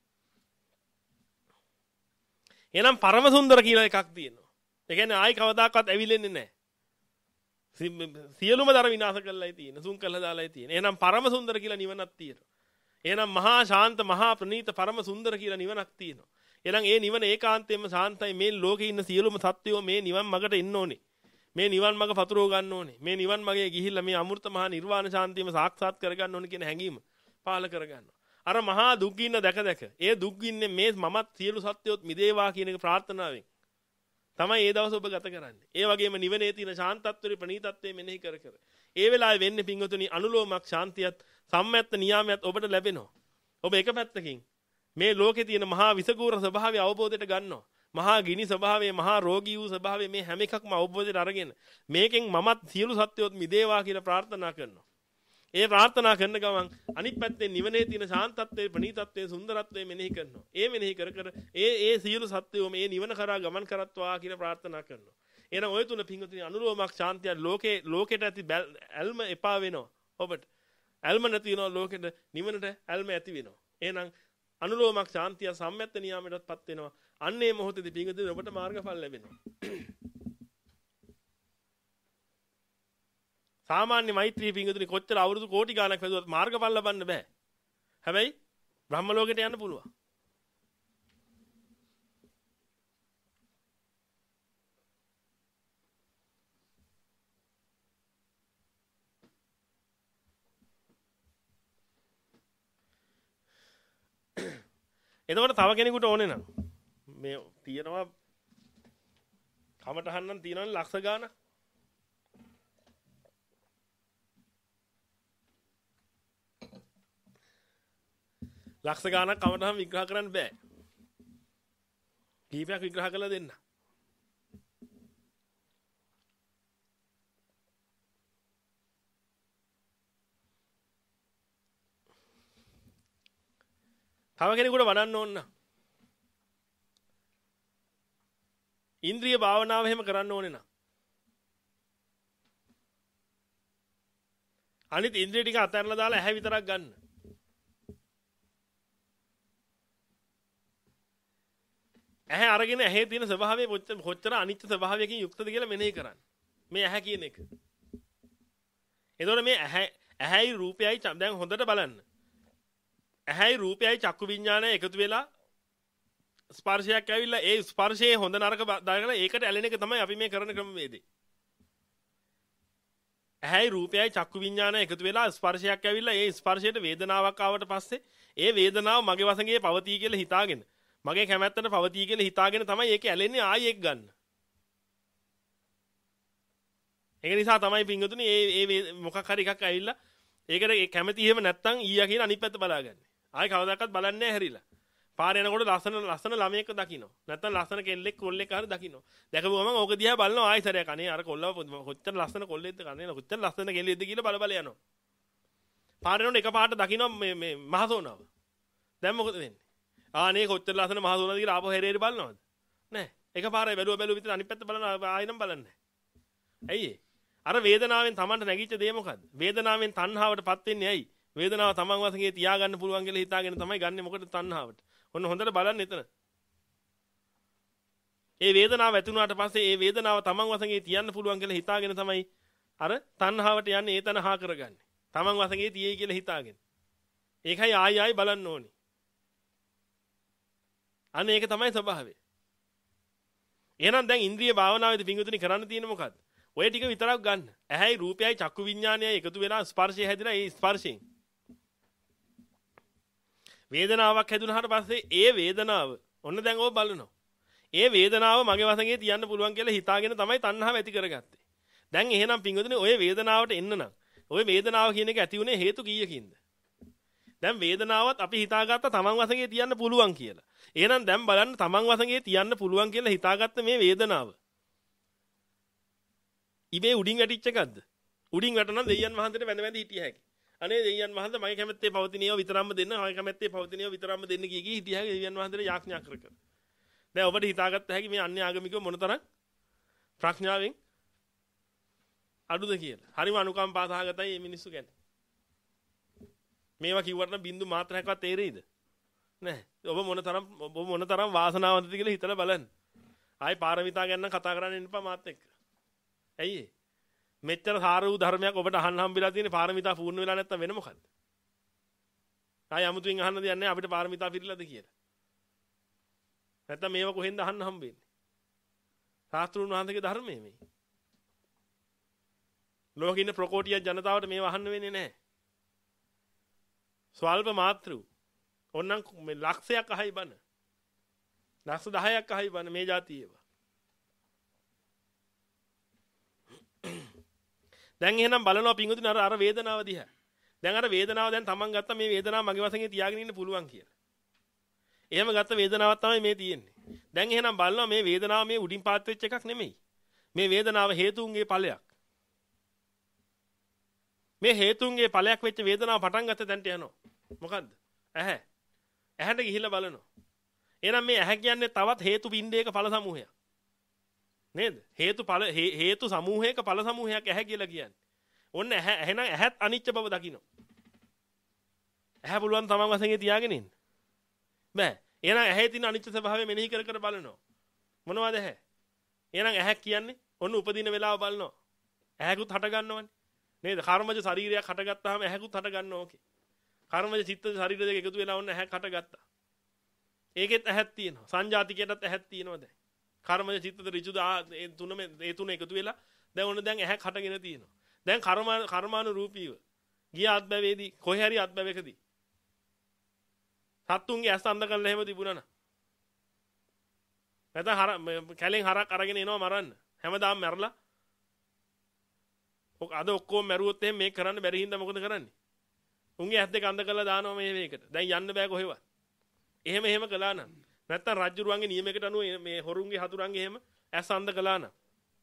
එහෙනම් පරම සුන්දර කියලා එකක් තියෙනවා. ඒ කියන්නේ ආයි කවදාකවත් ඇවිලෙන්නේ නැහැ. සියලුම දර විනාශ කළායි තියෙන්නේ. සුන් කළා දාලායි තියෙන්නේ. එහෙනම් පරම සුන්දර කියලා නිවනක් තියෙනවා. එහෙනම් මහා ශාන්ත මහා ප්‍රණීත පරම සුන්දර කියලා නිවනක් තියෙනවා. එහෙනම් ඒ නිවන ඒකාන්තයෙන්ම ශාන්තයි. මේ ලෝකේ ඉන්න සියලුම සත්වයෝ මේ නිවන් මගට එන්න ඕනේ. මේ නිවන් මඟ පතුරව ගන්න ඕනේ. මේ නිවන් මගේ ගිහිල්ලා මේ අමෘත මහා නිර්වාණ ශාන්තියම සාක්ෂාත් කරගන්න ඕනේ කියන හැඟීම පාල කරගන්නවා. අර මහා දුක් ගින්න දැක දැක ඒ දුක් ගින්නේ මේ මමත් සියලු සත්වයොත් මිදේවා කියන එක ප්‍රාර්ථනාවෙන් තමයි ඒ දවස් ඔබ ගත කරන්නේ. ඒ වගේම නිවනේ තියෙන ශාන්තත්වයේ ප්‍රණීතත්වයේ මෙනෙහි කර කර. ඒ වෙලාවේ වෙන්නේ පිංගුතුනි අනුලෝමක් ශාන්තියත් සම්මැත්ත නියාමයත් ඔබට ලැබෙනවා. ඔබ එක පැත්තකින් මේ ලෝකේ තියෙන මහා විසකූර ස්වභාවය අවබෝධයට ගන්නවා. මහා ගිනි ස්වභාවයේ මහා රෝගී වූ ස්වභාවයේ මේ හැම එකක්ම අවබෝධයට අරගෙන මේකෙන් මමත් සියලු සත්වයොත් මිදේවා කියලා ප්‍රාර්ථනා කරනවා. ඒ ප්‍රාර්ථනා කරන ගමන් අනිත් පැත්තේ නිවනේ තියෙන ශාන්තත්වයේ ප්‍රණීතත්වයේ සුන්දරත්වයේ මෙනෙහි කරනවා. ඒ මෙනෙහි කර කර ඒ ඒ සියලු සත්වයෝ මේ නිවන කරා ගමන් කරත්වා කියලා ප්‍රාර්ථනා කරනවා. එහෙනම් ඔය තුන පිංගුතුනි අනුලෝමක් ශාන්තිය ලෝකේ ලෝකෙට ඇති ඇල්ම එපා වෙනවා. ඔබට ඇල්ම නැති වෙනවා ලෝකෙට නිවනට ඇල්ම ඇති වෙනවා. එහෙනම් අනුලෝමක් ශාන්තිය සම්මෙත්ත නියාමයටපත් වෙනවා. අන්නේ මොහොතේදී පිංගුතුනි ඔබට මාර්ගඵල ලැබෙනවා. සාමාන්‍ය මෛත්‍රී පිංගුතුනි කොච්චර අවුරුදු කෝටි ගාණක් වැදුවත් මාර්ගඵල ලබන්න බෑ. හැබැයි බ්‍රහ්ම ලෝකෙට යන්න පුළුවන්. එතකොට තව කෙනෙකුට ඕනේ නම් මේ තියෙනවා කමටහන් නම් තියෙනවනේ ලක්ෂ ගාණක්. ලක්ෂ ගාණක් කමටහන් විග්‍රහ කරන්න බෑ. කීපයක් විග්‍රහ කරලා දෙන්න. තව කෙනෙකුට වඩන්න ඕන නම් ඉන්ද්‍රිය භාවනාව එහෙම කරන්න ඕනේ නම් අනිත් ඉන්ද්‍රිය ටික අතහැරලා දාලා ඇහැ විතරක් ගන්න. ඇහැ අරගෙන ඇහි තියෙන ස්වභාවය කොච්චර අනිත්‍ය ස්වභාවයකින් යුක්තද කියලා මෙනෙහි කරන්න. මේ ඇහැ කියන එක. එතකොට මේ ඇහැ ඇහැයි රූපයයි දැන් හොඳට බලන්න. ඇහැයි රූපයයි චක්කු විඥානය එකතු වෙලා ස්පර්ශයක් ඇවිල්ලා ඒ ස්පර්ශයේ හොඳ නරක දාගෙන ඒකට ඇලෙන එක තමයි අපි මේ කරන ක්‍රමවේදේ. ඇහැයි රූපයයි චක්කු විඥානය එකතු වෙලා ස්පර්ශයක් ඇවිල්ලා ඒ ස්පර්ශයට වේදනාවක් ආවට පස්සේ ඒ වේදනාව මගේ වශයෙන් පවතී කියලා හිතාගෙන මගේ කැමැත්තට පවතී කියලා හිතාගෙන තමයි ඒක ඇලෙන්නේ ආයෙ එක් ගන්න. ඒක නිසා තමයි පින්වතුනි මේ මේ මොකක් හරි එකක් ඇවිල්ලා ඒකට කැමති එහෙම නැත්තම් ඊයා කියන අනිත් පැත්ත බලාගන්නේ. ආයෙ කවදාකවත් බලන්නේ නැහැ හැරිලා. පාර යනකොට ලස්සන ලස්සන ළමයෙක් දකින්න. නැත්තම් ලස්සන කෙල්ලෙක් කොල්ලෙක් හරි දකින්න. දැකපු ගමන් ඕක දිහා බලනවා ආයෙ සැරයක්. අනේ අර කොල්ලව කොච්චර ලස්සන කොල්ලෙක්ද කන්නේ කොච්චර ලස්සන කෙල්ලෙක්ද කියලා බල බල යනවා. පාර යනකොට එක පාට දකින්න මේ මේ මහසෝනාව. දැන් මොකද වෙන්නේ? ආනේ කොච්චර ලස්සන මහසෝනාවද කියලා ආපහු හැරේරි බලනවද? නැහැ. එක පාරයි බැලුව බැලුව විතර අනිත් පැත්ත බලන ආයෙනම් බලන්නේ නැහැ. ඇයි අර වේදනාවෙන් Tamanට නැගිච්ච දේ මොකද්ද? වේදනාවෙන් තණ්හාවටපත් වෙන්නේ ඇයි? වේදනාව Taman වශයෙන් තියාගන්න පුළුවන් කියලා හිතාගෙන තමයි ගන්නෙ මොකද තණ්හාවට. ඔන්න හොඳට බලන්න එතන. ඒ වේදනාව ඇති වුණාට පස්සේ ඒ වේදනාව Taman වශයෙන් තියන්න පුළුවන් කියලා හිතාගෙන තමයි අර තණ්හාවට යන්නේ ඒතන හා කරගන්නේ. Taman වශයෙන් තියයි කියලා හිතාගෙන. ඒකයි ආයි ආයි බලන්න ඕනේ. අනේ ඒක තමයි ස්වභාවය. එහෙනම් දැන් ඉන්ද්‍රිය භාවනාවේදී පිංගුතුනි කරන්න තියෙන්නේ මොකද්ද? ඔය ටික විතරක් ගන්න. ඇහැයි රූපයයි චක්කු විඥානයයි එකතු වෙලා ස්පර්ශය හැදිලා ඒ ස්පර්ශයෙන් වේදනාවක් හැදුනහට පස්සේ ඒ වේදනාව ඔන්න දැන් ඔබ බලනවා. ඒ වේදනාව මගේ වශයෙන් තියන්න පුළුවන් කියලා හිතාගෙන තමයි තණ්හාව ඇති කරගත්තේ. දැන් එහෙනම් පිංගුතුනි ඔය වේදනාවට එන්න නම් ඔය වේදනාව කියන එක ඇති උනේ හේතු කීයකින්ද? දැන් වේදනාවත් අපි හිතාගත්ත තමන් වශයෙන් තියන්න පුළුවන් කියලා. එහෙනම් දැන් බලන්න තමන් වශයෙන් තියන්න පුළුවන් කියලා හිතාගත්ත මේ වේදනාව ඉබේ උඩින් වැටිච්ච එකක්ද? උඩින් වැටුණා දෙයයන් වහන්සේට වැඳ වැඳ හිටිය හැකි. අනේ දෙයයන් වහන්සේ මගේ කැමැත්තේ පවතින ඒවා විතරක්ම දෙන්න, මගේ කැමැත්තේ පවතින ඒවා විතරක්ම දෙන්න කිය කී හිටිය හැකි දෙයයන් වහන්සේට යාඥා කර කර. දැන් ඔබට හිතාගත්ත හැකි මේ අන්‍ය ආගමිකව මොනතරම් ප්‍රඥාවෙන් අඩුද කියලා. හරිම අනුකම්පා සහගතයි මේ මිනිස්සු ගැන. මේවා කිව්වට බින්දු මාත්‍රයක්වත් තේරෙයිද? නැහැ. ඔබ මොනතරම් ඔබ මොනතරම් වාසනාවන්තද කියලා හිතලා බලන්න. ආයි පාරමිතා ගැන කතා කරන්න එන්න එපා මාත් එක්ක. ඇයි මෙච්චර සාර වූ ධර්මයක් ඔබට අහන්න හම්බෙලා තියෙන පාරමිතා පූර්ණ වෙලා නැත්තම් වෙන මොකද්ද? ආයි 아무තුන් අහන්න දෙයක් නැහැ අපිට පාරමිතා පිළිලාද කියලා. නැත්තම් මේව කොහෙන්ද අහන්න හම්බෙන්නේ? සාස්ත්‍රුන් වහන්සේගේ ධර්මයේ මේ. ලෝකේ ඉන්න ප්‍රකෝටිය ජනතාවට මේව අහන්න වෙන්නේ නැහැ. ස්වල්ප මාත්‍රු. ඕනනම් මේ ලක්ෂයක් අහයි බන. ලක්ෂ දහයක් අහයි බන මේ જાතියේව. දැන් එහෙනම් බලනවා පිංගුතුනි අර අර වේදනාව දිහා. දැන් අර වේදනාව දැන් Taman ගත්ත මේ වේදනාව මගේ වශයෙන් තියාගෙන ඉන්න පුළුවන් කියලා. එහෙම ගත්ත වේදනාවක් තමයි මේ තියෙන්නේ. දැන් එහෙනම් බලනවා මේ වේදනාව මේ උඩින් පාත් වෙච්ච එකක් නෙමෙයි. මේ වේදනාව හේතුන්ගේ ඵලයක්. මේ හේතුන්ගේ ඵලයක් වෙච්ච වේදනාව පටන් ගත්ත තැනට යනවා. මොකද්ද? ඇහැ. ඇහැට ගිහිල්ලා බලනවා. එහෙනම් මේ ඇහැ කියන්නේ තවත් හේතු බින්දයක ඵල සමූහයක්. නේද? හේතු ඵල හේතු සමූහයක ඵල සමූහයක් ඇහැ කියලා කියන්නේ. ඔන්න ඇහැ එහෙනම් ඇහත් අනිත්‍ය බව දකින්න. ඇහැ පුළුවන් තමන් වශයෙන් තියාගෙන ඉන්න. බෑ. එහෙනම් ඇහි තියෙන අනිත්‍ය ස්වභාවය මෙනෙහි කර කර බලනවා. මොනවද ඇහැ? එහෙනම් ඇහැ කියන්නේ ඔන්න උපදින වෙලාව බලනවා. ඇහැකුත් හට ගන්නවනේ. නේද? කර්මජ ශරීරයක් හටගත්තාම ඇහැකුත් හට ගන්නවා ඕකේ. කර්මජ චිත්ත ශරීර දෙක එකතු වෙලා ඔන්න ඇහැක් හටගත්තා. ඒකෙත් ඇහක් තියෙනවා. සංජාතිකයටත් ඇහක් තියෙනවා දැන්. කර්මජ චිත්තද ඍජුද ඒ තුනම ඒ තුන එකතු වෙලා දැන් ඔන්න දැන් ඇහැක් හටගෙන තියෙනවා. දැන් කර්ම කර්මානුරූපීව ගිය අත්බැවේදී කොහේ හරි අත්බැවකදී සත්තුන්ගේ ඇස් අන්ධ කරලා එහෙම තිබුණා න ะ. නැත්නම් හර කැලෙන් හරක් අරගෙන එනවා මරන්න. හැමදාම මැරලා. ඔක අද ඔක්කොම මැරුවොත් එහෙම මේක කරන්න බැරි හින්දා මොකද කරන්නේ? උන්ගේ ඇස් දෙක අන්ධ කරලා දානවා මේ මේකට. දැන් යන්න බෑ කොහෙවත්. එහෙම එහෙම කළා නම් නැත්තම් රජුරුවන්ගේ නියමයකට අනුව මේ හොරුන්ගේ හතුරුන්ගේ එහෙම ඇස් අන්ධ කළා නම්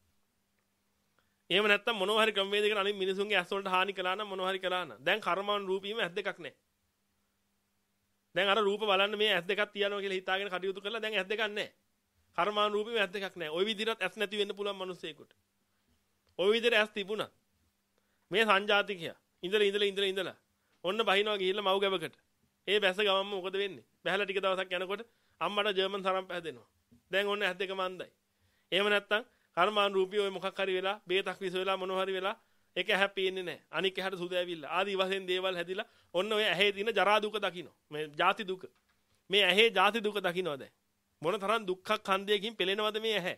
එහෙම නැත්තම් මොනවා හරි ක්‍රමවේදයකට අනිත් මිනිසුන්ගේ ඇස් වලට හානි කළා නම් මොනවා හරි කළා නම් දැන් කර්මානුරූපීම ඇස් දෙකක් නැහැ. දැන් අර රූප බලන්න මේ ඇස් දෙකක් තියනවා කියලා හිතාගෙන කටයුතු කරලා දැන් ඇස් දෙකක් නැහැ. කර්මාන රූපේ ඇස් දෙකක් නැහැ. ওই විදිහට ඇස් නැති වෙන්න පුළුවන් මිනිස්සෙකුට. ওই විදිහට ඇස් තිබුණා. මේ සංජාතිකයා ඉඳලා ඉඳලා ඉඳලා ඉඳලා ඔන්න බහිනවා ගිහිල්ලා මව් ගැබකට. ඒ බැස ගමම්ම මොකද වෙන්නේ? බැහැලා ටික දවසක් යනකොට අම්මට ජර්මන් තරම් පැහැදෙනවා. දැන් ඔන්න ඇස් දෙක මන්දයි. එහෙම නැත්තම් කර්මාන රූපී ඔය මොකක් හරි වෙලා බේතක් විස වෙලා මොනවා හරි වෙලා ඒක ඇහැ පේන්නේ නැහැ. අනික ඇහැට සුදු ඇවිල්ලා. ආදි වශයෙන් දේවල් හැදිලා ඔන්න ඔය ඇහි තියෙන ජරා දුක දකින්න. මේ ජාති දුක. මේ ඇහි ජාති දුක දකින්නවා දැන්. මොන තරම් දුක්ඛ ඛන්දයකින් පෙළෙනවද මේ ඇහැ?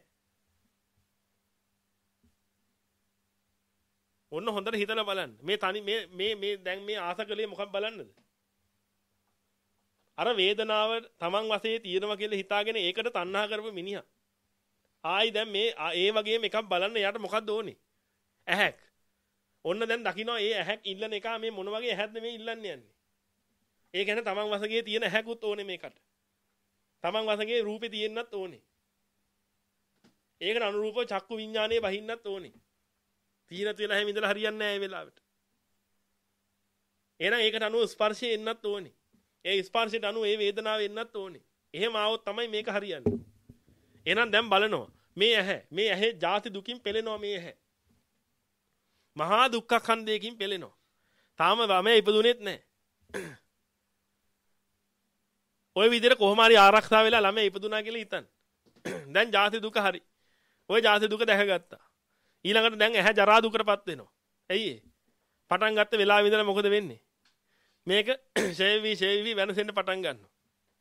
ඔන්න හොඳට හිතලා බලන්න. මේ තනි මේ මේ මේ දැන් මේ ආසකලේ මොකක් බලන්නද? අර වේදනාව තමන් වශයෙන් තියෙනවා කියලා හිතාගෙන ඒකට තණ්හා කරපු මිනිහා. ආයි දැන් මේ ඒ වගේම එකක් බලන්න යාට මොකක්ද ඕනේ? ඇහැක්. ඔන්න දැන් දකින්න ඒ ඇහැක් ඉල්ලන එක මේ මොන වගේ ඇහැක්ද මේ ඉල්ලන්නේ යන්නේ. ඒ කියන්නේ තමන් වශයෙන් තියෙන ඇහැකුත් ඕනේ මේකට. තමන් වශයෙන් රූපේ තියෙන්නත් ඕනේ. ඒකට අනුරූපව චක්කු විඥානයේ බහින්නත් ඕනේ. තීනත් වෙලා හැම ඉඳලා හරියන්නේ නැහැ ඒ වෙලාවට. එහෙනම් ඒකට අනුව ස්පර්ශය එන්නත් ඕනේ. ඒ ස්පර්ශයට අනුව ඒ වේදනාව එන්නත් ඕනේ. එහෙම ආවොත් තමයි මේක හරියන්නේ. එහෙනම් දැන් බලනවා මේ ඇහැ මේ ඇහි ජාති දුකින් පෙළෙනවා මේ ඇහැ. මහා දුක්ඛ ඛන්දයකින් පෙළෙනවා. තාම වමේ ඉපදුනේත් නැහැ. ওই විදිහට කොහොම හරි ආරක්ෂා වෙලා ළමයි ඉපදුනා කියලා හිතන්න. දැන් ජාති දුක හරි. ওই ජාති දුක දැකගත්තා. ඊළඟට දැන් ඇහැ ජරා දුකටපත් වෙනවා. ඇයි ඒ? පටන් ගත්ත වෙලාවෙ ඉඳලා මොකද වෙන්නේ? මේක ෂේවි ෂේවි වෙනසෙන්න පටන් ගන්නවා.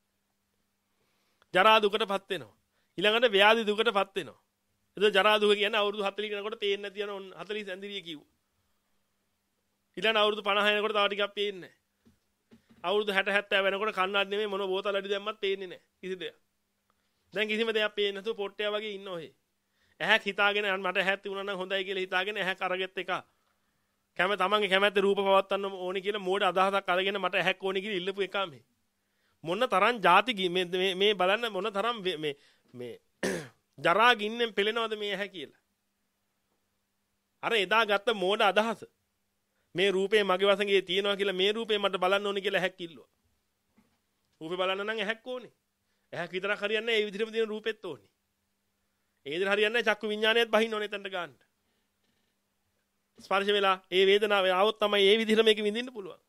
ජරා දුකටපත් වෙනවා. ඊළඟට ව්‍යාධි දුකටපත් වෙනවා. එතකොට ජරා දුක කියන්නේ අවුරුදු හතලිස් යනකොට පේන්නේ නැති යන හතලිස් ඇඳිරිය කිව්වා. ඊළඟ අවුරුදු පනහ යනකොට තව ටිකක් පේන්නේ නැහැ. අවුරුදු හැට හැත්තෑ වෙනකොට කන්නඩ නෙමෙයි මොන බෝතල් අඩි දැම්මත් පේන්නේ නැහැ. කිසි දෙයක්. දැන් කිසිම දෙයක් පේන්නේ නැතුව පොට්ටයා වගේ ඉන්න ඔහේ. ඇහැක් හිතාගෙන මට ඇහැක් තිබුණා නම් හොඳයි කියලා හිතාගෙන ඇහැක් අරගෙත් එක. කැම තමන්ගේ කැමැත්ත රූප පවත්වන්න ඕනි කියලා මෝඩ අදහසක් අරගෙන මට ඇහැක් ඕනි කියලා ඉල්ලපු එකා මේ. මොන තරම් ಜಾති මේ මේ බලන්න මොන තරම් මේ මේ ජරා ගින්නෙන් පෙළෙනවද මේ ඇහැ කියලා. අර එදා ගත්ත මෝඩ අදහස. මේ රූපේ මගේ වශයෙන් තියෙනවා කියලා මේ රූපේ මට බලන්න ඕනි කියලා ඇහැක් ඉල්ලුවා. රූපේ බලන්න නම් ඇහැක් ඕනේ. ඇහැක් විතරක් හරියන්නේ නැහැ. ඒ විදිහටම තියෙන රූපෙත් ඕනේ. ඒ විදිහට හරියන්නේ නැහැ. චක්කු විඥානයත් බහින්න ඕනේ එතනට ගන්න. ස්පර්ශ වෙලා ඒ වේදනාව ආවොත් තමයි ඒ විදිහට මේක විඳින්න පුළුවන්.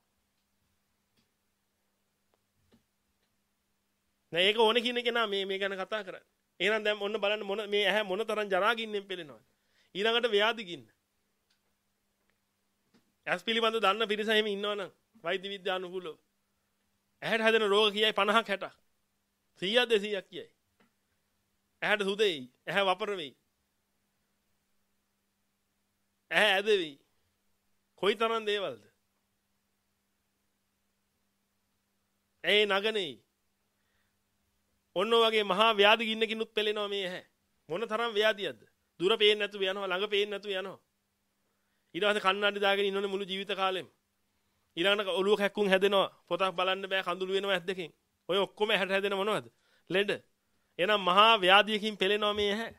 නෑ ඒක ඕනේ කියන කෙනා මේ මේ ගැන කතා කරන්නේ. එහෙනම් දැන් ඔන්න බලන්න මොන මේ ඇහැ මොන තරම් ජරා ගින්නෙන් පෙළෙනවද? ඊළඟට ව්‍යාධි ගින්න. ඇස් පිළිබඳ දන්න පිරිස එහෙම ඉන්නවනම් වෛද්‍ය විද්‍යානුකූලව ඇහැට හැදෙන රෝග කියයි පනහක් හැටක්. සීයක් දෙසීයක් කියයි. ඇහැට සුදෙයි, ඇහැ වපර වෙයි. ඇහැ ඇද වෙයි. කොයිතරම් දේවල්ද? ඒ නගනේ. ඔන්න වගේ මහා ව්‍යාධි ගින්නකිනුත් පෙළෙනවා මේ ඇහැ. මොන තරම් ව්‍යාධියක්ද? දුර පේන්නේ නැතුව යනවා, ළඟ පේන්නේ නැතුව යනවා. ඊට පස්සේ කන්නඩි දාගෙන ඉන්නෝනේ මුළු ජීවිත කාලෙම. ඊළඟට ඔළුව කැක්කුම් හැදෙනවා. පොතක් බලන්න බෑ, කඳුළු වෙනවා ඇස් දෙකෙන්. ඔය ඔක්කොම ඇහැට හැදෙන මොනවද? ලෙඩ. එහෙනම් මහා ව්‍යාධියකින් පෙළෙනවා මේ ඇහැ.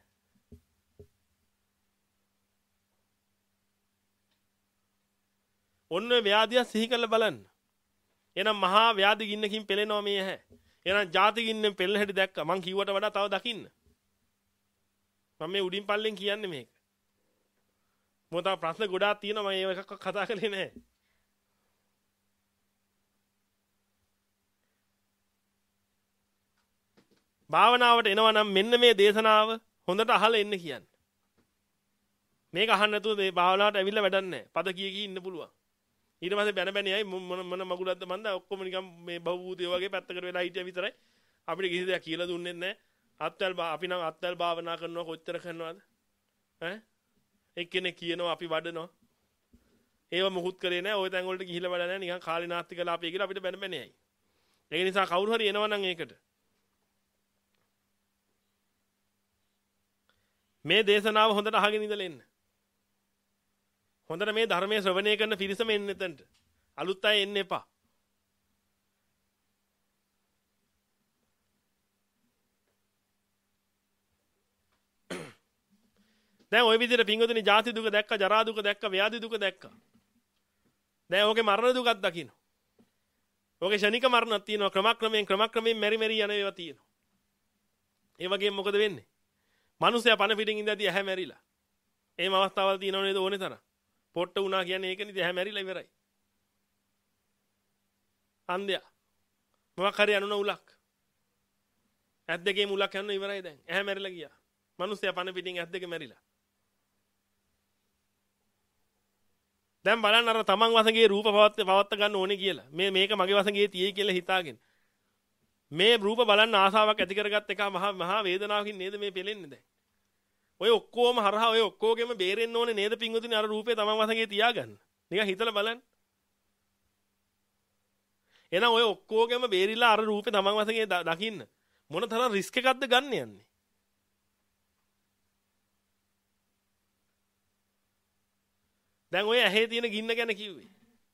ඔන්න ව්‍යාධිය සිහි කරලා බලන්න. එහෙනම් මහා ව්‍යාධි ගින්නකින් පෙළෙනවා මේ ඇහැ. එහෙනම් ජාති ගින්නෙන් පෙළෙන හැටි දැක්කා. මං කිව්වට වඩා තව දකින්න. මම මේ උඩින් පල්ලෙන් කියන්නේ මේක. මොකද ප්‍රශ්න ගොඩාක් තියෙනවා මම ඒක කතා කරේ නැහැ. භාවනාවට එනවා නම් මෙන්න මේ දේශනාව හොඳට අහලා එන්න කියන්නේ. මේක අහන්න නැතුව මේ භාවනාවට ඇවිල්ලා වැඩක් නැහැ. පද කී කී ඉන්න පුළුවන්. ඊට පස්සේ බැන බැන යයි මොන මොන මගුලක්ද මන්ද ඔක්කොම නිකන් මේ බහූතය වගේ පැත්තකට වෙලා හිටියා විතරයි. අපිට කිසි දෙයක් කියලා දුන්නෙත් නැහැ. අත්වල අපි නම් අත්වල භාවනා කරනවා කොච්චර කරනවද? ඈ එක්කෙනෙක් කියනවා අපි වඩනවා. ඒව මොකුත් කරේ නැහැ. ওই තැන් වලට ගිහිල්ලා වැඩ නැහැ. නිකන් කාලේ නාස්ති කළා අපි කියලා අපිට බැන බැන යයි. ඒ නිසා කවුරු හරි එනවා නම් ඒකට මේ දේශනාව හොඳට අහගෙන ඉඳලා එන්න. හොඳට මේ ධර්මයේ ශ්‍රවණය කරන පිරිසම එන්න එතනට. අලුත් අය එන්න එපා. දැන් ওই විදිහට පින්වතුනි ජාති දුක දැක්ක, ජරා දුක දැක්ක, ව්‍යාධි දුක දැක්ක. දැන් ඕකේ මරණ දුකක් දකින්න. ඔගේ ෂණික මරණක් තියෙනවා. ක්‍රමක්‍රමයෙන් ක්‍රමක්‍රමයෙන් මෙරි මෙරි යන ඒවා තියෙනවා. ඒ වගේම මොකද වෙන්නේ? මිනිස්සයා පණ පිටින් ඉඳදී ඇහැ මැරිලා. එහෙම අවස්ථාවල් තියෙනව නේද ඕනේ තරම්. පොට්ට වුණා කියන්නේ ඒක නේද ඇහැ මැරිලා ඉවරයි. අන්ධයා. මොකක් හරි අනුන උලක්. ඇස් දෙකේම උලක් යනවා ඉවරයි දැන්. ඇහැ මැරිලා ගියා. මිනිස්සයා පණ පිටින් ඇස් දෙක මැරිලා. දැන් බලන්න අර තමන් වසඟේ රූප පවත් පවත්ත ගන්න ඕනේ කියලා. මේ මේක මගේ වසඟේ තියෙයි කියලා හිතාගෙන. මේ රූප බලන්න ආසාවක් ඇති කරගත් එක මහා මහා වේදනාවකින් නේද මේ පෙලෙන්නේ දැන්. ඔය ඔක්කොම හරහා ඔය ඔක්කොගෙම බේරෙන්න ඕනේ නේද පිංගුතුනි අර රූපේ තමන් වසඟේ තියාගන්න. නිකන් හිතලා බලන්න. එහෙනම් ඔය ඔක්කොගෙම බේරිලා අර රූපේ තමන් වසඟේ දකින්න මොන තරම් රිස්ක් එකක්ද ගන්න යන්නේ. දැන් ඔය ඇහි තියෙන ගින්න ගැන කිව්වේ.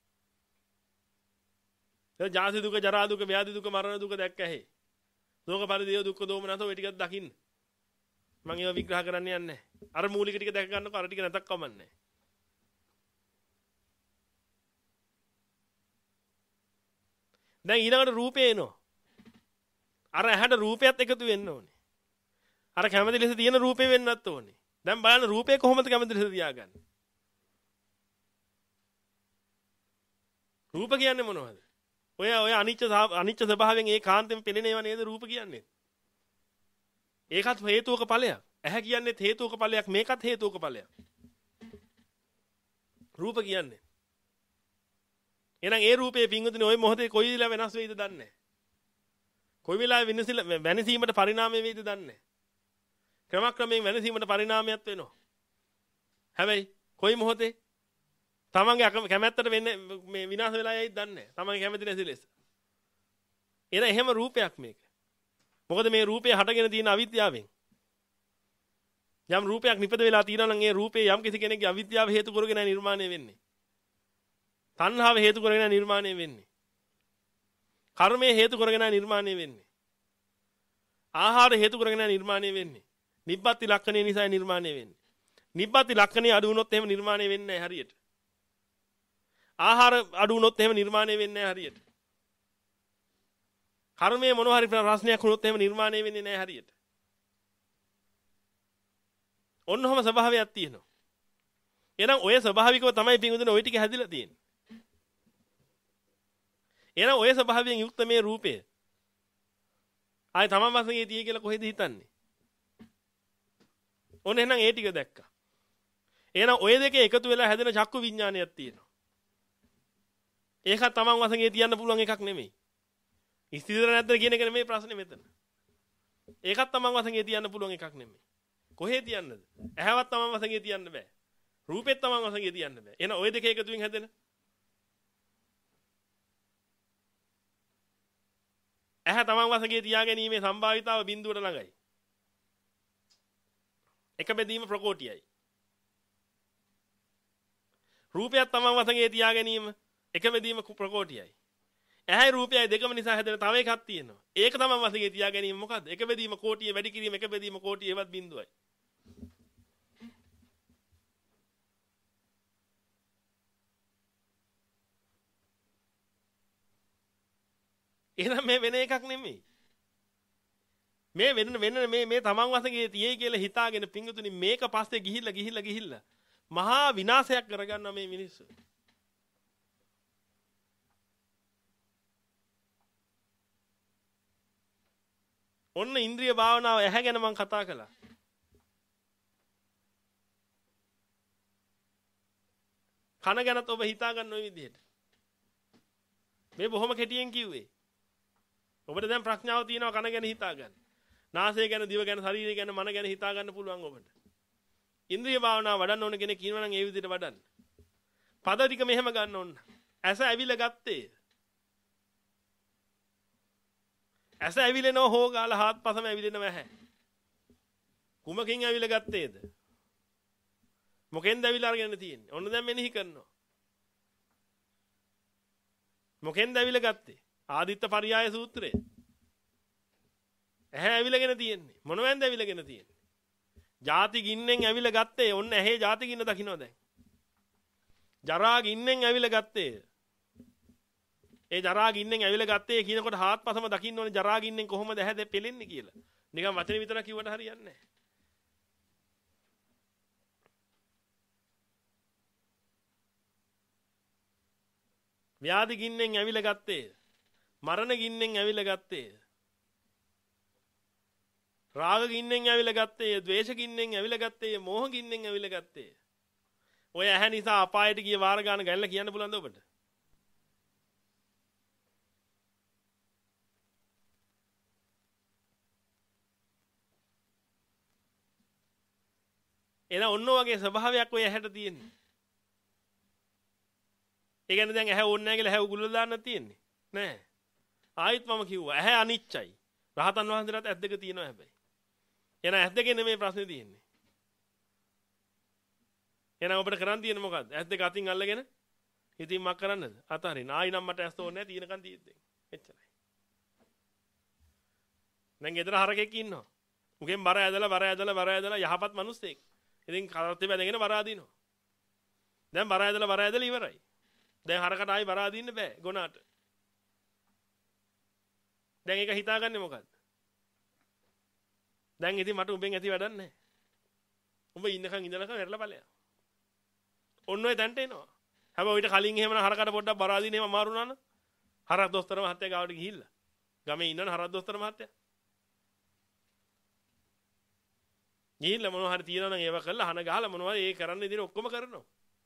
ඒ ජාති දුක, ජරා දුක, ව්‍යාධි දුක, මරණ දුක දැක්ක ඇහි. දුක පරිදේව දුක්ඛ දෝමනස ඔය ටිකක් දකින්න. මම ඒවා විග්‍රහ කරන්න යන්නේ නැහැ. අර මූලික ටික දැක ගන්නකො අර ටික නැතක් කමන්නේ. දැන් ඊළඟට රූපේ එනවා. අර ඇහැට රූපයත් එකතු වෙන්න ඕනේ. අර කැමති ලෙස තියෙන රූපේ වෙන්නත් ඕනේ. දැන් බලන්න රූපේ කොහොමද කැමති ලෙස තියාගන්නේ? රූප කියන්නේ මොනවද? ඔය ඔය අනිච්ච අනිච්ච ස්වභාවයෙන් ඒ කාන්තෙම පෙළෙන ඒවා නේද රූප කියන්නේ? ඒකත් හේතුක ඵලයක්. ඇහැ කියන්නේ හේතුක ඵලයක්, මේකත් හේතුක ඵලයක්. රූප කියන්නේ. එහෙනම් ඒ රූපේ පිංගුතුනේ ওই මොහොතේ කොයි වෙලාව වෙනස් වෙයිද දන්නේ නැහැ. කොයි වෙලාවෙ වෙනසිල වෙනසීමට පරිණාමය වෙයිද දන්නේ නැහැ. ක්‍රමක්‍රමයෙන් වෙනසීමට පරිණාමයක් වෙනවා. හැබැයි කොයි මොහොතේ තමන්ගේ කැමැත්තට වෙන්නේ මේ විනාශ වෙලා යයිද දන්නේ නැහැ. තමන්ගේ කැමැති නැති ලෙස. එන එහෙම රූපයක් මේක. මොකද මේ රූපය හටගෙන තියෙන අවිද්‍යාවෙන්. යම් රූපයක් නිපද වෙලා තියෙනවා නම් ඒ රූපේ යම් කිසි කෙනෙක්ගේ අවිද්‍යාව හේතු කරගෙන නිර්මාණය වෙන්නේ. තණ්හාව හේතු කරගෙන නිර්මාණය වෙන්නේ. කර්මය හේතු කරගෙන නිර්මාණය වෙන්නේ. ආහාර හේතු කරගෙන නිර්මාණය වෙන්නේ. නිබ්බති ලක්ෂණය නිසා නිර්මාණය වෙන්නේ. නිබ්බති ලක්ෂණය අඩු වුණොත් එහෙම නිර්මාණය වෙන්නේ නැහැ හරියට. ආහාර අඩු වුණොත් එහෙම නිර්මාණය වෙන්නේ නැහැ හරියට. කර්මයේ මොන හරි ප්‍රශ්නයක් වුණොත් එහෙම නිර්මාණය වෙන්නේ නැහැ හරියට. ඔන්නෝම ස්වභාවයක් තියෙනවා. එහෙනම් ඔය ස්වභාවිකව තමයි පිංගුදුනේ ඔය ටික හැදිලා තියෙන්නේ. එහෙනම් ඔය ස්වභාවයෙන් යුක්ත මේ රූපය ආයි තමන් වශයෙන් තියේ කියලා කොහෙද හිතන්නේ? ඔන්න එහෙනම් ඒ ටික දැක්කා. එහෙනම් ඔය දෙකේ එකතු වෙලා හැදෙන චක්කු විඥානයක් තියෙනවා. ඒක තමන් වශයෙන් තියන්න පුළුවන් එකක් නෙමෙයි. ස්ථිර නැද්ද කියන එක නෙමෙයි ප්‍රශ්නේ මෙතන. ඒකත් තමන් වශයෙන් තියන්න පුළුවන් එකක් නෙමෙයි. කොහේ තියන්නද? ඇහැවත් තමන් වශයෙන් තියන්න බෑ. රූපෙත් තමන් වශයෙන් තියන්න බෑ. එහෙනම් ওই දෙක එකතුවෙන් හැදෙන ඇහැ තමන් වශයෙන් තියා ගැනීමේ සම්භාවිතාව බිඳුවට ළඟයි. එක බෙදීම ප්‍රකෝටියයි. රූපයත් තමන් වශයෙන් තියා ගැනීම එක බෙදීම ප්‍රකෝටියයි. ඇහැයි රූපයයි දෙකම නිසා හැදෙන තව එකක් තියෙනවා. ඒක තමන් වශයෙන් තියා ගැනීම මොකද්ද? එක බෙදීම කෝටිය වැඩි කිරීම එක බෙදීම කෝටිය ඒවත් බිඳුවයි. එහෙනම් මේ වෙන එකක් නෙමෙයි. මේ වෙන වෙන මේ මේ තමන් වශයෙන් තියේ කියලා හිතාගෙන පිංගුතුනි මේක පස්සේ ගිහිල්ලා ගිහිල්ලා ගිහිල්ලා මහා විනාශයක් කරගන්නවා මේ මිනිස්සු. ඔන්න ඉන්ද්‍රිය භාවනාව ඇහැ ගැන මම කතා කළා. කන ගැනත් ඔබ හිතා ගන්න ওই විදිහට. මේ බොහොම කෙටියෙන් කිව්වේ. ඔබට දැන් ප්‍රඥාව තියෙනවා කන ගැන හිතා ගන්න. නාසය ගැන, දිව ගැන, ශරීරය ගැන, මන ගැන හිතා ගන්න පුළුවන් ඔබට. ඉන්ද්‍රිය භාවනාව වඩන්න ඕන කෙනෙක් කියනවා නම් ඒ විදිහට වඩන්න. පද ටික මෙහෙම ගන්න ඕන. ඇස ඇවිල ගත්තේ. ඇස ඇවිලෙනව හෝ ගාලා හාත්පසම ඇවිලෙනව ඇහැ. කුමකින් ඇවිල ගත්තේද? මොකෙන්ද ඇවිල අරගෙන තියෙන්නේ? ඔන්න දැන් මෙනෙහි කරනවා. මොකෙන්ද ඇවිල ගත්තේ? ආදිත්ත පරියාය සූත්‍රය. ඇහැ ඇවිලගෙන තියෙන්නේ. මොනවෙන්ද ඇවිලගෙන තියෙන්නේ? ජාති ගින්නෙන් ඇවිල ගත්තේ. ඔන්න ඇහි ජාති ගින්න දකින්න දැන්. ජරා ගින්නෙන් ඇවිල ගත්තේ. ඒ ජරා ගින්නෙන් ඇවිල්ලා ගත්තේ කියනකොට හාත්පසම දකින්න ඕනේ ජරා ගින්නෙන් කොහොමද ඇහැ දෙපෙලෙන්නේ කියලා. නිකන් වචනේ විතර කිව්වට හරියන්නේ නැහැ. ව්‍යාධි ගින්නෙන් ඇවිල්ලා ගත්තේ. මරණ ගින්නෙන් ඇවිල්ලා ගත්තේ. රාග ගින්නෙන් ඇවිල්ලා ගත්තේ. ද්වේෂ ගින්නෙන් ඇවිල්ලා ගත්තේ. මෝහ ගින්නෙන් ඇවිල්ලා ගත්තේ. ඔය ඇහැ නිසා අපායට ගිය වාර ගන්න ගැල්ලා කියන්න පුළුවන්ද ඔබට? එන ඔන්න ඔයගේ ස්වභාවයක් ඔය ඇහැට තියෙන්නේ. ඒ කියන්නේ දැන් ඇහැ ඕනේ නැහැ කියලා ඇහැ උගුල දාන්න තියෙන්නේ. නෑ. ආයිත් මම කිව්වා ඇහැ අනිච්චයි. රහතන් වහන්සේලාට ඇස් දෙක තියෙනවා හැබැයි. එන ඇස් දෙකේ නෙමෙයි ප්‍රශ්නේ තියෙන්නේ. එන ඔබට කරන් තියෙන්නේ මොකද්ද? ඇස් දෙක අතින් අල්ලගෙන ඉතින් මක් කරන්නද? අතහරින්න. ආයි නම් මට ඇස් ඕනේ නැහැ තියෙනකන් තියෙද්දි. එච්චරයි. දැන් ගෙදර හරකෙක් ඉන්නවා. උගෙන් බර ඇදලා බර ඇදලා බර ඇදලා යහපත් මිනිස්සෙක්. ඉතින් කරත්තේ බැඳගෙන බර අදිනවා. දැන් බර ඇදලා බර ඇදලා ඉවරයි. දැන් හරකට ආයි බර අදින්න බෑ ගොනාට. දැන් ඒක හිතාගන්නේ මොකද්ද? දැන් ඉතින් මට උඹෙන් ඇති වැඩක් නැහැ. උඹ ඉන්නකන් ඉඳනකන් වැරලා ඵලයක්. ඔන්න ඔය තැනට එනවා. හැබැයි ඔයිට කලින් එහෙම හරකට පොඩ්ඩක් බර අදින්න එහෙම අමාරු නන. හරක් දොස්තර මහත්තයා ගාවට ගිහිල්ලා. ගමේ ඉන්නන හරක් දොස්තර මහත්තයා. ගිහිල්ලා මොනවා හරි තියනවා නම් ඒව කළා හන ගහලා මොනවා ඒ කරන්න ඉදිරිය ඔක්කොම කරනවා.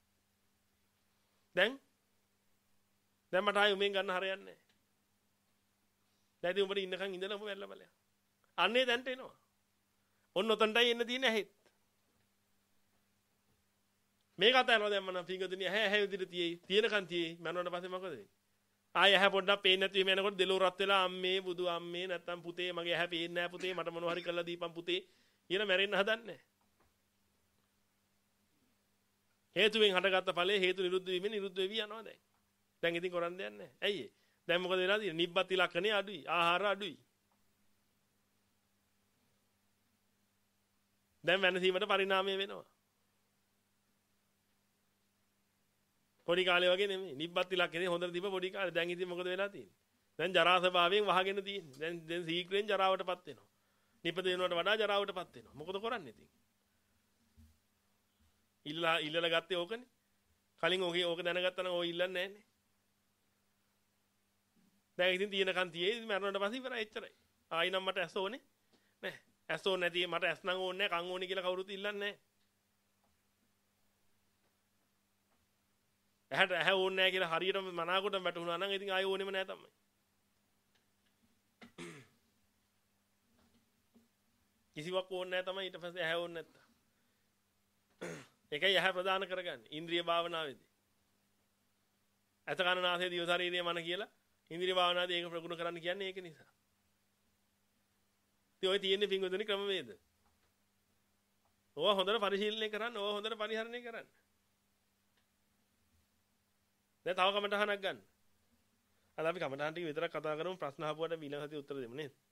දැන් දැන් මට ආයෙ උඹෙන් ගන්න හරියන්නේ නැහැ. දැන් ඉතින් උඹට ඉන්නකන් ඉඳලා උඹ වැරලා බලයක්. අන්නේ දැන්ට එනවා. ඔන්න ඔතනටයි එන්න තියෙන්නේ ඇහෙත්. මේක අතනවා දැන් මම පිංගුතුනි ඇහැ ඇහැ විදිහට තියෙයි. තියෙනකන් තියෙයි. මරණයට පස්සේ මොකද වෙන්නේ? ආයෙ ඇහැ පොඩ්ඩක් පේන්නේ නැති වෙම යනකොට දෙලෝ රත් වෙලා අම්මේ බුදු අම්මේ නැත්තම් පුතේ මගේ ඇහැ පේන්නේ නැහැ පුතේ මට මොනවා හරි කරලා දීපන් පුතේ කියන මැරෙන්න හදන්නේ. හේතුවෙන් හටගත්ත ඵලයේ හේතු නිරුද්ධ වීමෙන් නිරුද්ධ වෙවි යනවා දැන්. දැන් ඉතින් කරන්න දෙයක් නැහැ. ඇයි ඒ? දැන් මොකද වෙලා තියෙන්නේ? නිබ්බත් ඉලක්කනේ අඩුයි. ආහාර අඩුයි. දැන් වෙනසීමට පරිණාමය වෙනවා. පොඩි කාලේ වගේ නෙමෙයි. නිබ්බත් ඉලක්කනේ හොඳට තිබ්බ පොඩි කාලේ. දැන් ඉතින් මොකද වෙලා තියෙන්නේ? දැන් ජරා ස්වභාවයෙන් වහගෙන තියෙන්නේ. දැන් දැන් සීක්‍රෙන් ජරාවටපත් වෙනවා. නිපද වෙනවට වඩා ජරාවටපත් වෙනවා. මොකද කරන්නේ ඉතින්? ඉල්ලා ඉල්ලලා ගත්තේ ඕකනේ. කලින් ඕකේ ඕක දැනගත්තා නම් ඕක ඉල්ලන්නේ නැහැනේ. දැන් ඉතින් තියෙනකන් තියේ මරණයට පස්සේ ඉවරයි එච්චරයි. ආයි නම් මට ඇස් ඕනේ නෑ. ඇස් ඕනේ නැති මට ඇස් නම් ඕනේ නෑ කන් ඕනේ කියලා කවුරුත් ඉල්ලන්නේ නෑ. ඇහැට ඇහැ ඕනේ නෑ කියලා හරියටම මනාවකට වැටුණා නම් ඉතින් ආයි ඕනෙම නෑ තමයි. කිසිවක් ඕනේ නෑ තමයි ඊට පස්සේ ඇහැ ඕනේ නැත්තා. ඒකයි ඇහැ ප්‍රදාන කරගන්නේ ඉන්ද්‍රිය භාවනාවේදී. ඇත කන නාසය දිව ශරීරය මන කියලා ඉන්ද්‍රිය භාවනාවේදී ඒක ප්‍රගුණ කරන්න කියන්නේ ඒක නිසා. ඉතින් ඔය තියෙන්නේ පිංගුතුනි ක්‍රමවේද. ඕවා හොඳට පරිශීලනය කරන්න, ඕවා හොඳට පරිහරණය කරන්න. දැන් තව කමටහනක් ගන්න. අද අපි කමටහන් ටික විතරක් කතා කරමු ප්‍රශ්න අහපුවට ඊළඟ සතියේ උත්තර දෙමු නේද?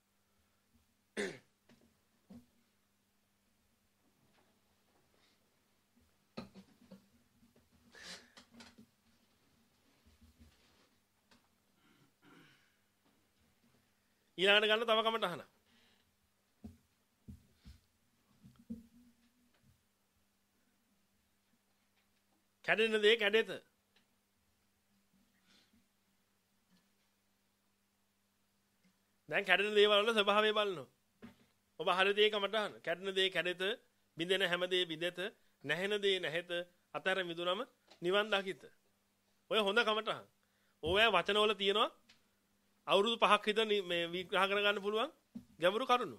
ඊළඟට ගන්න තව කමටහන. කැඩෙන දේ කැඩෙත. දැන් කැඩෙන දේවල් වල ස්වභාවය බලනවා. ඔබ අහලා දේ කමටහන. කැඩෙන දේ කැඩෙත, බිඳෙන හැම දේ බිඳෙත, නැහෙන දේ නැහෙත, අතර මිදුනම නිවන් දකිත. ඔය හොඳ කමටහන්. ඕවැ වචනවල තියෙනවා අවුරුදු පහක් විතර මේ විග්‍රහ කරගන්න පුළුවන් ගැඹුරු කරුණු.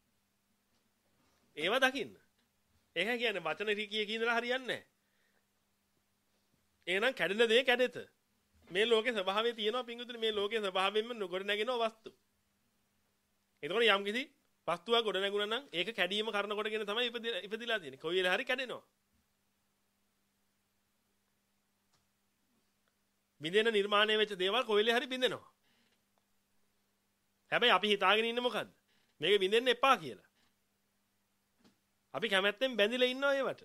ඒවා දකින්න. ඒක කියන්නේ වචන රිකිය කියනලා හරියන්නේ නැහැ. එහෙනම් කැඩෙන දේ කැඩෙත. මේ ලෝකේ ස්වභාවය තියෙනවා පිංගුතුනි මේ ලෝකේ ස්වභාවයෙන්ම නොගොඩ නැගෙන වස්තු. එතකොට යම් කිසි වස්තුවක් ගොඩ නැගුණා නම් ඒක කැඩීම කරන කොටගෙන තමයි ඉපදිලා තියෙන්නේ. කොයි වෙලාව හරි කැඩෙනවා. බිඳෙන නිර්මාණය වෙච්ච දේවල් කොයි වෙලාව හරි බිඳෙනවා. හැබැයි අපි හිතාගෙන ඉන්නේ මොකද්ද? මේක බින්දෙන්න එපා කියලා. අපි කැමැත්තෙන් බැඳිලා ඉන්නවා ඒවට.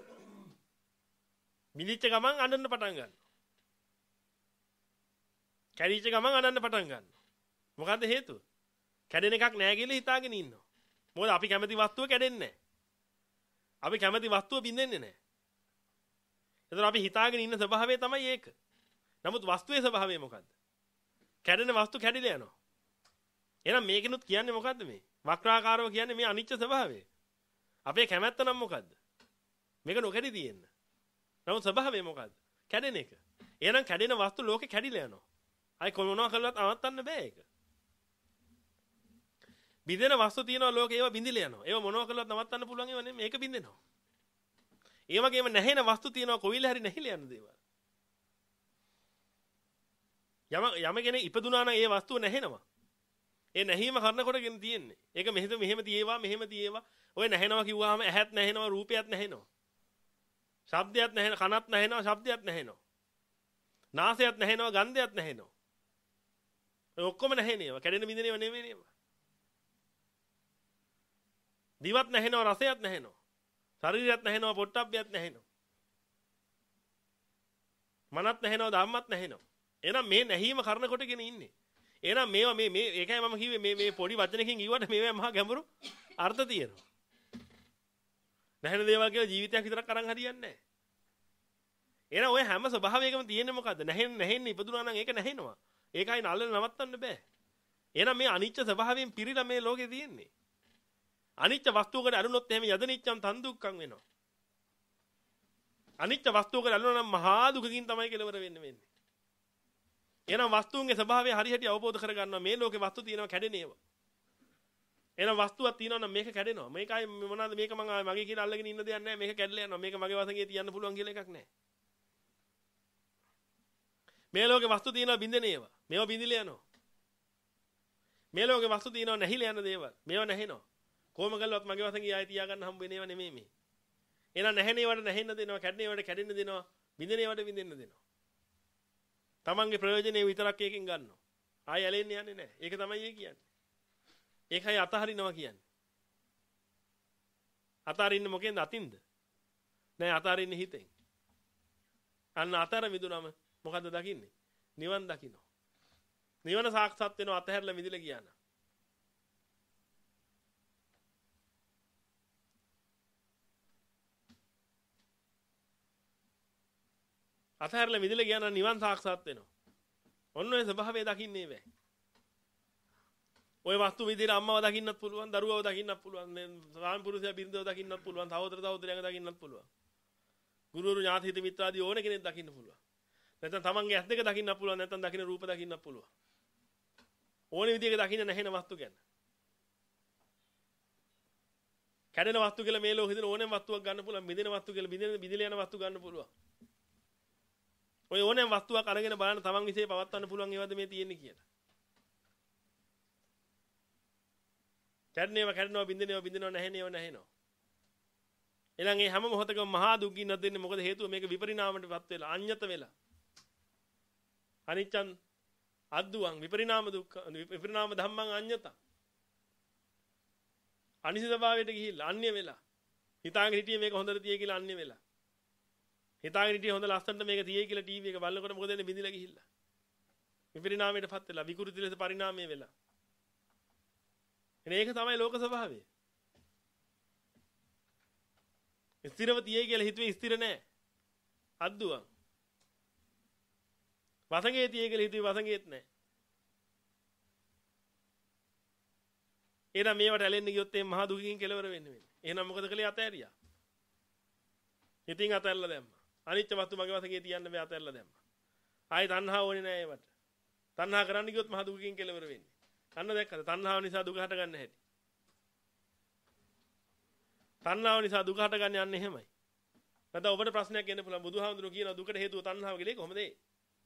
බින්දිච්ච ගමන් අඬන්න පටන් ගන්නවා. කැඩිච්ච ගමන් අනන්න පටන් ගන්නවා. මොකද්ද හේතුව? කැඩෙන එකක් නැහැ කියලා හිතාගෙන ඉන්නවා. මොකද අපි කැමති වස්තුව කැඩෙන්නේ නැහැ. අපි කැමති වස්තුව බින්දෙන්නේ නැහැ. එතකොට අපි හිතාගෙන ඉන්න ස්වභාවය තමයි ඒක. නමුත් වස්තුවේ ස්වභාවය මොකද්ද? කැඩෙන වස්තු කැඩිලා යනවා. එහෙනම් මේකිනුත් කියන්නේ මොකද්ද මේ? වක්‍රාකාරව කියන්නේ මේ අනිච්ච ස්වභාවය. අපේ කැමැත්ත නම් මොකද්ද? මේක නොකැඩි තියෙන්න. නමුත් ස්වභාවය මොකද්ද? කැඩෙන එක. එහෙනම් කැඩෙන වස්තු ලෝකේ කැඩිලා යනවා. අය කොමනවා කළවත් අවත්තන්න බෑ ඒක. බින්දෙන වස්තු තියෙනවා ලෝකේ ඒවා බින්දිලා යනවා. ඒවා මොනවා කළවත් නවත්තන්න පුළුවන් ඒවා නෙමෙයි මේක බින්දෙනවා. ඒ වගේම නැහෙන වස්තු තියෙනවා කොවිල හරි නැහිලා යන දේවල්. යම යම කෙනෙක් ඉපදුනා නම් ඒ වස්තුව නැහෙනවා. ඒ නැහිම කරනකොටගෙන තියෙන්නේ. ඒක මෙහෙම මෙහෙම තියේවා මෙහෙම තියේවා. ඔය නැහෙනවා කිව්වහම ඇහත් නැහෙනවා රූපයත් නැහෙනවා. ශබ්දයක් නැහෙන කනත් නැහෙනවා ශබ්දයක් නැහෙනවා. නාසයත් නැහෙනවා ගන්ධයත් නැහෙනවා. ඔය ඔක්කොම නැහෙනේවා. කැඩෙන බින්දෙනේව නෙමෙයි නේවා. දිවත් නැහෙනවා රසයත් නැහෙනවා. ශරීරයත් නැහෙනවා පොට්ටබ්බයත් නැහෙනවා. මනත් නැහෙනවා ධම්මත් නැහෙනවා. එහෙනම් මේ නැහිම කරන කොටගෙන ඉන්නේ. එහෙනම් මේවා මේ මේ ඒකයි මම කිව්වේ මේ මේ පොඩි වචනකින් කිව්වට මේවා මහා ගැඹුරු අර්ථ තියෙනවා. නැහෙන දේවල් කියලා ජීවිතයක් විතරක් අරන් හරියන්නේ නැහැ. එහෙනම් ඔය හැම ස්වභාවයකම තියෙන්නේ මොකද්ද? නැහෙන්න නැහෙන්න ඉපදුනා නම් ඒක නැහෙනවා. ඒකයි නල්ලන නවත්තන්න බෑ. එහෙනම් මේ අනිච්ච ස්වභාවයෙන් පිරීලා මේ ලෝකේ තියෙන්නේ. අනිච්ච වස්තුවකට අරුණොත් එහෙම යදනිච්චම් තන් දුක්ඛම් වෙනවා. අනිච්ච වස්තුවකට අරුණා නම් මහා දුකකින් තමයි කෙලවර වෙන්න වෙන්නේ. එහෙනම් වස්තුන්ගේ ස්වභාවය හරියට අවබෝධ කරගන්නවා මේ ලෝකේ වස්තු තියෙනවා කැඩෙන ඒවා. එහෙනම් වස්තුවක් තියෙනවා නම් මේක කැඩෙනවා. මේකයි මොනවාද මේක මම මගේ කියලා අල්ලගෙන ඉන්න දෙයක් නැහැ. මේක කැඩලා යනවා. මේක මගේ වශයෙන් තියන්න පුළුවන් කියලා එකක් නැහැ. මේ ලෝකේ වස්තු තියෙනවා බින්දෙන ඒවා. මේවා බින්දිලා යනවා. මේ ලෝකේ වස්තු තියෙනවා නැහිලා යන දේවල්. මේවා නැහෙනවා. කොහොම කළවත් මගේ වශයෙන් ආයෙ තියාගන්න හම්බ වෙන ඒවා නෙමෙයි මේ. එහෙනම් නැහෙන ඒවාට නැහෙන්න දෙනවා, කැඩෙන ඒවාට කැඩෙන්න දෙනවා, බින්දෙන ඒවාට බින්දෙන්න දෙනවා. තමන්ගේ ප්‍රයෝජනේ විතරක් එකකින් ගන්නවා. ආයෙ ඇලෙන්න යන්නේ නැහැ. ඒක තමයි ඒ කියන්නේ. ඒකයි අතහරිනවා කියන්නේ. අතහරින්න මොකෙන්ද අතින්ද? නෑ අතහරින්නේ හිතෙන්. අන්න අතර මිදුනම මොකද්ද දකින්නේ? නිවන් දකින්න. නිවන සාක්ෂාත් වෙනවා අතහැරලා මිදලා ගියාන. අතහැරලා මිදලා ගියාන නිවන් සාක්ෂාත් වෙනවා. ඔන්න ඔය ස්වභාවය දකින්නේ බෑ. ඔය වස්තු විදිහට අම්මව දකින්නත් පුළුවන්, දරුවව දකින්නත් පුළුවන්, ස්වාමි පුරුෂයා බිරිඳව දකින්නත් පුළුවන්, සහෝදර සහෝදරයන්ව දකින්නත් පුළුවන්. ගුරුවරු ඥාති හිත මිත්‍රාදී ඕන කෙනෙක් දකින්න පුළුවන්. නැත්නම් තමන්ගේ ඇස් දෙක දකින්නත් පුළුවන්, නැත්නම් දකින්න රූප දකින්නත් පුළුවන්. ඕන විදිහක දකින්න නැහෙන වස්තු ගැන. කැඩෙන වස්තු කියලා මේ ලෝකෙ දෙන ඕනෑම වස්තුවක් ගන්න පුළුවන්, බිඳෙන වස්තු කියලා බිඳෙන බිඳිලා යන වස්තු ගන්න පුළුවන්. ඔය ඕනෑම වස්තුවක් අරගෙන බලන්න තමන් විශ්ේ පවත්වන්න පුළුවන් ඒවද මේ තියෙන්නේ කියලා. කැඩෙනව කැඩෙනව බින්දෙනව බින්දෙනව නැහෙනව නැහෙනව. ඊළඟ මේ හැම මොහොතකම මහා දුක්ගින්නක් දෙන්නේ මොකද හේතුව මේක විපරිණාමයටපත් වෙලා අඤ්ඤත වෙලා. අනිච්චං අද්දුවං විපරිණාම දුක්ඛ විපරිණාම ධම්මං අඤ්ඤත. අනිසිතභාවයට ගිහිල්ලා අන්‍ය වෙලා. හිතාගෙන හිටියේ මේක හොඳට තියේ කියලා අන්‍ය වෙලා. හිතාගෙන හිටියේ හොඳ ලස්සනට මේක තියේ කියලා ටීවී එක බලනකොට මොකද වෙන්නේ බින්දිලා ගිහිල්ලා. විපරිණාමයටපත් වෙලා විකෘති ලෙස පරිණාමය වෙලා. එනේ ඒක තමයි ලෝක ස්වභාවය. ස්ථිරව තියේ කියලා හිතුවේ ස්ථිර නැහැ. අද්දුවං. වසඟේ තියේ කියලා හිතුවේ වසඟේත් නැහැ. එහෙනම් මේවට ඇලෙන්න ගියොත් මේ මහා දුකකින් කෙලවර වෙන්න වෙන්නේ. එහෙනම් මොකද කළේ අතෑරියා. ඉතින් අතෑරලා දැම්මා. අනිච්ච වස්තු මගේ වසඟේ තියන්න බෑ අතෑරලා දැම්මා. ආයි තණ්හාව ඕනේ නැහැ ඒවට. තණ්හා කරන්න ගියොත් මහා දුකකින් කෙලවර වෙන්නේ. අන්න දැක්කද? තණ්හාව නිසා දුක හට ගන්න හැටි. තණ්හාව නිසා දුක හට ගන්න යන්නේ එහෙමයි. නැත්නම් ඔබට ප්‍රශ්නයක් එන්න පුළුවන්. බුදුහාමුදුරුවෝ කියනවා දුකට හේතුව තණ්හාව කියලා. ඒක කොහොමද ඒ?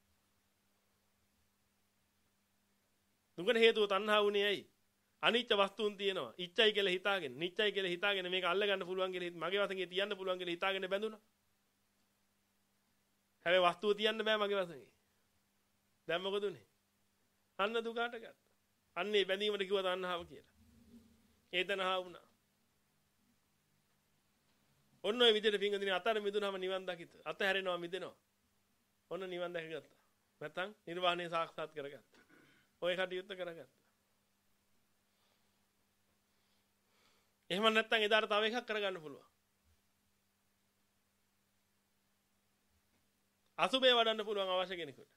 දුකට හේතුව තණ්හාව උනේ ඇයි? අනිච්ච වස්තුන් තියෙනවා. ඉච්ඡයි කියලා හිතාගෙන, නිච්ඡයි කියලා හිතාගෙන මේක අල්ල ගන්න පුළුවන් කියලා මගේ වශයෙන් තියන්න පුළුවන් කියලා හිතාගෙන බැඳුණා. හැබැයි වස්තුව තියන්න බෑ මගේ වශයෙන්. දැන් මොකද උනේ? අන්න දුක හටගත්තා. අන්නේ බැඳීමට කිව්වා තණ්හාව කියලා. ඒ තණ්හාව වුණා. ඔන්න ඔය විදිහට පිංගුදිනේ අතර මිදුනම නිවන් දකිත. අතහැරෙනවා මිදෙනවා. ඔන්න නිවන් දැකගත්තා. නැත්නම් නිර්වාණය සාක්ෂාත් කරගත්තා. ඔය කටයුත්ත කරගත්තා. එහෙම නැත්නම් එදාට තව එකක් කරගන්න පුළුවන්. අසුබේ වඩන්න පුළුවන් අවශ්‍ය කෙනෙකුට.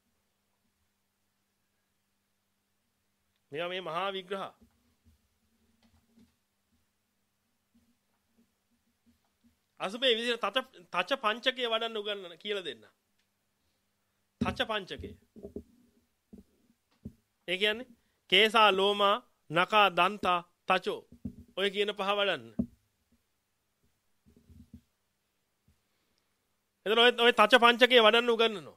මේවා මේ මහා විග්‍රහ. අසුබේ විදිහට තච තච පංචකය වඩන්න උගන්වන්න කියලා දෙන්න. තච පංචකය. ඒ කියන්නේ කේසා ලෝමා නකා දන්තා තචෝ ඔය කියන පහ වඩන්න. එතන ඔය ඔය තච පංචකය වඩන්න උගන්වනවා.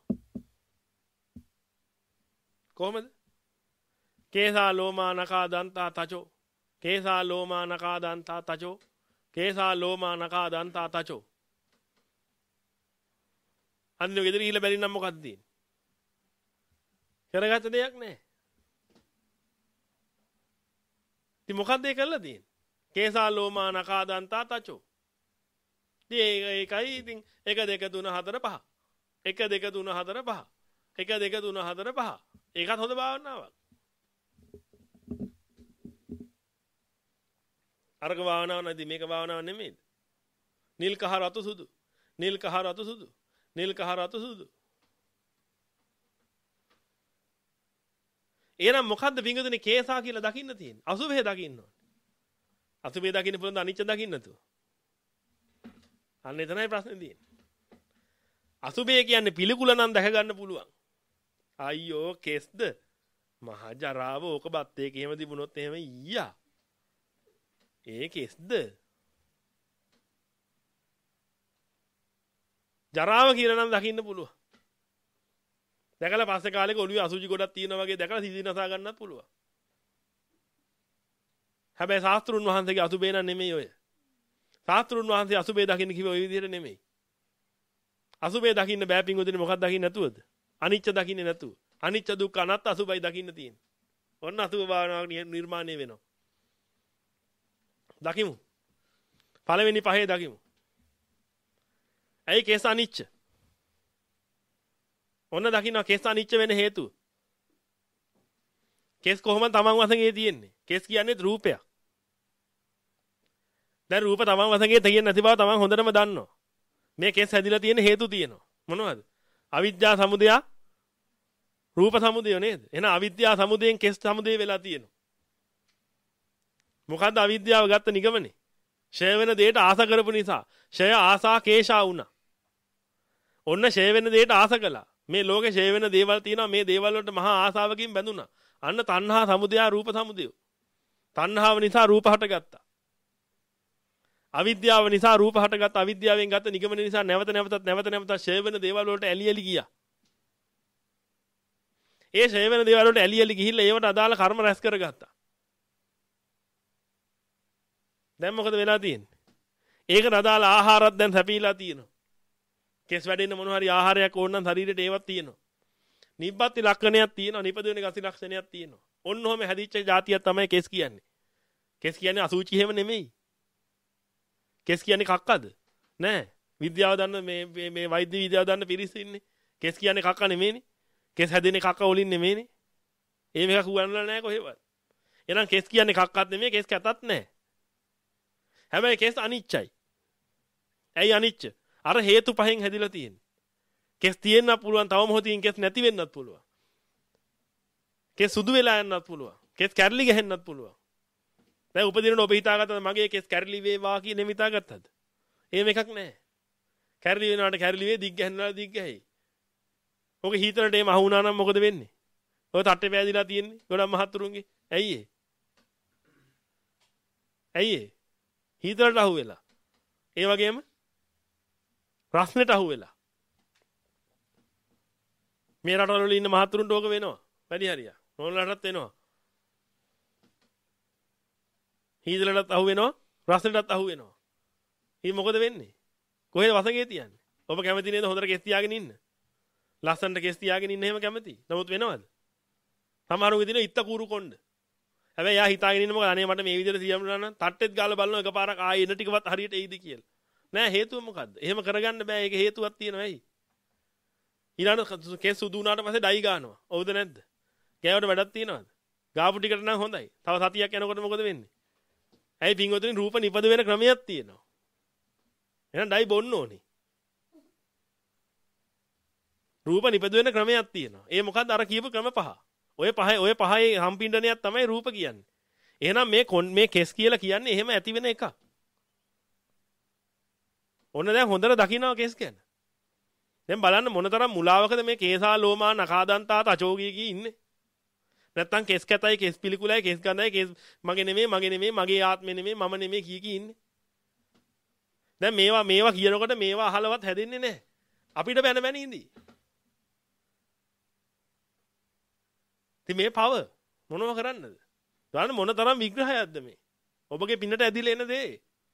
කොහොමද? කේසා ලෝමා නකා දන්තා තචෝ කේසා ලෝමා නකා දන්තා තචෝ කේසා ලෝමා නකා දන්තා තචෝ. අන්න ගෙදර ගිහලා බැරි නම් මොකක්ද තියෙන්නේ? කරගත්ත දෙයක් නැහැ. ඉතින් මොකක්ද ඒ කරලා තියෙන්නේ? කේසා ලෝමා නකා දන්තා තචෝ. ඉතින් ඒකයි ඉතින් එක දෙක තුන හතර පහ. එක දෙක තුන හතර පහ. එක දෙක තුන හතර පහ. ඒකත් හොඳ භාවනාවක්. අරක භාවනාව නැති මේක භාවනාව නෙමෙයි. නිල් කහ රතු සුදු. නිල් කහ රතු සුදු. නිල් කහ රතු සුදු. එහෙනම් මොකද්ද වින්දුනේ කේසා කියලා දකින්න තියෙන්නේ? අසුභය දකින්න ඕනේ. අසුභය දකින්න පුළුවන් ද අනිච්ච දකින්න නැතුව? අන්න එතනයි ප්‍රශ්නේ තියෙන්නේ. අසුභය කියන්නේ පිළිකුල නම් දැක ගන්න පුළුවන්. අයියෝ කේස්ද? මහා ජරාව ඕක බත් ඒක එහෙම තිබුණොත් එහෙම ඊයා. ඒ කේස්ද? ජරාව කියලා නම් දකින්න පුළුවන්. දැකලා පස්සේ කාලෙක ඔළුවේ අසුචි ගොඩක් තියෙනවා වගේ දැකලා සිසි නසා ගන්නත් පුළුවන්. හැබැයි ශාස්ත්‍රුන් වහන්සේගේ අසුබේ නම් නෙමෙයි ඔය. ශාස්ත්‍රුන් වහන්සේ අසුබේ දකින්න කිව්ව ඔය විදිහට නෙමෙයි. අසුබේ දකින්න බෑ පිංගුදිනේ මොකක්ද දකින්න නැතුවද? අනිච්ච දකින්නේ නැතුව. අනිච්ච දුක්ඛ අනාත්ම අසුබයි දකින්න තියෙන්නේ. ඔන්න අසුබ භාවනාවක් නිර්මාණය වෙනවා. දකිමු. පළවෙනි පහේ දකිමු. ඇයි කේස අනිච්ච? ඔන්න දකින්න කේස අනිච්ච වෙන හේතුව. කේස් කොහොමද තමන් වශයෙන් තියෙන්නේ? කේස් කියන්නේ රූපයක්. දැන් රූප තමන් වශයෙන් තියෙන්නේ නැති බව තමන් හොඳටම දන්නවා. මේ කේස් හැදිලා තියෙන හේතු තියෙනවා. මොනවද? අවිද්‍යා සමුදය රූප සමුදය නේද? එහෙනම් අවිද්‍යා සමුදයෙන් කේස් සමුදය වෙලා තියෙනවා. මොකද්ද අවිද්‍යාව ගත්ත නිගමනේ? ෂය වෙන දෙයට ආස කරපු නිසා. ෂය ආසා කේශා වුණා. ඔන්න ෂය වෙන දෙයට ආස කළා. මේ ලෝකේ ෂය වෙන දේවල් තියෙනවා. මේ දේවල් වලට මහා ආසාවකින් බැඳුණා. අන්න තණ්හා සමුදය රූප සමුදය. තණ්හාව නිසා රූප හටගත්තා. අවිද්‍යාව නිසා රූප හටගත්තා. අවිද්‍යාවෙන් ගත්ත නිගමන නිසා නැවත නැවතත් නැවත නැවතත් ෂය වෙන දේවල් වලට ඇලි ඇලි ගියා. ඒ ෂය වෙන දේවල් වලට ඇලි ඇලි ගිහිල්ලා ඒවට අදාළ කර්ම රැස් කරගත්තා. දැන් මොකද වෙලා තියෙන්නේ? ඒකට අදාළ ආහාරات දැන් සැපීලා තියෙනවා. කෙස් වැඩෙන්න මොන හරි ආහාරයක් ඕන නම් ශරීරයට ඒවත් තියෙනවා. නිබ්බත්ති ලක්ෂණයක් තියෙනවා. නිපදවෙන ගති ලක්ෂණයක් තියෙනවා. ඔන්න ඔහම හැදිච්ච જાතියක් තමයි කෙස් කියන්නේ. කෙස් කියන්නේ අසුචි හැම නෙමෙයි. කෙස් කියන්නේ කක්කද? නෑ. විද්‍යාව දන්න මේ මේ වෛද්‍ය විද්‍යාව දන්න පිරිස ඉන්නේ. කෙස් කියන්නේ කක්ක නෙමෙයිනේ. කෙස් හැදෙන්නේ කක්ක වලින් නෙමෙයිනේ. ඒ මේක හුවන්නලා නෑ කොහෙවත්. එහෙනම් කෙස් කියන්නේ කක්කත් නෙමෙයි කෙස් කැතත් නෑ. හැබැයි කෙස් අනිච්චයි. ඇයි අනිච්ච? අර හේතු පහෙන් හැදිලා තියෙන්නේ. කෙස් තියෙන්න පුළුවන් තව මොහොතකින් කෙස් නැති වෙන්නත් පුළුවන්. කෙස් සුදු වෙලා යන්නත් පුළුවන්. කෙස් කැරලි ගහන්නත් පුළුවන්. දැන් උපදිනන ඔබ හිතාගත්තද මගේ කෙස් කැරලි වේවා කියන එම හිතාගත්තද? එහෙම එකක් නැහැ. කැරලි වෙනාට කැරලි වේ දිග් ගහනවා දිග් ගහයි. ඔක හීතරට එහෙම අහු වුණා නම් මොකද වෙන්නේ? ඔය තට්ටේ පෑදිලා තියෙන්නේ ගොඩක් මහත්තුරුන්ගේ. ඇයි ඒ? ඇයි ඒ? හීතරට අහු වෙලා. ඒ වගේම රස්නෙට අහු වෙලා. මේ රටවල වල ඉන්න මහත්තුරුන්ට ඕක වෙනවා. වැඩි හරියක්. ඕනලටත් වෙනවා. හීතරටත් අහු වෙනවා, රස්නෙටත් අහු වෙනවා. ඊ මොකද වෙන්නේ? කොහෙද වසඟේ තියන්නේ? ඔබ කැමති නේද හොඳට කෙස් තියාගෙන ඉන්න? ලස්සනට කෙස් තියාගෙන ඉන්න එහෙම කැමති. නමුත් වෙනවද? සමහරුන්ගේ දින ඉත්ත කූරු කොණ්ඩ. හැබැයි යා හිතාගෙන ඉන්න මොකද අනේ මට මේ විදිහට සියම්ලා නම් තට්ටෙත් ගාලා බලනවා එකපාරක් ආයෙ එන ටිකවත් හරියට එයිද කියලා. නෑ හේතුව මොකද්ද? එහෙම කරගන්න බෑ. ඒක හේතුවක් තියෙනවා ඇයි? ඊළඟ කේස් සුදු වුණාට පස්සේ ඩයි ගන්නවා. ඔව්ද නැද්ද? ගෑවට වැඩක් තියනවද? ගාපු ටිකට නම් හොඳයි. තව සතියක් යනකොට මොකද වෙන්නේ? ඇයි පින්වතුනි රූප නිපද වෙන ක්‍රමයක් තියෙනවා. එහෙනම් ඩයි බොන්න ඕනේ. රූප නිපද වෙන ක්‍රමයක් තියෙනවා. ඒ මොකද්ද අර කියපු ක්‍රම පහ. ඔය පහේ ඔය පහේ සම්පින්ඩනයක් තමයි රූප කියන්නේ. එහෙනම් මේ මේ කෙස් කියලා කියන්නේ එහෙම ඇති වෙන එකක්. ඔන්න දැන් හොඳට දකින්නවා කෙස් ගැන. දැන් බලන්න මොනතරම් මුලාවකද මේ කේසා ලෝමා නඛාදන්තාත අචෝගී කී ඉන්නේ. නැත්තම් කෙස් කැතයි කෙස් පිළිකුලයි කෙස් ගඳයි කෙස් මගේ නෙමෙයි මගේ නෙමෙයි මගේ ආත්මෙ නෙමෙයි මම නෙමෙයි කී කී ඉන්නේ. දැන් මේවා මේවා කියනකොට මේවා අහලවත් හැදෙන්නේ නැහැ. අපිට බැන බැන ඉඳී. ඉතින් මේ පව මොනව කරන්නද? බලන්න මොන තරම් විග්‍රහයක්ද මේ? ඔබගේ පින්නට ඇදිලා එන දේ.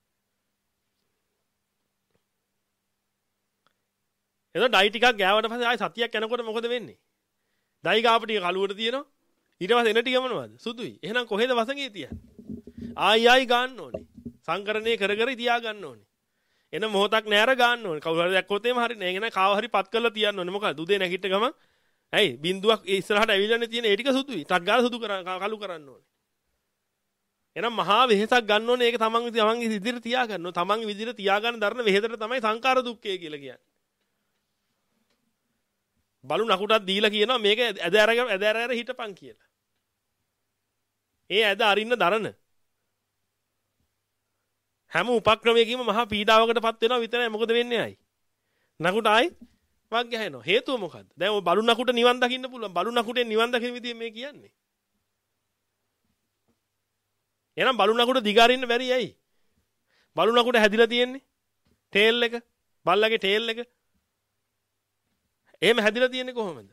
එතකොට ඩයි ටිකක් ගෑවට පස්සේ ආයි සතියක් යනකොට මොකද වෙන්නේ? ඩයි ගාප ටික කලුවට තියෙනවා. ඊට පස්සේ එන ටික මොනවද? සුදුයි. එහෙනම් කොහෙද වසඟේ තියන්නේ? ආයි ආයි ගන්න ඕනේ. සංකරණය කර කර තියා ගන්න ඕනේ. එන මොහොතක් නෑර ගන්න ඕනේ. කවුරු හරි දැක්කොත් එහෙම හරිනේ. එහෙනම් කාව හරි පත් කරලා තියන්න ඕනේ. මොකද උදේ නැගිට ගමන් ඇයි බින්දුවක් ඉස්සරහට ඇවිල්ලානේ තියෙන ඒ ටික සුදුයි. ටක් ගාලා සුදු කර කලු කරන්න ඕනේ. එහෙනම් මහා වෙහෙසක් ගන්න ඕනේ. ඒක තමන් තමන්ගේ ඉදිරියට තියා ගන්න ඕනේ. තමන්ගේ විදිහට තියා ගන්න දරන වෙහෙතට තමයි සංකාර දුක්ඛය කියලා කියන්නේ. බලු නකුටක් දීලා කියනවා මේක ඇද අරගෙන ඇද අර හිටපන් කියලා. ඒ ඇද අරින්න දරන හැම උපක්‍රමයකින්ම මහා පීඩාවකටපත් වෙනවා විතරයි. මොකද වෙන්නේ ආයි? නකුට ආයි වක් ගහනවා. හේතුව මොකද්ද? දැන් ඔය බලු නකුට නිවන් දකින්න පුළුවන්. බලු නකුටෙන් නිවන් දකින්න විදිය මේ කියන්නේ. එහෙනම් බලු නකුට දිගාරින්න බැරි ඇයි? බලු නකුට හැදිලා තියෙන්නේ ටේල් එක. බල්ලගේ ටේල් එක. එහෙම හැදිලා තියෙන්නේ කොහොමද?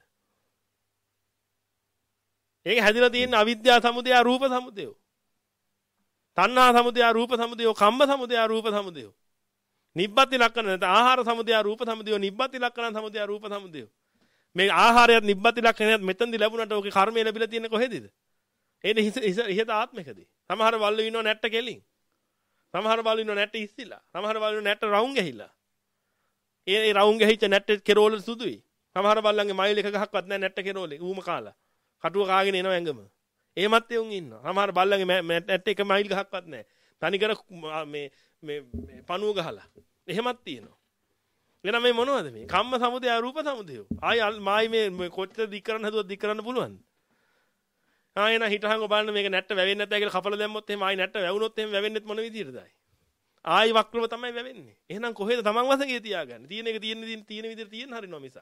ඒක හැදිලා තියෙන්නේ අවිද්‍යාව සමුදය රූප සමුදය. තණ්හා සමුදය රූප සමුදය කම්ම සමුදය රූප සමුදය. නිබ්බති ලක්ෂණ නැත්නම් ආහාර සමුදය රූප සමුදය නිබ්බති ලක්ෂණ සමුදය රූප සමුදය. මේ ආහාරයත් නිබ්බති ලක්ෂණයත් මෙතෙන්දි ලැබුණාට ඔකේ කර්මය ලැබිලා තියෙන්නේ කොහෙදද? එන්නේ ඉහත ආත්මිකදී. සමහර බල්ලෝ ඉන්නව නැට්ට කෙලින්. සමහර බල්ලෝ ඉන්නව නැට්ට ඉස්සිලා. සමහර බල්ලෝ ඉන්නව නැට්ට රවුම් ගහිලා. ඒ ඒ රවුම් ගහිච්ච නැට්ට කෙරෝල සුදුයි. සමහර බල්ලන්ගේ මයිල් එක ගහක්වත් නැහැ නැට්ට කෙරෝලේ. ඌම කාලා. කටුව කාගෙන එනවා ඇඟම. එහෙමත් එවුන් ඉන්නවා. සමහර බල්ලන්ගේ නැට්ට එක මයිල් ගහක්වත් නැහැ. තනිකර මේ මේ පණුව ගහලා. එහෙමත් තියෙනවා. එහෙනම් මේ මොනවද මේ? කම්ම සමුදය රූප සමුදය. ආයි මායි මේ කොච්චර දික් කරන්න හදුවත් දික් කරන්න පුළුවන්ද? ආ එන හිටහංග බලන්න මේක නැට්ට වැවෙන්නේ නැත්නම් කියලා කපලා දැම්මොත් එහෙම ආයි නැට්ට වැවුනොත් එහෙම වැවෙන්නෙත් මොන විදියටද ආයි? ආයි වක්‍රව තමයි වැවෙන්නේ. එහෙනම් කොහෙද තමන් වසඟේ තියාගන්නේ? තියෙන එක තියෙන තියෙන විදියට තියෙන හරිනවා මිසක්.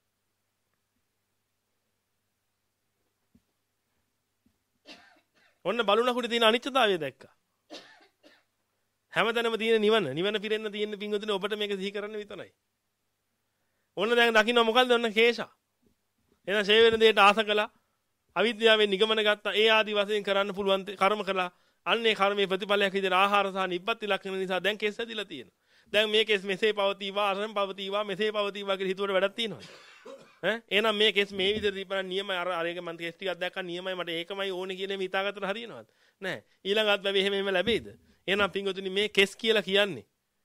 ඔන්න බලුණකුට තියෙන අනිත්‍යතාවය දැක්කා. හැමතැනම තියෙන නිවන, නිවන පිරෙන්න තියෙන පිංගුතුනේ ඔබට මේක සිහි කරන්න විතරයි. ඔන්න දැන් දකින්න මොකද්ද ඔන්න කේශා. එහෙනම් ෂේ වෙන දෙයට ආස කළා. අවිද්‍යාවෙන් නිගමන ගත්තා. ඒ ආදි වශයෙන් කරන්න පුළුවන් කර්ම කළා. අන්නේ කර්මයේ ප්‍රතිඵලයක් විදිහට ආහාර සහ නිබ්බති ලක්ෂණ නිසා දැන් කෙස් ඇදිලා තියෙනවා. දැන් මේ කෙස් මෙසේ පවතිවා, අරන් පවතිවා, මෙසේ පවතිවා කියලා හිතුවට වැඩක් තියෙනවද? ඈ එහෙනම් මේ කෙස් මේ විදිහට දීපන නියමයි අර අරගේ මන් කෙස් ටිකක් දැක්කා නියමයි මට ඒකමයි ඕනේ කියන මේ හිතාගත්තට හරියනවද? නැහැ. ඊළඟත් බැවේ එහෙම එහෙම ලැබෙයිද? එහෙනම් පිංගුතුනි මේ කෙස් කියලා කියන්නේ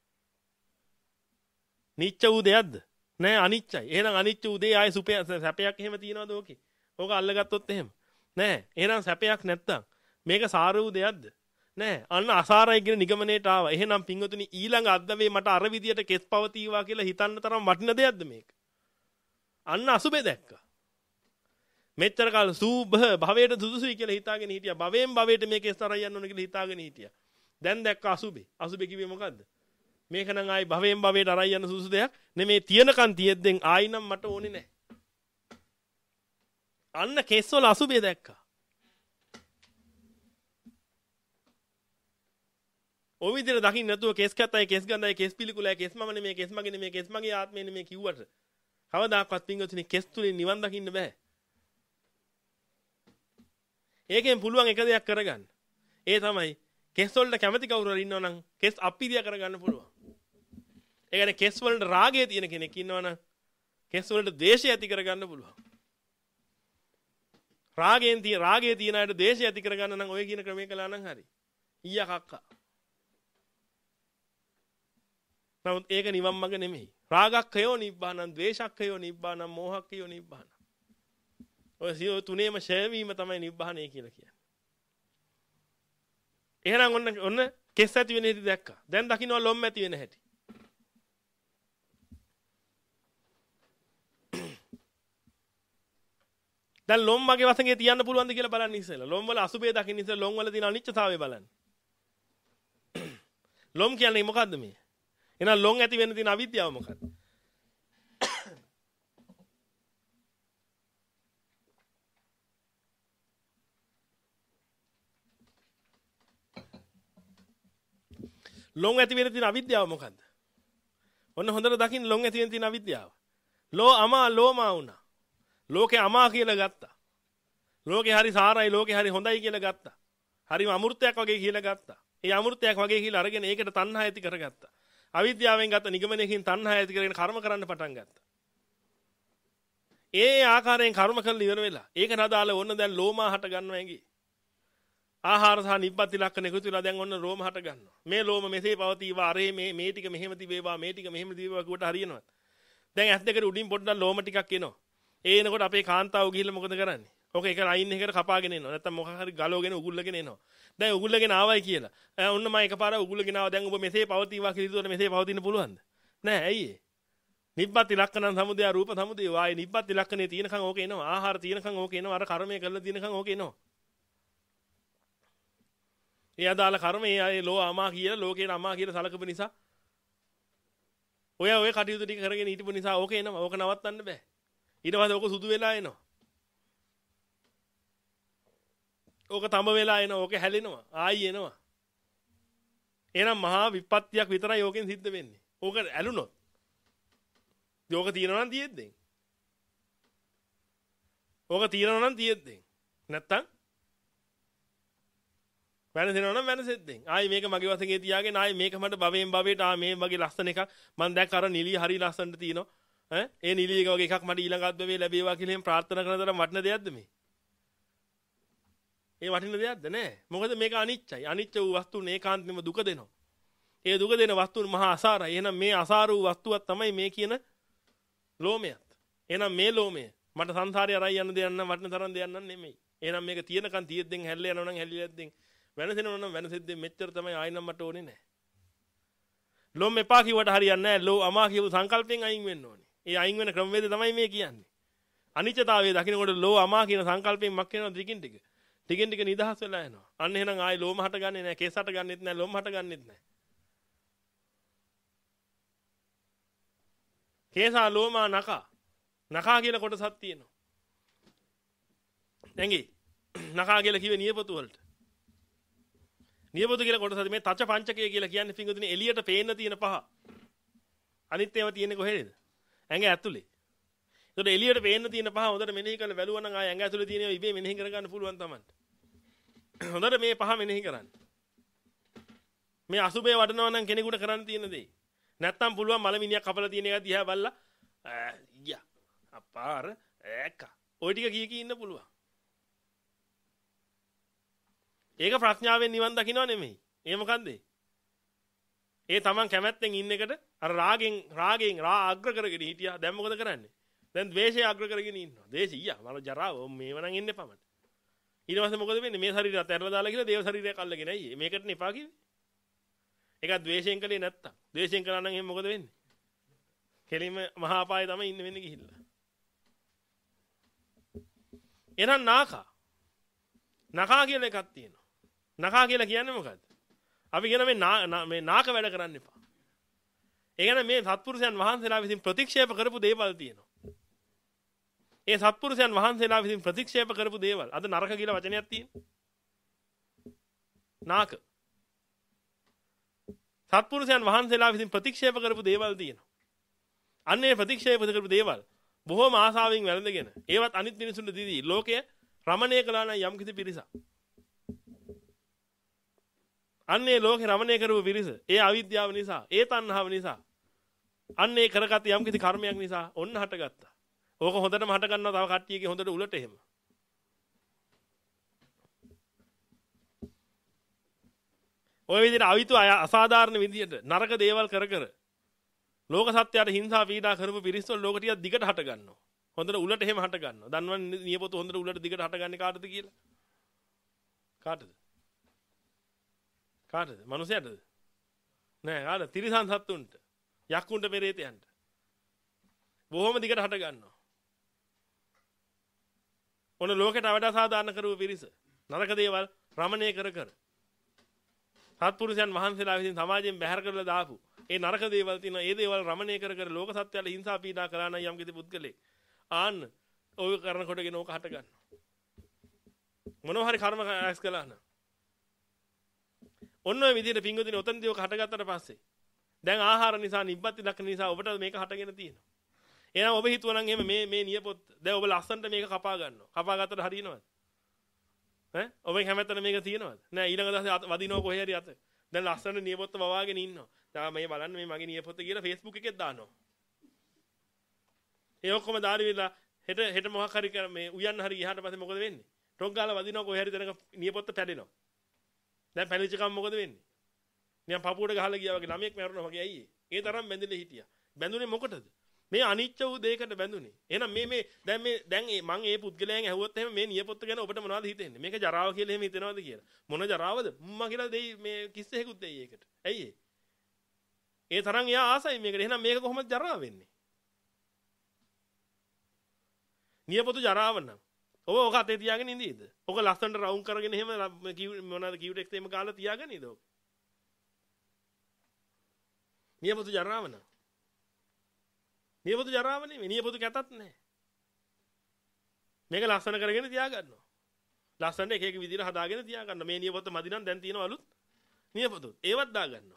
නිච්ච වූ දෙයක්ද? නෑ අනිච්චයි. එහෙනම් අනිච්ච වූ දේ ආයේ සුපය සැපයක් එහෙම තියනවද ඕකේ? ඕක අල්ලගත්තොත් එහෙම. නෑ. එහෙනම් සැපයක් නැත්තම් මේක සාර වූ දෙයක්ද? නෑ. අන්න අසාරයි කියන නිගමනයට ආවා. එහෙනම් පිංගුතුනි ඊළඟ අද්දවේ මට අර විදියට කෙස් පවතිවා කියලා හිතන්න තරම් වටින දෙයක්ද මේක? අන්න අසුබේ දැක්කා. මෙච්චර කාල සූභ භවයට සුදුසුයි කියලා හිතාගෙන හිටියා. භවයෙන් භවයට මේක ස්තරයි යන්න ඕන කියලා හිතාගෙන හිටියා. දැන් දැක්ක අසුබේ. අසුබේ කිව්වේ මොකද්ද? මේක නම් ආයි භවයෙන් භවයට අරයි යන සුදුසු දෙයක් නෙමේ. තියනකන් තියෙද්දෙන් ආයි නම් මට ඕනේ නැහැ. අන්න කෙස්වල අසුබේ දැක්කා. ඔය විදිහට දකින්න නැතුව කෙස් කැතයි කෙස් ගඳයි කෙස් පිළිකුලයි කෙස් මම නෙමේ කෙස් මගේ නෙමේ කෙස් මගේ ආත්මේ නෙමේ කිව්වට කවදාකවත් පින්වතුනි කෙස් තුලින් නිවන් දකින්න බෑ. ඒකෙන් පුළුවන් එක දෙයක් කරගන්න. ඒ තමයි කෙස් වලට කැමති කවුරු හරි ඉන්නවා නම් කෙස් අප්පිරිය කරගන්න පුළුවන්. ඒ කියන්නේ කෙස් වලට රාගය තියෙන කෙනෙක් ඉන්නවා නම් කෙස් වලට ද්වේෂය ඇති කරගන්න පුළුවන්. රාගයෙන් තියෙන රාගයේ තියෙන අයට ද්වේෂය ඇති කරගන්න නම් ඔය කියන ක්‍රමය කළා නම් හරි. ඊයා කක්කා. නමුත් ඒක නිවන් මඟ නෙමෙයි. රාගක්ඛයෝ නිබ්බානං, ද්වේෂක්ඛයෝ නිබ්බානං, මෝහක්ඛයෝ නිබ්බානං. ඔය සියෝ තුනේම ඡය වීම තමයි නිබ්බානය කියලා කියන්නේ. එහෙනම් ඔන්න ඔන්න කෙස් ඇති වෙන හැටි දැක්කා. දැන් දකින්නවා ලොම් ඇති වෙන හැටි. දැන් ලොම් මගේ වශයෙන් තියන්න පුළුවන්ද කියලා බලන්න ඉස්සෙල්ලා. ලොම් වල අසුබේ දකින්න ඉස්සෙල්ලා ලොම් වල තියෙන අනිත්‍යතාවය බලන්න. ලොම් කියන්නේ මොකද්ද මේ? එහෙනම් ලොම් ඇති වෙන්න තියෙන අවිද්‍යාව මොකද්ද? ලොම් ඇති වෙන්න තියෙන අවිද්‍යාව මොකද්ද? ඔන්න හොඳට දකින්න ලොම් ඇති වෙන්න තියෙන අවිද්‍යාව. ලෝ අමා ලෝමා වුණා. ලෝකේ අමා කියලා ගත්තා. ලෝකේ හරි සාරයි, ලෝකේ හරි හොඳයි කියලා ගත්තා. හරිම අමෘතයක් වගේ කියලා ගත්තා. ඒ අමෘතයක් වගේ කියලා අරගෙන ඒකට තණ්හා ඇති කරගත්තා. අවිද්‍යාවෙන් ගත්ත නිගමනයකින් තණ්හා ඇති කරගෙන කර්ම කරන්න පටන් ගත්තා. ඒ ආකාරයෙන් කර්ම කරලා ඉවර වෙලා ඒකට අදාළ ඕන දැන් ලෝමා හට ගන්නවා ඇඟි. ආහාර සහ නිබ්බති ලක්ෂණ එකතු වෙලා දැන් ඔන්න රෝම හට ගන්නවා. මේ ලෝම මෙසේ පවතිවා, අරේ මේ මේ ටික මෙහෙම තිබේවා, මේ ටික මෙහෙම තිබේවා කුවට හරියනවද? දැන් ඇස් දෙකට උඩින් පොඩ්ඩක් ලෝම ටිකක් එනවා. ඒ එනකොට අපේ කාන්තාව ගිහිල්ලා මොකද කරන්නේ? ඔක එක ලයින් එකකට කපාගෙන එනවා. නැත්තම් මොකක් හරි ගලවගෙන උගුල්ලගෙන එනවා. දැන් උගුල්ලගෙන ආවයි කියලා. ඔන්න මම එකපාර උගුල්ලගෙන ආවා. දැන් ඔබ මෙසේ පවතිවා කියලා හිතුවට මෙසේ පවතින්න පුළුවන්ද? නෑ. ඇයි ඒ? නිබ්බති ලක්ෂණ සමුදය රූප සමුදය වායි නිබ්බති ලක්ෂණේ තියෙනකන් ඕක එනවා. ආහාර තියෙනකන් ඕක එනවා. අර කර්මය කරලා තියෙනකන් ඕක එනවා. ඒ අදාළ කර්මයේ ආයේ ලෝ අමා කියලා ලෝකේන අමා කියලා සලකපු නිසා ඔය ඔය කටයුතු ටික කරගෙන හිටපු නිසා ඕක එනවා. ඕක නවත්තන්න බෑ. ඊට පස්සේ ඕක සුදු වෙලා එනවා. ඕක තඹ වෙලා එනවා. ඕක හැලෙනවා. ආයි එනවා. එහෙනම් මහා විපත්තියක් විතරයි ඕකෙන් සිද්ධ වෙන්නේ. ඕක ඇලුනොත්. ඕක තියෙනවා නම් තියෙද්දෙන්. ඕක තියෙනවා නම් තියෙද්දෙන්. නැත්තම් වෙනසෙනවා නම් වෙනසෙද්දෙන්. ආයි මේක මගේ වශයෙන් තියාගෙන ආයි මේක මට භවයෙන් භවයට ආ මේ වගේ ලස්සන එකක් මම දැක්ක අර නිලිය හරි ලස්සනට තියෙනවා. ඈ ඒ නිලියක වගේ එකක් මට ඊළඟ අද්භවයේ ලැබේවා කියලා එහෙම ප්‍රාර්ථනා කරන තරම් වටින දෙයක්ද මේ? ඒ වටින දෙයක්ද නෑ. මොකද මේක අනිච්චයි. අනිච්ච වූ වස්තුන් ඒකාන්තෙම දුක දෙනවා. ඒ දුක දෙන වස්තුන් මහා අසාරයි. එහෙනම් මේ අසාර වූ වස්තුවක් තමයි මේ කියන ලෝමයත්. එහෙනම් මේ ලෝමය මට සංසාරේ අරයි යන දෙයක් නම් වටින තරම් දෙයක් නම් නෙමෙයි. එහෙනම් මේක තියෙනකන් තියෙද්දෙන් හැල්ල යනවා නම් හැලියද්දෙන් වෙනසෙනවා නම් වෙනසෙද්දෙන් මෙච්චර තමයි ආයි නම් මට ඕනේ නෑ. ලෝම එපා කිව්වට හරියන්නේ නෑ. ලෝ අමා කියපු සංකල්පෙන් අයින් වෙන්න ඕනේ. ඒ අයින් වෙන ක්‍රමවේදය තමයි මේ කියන්නේ. අනිත්‍යතාවයේ දකින්නකොට ලෝ අමා කියන සංකල්පයෙන් මක් වෙනවා ටිකින් ටික. ටිකින් ටික නිදහස් වෙලා යනවා. අන්න එහෙනම් ආයි ලෝම හටගන්නේ නැහැ, කේස් හටගන්නෙත් නැහැ, ලොම් හටගන්නෙත් නැහැ. කේසා ලෝමා නකා. නකා කියලා කොටසක් තියෙනවා. නැංගි. නකා කියලා කිව්වේ නියපොතු වලට. නියපොතු කියලා කොටසක් මේ තච පංචකය කියලා කියන්නේ පිංගුතුනි එළියට පේන්න තියෙන පහ. අනිත් ඒවා තියෙන්නේ කොහෙද? ඇඟ ඇතුලේ. ඒකට එළියට පේන්න තියෙන පහ හොඳට මෙනෙහි කරලා බැලුවා නම් ආය ඇඟ ඇතුලේ තියෙන ඒවා ඉබේ මෙනෙහි කරගන්න පුළුවන් තමයි. හොඳට මේ පහ මෙනෙහි කරන්න. මේ අසුබේ වඩනවා නම් කෙනෙකුට කරන්න තියෙන දේ. නැත්තම් පුළුවන් මලමිනියක් කපලා තියෙන එක දිහා බලලා යා අපාර ඒක ඔය ටික කී කී ඉන්න පුළුවන්. ඒක ප්‍රඥාවෙන් නිවන් දකින්න නෙමෙයි. ඒ මොකන්ද? ඒ තමන් කැමැත්තෙන් ඉන්න එකට අර රාගෙන් රාගෙන් රා අග්‍ර කරගෙන හිටියා. දැන් මොකද කරන්නේ? දැන් ද්වේෂය අග්‍ර කරගෙන ඉන්නවා. ද්වේෂය ඊයා මල ජරාව මේව නම් ඉන්න එපා මට. ඊට පස්සේ මොකද වෙන්නේ? මේ ශරීරයත් ඇරලා දාලා කියලා දේව ශරීරයක් අල්ලගෙන අයියේ. මේකට නෙපා කිව්වේ. ඒක ද්වේෂයෙන් කලේ නැත්තම්. ද්වේෂයෙන් කළා නම් එහෙනම් මොකද වෙන්නේ? කෙලින්ම මහා අපායේ තමයි ඉන්න වෙන්නේ ගිහිල්ලා. එහෙනම් නාකා. නකා කියලා එකක් තියෙනවා. නකා කියලා කියන්නේ මොකද්ද? අපි කියන මේ මේ නාක වැඩ කරන්න එපා. ඒ කියන්නේ මේ සත්පුරුෂයන් වහන්සේලා විසින් ප්‍රතික්ෂේප කරපු දේවල් තියෙනවා. ඒ සත්පුරුෂයන් වහන්සේලා විසින් ප්‍රතික්ෂේප කරපු දේවල් අද නරක කියලා වචනයක් තියෙනවා. නාක. සත්පුරුෂයන් වහන්සේලා විසින් ප්‍රතික්ෂේප කරපු දේවල් තියෙනවා. අන්නේ ප්‍රතික්ෂේප කරපු දේවල් බොහෝම ආසාවෙන් වැළඳගෙන ඒවත් අනිත් මිනිසුන්ට දීදී ලෝකය රමණය කළා නම් යම් කිසි පිරිසක්. අන්නේ ලෝකේ රමණය කරපු පිරිස ඒ අවිද්‍යාව නිසා, ඒ තණ්හාව නිසා, අන්නේ කරගත් යම් කිසි කර්මයක් නිසා ඔන්න හටගත්තා. ඕක හොඳටම හට ගන්නවා තව කට්ටියගේ හොඳට උලට එහෙම. ඔය විදිහට අවිතු අය අසාධාරණ විදිහට නරක දේවල් කර කර ලෝක සත්‍යයට හිංසා පීඩා කරපු පිරිස්සෝ ලෝක ටිකක් දිගට හට ගන්නවා. හොඳට උලට එහෙම හට ගන්නවා. දන්නවනේ නියපොතු හොඳට උලට දිගට හටගන්නේ කාටද කියලා? කාටද? කාටද? මනුස්සයටද? නෑ කාටද? තිරිසන් සත්තුන්ට. යක්කුන්ට පෙරේතයන්ට. බොහොම දිගට හට ගන්නවා. ඔන්න ලෝකයට වඩා සාධාරණ කරපු පිරිස. නරක දේවල් රමණය කර කර. සත්පුරුෂයන් වහන්සේලා විසින් සමාජයෙන් බැහැර කරලා දාපු ඒ නරක දේවල් තියෙනවා. ඒ දේවල් රමණය කර කර ලෝක සත්‍යයට හිංසා පීඩා කළා නම් යම් කිසි පුද්ගලෙක් ආන්න ඔය කරන කොටගෙන ඕක හට ගන්නවා. මොනවා හරි කර්ම ඇස් කළා නම් ඔන්න ඔය විදිහට පිංගුදිනේ ඔතනදී ඔක හටගත්තට පස්සේ දැන් ආහාර නිසා නිබ්බත් දක්න නිසා ඔබට මේක හටගෙන තියෙනවා. එහෙනම් ඔබ හිතුවා නම් එහෙම මේ මේ නියපොත් දැන් ඔබ ලස්සනට මේක කපා ගන්නවා. කපා ගත්තට හරියනවද? ඈ ඔබෙන් හැමතැන මේක තියෙනවද? නෑ ඊළඟ දවසේ වදිනව කොහේ හරි අත. දැන් ලස්සන නියපොත්ත වවාගෙන ඉන්නවා. දැන් මේ බලන්න මේ මගේ නියපොත්ත කියලා Facebook එකෙත් දානවා. ඒ ඔක්කොම දාරි විලා හෙට හෙට මොකක් හරි මේ උයන්න හරි ගියාට පස්සේ මොකද වෙන්නේ? ටොක් ගාලා වදිනවා කොහේ හරි තැනක නියපොත්ත පැඩෙනවා. දැන් පැලිච්ච කම මොකද වෙන්නේ? නියම් පපුවට ගහලා ගියා වගේ ළමයෙක් මැරුණා වගේ ඇයි ඒ? ඒ තරම් බැඳිලා හිටියා. බැඳුනේ මොකටද? මේ අනිච්ච වූ දෙයකට බැඳුනේ. එහෙනම් මේ මේ දැන් මේ දැන් මං මේ පුද්ගලයන් ඇහුවොත් එහෙම මේ නියපොත්ත ගැන ඔබට මොනවද හිතෙන්නේ? මේක ජරාව කියලා එහෙම හිතනවද කියලා? මොන ජරාවද? මුම්මා කියලා දෙයි මේ කිස්සෙහෙකුත් දෙයි ඒකට. ඇයි ඒ? ඒ තරම් එයා ආසයි මේකට. එහෙනම් මේක කොහොමද ජරාව වෙන්නේ? නියපොතු ජරාව නම් ඔබ ඔක අතේ තියාගෙන ඉඳීද? ඔක ලස්සනට රවුම් කරගෙන එහෙම මොනවාද කියුටෙක්ස් එහෙම කාලා තියාගෙන ඉඳ ඔක. නියපොතු ජරාව නම් නියපොතු ජරාව නෙමෙයි. නියපොතු කැතත් නැහැ. මේක ලස්සන කරගෙන තියා ගන්නවා. ලස්සනට එක එක විදිහට හදාගෙන තියා ගන්නවා. මේ නියපොත මදි නම් දැන් තියෙනවා අලුත් නියපොතු. ඒවත් දා ගන්නවා.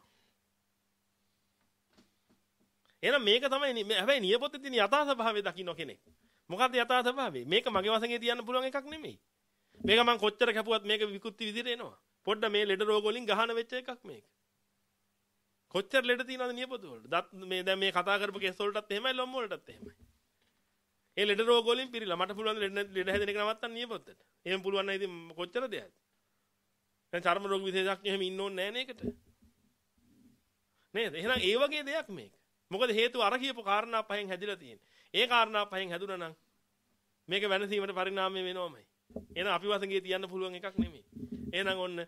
එහෙනම් මේක තමයි හැබැයි නියපොතේ තියෙන යථා ස්වභාවය දකින්න කෙනෙක්. මොකක්ද යථා ස්වභාවය? මේක මගේ වශයෙන් තියන්න පුළුවන් එකක් නෙමෙයි. මේක මම කොච්චර කැපුවත් මේක විකෘති විදිහට එනවා. පොඩ්ඩ මේ ලෙඩ රෝග වලින් ගහන වෙච්ච එකක් මේක. කොච්චර ලෙඩ තියෙනවද නියපොතු වලට? දත් මේ දැන් මේ කතා කරපු කෙස් වලටත් එහෙමයි ලොම් වලටත් එහෙමයි. ඒ ලෙඩ රෝග වලින් පිරීලා මට පුළුවන් ලෙඩ ලෙඩ හැදෙන එක නවත්තන්න නියපොත්තට. එහෙම පුළුවන් නම් ඉතින් කොච්චර දෙයක්ද? දැන් චර්ම රෝග විශේෂඥ එහෙම ඉන්න ඕනේ නැහැ නේකට. නේද? එහෙනම් ඒ වගේ දෙයක් මේක. මොකද හේතුව අර කියපු කාරණා පහෙන් හැදිලා තියෙන්නේ. ඒ කාරණා පහෙන් හැදුනා නම් මේක වෙනසීමට පරිණාමය වෙනවමයි. එහෙනම් අපි වශයෙන් තියන්න පුළුවන් එකක් නෙමෙයි. එහෙනම් ඔන්න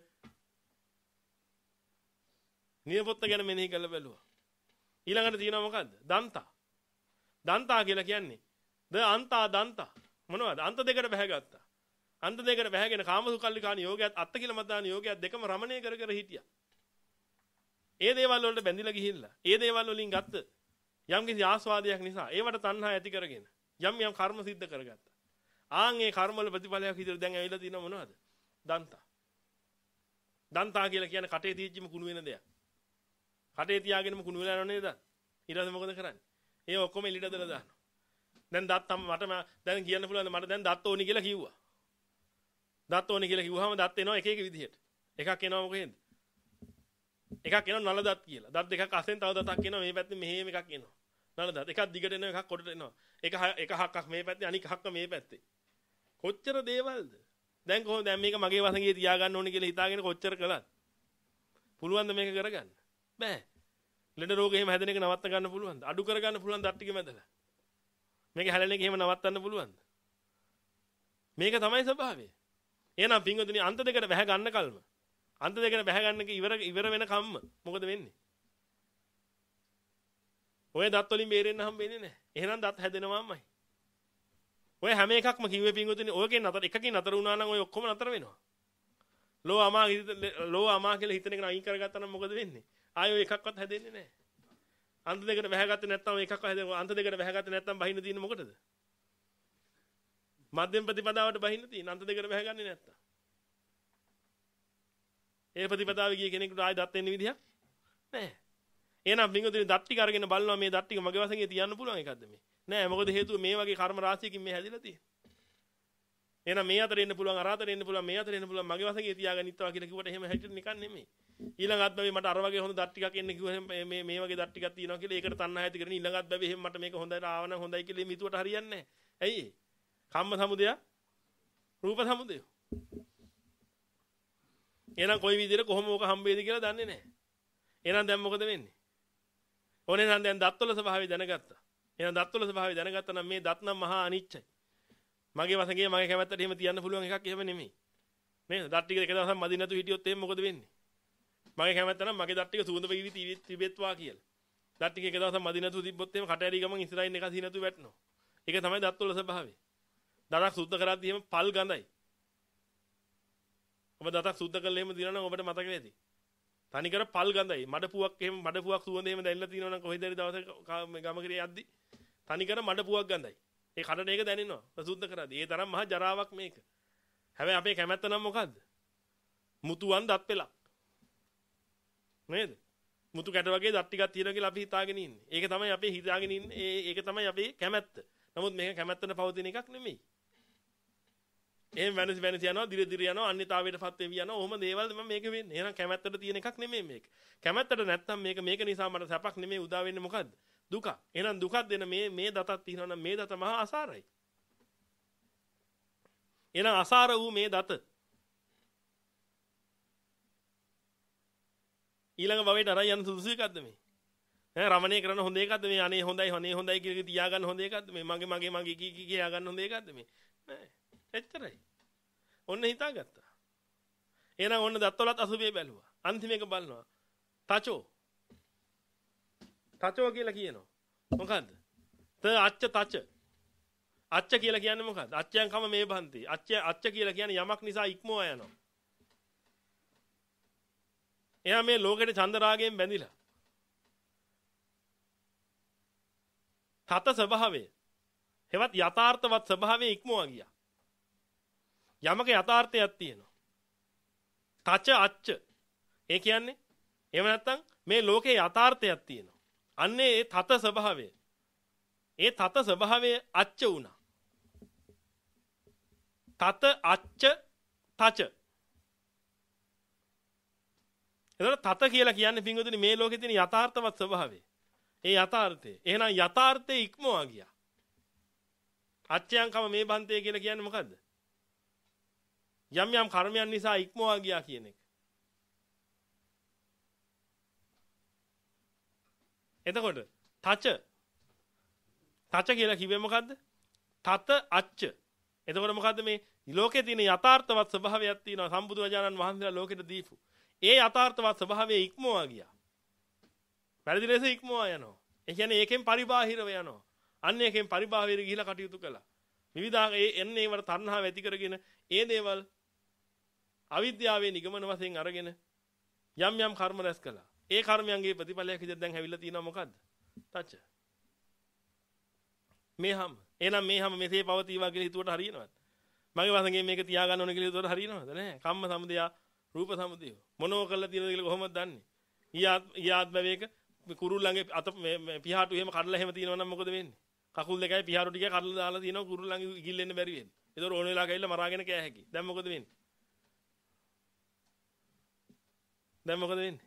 නියපොත්ත ගැන මෙනෙහි කරලා බැලුවා. ඊළඟට තියෙනවා මොකද්ද? දන්තා. දන්තා කියලා කියන්නේ ද අන්තා දන්තා. මොනවද? අන්ත දෙකට බැහැගත්තා. අන්ත දෙකට බැහැගෙන කාමසුකල්ලිකාණ යෝගයත් අත්ත කියලා මතාන යෝගයත් දෙකම රමණය කර කර හිටියා. ඒ දේවල් වලට බැඳිලා ගිහිල්ලා ඒ දේවල් වලින් ගත්ත යම් කිසි ආස්වාදයක් නිසා ඒවට තණ්හා ඇති කරගෙන යම් යම් කර්ම සිද්ධ කරගත්තා. ආන් ඒ කර්ම වල ප්‍රතිඵලයක් විදිහට දැන් ඇවිල්ලා තියෙනව මොනවද? දන්තා. දන්තා කියලා කියන්නේ කටේ තීච්චිම කුණු වෙන දෙයක්. කටේ තියාගෙනම කුණු වෙලා යනව නේද? ඊට පස්සේ මොකද කරන්නේ? ඒ ඔක්කොම එළියට දාලා දානවා. දැන් දත් මට දැන් කියන්න පුළුවන් මට දැන් දත් ඕනි කියලා කිව්වා. දත් ඕනි කියලා කිව්වහම දත් එනවා එක එක විදිහට. එකක් එනවා මොකේද? එකක් එනවා නල දත් කියලා. දත් දෙකක් අසෙන් තව දතක් එනවා මේ පැත්තේ මෙහෙම එකක් එනවා. නල දත් එකක් දිගට එනවා එකක් කොටට එනවා. එක එක හක්කක් මේ පැත්තේ අනික හක්ක මේ පැත්තේ. කොච්චර දේවල්ද? දැන් කොහොමද දැන් මේක මගේ වශයෙන් තියාගන්න ඕනේ කියලා හිතාගෙන කොච්චර කළාද? පුළුවන්ද මේක කරගන්න? බෑ. ලෙඩ රෝග එහෙම හැදෙන එක නවත්ත ගන්න පුළුවන්ද? අඩු කර ගන්න පුළුවන් දත් ටික මැදලා. මේක හැලෙන එක එහෙම නවත්තන්න පුළුවන්ද? මේක තමයි ස්වභාවය. එහෙනම් පින්වතුනි අන්ත දෙකට බැහැ ගන්න කල්ම අන්ත දෙකට බැහැ ගන්න එක ඉවර ඉවර වෙන කම්ම මොකද වෙන්නේ? ඔය දත් වලින් බේරෙන්න හම්බෙන්නේ නැහැ. එහෙනම් දත් හැදෙනවාමයි. ඔය හැම එකක්ම කිව්වේ පින්වතුනි ඔයගෙන් නතර එකකින් නතර වුණා නම් ඔය ඔක්කොම නතර වෙනවා. ලෝ අමා ලෝ අමා කියලා හිතන එක අයින් කරගත්තා නම් මොකද වෙන්නේ? ආයෙ ඔය එකක්වත් හැදෙන්නේ නැහැ. අන්ත දෙකට බැහැගත්තේ නැත්නම් ඔය එකක්වත් හැදෙන්නේ අන්ත දෙකට බැහැගත්තේ නැත්නම් බහින්න තියෙන්නේ මොකටද? මධ්‍යම ප්‍රතිපදාවට බහින්න තියෙන අන්ත දෙකට බැහැගන්නේ නැත්නම්. ඒ ප්‍රතිපදාවේ ගිය කෙනෙකුට ආයෙ දත් වෙන්න විදිහක් නැහැ. එහෙනම් පින්වතුනි දත් ටික අරගෙන බලනවා මේ දත් ටික මගේ වශයෙන් තියන්න පුළුවන් එකක්ද මේ? නෑ මොකද හේතුව මේ වගේ කර්ම රාශියකින් මේ හැදිලා තියෙන්නේ. එහෙනම් මේ අතර එන්න පුළුවන් අර අතර එන්න පුළුවන් මේ අතර එන්න පුළුවන් මගේ වශයෙන් තියාගනිත්වා කියලා කිව්වට එහෙම හැටියට නිකන් නෙමෙයි. ඊළඟත් බැවේ මට අර වගේ හොඳ දත් ටිකක් එන්න කිව්වම මේ මේ වගේ දත් ටිකක් තියෙනවා කියලා ඒකට තණ්හා ඇති කරගෙන ඊළඟත් බැවේ එහෙම මට මේක හොඳට ආවනම් හොඳයි කියලා මේ මිතුවට හරියන්නේ නැහැ. ඇයි ඒ? කම්ම සමුදය රූප සමුදය. එහෙනම් කොයි විදිහට කොහොම ඕක හම්බෙයිද කියලා දන්නේ නැහැ. එහෙනම් දැන් මොකද වෙන්නේ? ඕනේ නම් දැන් දත්වල ස්වභාවය දැනගත්තා. එහෙනම් දත්වල ස්වභාවය දැනගත්තා නම් මේ දත් නම් මහා අනිච්චයි. මගේ වසඟේ මගේ කැමැත්තට එහෙම තියන්න පුළුවන් එකක් එහෙම නෙමෙයි. නේද? දත් ටික එක දවසක් මදි නැතු හිටියොත් එහෙම මොකද වෙන්නේ? මගේ කැමැත්ත නම් මගේ දත් ටික සුවඳ වෙවි තිබෙත්වා කියලා. දත් ටික එක දවසක් මදි නැතු තිබ්බොත් එහෙම කට ඇරි ගමන් ඉස්සරහින් එක සී නැතු වැටෙනවා. ඒක තමයි දත්වල ස්වභාවය. දතක් සුද්ධ කරද්දී එහෙම පල් ගඳයි. ඔබ දතක් සුද්ධ කළා එහෙම දිනනවා නම් ඔබට මතක වෙයි. තනිකර පල් ගඳයි. මඩපුවක් එහෙම මඩපුවක් සුවඳ එහෙම දැනෙලා තියෙනවා නම් කොහෙද හරි දවසක ගමකේ යද්දි තනිකර මඩපුවක් ගඳයි. ඒ කඩට ඒක දැනෙනවා. සුද්ධ කරද්දී. ඒ තරම් මහා ජරාවක් මේක. හැබැයි අපේ කැමැත්ත නම් මොකද්ද? මුතුවන් දත් පෙලක්. නේද? මුතු කැට වගේ දත් ටිකක් තියෙනවා කියලා අපි හිතාගෙන ඉන්නේ. ඒක තමයි අපේ හිතාගෙන ඉන්නේ. ඒක තමයි අපේ කැමැත්ත. නමුත් මේක කැමැත්තට පවතින එකක් නෙමෙයි. එහෙම වෙනස් වෙනස් යනවා, දිර දිර යනවා, අන්‍යතාවයටපත් වෙවි යනවා. ඔහොම දේවල් මම මේක වෙන්නේ. එහෙනම් කැමැත්තට තියෙන එකක් නෙමෙයි මේක. කැමැත්තට නැත්තම් මේක මේක නිසා මට සැපක් නෙමෙයි උදා වෙන්නේ මොකද්ද? දුක. එහෙනම් දුකක් දෙන මේ මේ දතක් තියෙනවා නම් මේ දත මහා අසාරයි. එහෙනම් අසාර වූ මේ දත ඊළඟ භවයට අරන් යන සුදුසු එකක්ද මේ? ඈ රමණේ කරන හොඳ එකක්ද මේ? අනේ හොඳයි අනේ හොඳයි කියලා තියාගන්න හොඳ එකක්ද මේ? මගේ මගේ මගේ කී කී කියා ගන්න හොඳ එකක්ද මේ? නෑ. එච්චරයි. ඔන්න හිතාගත්තා. එහෙනම් ඔන්න දත්වලත් අසුබේ බැලුවා. අන්තිම එක බලනවා. තචෝ. තචෝ කියලා කියනවා. මොකද්ද? ත අච්ච තච. අච්ච කියලා කියන්නේ මොකද්ද? අච්චයන් කම මේ බන්ති. අච්ච අච්ච කියලා කියන්නේ යමක් නිසා ඉක්මවා යනවා. එයා මේ ලෝකෙට චන්ද රාගයෙන් බැඳිලා. තත ස්වභාවය. හෙවත් යථාර්ථවත් ස්වභාවය ඉක්මවා ගියා. යමක යථාර්ථයක් තියෙනවා. තච අච්ච. ඒ කියන්නේ එහෙම නැත්නම් මේ ලෝකේ යථාර්ථයක් තියෙනවා. අන්නේ ඒ තත ස්වභාවය. ඒ තත ස්වභාවය අච්ච වුණා. තත අච්ච තච. එතකොට තත කියලා කියන්නේ පින්වතුනි මේ ලෝකේ තියෙන යථාර්ථවත් ස්වභාවය. ඒ යථාර්ථය. එහෙනම් යථාර්ථයේ ඉක්මවා ගියා. අච්චයන්කම මේ බන්තේ කියලා කියන්නේ මොකද්ද? යම් යම් කර්මයන් නිසා ඉක්මවා ගියා කියන එක. එතකොට තච තච කියලා කිව්වේ මොකද්ද? තත අච්ච. එතකොට මොකද්ද මේ ලෝකේ තියෙන යථාර්ථවත් ස්වභාවයක් තියෙනවා සම්බුදු රජාණන් වහන්සේලා ලෝකෙට දීපු. ඒ යථාර්ථවත් ස්වභාවයේ ඉක්මවා ගියා. වැරදි ලෙස ඉක්මවා යනවා. ඒ කියන්නේ ඒකෙන් පරිබාහිරව යනවා. අන්න ඒකෙන් පරිබාහිර ගිහිලා කටයුතු කළා. විවිධාක ඒ එන්නේ ඒවට තණ්හාව ඇති කරගෙන ඒ දේවල් අවිද්‍යාවේ නිගමන වශයෙන් අරගෙන යම් යම් කර්ම රැස් කළා. ඒ කර්මයන්ගේ ප්‍රතිඵලයක් විදිහට දැන් හැවිලා තියෙනවා මොකද්ද? තච්ච. මේහම. එහෙනම් මේහම මෙසේ පවතිවා කියලා හිතුවට හරියනවද? මගේ වසඟේ මේක තියාගන්න ඕන කියලා හිතුවට හරියනවද? නැහැ. කම්ම සමුදය, රූප සමුදය. මොනෝ කරලා තියෙනවද කියලා කොහොමද දන්නේ? ඊයාත් බැවේක කුරුල්ලන්ගේ අත පිහාටු එහෙම කඩලා එහෙම තියෙනවා නම් මොකද වෙන්නේ? කකුල් දෙකයි පිහාටු ටික කඩලා දාලා තියෙනවා කුරුල්ලන්ගේ ඉගිල්ලෙන්න බැරි වෙන්නේ. ඒතකොට ඕන වෙලාවක ඇවිල්ලා මරාගෙන කෑ හැකි. දැන් මොකද වෙන්නේ? දැන් මොකද වෙන්නේ?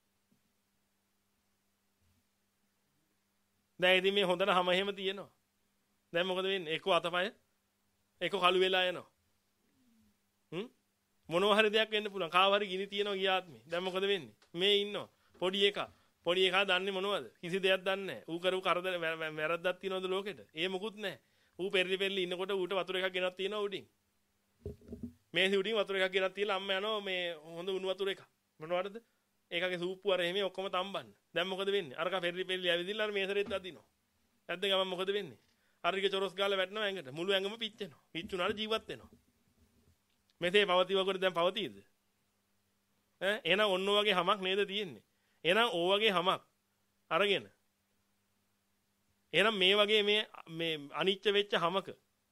දැන් ඉතින් මේ හොඳට හැම එහෙම තියෙනවා. දැන් මොකද වෙන්නේ? එක්ක අතපය එක්ක කළු වෙලා යනවා. හ්ම්? මොනවා හරි දෙයක් වෙන්න පුළුවන්. කාව හරි ගිනි තියනවා ගියාත්මේ. දැන් මොකද වෙන්නේ? මේ ඉන්නවා. පොඩි එකා. පොඩි එකා දන්නේ මොනවද? කිසි දෙයක් දන්නේ නැහැ. ඌ කරපු කරදර වැරද්දක් තියනවද ලෝකෙට? ඒ මොකුත් නැහැ. ඌ පෙරලි පෙරලි ඉන්නකොට ඌට වතුර එකක් ගෙනත් තියනවා උඩින්. මේ උඩින් වතුර එකක් ගෙනත් තියලා අම්මා යනවා මේ හොඳ උණු වතුර එකක්. මොනවටද? ඒකගේ සූප්පු අර එහෙම ඔක්කොම තම්බන්න. දැන් මොකද වෙන්නේ? අරක පෙරලි පෙරලි ඇවිදින්න අර මේසරෙත් අදිනවා. ඇද්ද ගමන් මොකද වෙන්නේ? අරගේ චොරස් ගාලා වැටෙනවා ඇඟට. මුළු ඇඟම පිච්චෙනවා. පිච්චුනාට ජීවත් වෙනවා. මෙතේ පවතිවකොට දැන් පවතීද? ඈ එහෙනම් ඔන්න ඔය වගේ හැමක් නේද තියෙන්නේ? එහෙනම් ඕ වගේ හැමක් අරගෙන එහෙනම් මේ වගේ මේ මේ අනිච්ච වෙච්ච හැමක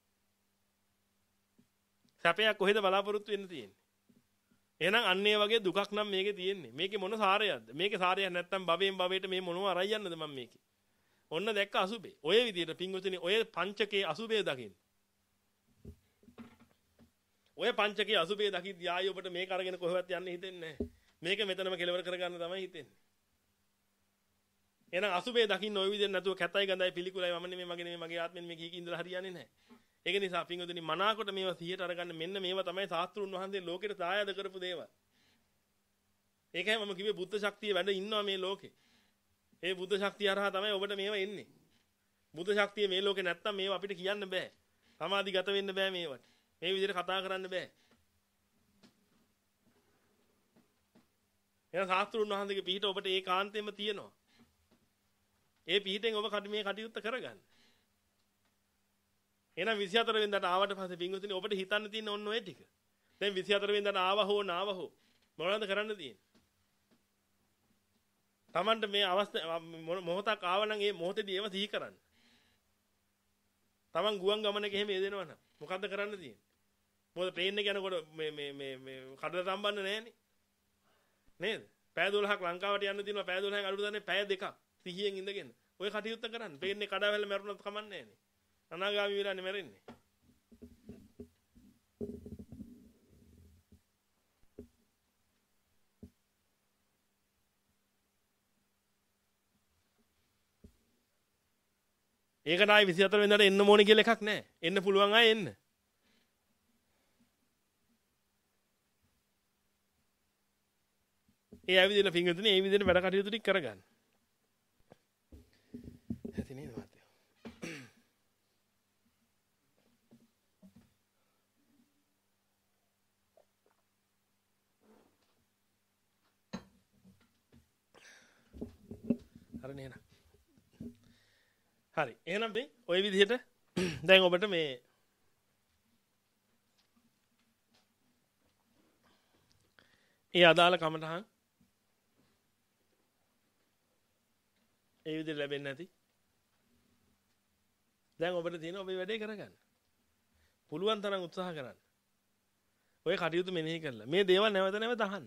සැපයක් කොහෙද බලාපොරොත්තු වෙන්න තියෙන්නේ? එහෙනම් අන්න ඒ වගේ දුකක් නම් මේකේ තියෙන්නේ. මේකේ මොන සාරයක්ද? මේකේ සාරයක් නැත්තම් භවයෙන් භවයට මේ මොනව අරයි යන්නද මම මේකේ? ඔන්න දැක්ක අසුබේ. ඔය විදිහට පින්වතුනි ඔය පංචකේ අසුබේ දකින්න. ඔය පංචකේ අසුබේ දකිද්දී ආයි ඔබට මේක අරගෙන කොහෙවත් යන්න හිතෙන්නේ නැහැ. මේක මෙතනම කෙලවර කරගන්න තමයි හිතෙන්නේ. එහෙනම් අසුබේ දකින්න ඔය විදිහෙන් නැතුව කැතයි ගඳයි පිළිකුලයි මම නෙමෙයි මගේ නෙමෙයි මගේ ආත්මෙන් මේ කී කී ඉඳලා හරියන්නේ නැහැ. ඒක නිසා පින්වතුනි මනාකොට මේවා සිහියට අරගන්න මෙන්න මේවා තමයි ශාස්ත්‍රුන් වහන්සේ ලෝකෙට දායාද කරපු දේවල්. ඒකයි මම කිව්වේ බුද්ධ ශක්තිය වැඩ ඉන්නවා මේ ලෝකේ. ඒ බුද්ධ ශක්තිය හරහා තමයි ඔබට මේවා එන්නේ. බුද්ධ ශක්තිය මේ ලෝකේ නැත්තම් මේවා අපිට කියන්න බෑ. සමාධිගත වෙන්න බෑ මේවට. මේ විදිහට කතා කරන්න බෑ. එන ශාස්ත්‍රුන් වහන්සේගේ පිහිට ඔබට ඒකාන්තයෙන්ම තියෙනවා. ඒ පිහිටෙන් ඔබ මේ කටයුත්ත කරගන්න. එහෙනම් විසිහතර වෙනිදාට ආවට පස්සේ පින්වතුනි ඔබට හිතන්න තියෙන ඔන්න ඔය ටික. දැන් විසිහතර වෙනිදාට ආව හෝ නාව හෝ මොනවද කරන්න තියෙන්නේ? Tamanට මේ අවස්ථාව මොහොතක් ආව නම් ඒ මොහොතේදී ඒව සිහි කරන්න. Taman ගුවන් ගමනක එහෙම යෙදෙනවා නම් මොකද්ද කරන්න තියෙන්නේ? මොකද ප්ලේන් එක යනකොට මේ මේ මේ මේ කඩල සම්බන්ධ නැහැනේ. නේද? පැය දොළහක් ලංකාවට යන්න තියෙනවා. පැය දොළහක් අඩු ගන්න පැය දෙකක් සිහියෙන් ඉඳගෙන. ඔය කටයුත්ත කරන්න. ප්ලේන් එක කඩාවැල්ල මැරුණත් කමන්නේ නැහැනේ. අනාගාමී වෙලානේ මැරෙන්නේ. ඒකට ආයි විසිහතර වෙනිදාට එන්න ඕනේ කියලා එකක් නැහැ. එන්න පුළුවන් අය එන්න. ඒ ඇවිදින පිංගුතුනේ මේ විදිහට වැඩ කටයුතු ටික කරගන්න. ඇති නේද මහත්තයෝ? හරි නේද? හරි. එහෙනම් මේ ওই විදිහට දැන් ඔබට මේ ඒ අදාළ කමටහන් ඒ විදිහට ලැබෙන්නේ නැති. දැන් ඔබට තියෙන ඔබේ වැඩේ කරගන්න. පුළුවන් තරම් උත්සාහ කරන්න. ඔය කටයුතු මෙනෙහි කරලා මේ දේවල් නැවත නැවත අහන්න.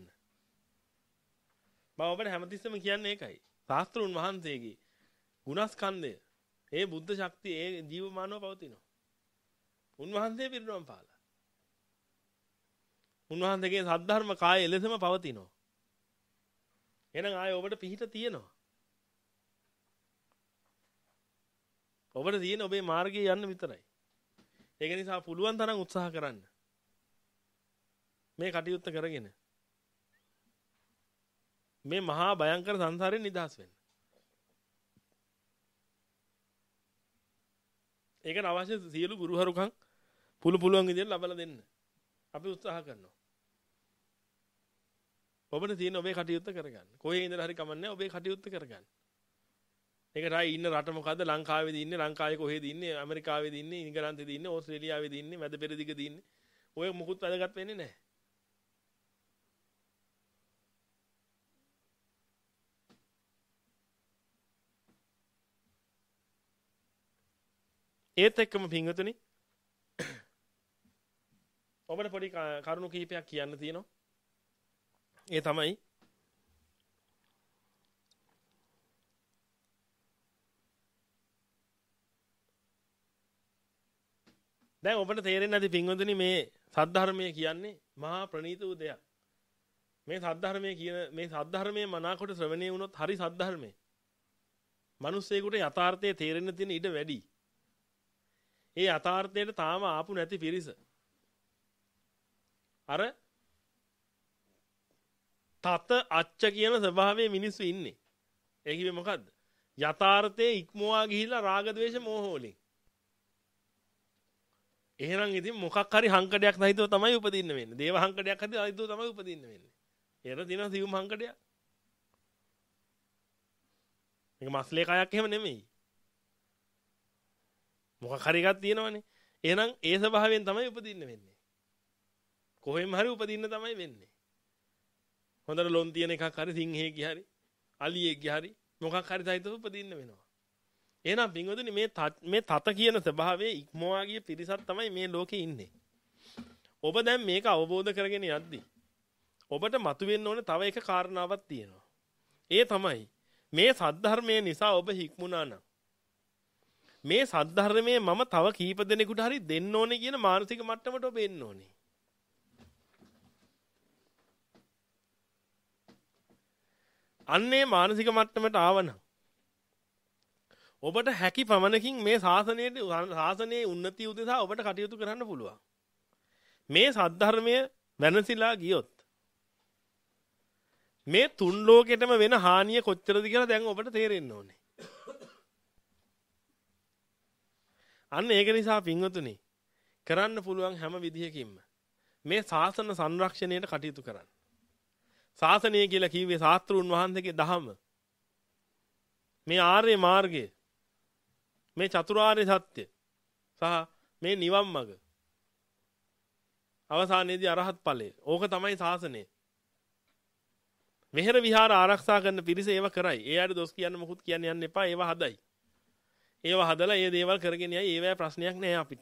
මම ඔබට හැමතිස්සෙම කියන්නේ ඒකයි. ශාස්ත්‍රුන් වහන්සේගේ ගුණස්කන්ධය ඒ බුද්ධ ශක්තිය ඒ ජීවමානව පවතිනවා. උන්වහන්සේ පිරිනොම් පාලා. උන්වහන්සේගේ සද්ධර්ම කාය එලෙසම පවතිනවා. එහෙනම් ආයේ ඔබට පිහිට තියෙනවා. ඔබට තියෙන ඔබේ මාර්ගයේ යන්න විතරයි. ඒක නිසා පුළුවන් තරම් උත්සාහ කරන්න. මේ කටයුත්ත කරගෙන මේ මහා භයංකර සංසාරයෙන් නිදහස් වෙන්න. ඒකට අවශ්‍ය සියලු ගුරුහරුකම් පුළු පුළුවන් විදිහට ලබලා දෙන්න. අපි උත්සාහ කරනවා. ඔබට තියෙන ඔබේ කටයුත්ත කරගන්න. කොහේ ඉඳලා හරි කමන්නේ ඔබේ කටයුත්ත කරගන්න. ඒකට ආයි ඉන්න රට මොකද්ද? ලංකාවේද ඉන්නේ, ලංකාවේ කොහෙද ඉන්නේ, ඇමරිකාවේද ඉන්නේ, ඉංගලන්තේද ඉන්නේ, ඕස්ට්‍රේලියාවේද ඉන්නේ, මැද පෙරදිගද ඉන්නේ. ඔය මොකුත් වැදගත් වෙන්නේ නැහැ. ඒත් එක්කම පින්වතුනි ඔබට පොඩි කරුණු කීපයක් කියන්න තියෙනවා. ඒ තමයි දැන් ඔබට තේරෙන්නේ නැති පින්වතුනි මේ සද්ධර්මය කියන්නේ මහා ප්‍රණීත වූ දෙයක්. මේ සද්ධර්මය කියන මේ සද්ධර්මයේ මනාකොට ශ්‍රවණය වුණොත් හරි සද්ධර්මය. මිනිස්සෙකුට යථාර්ථයේ තේරෙන්න තියෙන ඉඩ වැඩි. ඒ යථාර්ථයට තාම ආපු නැති පිරිස. අර තත අච්ච කියන ස්වභාවයේ මිනිස්සු ඉන්නේ. ඒ කිව්වේ මොකද්ද? යථාර්ථයේ ඉක්මවා ගිහිලා රාග ద్వේෂ මෝහ වලින්. එහෙනම් ඉතින් මොකක් හරි හංකඩයක් නැහිතව තමයි උපදින්න වෙන්නේ. දේව හංකඩයක් හරි නැහිතව තමයි උපදින්න වෙන්නේ. ඒතර දින සිවුම් හංකඩයක්. මේක මස්ලේ කයක් එහෙම නෙමෙයි. මොකක් හරි එකක් තියෙනවනේ. එහෙනම් ඒ ස්වභාවයෙන් තමයි උපදින්න වෙන්නේ. කොහෙම හරි උපදින්න තමයි වෙන්නේ. හොඳට ලොන් තියෙන එකක් හරි සිංහෙක් හරි අලියෙක් හරි මොකක් හරි සහිතව උපදින්න වෙනවා. එහෙනම් පින්වතුනි මේ මේ තත කියන ස්වභාවයේ ඉක්මවා ගිය පිරිසක් තමයි මේ ලෝකේ ඉන්නේ. ඔබ දැන් මේක අවබෝධ කරගෙන යද්දි ඔබට මතුවෙන්න ඕනේ තව එක කාරණාවක් තියෙනවා. ඒ තමයි මේ සද්ධර්මයේ නිසා ඔබ හික්මුණා නම් මේ සද්ධර්මයේ මම තව කීප දෙනෙකුට හරි දෙන්න ඕනේ කියන මානසික මට්ටමට ඔබ එන්න ඕනේ. අන්නේ මානසික මට්ටමට ආවනම් ඔබට හැකි පමණකින් මේ ශාසනයේ ශාසනයේ උන්නතිය උදෙසා ඔබට කටයුතු කරන්න පුළුවන්. මේ සද්ධර්මය වෙනසිලා ගියොත් මේ තුන් ලෝකෙටම වෙන හානිය කොච්චරද කියලා දැන් ඔබට තේරෙන්න ඕනේ. අන්න ඒක නිසා පින්වතුනි කරන්න පුළුවන් හැම විදිහකින්ම මේ ශාසන සංරක්ෂණයට කටයුතු කරන්න. ශාසනය කියලා කිව්වේ ශාස්ත්‍රූන් වහන්සේගේ දහම. මේ ආර්ය මාර්ගය, මේ චතුරාර්ය සත්‍ය සහ මේ නිවන් මඟ. අවසානයේදී අරහත් ඵලය. ඕක තමයි ශාසනය. මෙහෙර විහාර ආරක්ෂා කරන පිරිස ඒව කරයි. ඒ අයට දොස් කියන්න මොකුත් කියන්න යන්න එපා. ඒව හදයි. ඒව හදලා ඒ දේවල් කරගෙන යයි. ඒවැ ප්‍රශ්නයක් නෑ අපිට.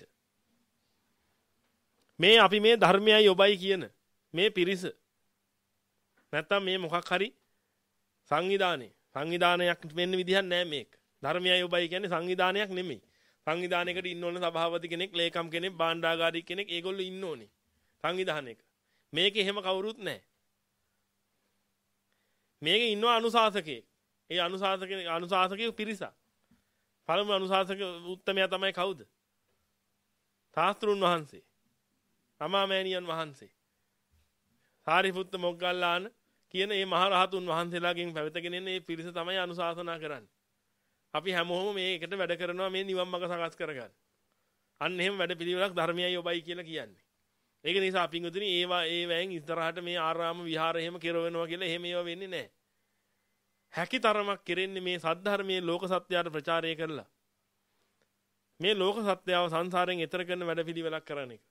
මේ අපි මේ ධර්මයයි ඔබයි කියන මේ පිරිස නැත්තම් මේ මොකක් හරි සංවිධානය සංවිධානයක් වෙන්න විදිහක් නෑ මේක. ධර්මයයි ඔබයි කියන්නේ සංවිධානයක් නෙමෙයි. සංවිධානයකට ඉන්න ඕන සභාපති කෙනෙක්, ලේකම් කෙනෙක්, භාණ්ඩාගාරික කෙනෙක් ඒගොල්ලෝ ඉන්න ඕනේ. සංවිධානයක. මේකේ එහෙම කවුරුත් නෑ. මේකේ ඉන්නවා අනුශාසකයෙක්. ඒ අනුශාසකේ අනුශාසකයේ පිරිසක්. පළමු අනුශාසක උත්තමයා තමයි කවුද? ශාස්ත්‍රුන් වහන්සේ. අමාමෑණියන් වහන්සේ. සාරිපුත්ත මොග්ගල්ලාන කියන මේ මහ රහතුන් වහන්සේලාගෙන් පැවතගෙන එන මේ පිරිස තමයි අනුශාසනා කරන්නේ. අපි හැමෝම මේ එකට වැඩ කරනවා මේ නිවන් මඟ සකස් කරගන්න. අන්න එහෙම වැඩ පිළිවෙලක් ධර්මයයි ඔබයි කියලා කියන්නේ. ඒක නිසා පින්වතුනි ඒවා ඒ වෑන් ඉස්සරහට මේ ආරාම විහාර එහෙම කෙරවෙනවා කියලා එහෙම ඒවා වෙන්නේ නැහැ. හැකි තරමක් කෙරෙන්නේ මේ සද්ධර්මයේ ලෝක සත්‍යයට ප්‍රචාරය කරලා. මේ ලෝක සත්‍යව සංසාරයෙන් එතර කරන වැඩ පිළිවෙලක් කරන එක.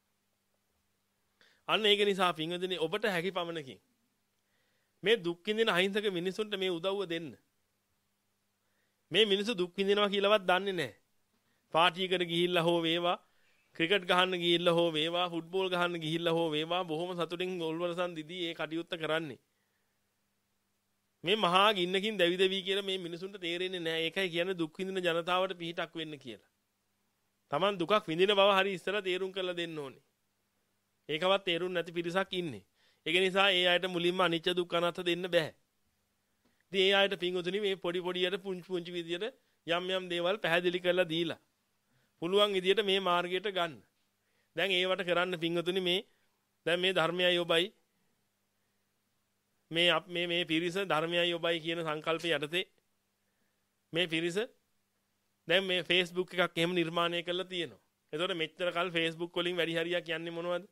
අන්න ඒක නිසා පින්වතුනි ඔබට හැකි පමණකින් මේ දුක් විඳින අහිංසක මිනිසුන්ට මේ උදව්ව දෙන්න. මේ මිනිස්සු දුක් විඳිනවා කියලාවත් දන්නේ නැහැ. පාටියකට ගිහිල්ලා හෝ වේවා, ක්‍රිකට් ගහන්න ගිහිල්ලා හෝ වේවා, ෆුට්බෝල් ගහන්න ගිහිල්ලා හෝ වේවා බොහොම සතුටින් ගෝල්වරසන් දිදී ඒ කටයුත්ත කරන්නේ. මේ මහා ගින්නකින් දැවි දැවි කියලා මේ මිනිසුන්ට තේරෙන්නේ නැහැ. ඒකයි කියන්නේ දුක් විඳින ජනතාවට පිහිටක් වෙන්න කියලා. Taman දුකක් විඳින බව හරි ඉස්සලා තේරුම් කරලා දෙන්න ඕනේ. ඒකවත් තේරුම් නැති පිරිසක් ඉන්නේ. ඒක නිසා ඒ අයට මුලින්ම අනිච්ච දුක්ඛ අනාත්ම දෙන්න බෑ. ඉතින් ඒ අයට පිංගුතුනි මේ පොඩි පොඩියට පුංචි පුංචි විදියට යම් යම් දේවල් පැහැදිලි කරලා දීලා පුළුවන් විදියට මේ මාර්ගයට ගන්න. දැන් ඒවට කරන්න පිංගුතුනි මේ දැන් මේ ධර්මයයි ඔබයි මේ මේ මේ පිරිස ධර්මයයි ඔබයි කියන සංකල්පය යටතේ මේ පිරිස දැන් මේ Facebook එකක් එහෙම නිර්මාණය කරලා තියෙනවා. එතකොට මෙච්චර කල් Facebook වලින් වැඩි හරියක් යන්නේ මොනවද?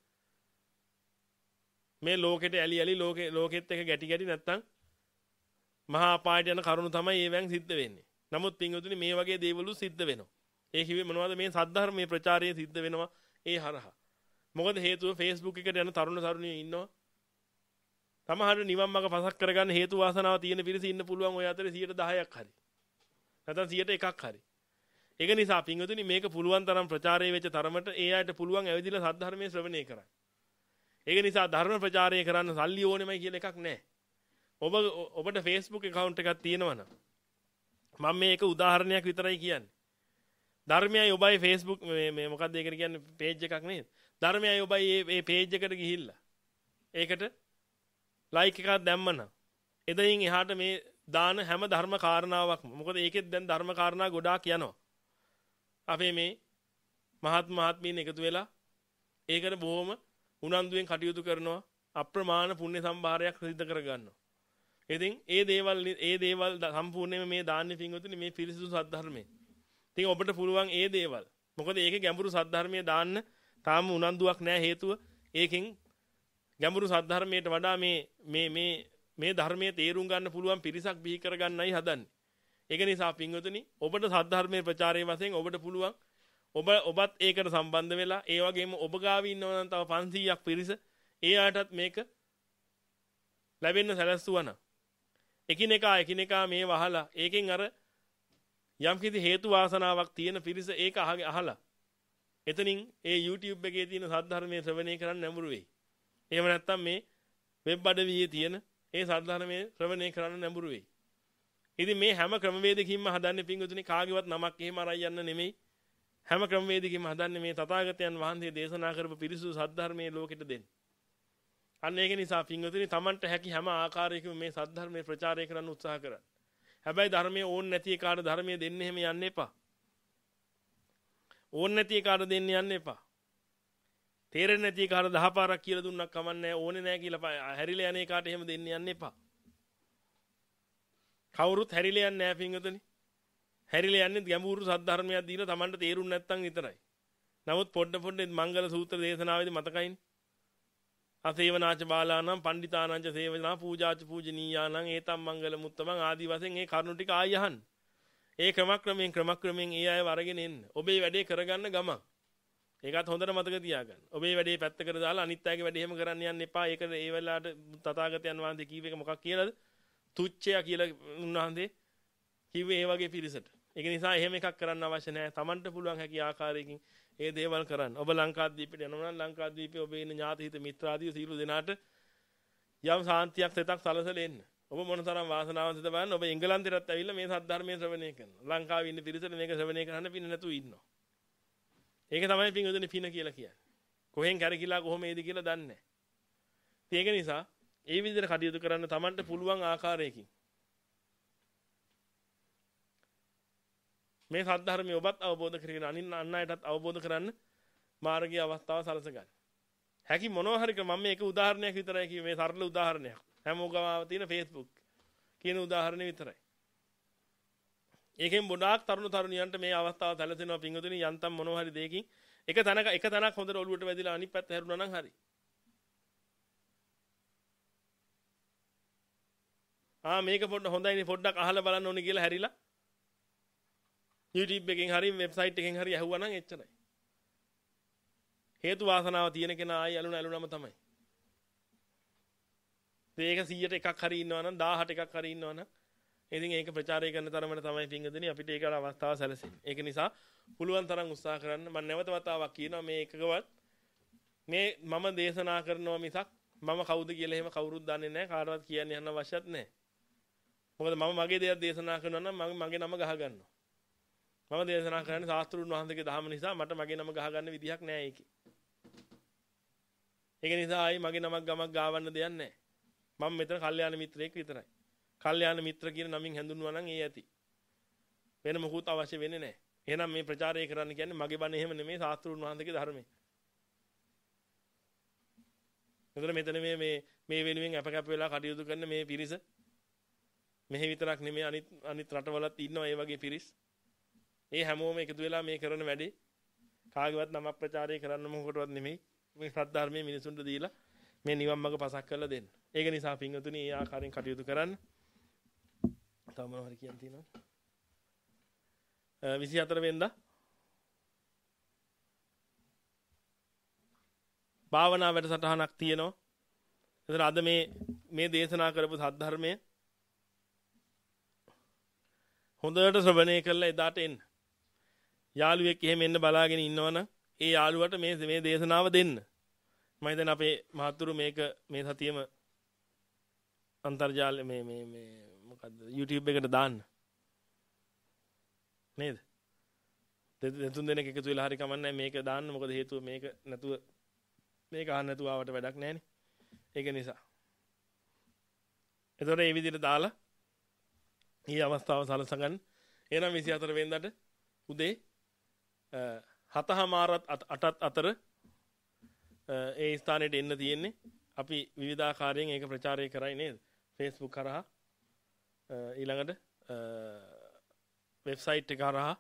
මේ ලෝකෙට ඇලි ඇලි ලෝකෙ ලෝකෙත් එක ගැටි ගැටි නැත්තම් මහා අපායට යන කරුණු තමයි ඒවෙන් සිද්ධ වෙන්නේ. නමුත් පින්වතුනි මේ වගේ දේවලු සිද්ධ වෙනවා. ඒ කිව්වේ මොනවද? මේ සද්ධර්මයේ ප්‍රචාරය සිද්ධ වෙනවා ඒ හරහා. මොකද හේතුව Facebook එකට යන තරුණ තරුණියෝ ඉන්නවා. සමහරවිට නිවන් මඟ පසක් කරගන්න හේතු වාසනාව තියෙන පිරිස ඉන්න පුළුවන් ඔය අතරේ සියයට දහයක් හරි. නැත්නම් සියයට එකක් හරි. ඒක නිසා පින්වතුනි මේක පුළුවන් තරම් ප්‍රචාරය වෙච්ච තරමට ඒ අයට පුළුවන් ඇවිදලා සද්ධර්මයේ ශ්‍රවණය කරන්න. ඒක නිසා ධර්ම ප්‍රචාරය කරන්න සල්ලි ඕනෙමයි කියලා එකක් නැහැ. ඔබ ඔබට Facebook account එකක් තියෙනවනම් මම මේක උදාහරණයක් විතරයි කියන්නේ. ධර්මයයි ඔබයි Facebook මේ මේ මොකක්ද ඒකට කියන්නේ page එකක් නේද? ධර්මයයි ඔබයි මේ මේ page එකට ගිහිල්ලා ඒකට like එකක් දැම්මනම් එදින් එහාට මේ දාන හැම ධර්ම කාරණාවක්ම මොකද ඒකෙත් දැන් ධර්ම කාරණා ගොඩාක් යනවා. අපේ මේ මහත් මහත්මීන් එකතු වෙලා ඒකට බොහොම උනන්දුවෙන් කටයුතු කරනවා අප්‍රමාණ පුණ්‍ය සම්භාරයක් සිද්ධ කරගන්නවා. ඉතින් ඒ දේවල් ඒ දේවල් සම්පූර්ණයෙන්ම මේ දාන්නේ පින්වතුනි මේ පිරිසිදු සද්ධර්මයේ. ඉතින් ඔබට පුළුවන් ඒ දේවල්. මොකද ඒකේ ගැඹුරු සද්ධර්මයේ දාන්න තාම උනන්දුවක් නැහැ හේතුව ඒකෙන් ගැඹුරු සද්ධර්මයට වඩා මේ මේ මේ මේ ධර්මයේ තේරුම් ගන්න පුළුවන් පිරිසක් බිහි කරගන්නයි හදන්නේ. ඒක නිසා පින්වතුනි ඔබට සද්ධර්මයේ ප්‍රචාරයේ වශයෙන් ඔබට පුළුවන් ඔබ ඔබත් ඒකට සම්බන්ධ වෙලා ඒ වගේම ඔබ ගාව ඉන්නවා නම් තව පන්සීයක් පිරිස ඒ ආයතත් මේක ලැබෙන්න සැලැස්සුවා. එකිනෙකා එකිනෙකා මේ වහලා ඒකෙන් අර යම්කිසි හේතු වාසනාවක් තියෙන පිරිස ඒක අහලා එතනින් ඒ YouTube එකේ තියෙන සද්ධර්මයේ ශ්‍රවණය කරන්න නැඹුරු වෙයි. එහෙම නැත්නම් මේ වෙබ් අඩවියේ තියෙන ඒ සද්ධර්මයේ ශ්‍රවණය කරන්න නැඹුරු වෙයි. ඉතින් මේ හැම ක්‍රමවේදකින්ම හදන්නේ පින්වතුනි කාගේවත් නමක් එහෙම අරයි යන්න නෙමෙයි. හැම ක්‍රමවේදකින්ම හදන්නේ මේ තථාගතයන් වහන්සේ දේශනා කරපු පිරිසුදු සද්ධර්මයේ ලෝකෙට දෙන්න. අන්න ඒක නිසා පින්වතුනි Tamanට හැකි හැම ආකාරයකින්ම මේ සද්ධර්මයේ ප්‍රචාරය කරන්න උත්සාහ කරන්න. හැබැයි ධර්මයේ ඕන් නැති එකාට ධර්මයේ දෙන්න එහෙම යන්න එපා. ඕන් නැති එකාට දෙන්න යන්න එපා. තේරෙන්නේ නැති එකාට දහ පාරක් කියලා දුන්නක් කමන්නේ ඕනේ නැහැ කියලා හැරිලා යන එකාට එහෙම දෙන්න යන්න එපා. කවුරුත් හැරිලා යන්නේ නැහැ පින්වතුනි. හැරිලා යන්නේ ගැඹුරු සද්ධර්මයක් දීලා Tamanට තේරුන්නේ නැත්නම් විතරයි. නමුත් පොඩ පොඩ මංගල සූත්‍ර දේශනාවේදී මතකයිනේ. අසේවනාච බාලානම් පණ්ඩිතානංච සේවනා පූජාච පූජනීයානම් ඒතම් මංගල මුත්තමන් ආදි වශයෙන් මේ කරුණු ටික ආය යහන්න. ඒ ක්‍රමක්‍රමයෙන් ක්‍රමක්‍රමයෙන් ඒ අය වරගෙන එන්න. ඔබේ වැඩේ කරගන්න ගමන්. ඒකත් හොඳට මතක තියාගන්න. ඔබේ වැඩේ පැත්තකට දාලා අනිත් අයගේ වැඩේ එහෙම කරන්න යන්න එපා. ඒක ඒ වෙලාවට තථාගතයන් වහන්සේ කීව එක මොකක් කියලාද? තුච්ඡය කියලා උන්වහන්සේ කිව්වේ ඒ වගේ පිරිසට. ඒක නිසා එහෙම එකක් කරන්න අවශ්‍ය නැහැ. Tamanට පුළුවන් හැකි ආකාරයකින් ඒ දේවල් කරන්න. ඔබ ලංකාද්වීපයට යනවා නම් ලංකාද්වීපයේ ඔබේ ඉන්න ඥාති හිත මිත්‍රාදී සීල දෙනාට යම් සාන්තියක් සිතක් සලසලා එන්න. ඔබ මොනතරම් වාසනාවන්තද බලන්න. ඔබ එංගලන්තයටත් ඇවිල්ලා මේ සද්ධර්මයේ ශ්‍රවණය කරනවා. ලංකාවේ ඉන්න පිරිසට මේක ශ්‍රවණය කරන්න පින්න නැතුව ඉන්නවා. ඒක තමයි පින්වතුනි පින කියලා කියන්නේ. කොහෙන් කැරකිලා කොහොම එයිද කියලා දන්නේ නැහැ. ඒක නිසා ඒ විදිහට කටයුතු කරන්න Tamanට පුළුවන් ආකාරයකින් මේ සද්ධර්මය ඔබත් අවබෝධ කරගෙන අනිත් අන් අයටත් අවබෝධ කරන්න මාර්ගයේ අවස්ථාව සලසගන්න. හැකි මොනවා හරි මම මේක උදාහරණයක් විතරයි කිව්වේ මේ සරල උදාහරණයක්. හැමෝගම තියෙන Facebook කියන උදාහරණය විතරයි. ඒකෙන් ගොඩාක් තරුණ තරුණියන්ට මේ අවස්ථාව සැලසෙනවා පින්වතුනි යන්තම් මොනවා හරි දෙයකින් එක තැනක එක තැනක් හොඳට ඔළුවට වැදිලා අනිත් පැත්ත හැරුණා නම් හරි. ආ මේක පොඩ්ඩ හොඳයිනේ පොඩ්ඩක් අහලා බලන්න ඕනේ කියලා හැරිලා YouTube එකෙන් හරි වෙබ්සයිට් එකෙන් හරි ඇහුවා නම් එච්චරයි. හේතු වාසනාව තියෙන කෙනා ආයි ඇලුන ඇලුනම තමයි. මේක සීයට එකක් හරි ඉන්නවා නම් දහසට එකක් හරි ඉන්නවා නම් ඉතින් ඒක ප්‍රචාරය කරන තරමට තමයි පින්වතුනි අපිට ඒකට අවස්ථාව සැලසෙන්නේ. ඒක නිසා පුළුවන් තරම් උත්සාහ කරන්න. මම නැවත වතාවක් කියනවා මේ එකකවත් මේ මම දේශනා කරනවා මිසක් මම කවුද කියලා එහෙම කවුරුත් දන්නේ නැහැ. කාටවත් කියන්න යන්න අවශ්‍යත් නැහැ. මොකද මම මගේ දේවල් දේශනා කරනවා නම් මම මගේ නම ගහ ගන්නවා. මම දේශනා කරන්නේ ශාස්ත්‍රුන් වහන්සේගේ දහම නිසා මට මගේ නම ගහ ගන්න විදිහක් නැහැ ඒකේ. ඒක නිසා ආයි මගේ නමක් ගමක් ගාවන්න දෙයක් නැහැ. මම මෙතන කල්යාණ මිත්‍රයෙක් විතරයි. කල්යාණ මිත්‍ර කියන නමින් හැඳුන්වනවා නම් ඒ ඇති. වෙන මොකුත් අවශ්‍ය වෙන්නේ නැහැ. එහෙනම් මේ ප්‍රචාරය කරන්න කියන්නේ මගේ බණ එහෙම නෙමෙයි ශාස්ත්‍රුන් වහන්සේගේ ධර්මයේ. එතන මෙතන මේ මේ මේ වෙනුවෙන් අප කැප වෙලා කටයුතු කරන මේ පිරිස මෙහි විතරක් නෙමෙයි අනිත් අනිත් රටවලත් ඉන්නවා ඒ වගේ පිරිස්. ඒ හැමෝම එකතු වෙලා මේ කරන වැඩේ කාගේවත් නමක් ප්‍රචාරය කරන්න මොකටවත් නෙමෙයි. මේ සත්‍ය මිනිසුන්ට දීලා මේ නිවන් මඟ පසක් කරලා දෙන්න. ඒක නිසා පින්වතුනි මේ ආකාරයෙන් කටයුතු කරන්න. තව මොනවා හරි කියන්න තියෙනවද? විසිහතර වෙනිදා භාවනා වැඩසටහනක් තියෙනවා. එතන අද මේ මේ දේශනා කරපු සද්ධර්මය හොඳට ශ්‍රවණය කරලා එදාට එන්න. යාළුවෙක් එහෙම එන්න බලාගෙන ඉන්නවනම් ඒ යාළුවට මේ මේ දේශනාව දෙන්න. මම හිතන්නේ අපේ මහතුරු මේක මේ සතියේම අන්තර්ජාල මේ මේ මේ මොකද්ද YouTube එකට දාන්න. නේද? දෙතුන් දෙනෙක් එකතු වෙලා හරි කමන්නේ මේක දාන්න. මොකද හේතුව මේක නැතුව මේක අහන්න නැතුව ආවට වැඩක් නැහැනේ. ඒක නිසා. ඒතකොට මේ විදිහට දාලා මේ අවස්ථාව සලසගන්න. එහෙනම් විසිහතර වෙනිදාට උදේ හතහමාරත් අටත් අතර ඒ ස්ථානෙට එන්න තියෙන්නේ. අපි විවිධාකාරයෙන් ඒක ප්‍රචාරය කරයි නේද? Facebook කරා ඊළඟට වෙබ්සයිට් එක කරා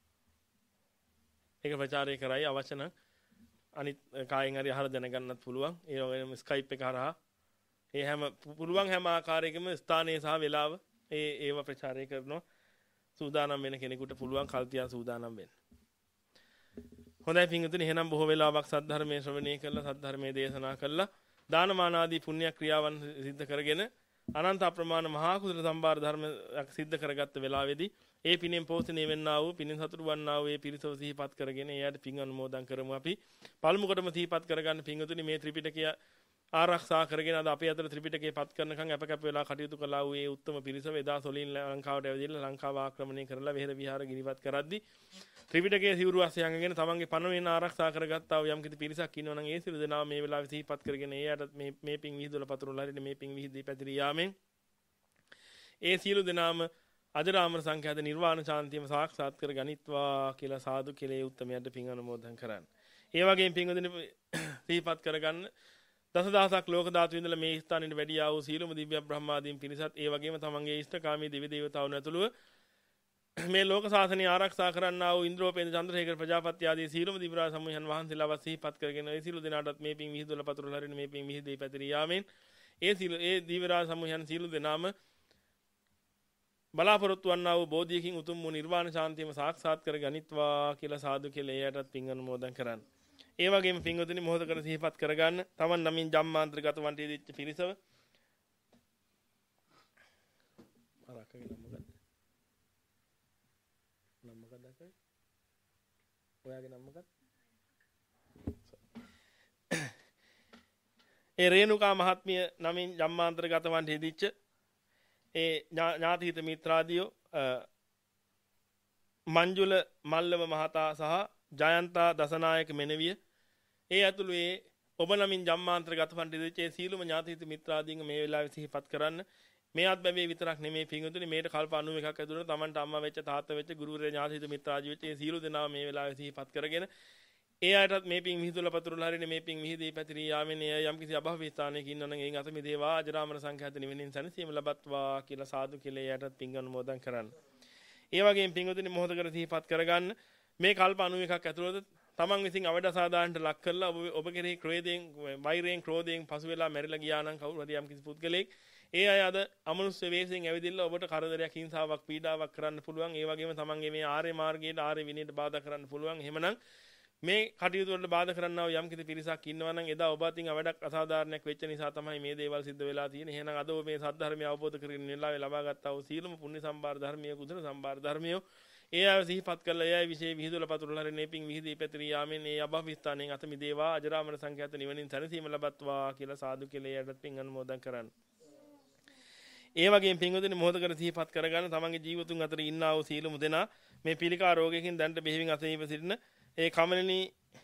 ඒක ප්‍රචාරය කරයි. අවශ්‍ය නම් අනිත් කායෙන් හරි අහලා දැනගන්නත් පුළුවන්. ඒ වගේම Skype එක කරා ඒ හැම පුළුවන් හැම ආකාරයකම ස්ථානයේ සහ වේලාව ඒ ඒව ප්‍රචාරය කරනවා. සූදානම් වෙන කෙනෙකුට පුළුවන් කල් තියා සූදානම් වෙන්න. හොඳයි පින්වතුනි එහෙනම් බොහෝ වෙලාවක් සද්ධර්මයේ ශ්‍රවණය කරලා සද්ධර්මයේ දේශනා කරලා දානමාන ආදී පුණ්‍ය ක්‍රියාවන් සිද්ධ කරගෙන අනන්ත අප්‍රමාණ මහා කුසල සම්භාර ධර්මයක් සිද්ධ කරගත්ත වෙලාවේදී ඒ පිනෙන් පෝෂණය වෙන්නා වූ පිනෙන් සතුටු වන්නා වූ ඒ පිරිසව සිහිපත් කරගෙන එයාට පින් අනුමෝදන් කරමු. අපි පළමු කොටම සිහිපත් කරගන්න පින්වතුනි මේ ත්‍රිපිටකය ආරක්ෂා කරගෙන අද අපේ අතර ත්‍රිපිටකේ පත් කරනකම් අප කැප වෙලා කටයුතු කළා වූ ඒ උත්තම පිරිස වේදා සොලින් ලංකාවට ඇවිදලා ලංකාව ආක්‍රමණය කරලා වෙහෙර විහාර ගිනිපත් කරද්දී ත්‍රිපිටකයේ සිවුරු අස්සේ අංගගෙන තමන්ගේ පණ වෙන ආරක්ෂා කරගත්තා වූ යම් කිසි පිරිසක් ඉන්නවා නම් ඒ සියලු දෙනාම මේ වෙලාවේ සිහිපත් කරගෙන එයාට මේ මේ පින් විහිදුවල පතුරුලා හරිනේ මේ පින් විහිදී පැතිරී යාමෙන් ඒ සියලු දෙනාම අජරාමර සංඛ්‍යාත නිර්වාණ ශාන්තියම සාක්ෂාත් කර ගනිත්වා කියලා සාදු කියලා ඒ උත්තමයන්ට පින් අනුමෝදන් කරන්න. ඒ වගේම පින්වදින සිහිපත් කරගන්න දසදහසක් ලෝක ධාතු ඉඳලා මේ ස්ථානෙට වැඩි ආ වූ සීලම දිව්‍ය බ්‍රහ්මාදීන් පිරිසත් ඒ වගේම තමන්ගේ ඉෂ්ඨකාමී දිව්‍ය දේවතාවුන් ඇතුළුව මේ ලෝක ශාසනය ආරක්ෂා කරන්නා වූ ඉන්ද්‍රෝපේන්ද්‍ර චන්ද්‍රසේකර ප්‍රජාපති ආදී සීලම දිව්‍යරාජ සමූහයන් වහන්සේලාව සිහිපත් කරගෙන ඒ සීල දෙනාටත් මේ පින් විහිදුවලා පතුරලා හරින මේ පින් විහිදී පැතිරී යාමෙන් ඒ සීල ඒ දිව්‍යරාජ සමූහයන් සීල දෙනාම බලාපොරොත්තු වන්නා වූ බෝධියකින් උතුම් වූ නිර්වාණ ශාන්තියම සාක්ෂාත් කර ගනිත්වා කියලා සාදු කියලා එයටත් පින් අනුමෝදන් කරන්න. ඒ වගේම පින්වතුනි මොහොතකට සිහිපත් කරගන්න තමන් නමින් ජම්මාන්තරගත වන්ටි දිච්ච පිරිසව අරකගේ නම මොකක්ද? නම මොකක්ද අකේ? ඔයාගේ නම මොකක්ද? ඒ රේණුකා මහත්මිය නමින් ජම්මාන්තරගත වන්ටි දිච්ච ඒ ඥාතිහිත මිත්‍රාදියෝ මංජුල මල්ලව මහතා සහ ජයන්තා දසනායක මෙනවිය ඒ ඇතුළු ඒ ඔබ නමින් ජම්මාන්තරගත පඬිතුච ඒ සීලම ඥාතිහිත මිත්‍රාදීන් මේ වෙලාවේ සිහිපත් කරන්න මේ අත්බැවේ විතරක් නෙමේ පිංගුතුනි මේට කල්ප අනූ එකක් ඇතුළත තමන්ට අම්මා වෙච්ච තාත්තා වෙච්ච ගුරුවරයා ඥාතිහිත මිත්‍රාදී වෙච්ච ඒ සීල දෙනා මේ වෙලාවේ සිහිපත් කරගෙන ඒ අයටත් මේ පිං විහිදුල පතුරුලා හරිනේ මේ පිං විහිදී පැතිරී යාමෙන් එය යම්කිසි අභව ස්ථානයක ඉන්නනම් එයින් අත මිදේවා අජරාමර සංඛ්‍යාත නිවෙනින් සනසීම ලබත්වා කියලා සාදු කියලා එයටත් පිං අනුමෝදන් කරන්න. ඒ වගේම පිංගුතුනි මොහොතකට සිහිපත් කරගන්න මේ කල්ප අනූ එකක් ඇතුළත තමන් විසින් අවඩ සාදානට ලක් කරලා ඔබ ඔබ කෙරෙහි ක්‍රෝධයෙන් වෛරයෙන් ක්‍රෝධයෙන් පසු වෙලා මැරිලා ගියා නම් කවුරු හරි යම්කිසි පුද්ගලෙක් ඒ අය අද අමනුෂ්‍ය වේශයෙන් ඇවිදින්න ඔබට කරදරයක් හිංසාවක් පීඩාවක් කරන්න පුළුවන්. ඒ වගේම තමන්ගේ මේ ආර්ය මාර්ගයට ආර්ය විනයට බාධා කරන්න පුළුවන්. එහෙමනම් මේ කටයුතු වලට බාධා කරන්නා වූ යම්කිසි පිරිසක් ඉන්නවා නම් එදා ඔබ අතින් අවඩක් අසාධාරණයක් වෙච්ච නිසා තමයි මේ දේවල් සිද්ධ වෙලා තියෙන්නේ. එහෙනම් අද ඔබ මේ සත්‍ය අවබෝධ කරගෙන ඉන්නලා ලබා ගත්තා වූ සීලම පුණ්‍ය සම්භාර ධර්මීය කුසල සම්භාර ධර්මිය ඒ අය සිහිපත් කරලා ඒ අය විශේෂ විහිදුල පතුරුලා හරිනේ පිං විහිදී පැතිරී යාමෙන් ඒ අභව ස්ථානයෙන් අත මිදේවා අජරාමර සංඛ්‍යාත නිවනින් සැනසීම ලබත්වා කියලා සාදු කියලා එයටත් පිං අනුමෝදන් කරන්න. ඒ වගේම පිංගුතුනි මොහොතකට සිහිපත් කරගන්න තමන්ගේ ජීවිතුන් අතර ඉන්නා වූ සීලමු දෙනා මේ පිළිකා රෝගයකින් දැනට බෙහෙවින් අසනීප සිටින ඒ කමලිනී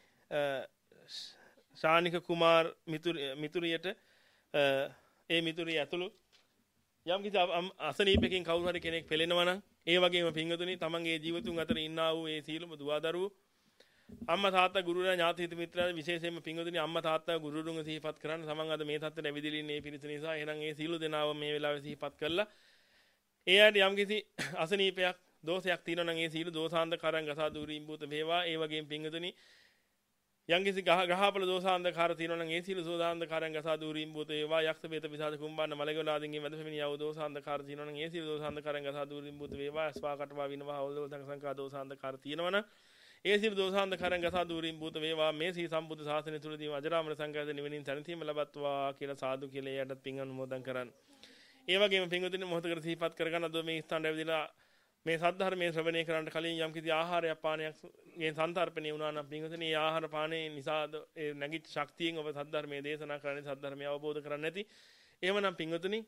ශානික කුමාර් මිතුරියට ඒ මිතුරිය ඇතුළු යම් කිසි අසනීපකින් කවුරු හරි කෙනෙක් පෙළෙනවා නම් ඒ වගේම පිංගුතුනි තමන්ගේ ජීවිතුන් අතර ඉන්නා වූ ඒ සීලම දුවදරුවෝ අම්මා තාත්තා ගුරුවරයා ඥාතිහිත මිත්‍රාදී විශේෂයෙන්ම පිංගුතුනි අම්මා තාත්තා ගුරුතුන්ව සිහිපත් කරන්න තමන් අද මේ තත්ත්වයට ඇවිදලා ඉන්නේ මේ පිරිස නිසා එහෙනම් ඒ සීල දෙනාව මේ වෙලාවේ සිහිපත් කරලා ඒ අයට යම් කිසි අසනීපයක් දෝෂයක් තියෙනවා නම් ඒ සීල දෝෂාන්ධකාරයන් ගසා දුරීම් භූත වේවා. ඒ වගේම පිංගුතුනි යම්කිසි ග්‍රහපල දෝෂාන්ධකාර තියෙනවා නම් ඒ සීල දෝෂාන්ධකාරයන් ගසා දුරීම් භූත වේවා. යක්ෂ බේත පිසාච කුම්භාන මලගලාදීන්ගේ මැද පැමිණියා වූ දෝෂාන්ධකාර තියෙනවා නම් ඒ සීල දෝෂාන්ධකාරයන් ගසා දුරීම් භූත වේවා. ස්වාකටවා විනවා අවුල් සංකා දෝෂාන්ධකාර තියෙනවා නම් ඒ සීල දෝෂාන්ධකාරයන් ගසා දුරීම් භූත වේවා. මේ සී සම්බුද්ධ ශාසනය තුලදී අජරාමර සංඛ්‍යාත නිවෙනින් සැනසීම ලබත්වා කියලා සාදු කියලා එයටත් පින් අනුමෝදන් කරන්න. ඒ වගේම පින්වතුනි මොහොතකට සිහිපත් කරගන්න අද මේ ස්ථානට ඇවිදලා මේ සද්ධර්මයේ ශ්‍රවණය කරන්නට කලින් යම්කිසි ආහාරයක් පානයක් ගේ සංතරපණය වුණා නම් පින්වතුනි ඒ ආහාර පානේ නිසා ඒ නැගිච්ච ශක්තියෙන් ඔබ සද්ධර්මයේ දේශනා කරන්නේ සද්ධර්මය අවබෝධ කරන්නේ නැති. එහෙමනම් පින්වතුනි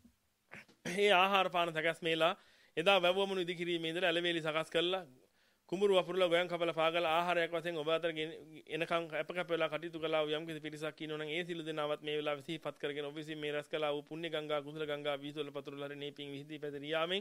මේ ආහාර පාන සකස්මේලා එදා වැවුවමුණු ඉදිකිරීමේ ඉඳලා ඇලවේලි සකස් කළා කුඹුරු වපුරලා ගෝයන් කපලා පාගලා ආහාරයක් වශයෙන් ඔබ අතර එනකම් අප කැප වෙලා කටයුතු කළා වූ යම්කිසි පිරිසක් ඉන්නෝ නම් ඒ සිළු දෙනාවත් මේ වෙලාවේ සිහිපත් කරගෙන ඔබ විසින් මේ රැස් කළා වූ පුණ්‍ය ගංගා කුසල ගංගා විහිදුවල පතුරලා හරි නීපින් විහිදී පැතිරී යාමෙන්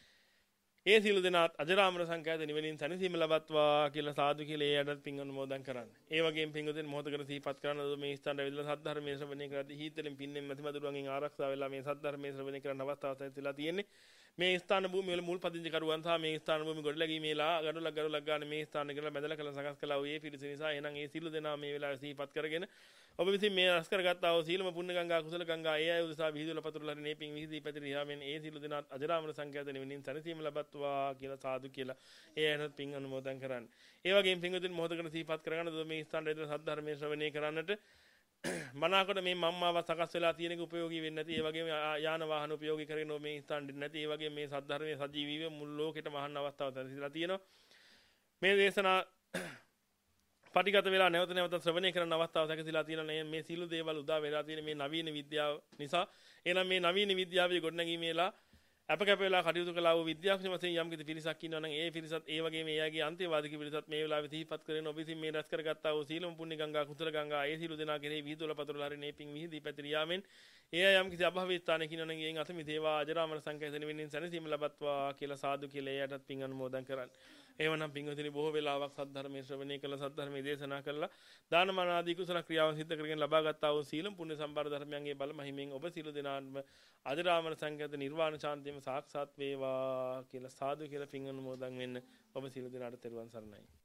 ඒ සිළු දෙනාත් අජරාමර සංඛ්‍යාත නිවෙනින් සැනසීම ලබත්වා කියලා සාදු කියලා ඒ යටත් පින් අනුමෝදන් කරන්න. ඒ වගේම පින්වතුන් මොහොතකට සිහිපත් කරන මේ ස්ථානයේ විදලා සද්ධර්මයේ ශ්‍රවණය කරද්දී හීතලෙන් පින්නෙන් මැතිමදුරුවන්ගෙන් ආරක්ෂා වෙලා මේ සද්ධර්මයේ ශ්‍රවණය කරන අවස්ථාව ඇතිලා තියෙන්නේ. මේ ස්ථාන භූමිය වල මුල් පදිංචි කරුවන් සහ මේ ස්ථාන භූමිය ගොඩනැගීමේලා ගඩොලක් ගඩොලක් ගන්න මේ ස්ථාන කියලා බැඳලා කළ සකස් කළා වූ ඒ පිරිස නිසා එහෙනම් ඒ සිළු දෙනා මේ වෙලාවේ සිහිපත් කරගෙන ඔබ විසින් මේ රැස් කරගත්තා වූ සීලම පුණ්‍ය ගංගා කුසල ගංගා ඒ අය උදෙසා විහිදුවල පතුරලා හරි නේපින් විහිදී පැතිරී යාමෙන් ඒ සිළු දෙනාත් අජරාමර සංඛ්‍යාත නිවෙනින් සැනසීම ලබත්වා කියලා සාදු කියලා ඒ අයත් පින් අනුමෝදන් කරන්න. ඒ වගේම පින්වතුන් මොහොතකට සිහිපත් කරගන්න මේ ස්ථානයේ ඉඳලා සද්ධර්මයේ ශ්‍රවණය කරන්නට මනාකොට මේ මම්මාව සකස් වෙලා තියෙනක උපයෝගී වෙන්නේ නැති ඒ වගේම යාන වාහන උපයෝගී කරගෙන මේ ස්ථානෙ නැති ඒ වගේම මේ සද්ධර්මයේ සජීවීව මුළු ලෝකෙටම අහන්න අවස්ථාවක් ලැබිලා තියෙනවා. මේ දේශනා පටිගත වෙලා නැවත නැවත ශ්‍රවණය කරන අවස්ථාවක් සැකසීලා තියෙනවා. මේ සීල දේවල් උදා වෙලා තියෙන මේ නවීන විද්‍යාව නිසා එහෙනම් මේ නවීන විද්‍යාවේ ගොඩනැගීමේලා අප කැප වෙලා කටයුතු කළා වූ විද්‍යාඥ වශයෙන් යම් කිසි පිරිසක් ඉන්නවා නම් ඒ පිරිසත් ඒ වගේම එයාගේ අන්තේවාදී පිරිසත් මේ වෙලාවේ සිහිපත් කරගෙන ඔබ විසින් මේ රැස් කරගත්තා වූ සීලම පුණ්‍ය ගංගා කුසල ගංගා ඒ සීල දෙනා කෙරෙහි විහිදුවල පතුරලා හරි නේපින් විහිදී පැතිරී යාමෙන් ඒ යම් කිසි අභවී ස්ථානයක ඉන්නවා නම් එයින් අත මිදේවා අජරාමර සංඛ්‍යාත නිවෙනින් සැනසීම ලබත්වා කියලා සාදු කියලා එයාටත් පින් අනුමෝදන් කරන්න. එවනම් පින්වතුනි බොහෝ වෙලාවක් සද්ධර්මයේ ශ්‍රවණය කළ සද්ධර්මයේ දේශනා කළා දානමාන ආදී කුසල ක්‍රියාවන් සිද්ධ කරගෙන ලබාගත් ආ වූ සීලම් පුණ්‍ය සම්බාර ධර්මයන්ගේ බල මහිමෙන් ඔබ සියලු දෙනාම අජරාමර සංකේත නිර්වාණ ශාන්තියම සාක්ෂාත් වේවා කියලා සාදු කියලා පින් අනුමෝදන් වෙන්න ඔබ සියලු දෙනාට තෙරුවන් සරණයි.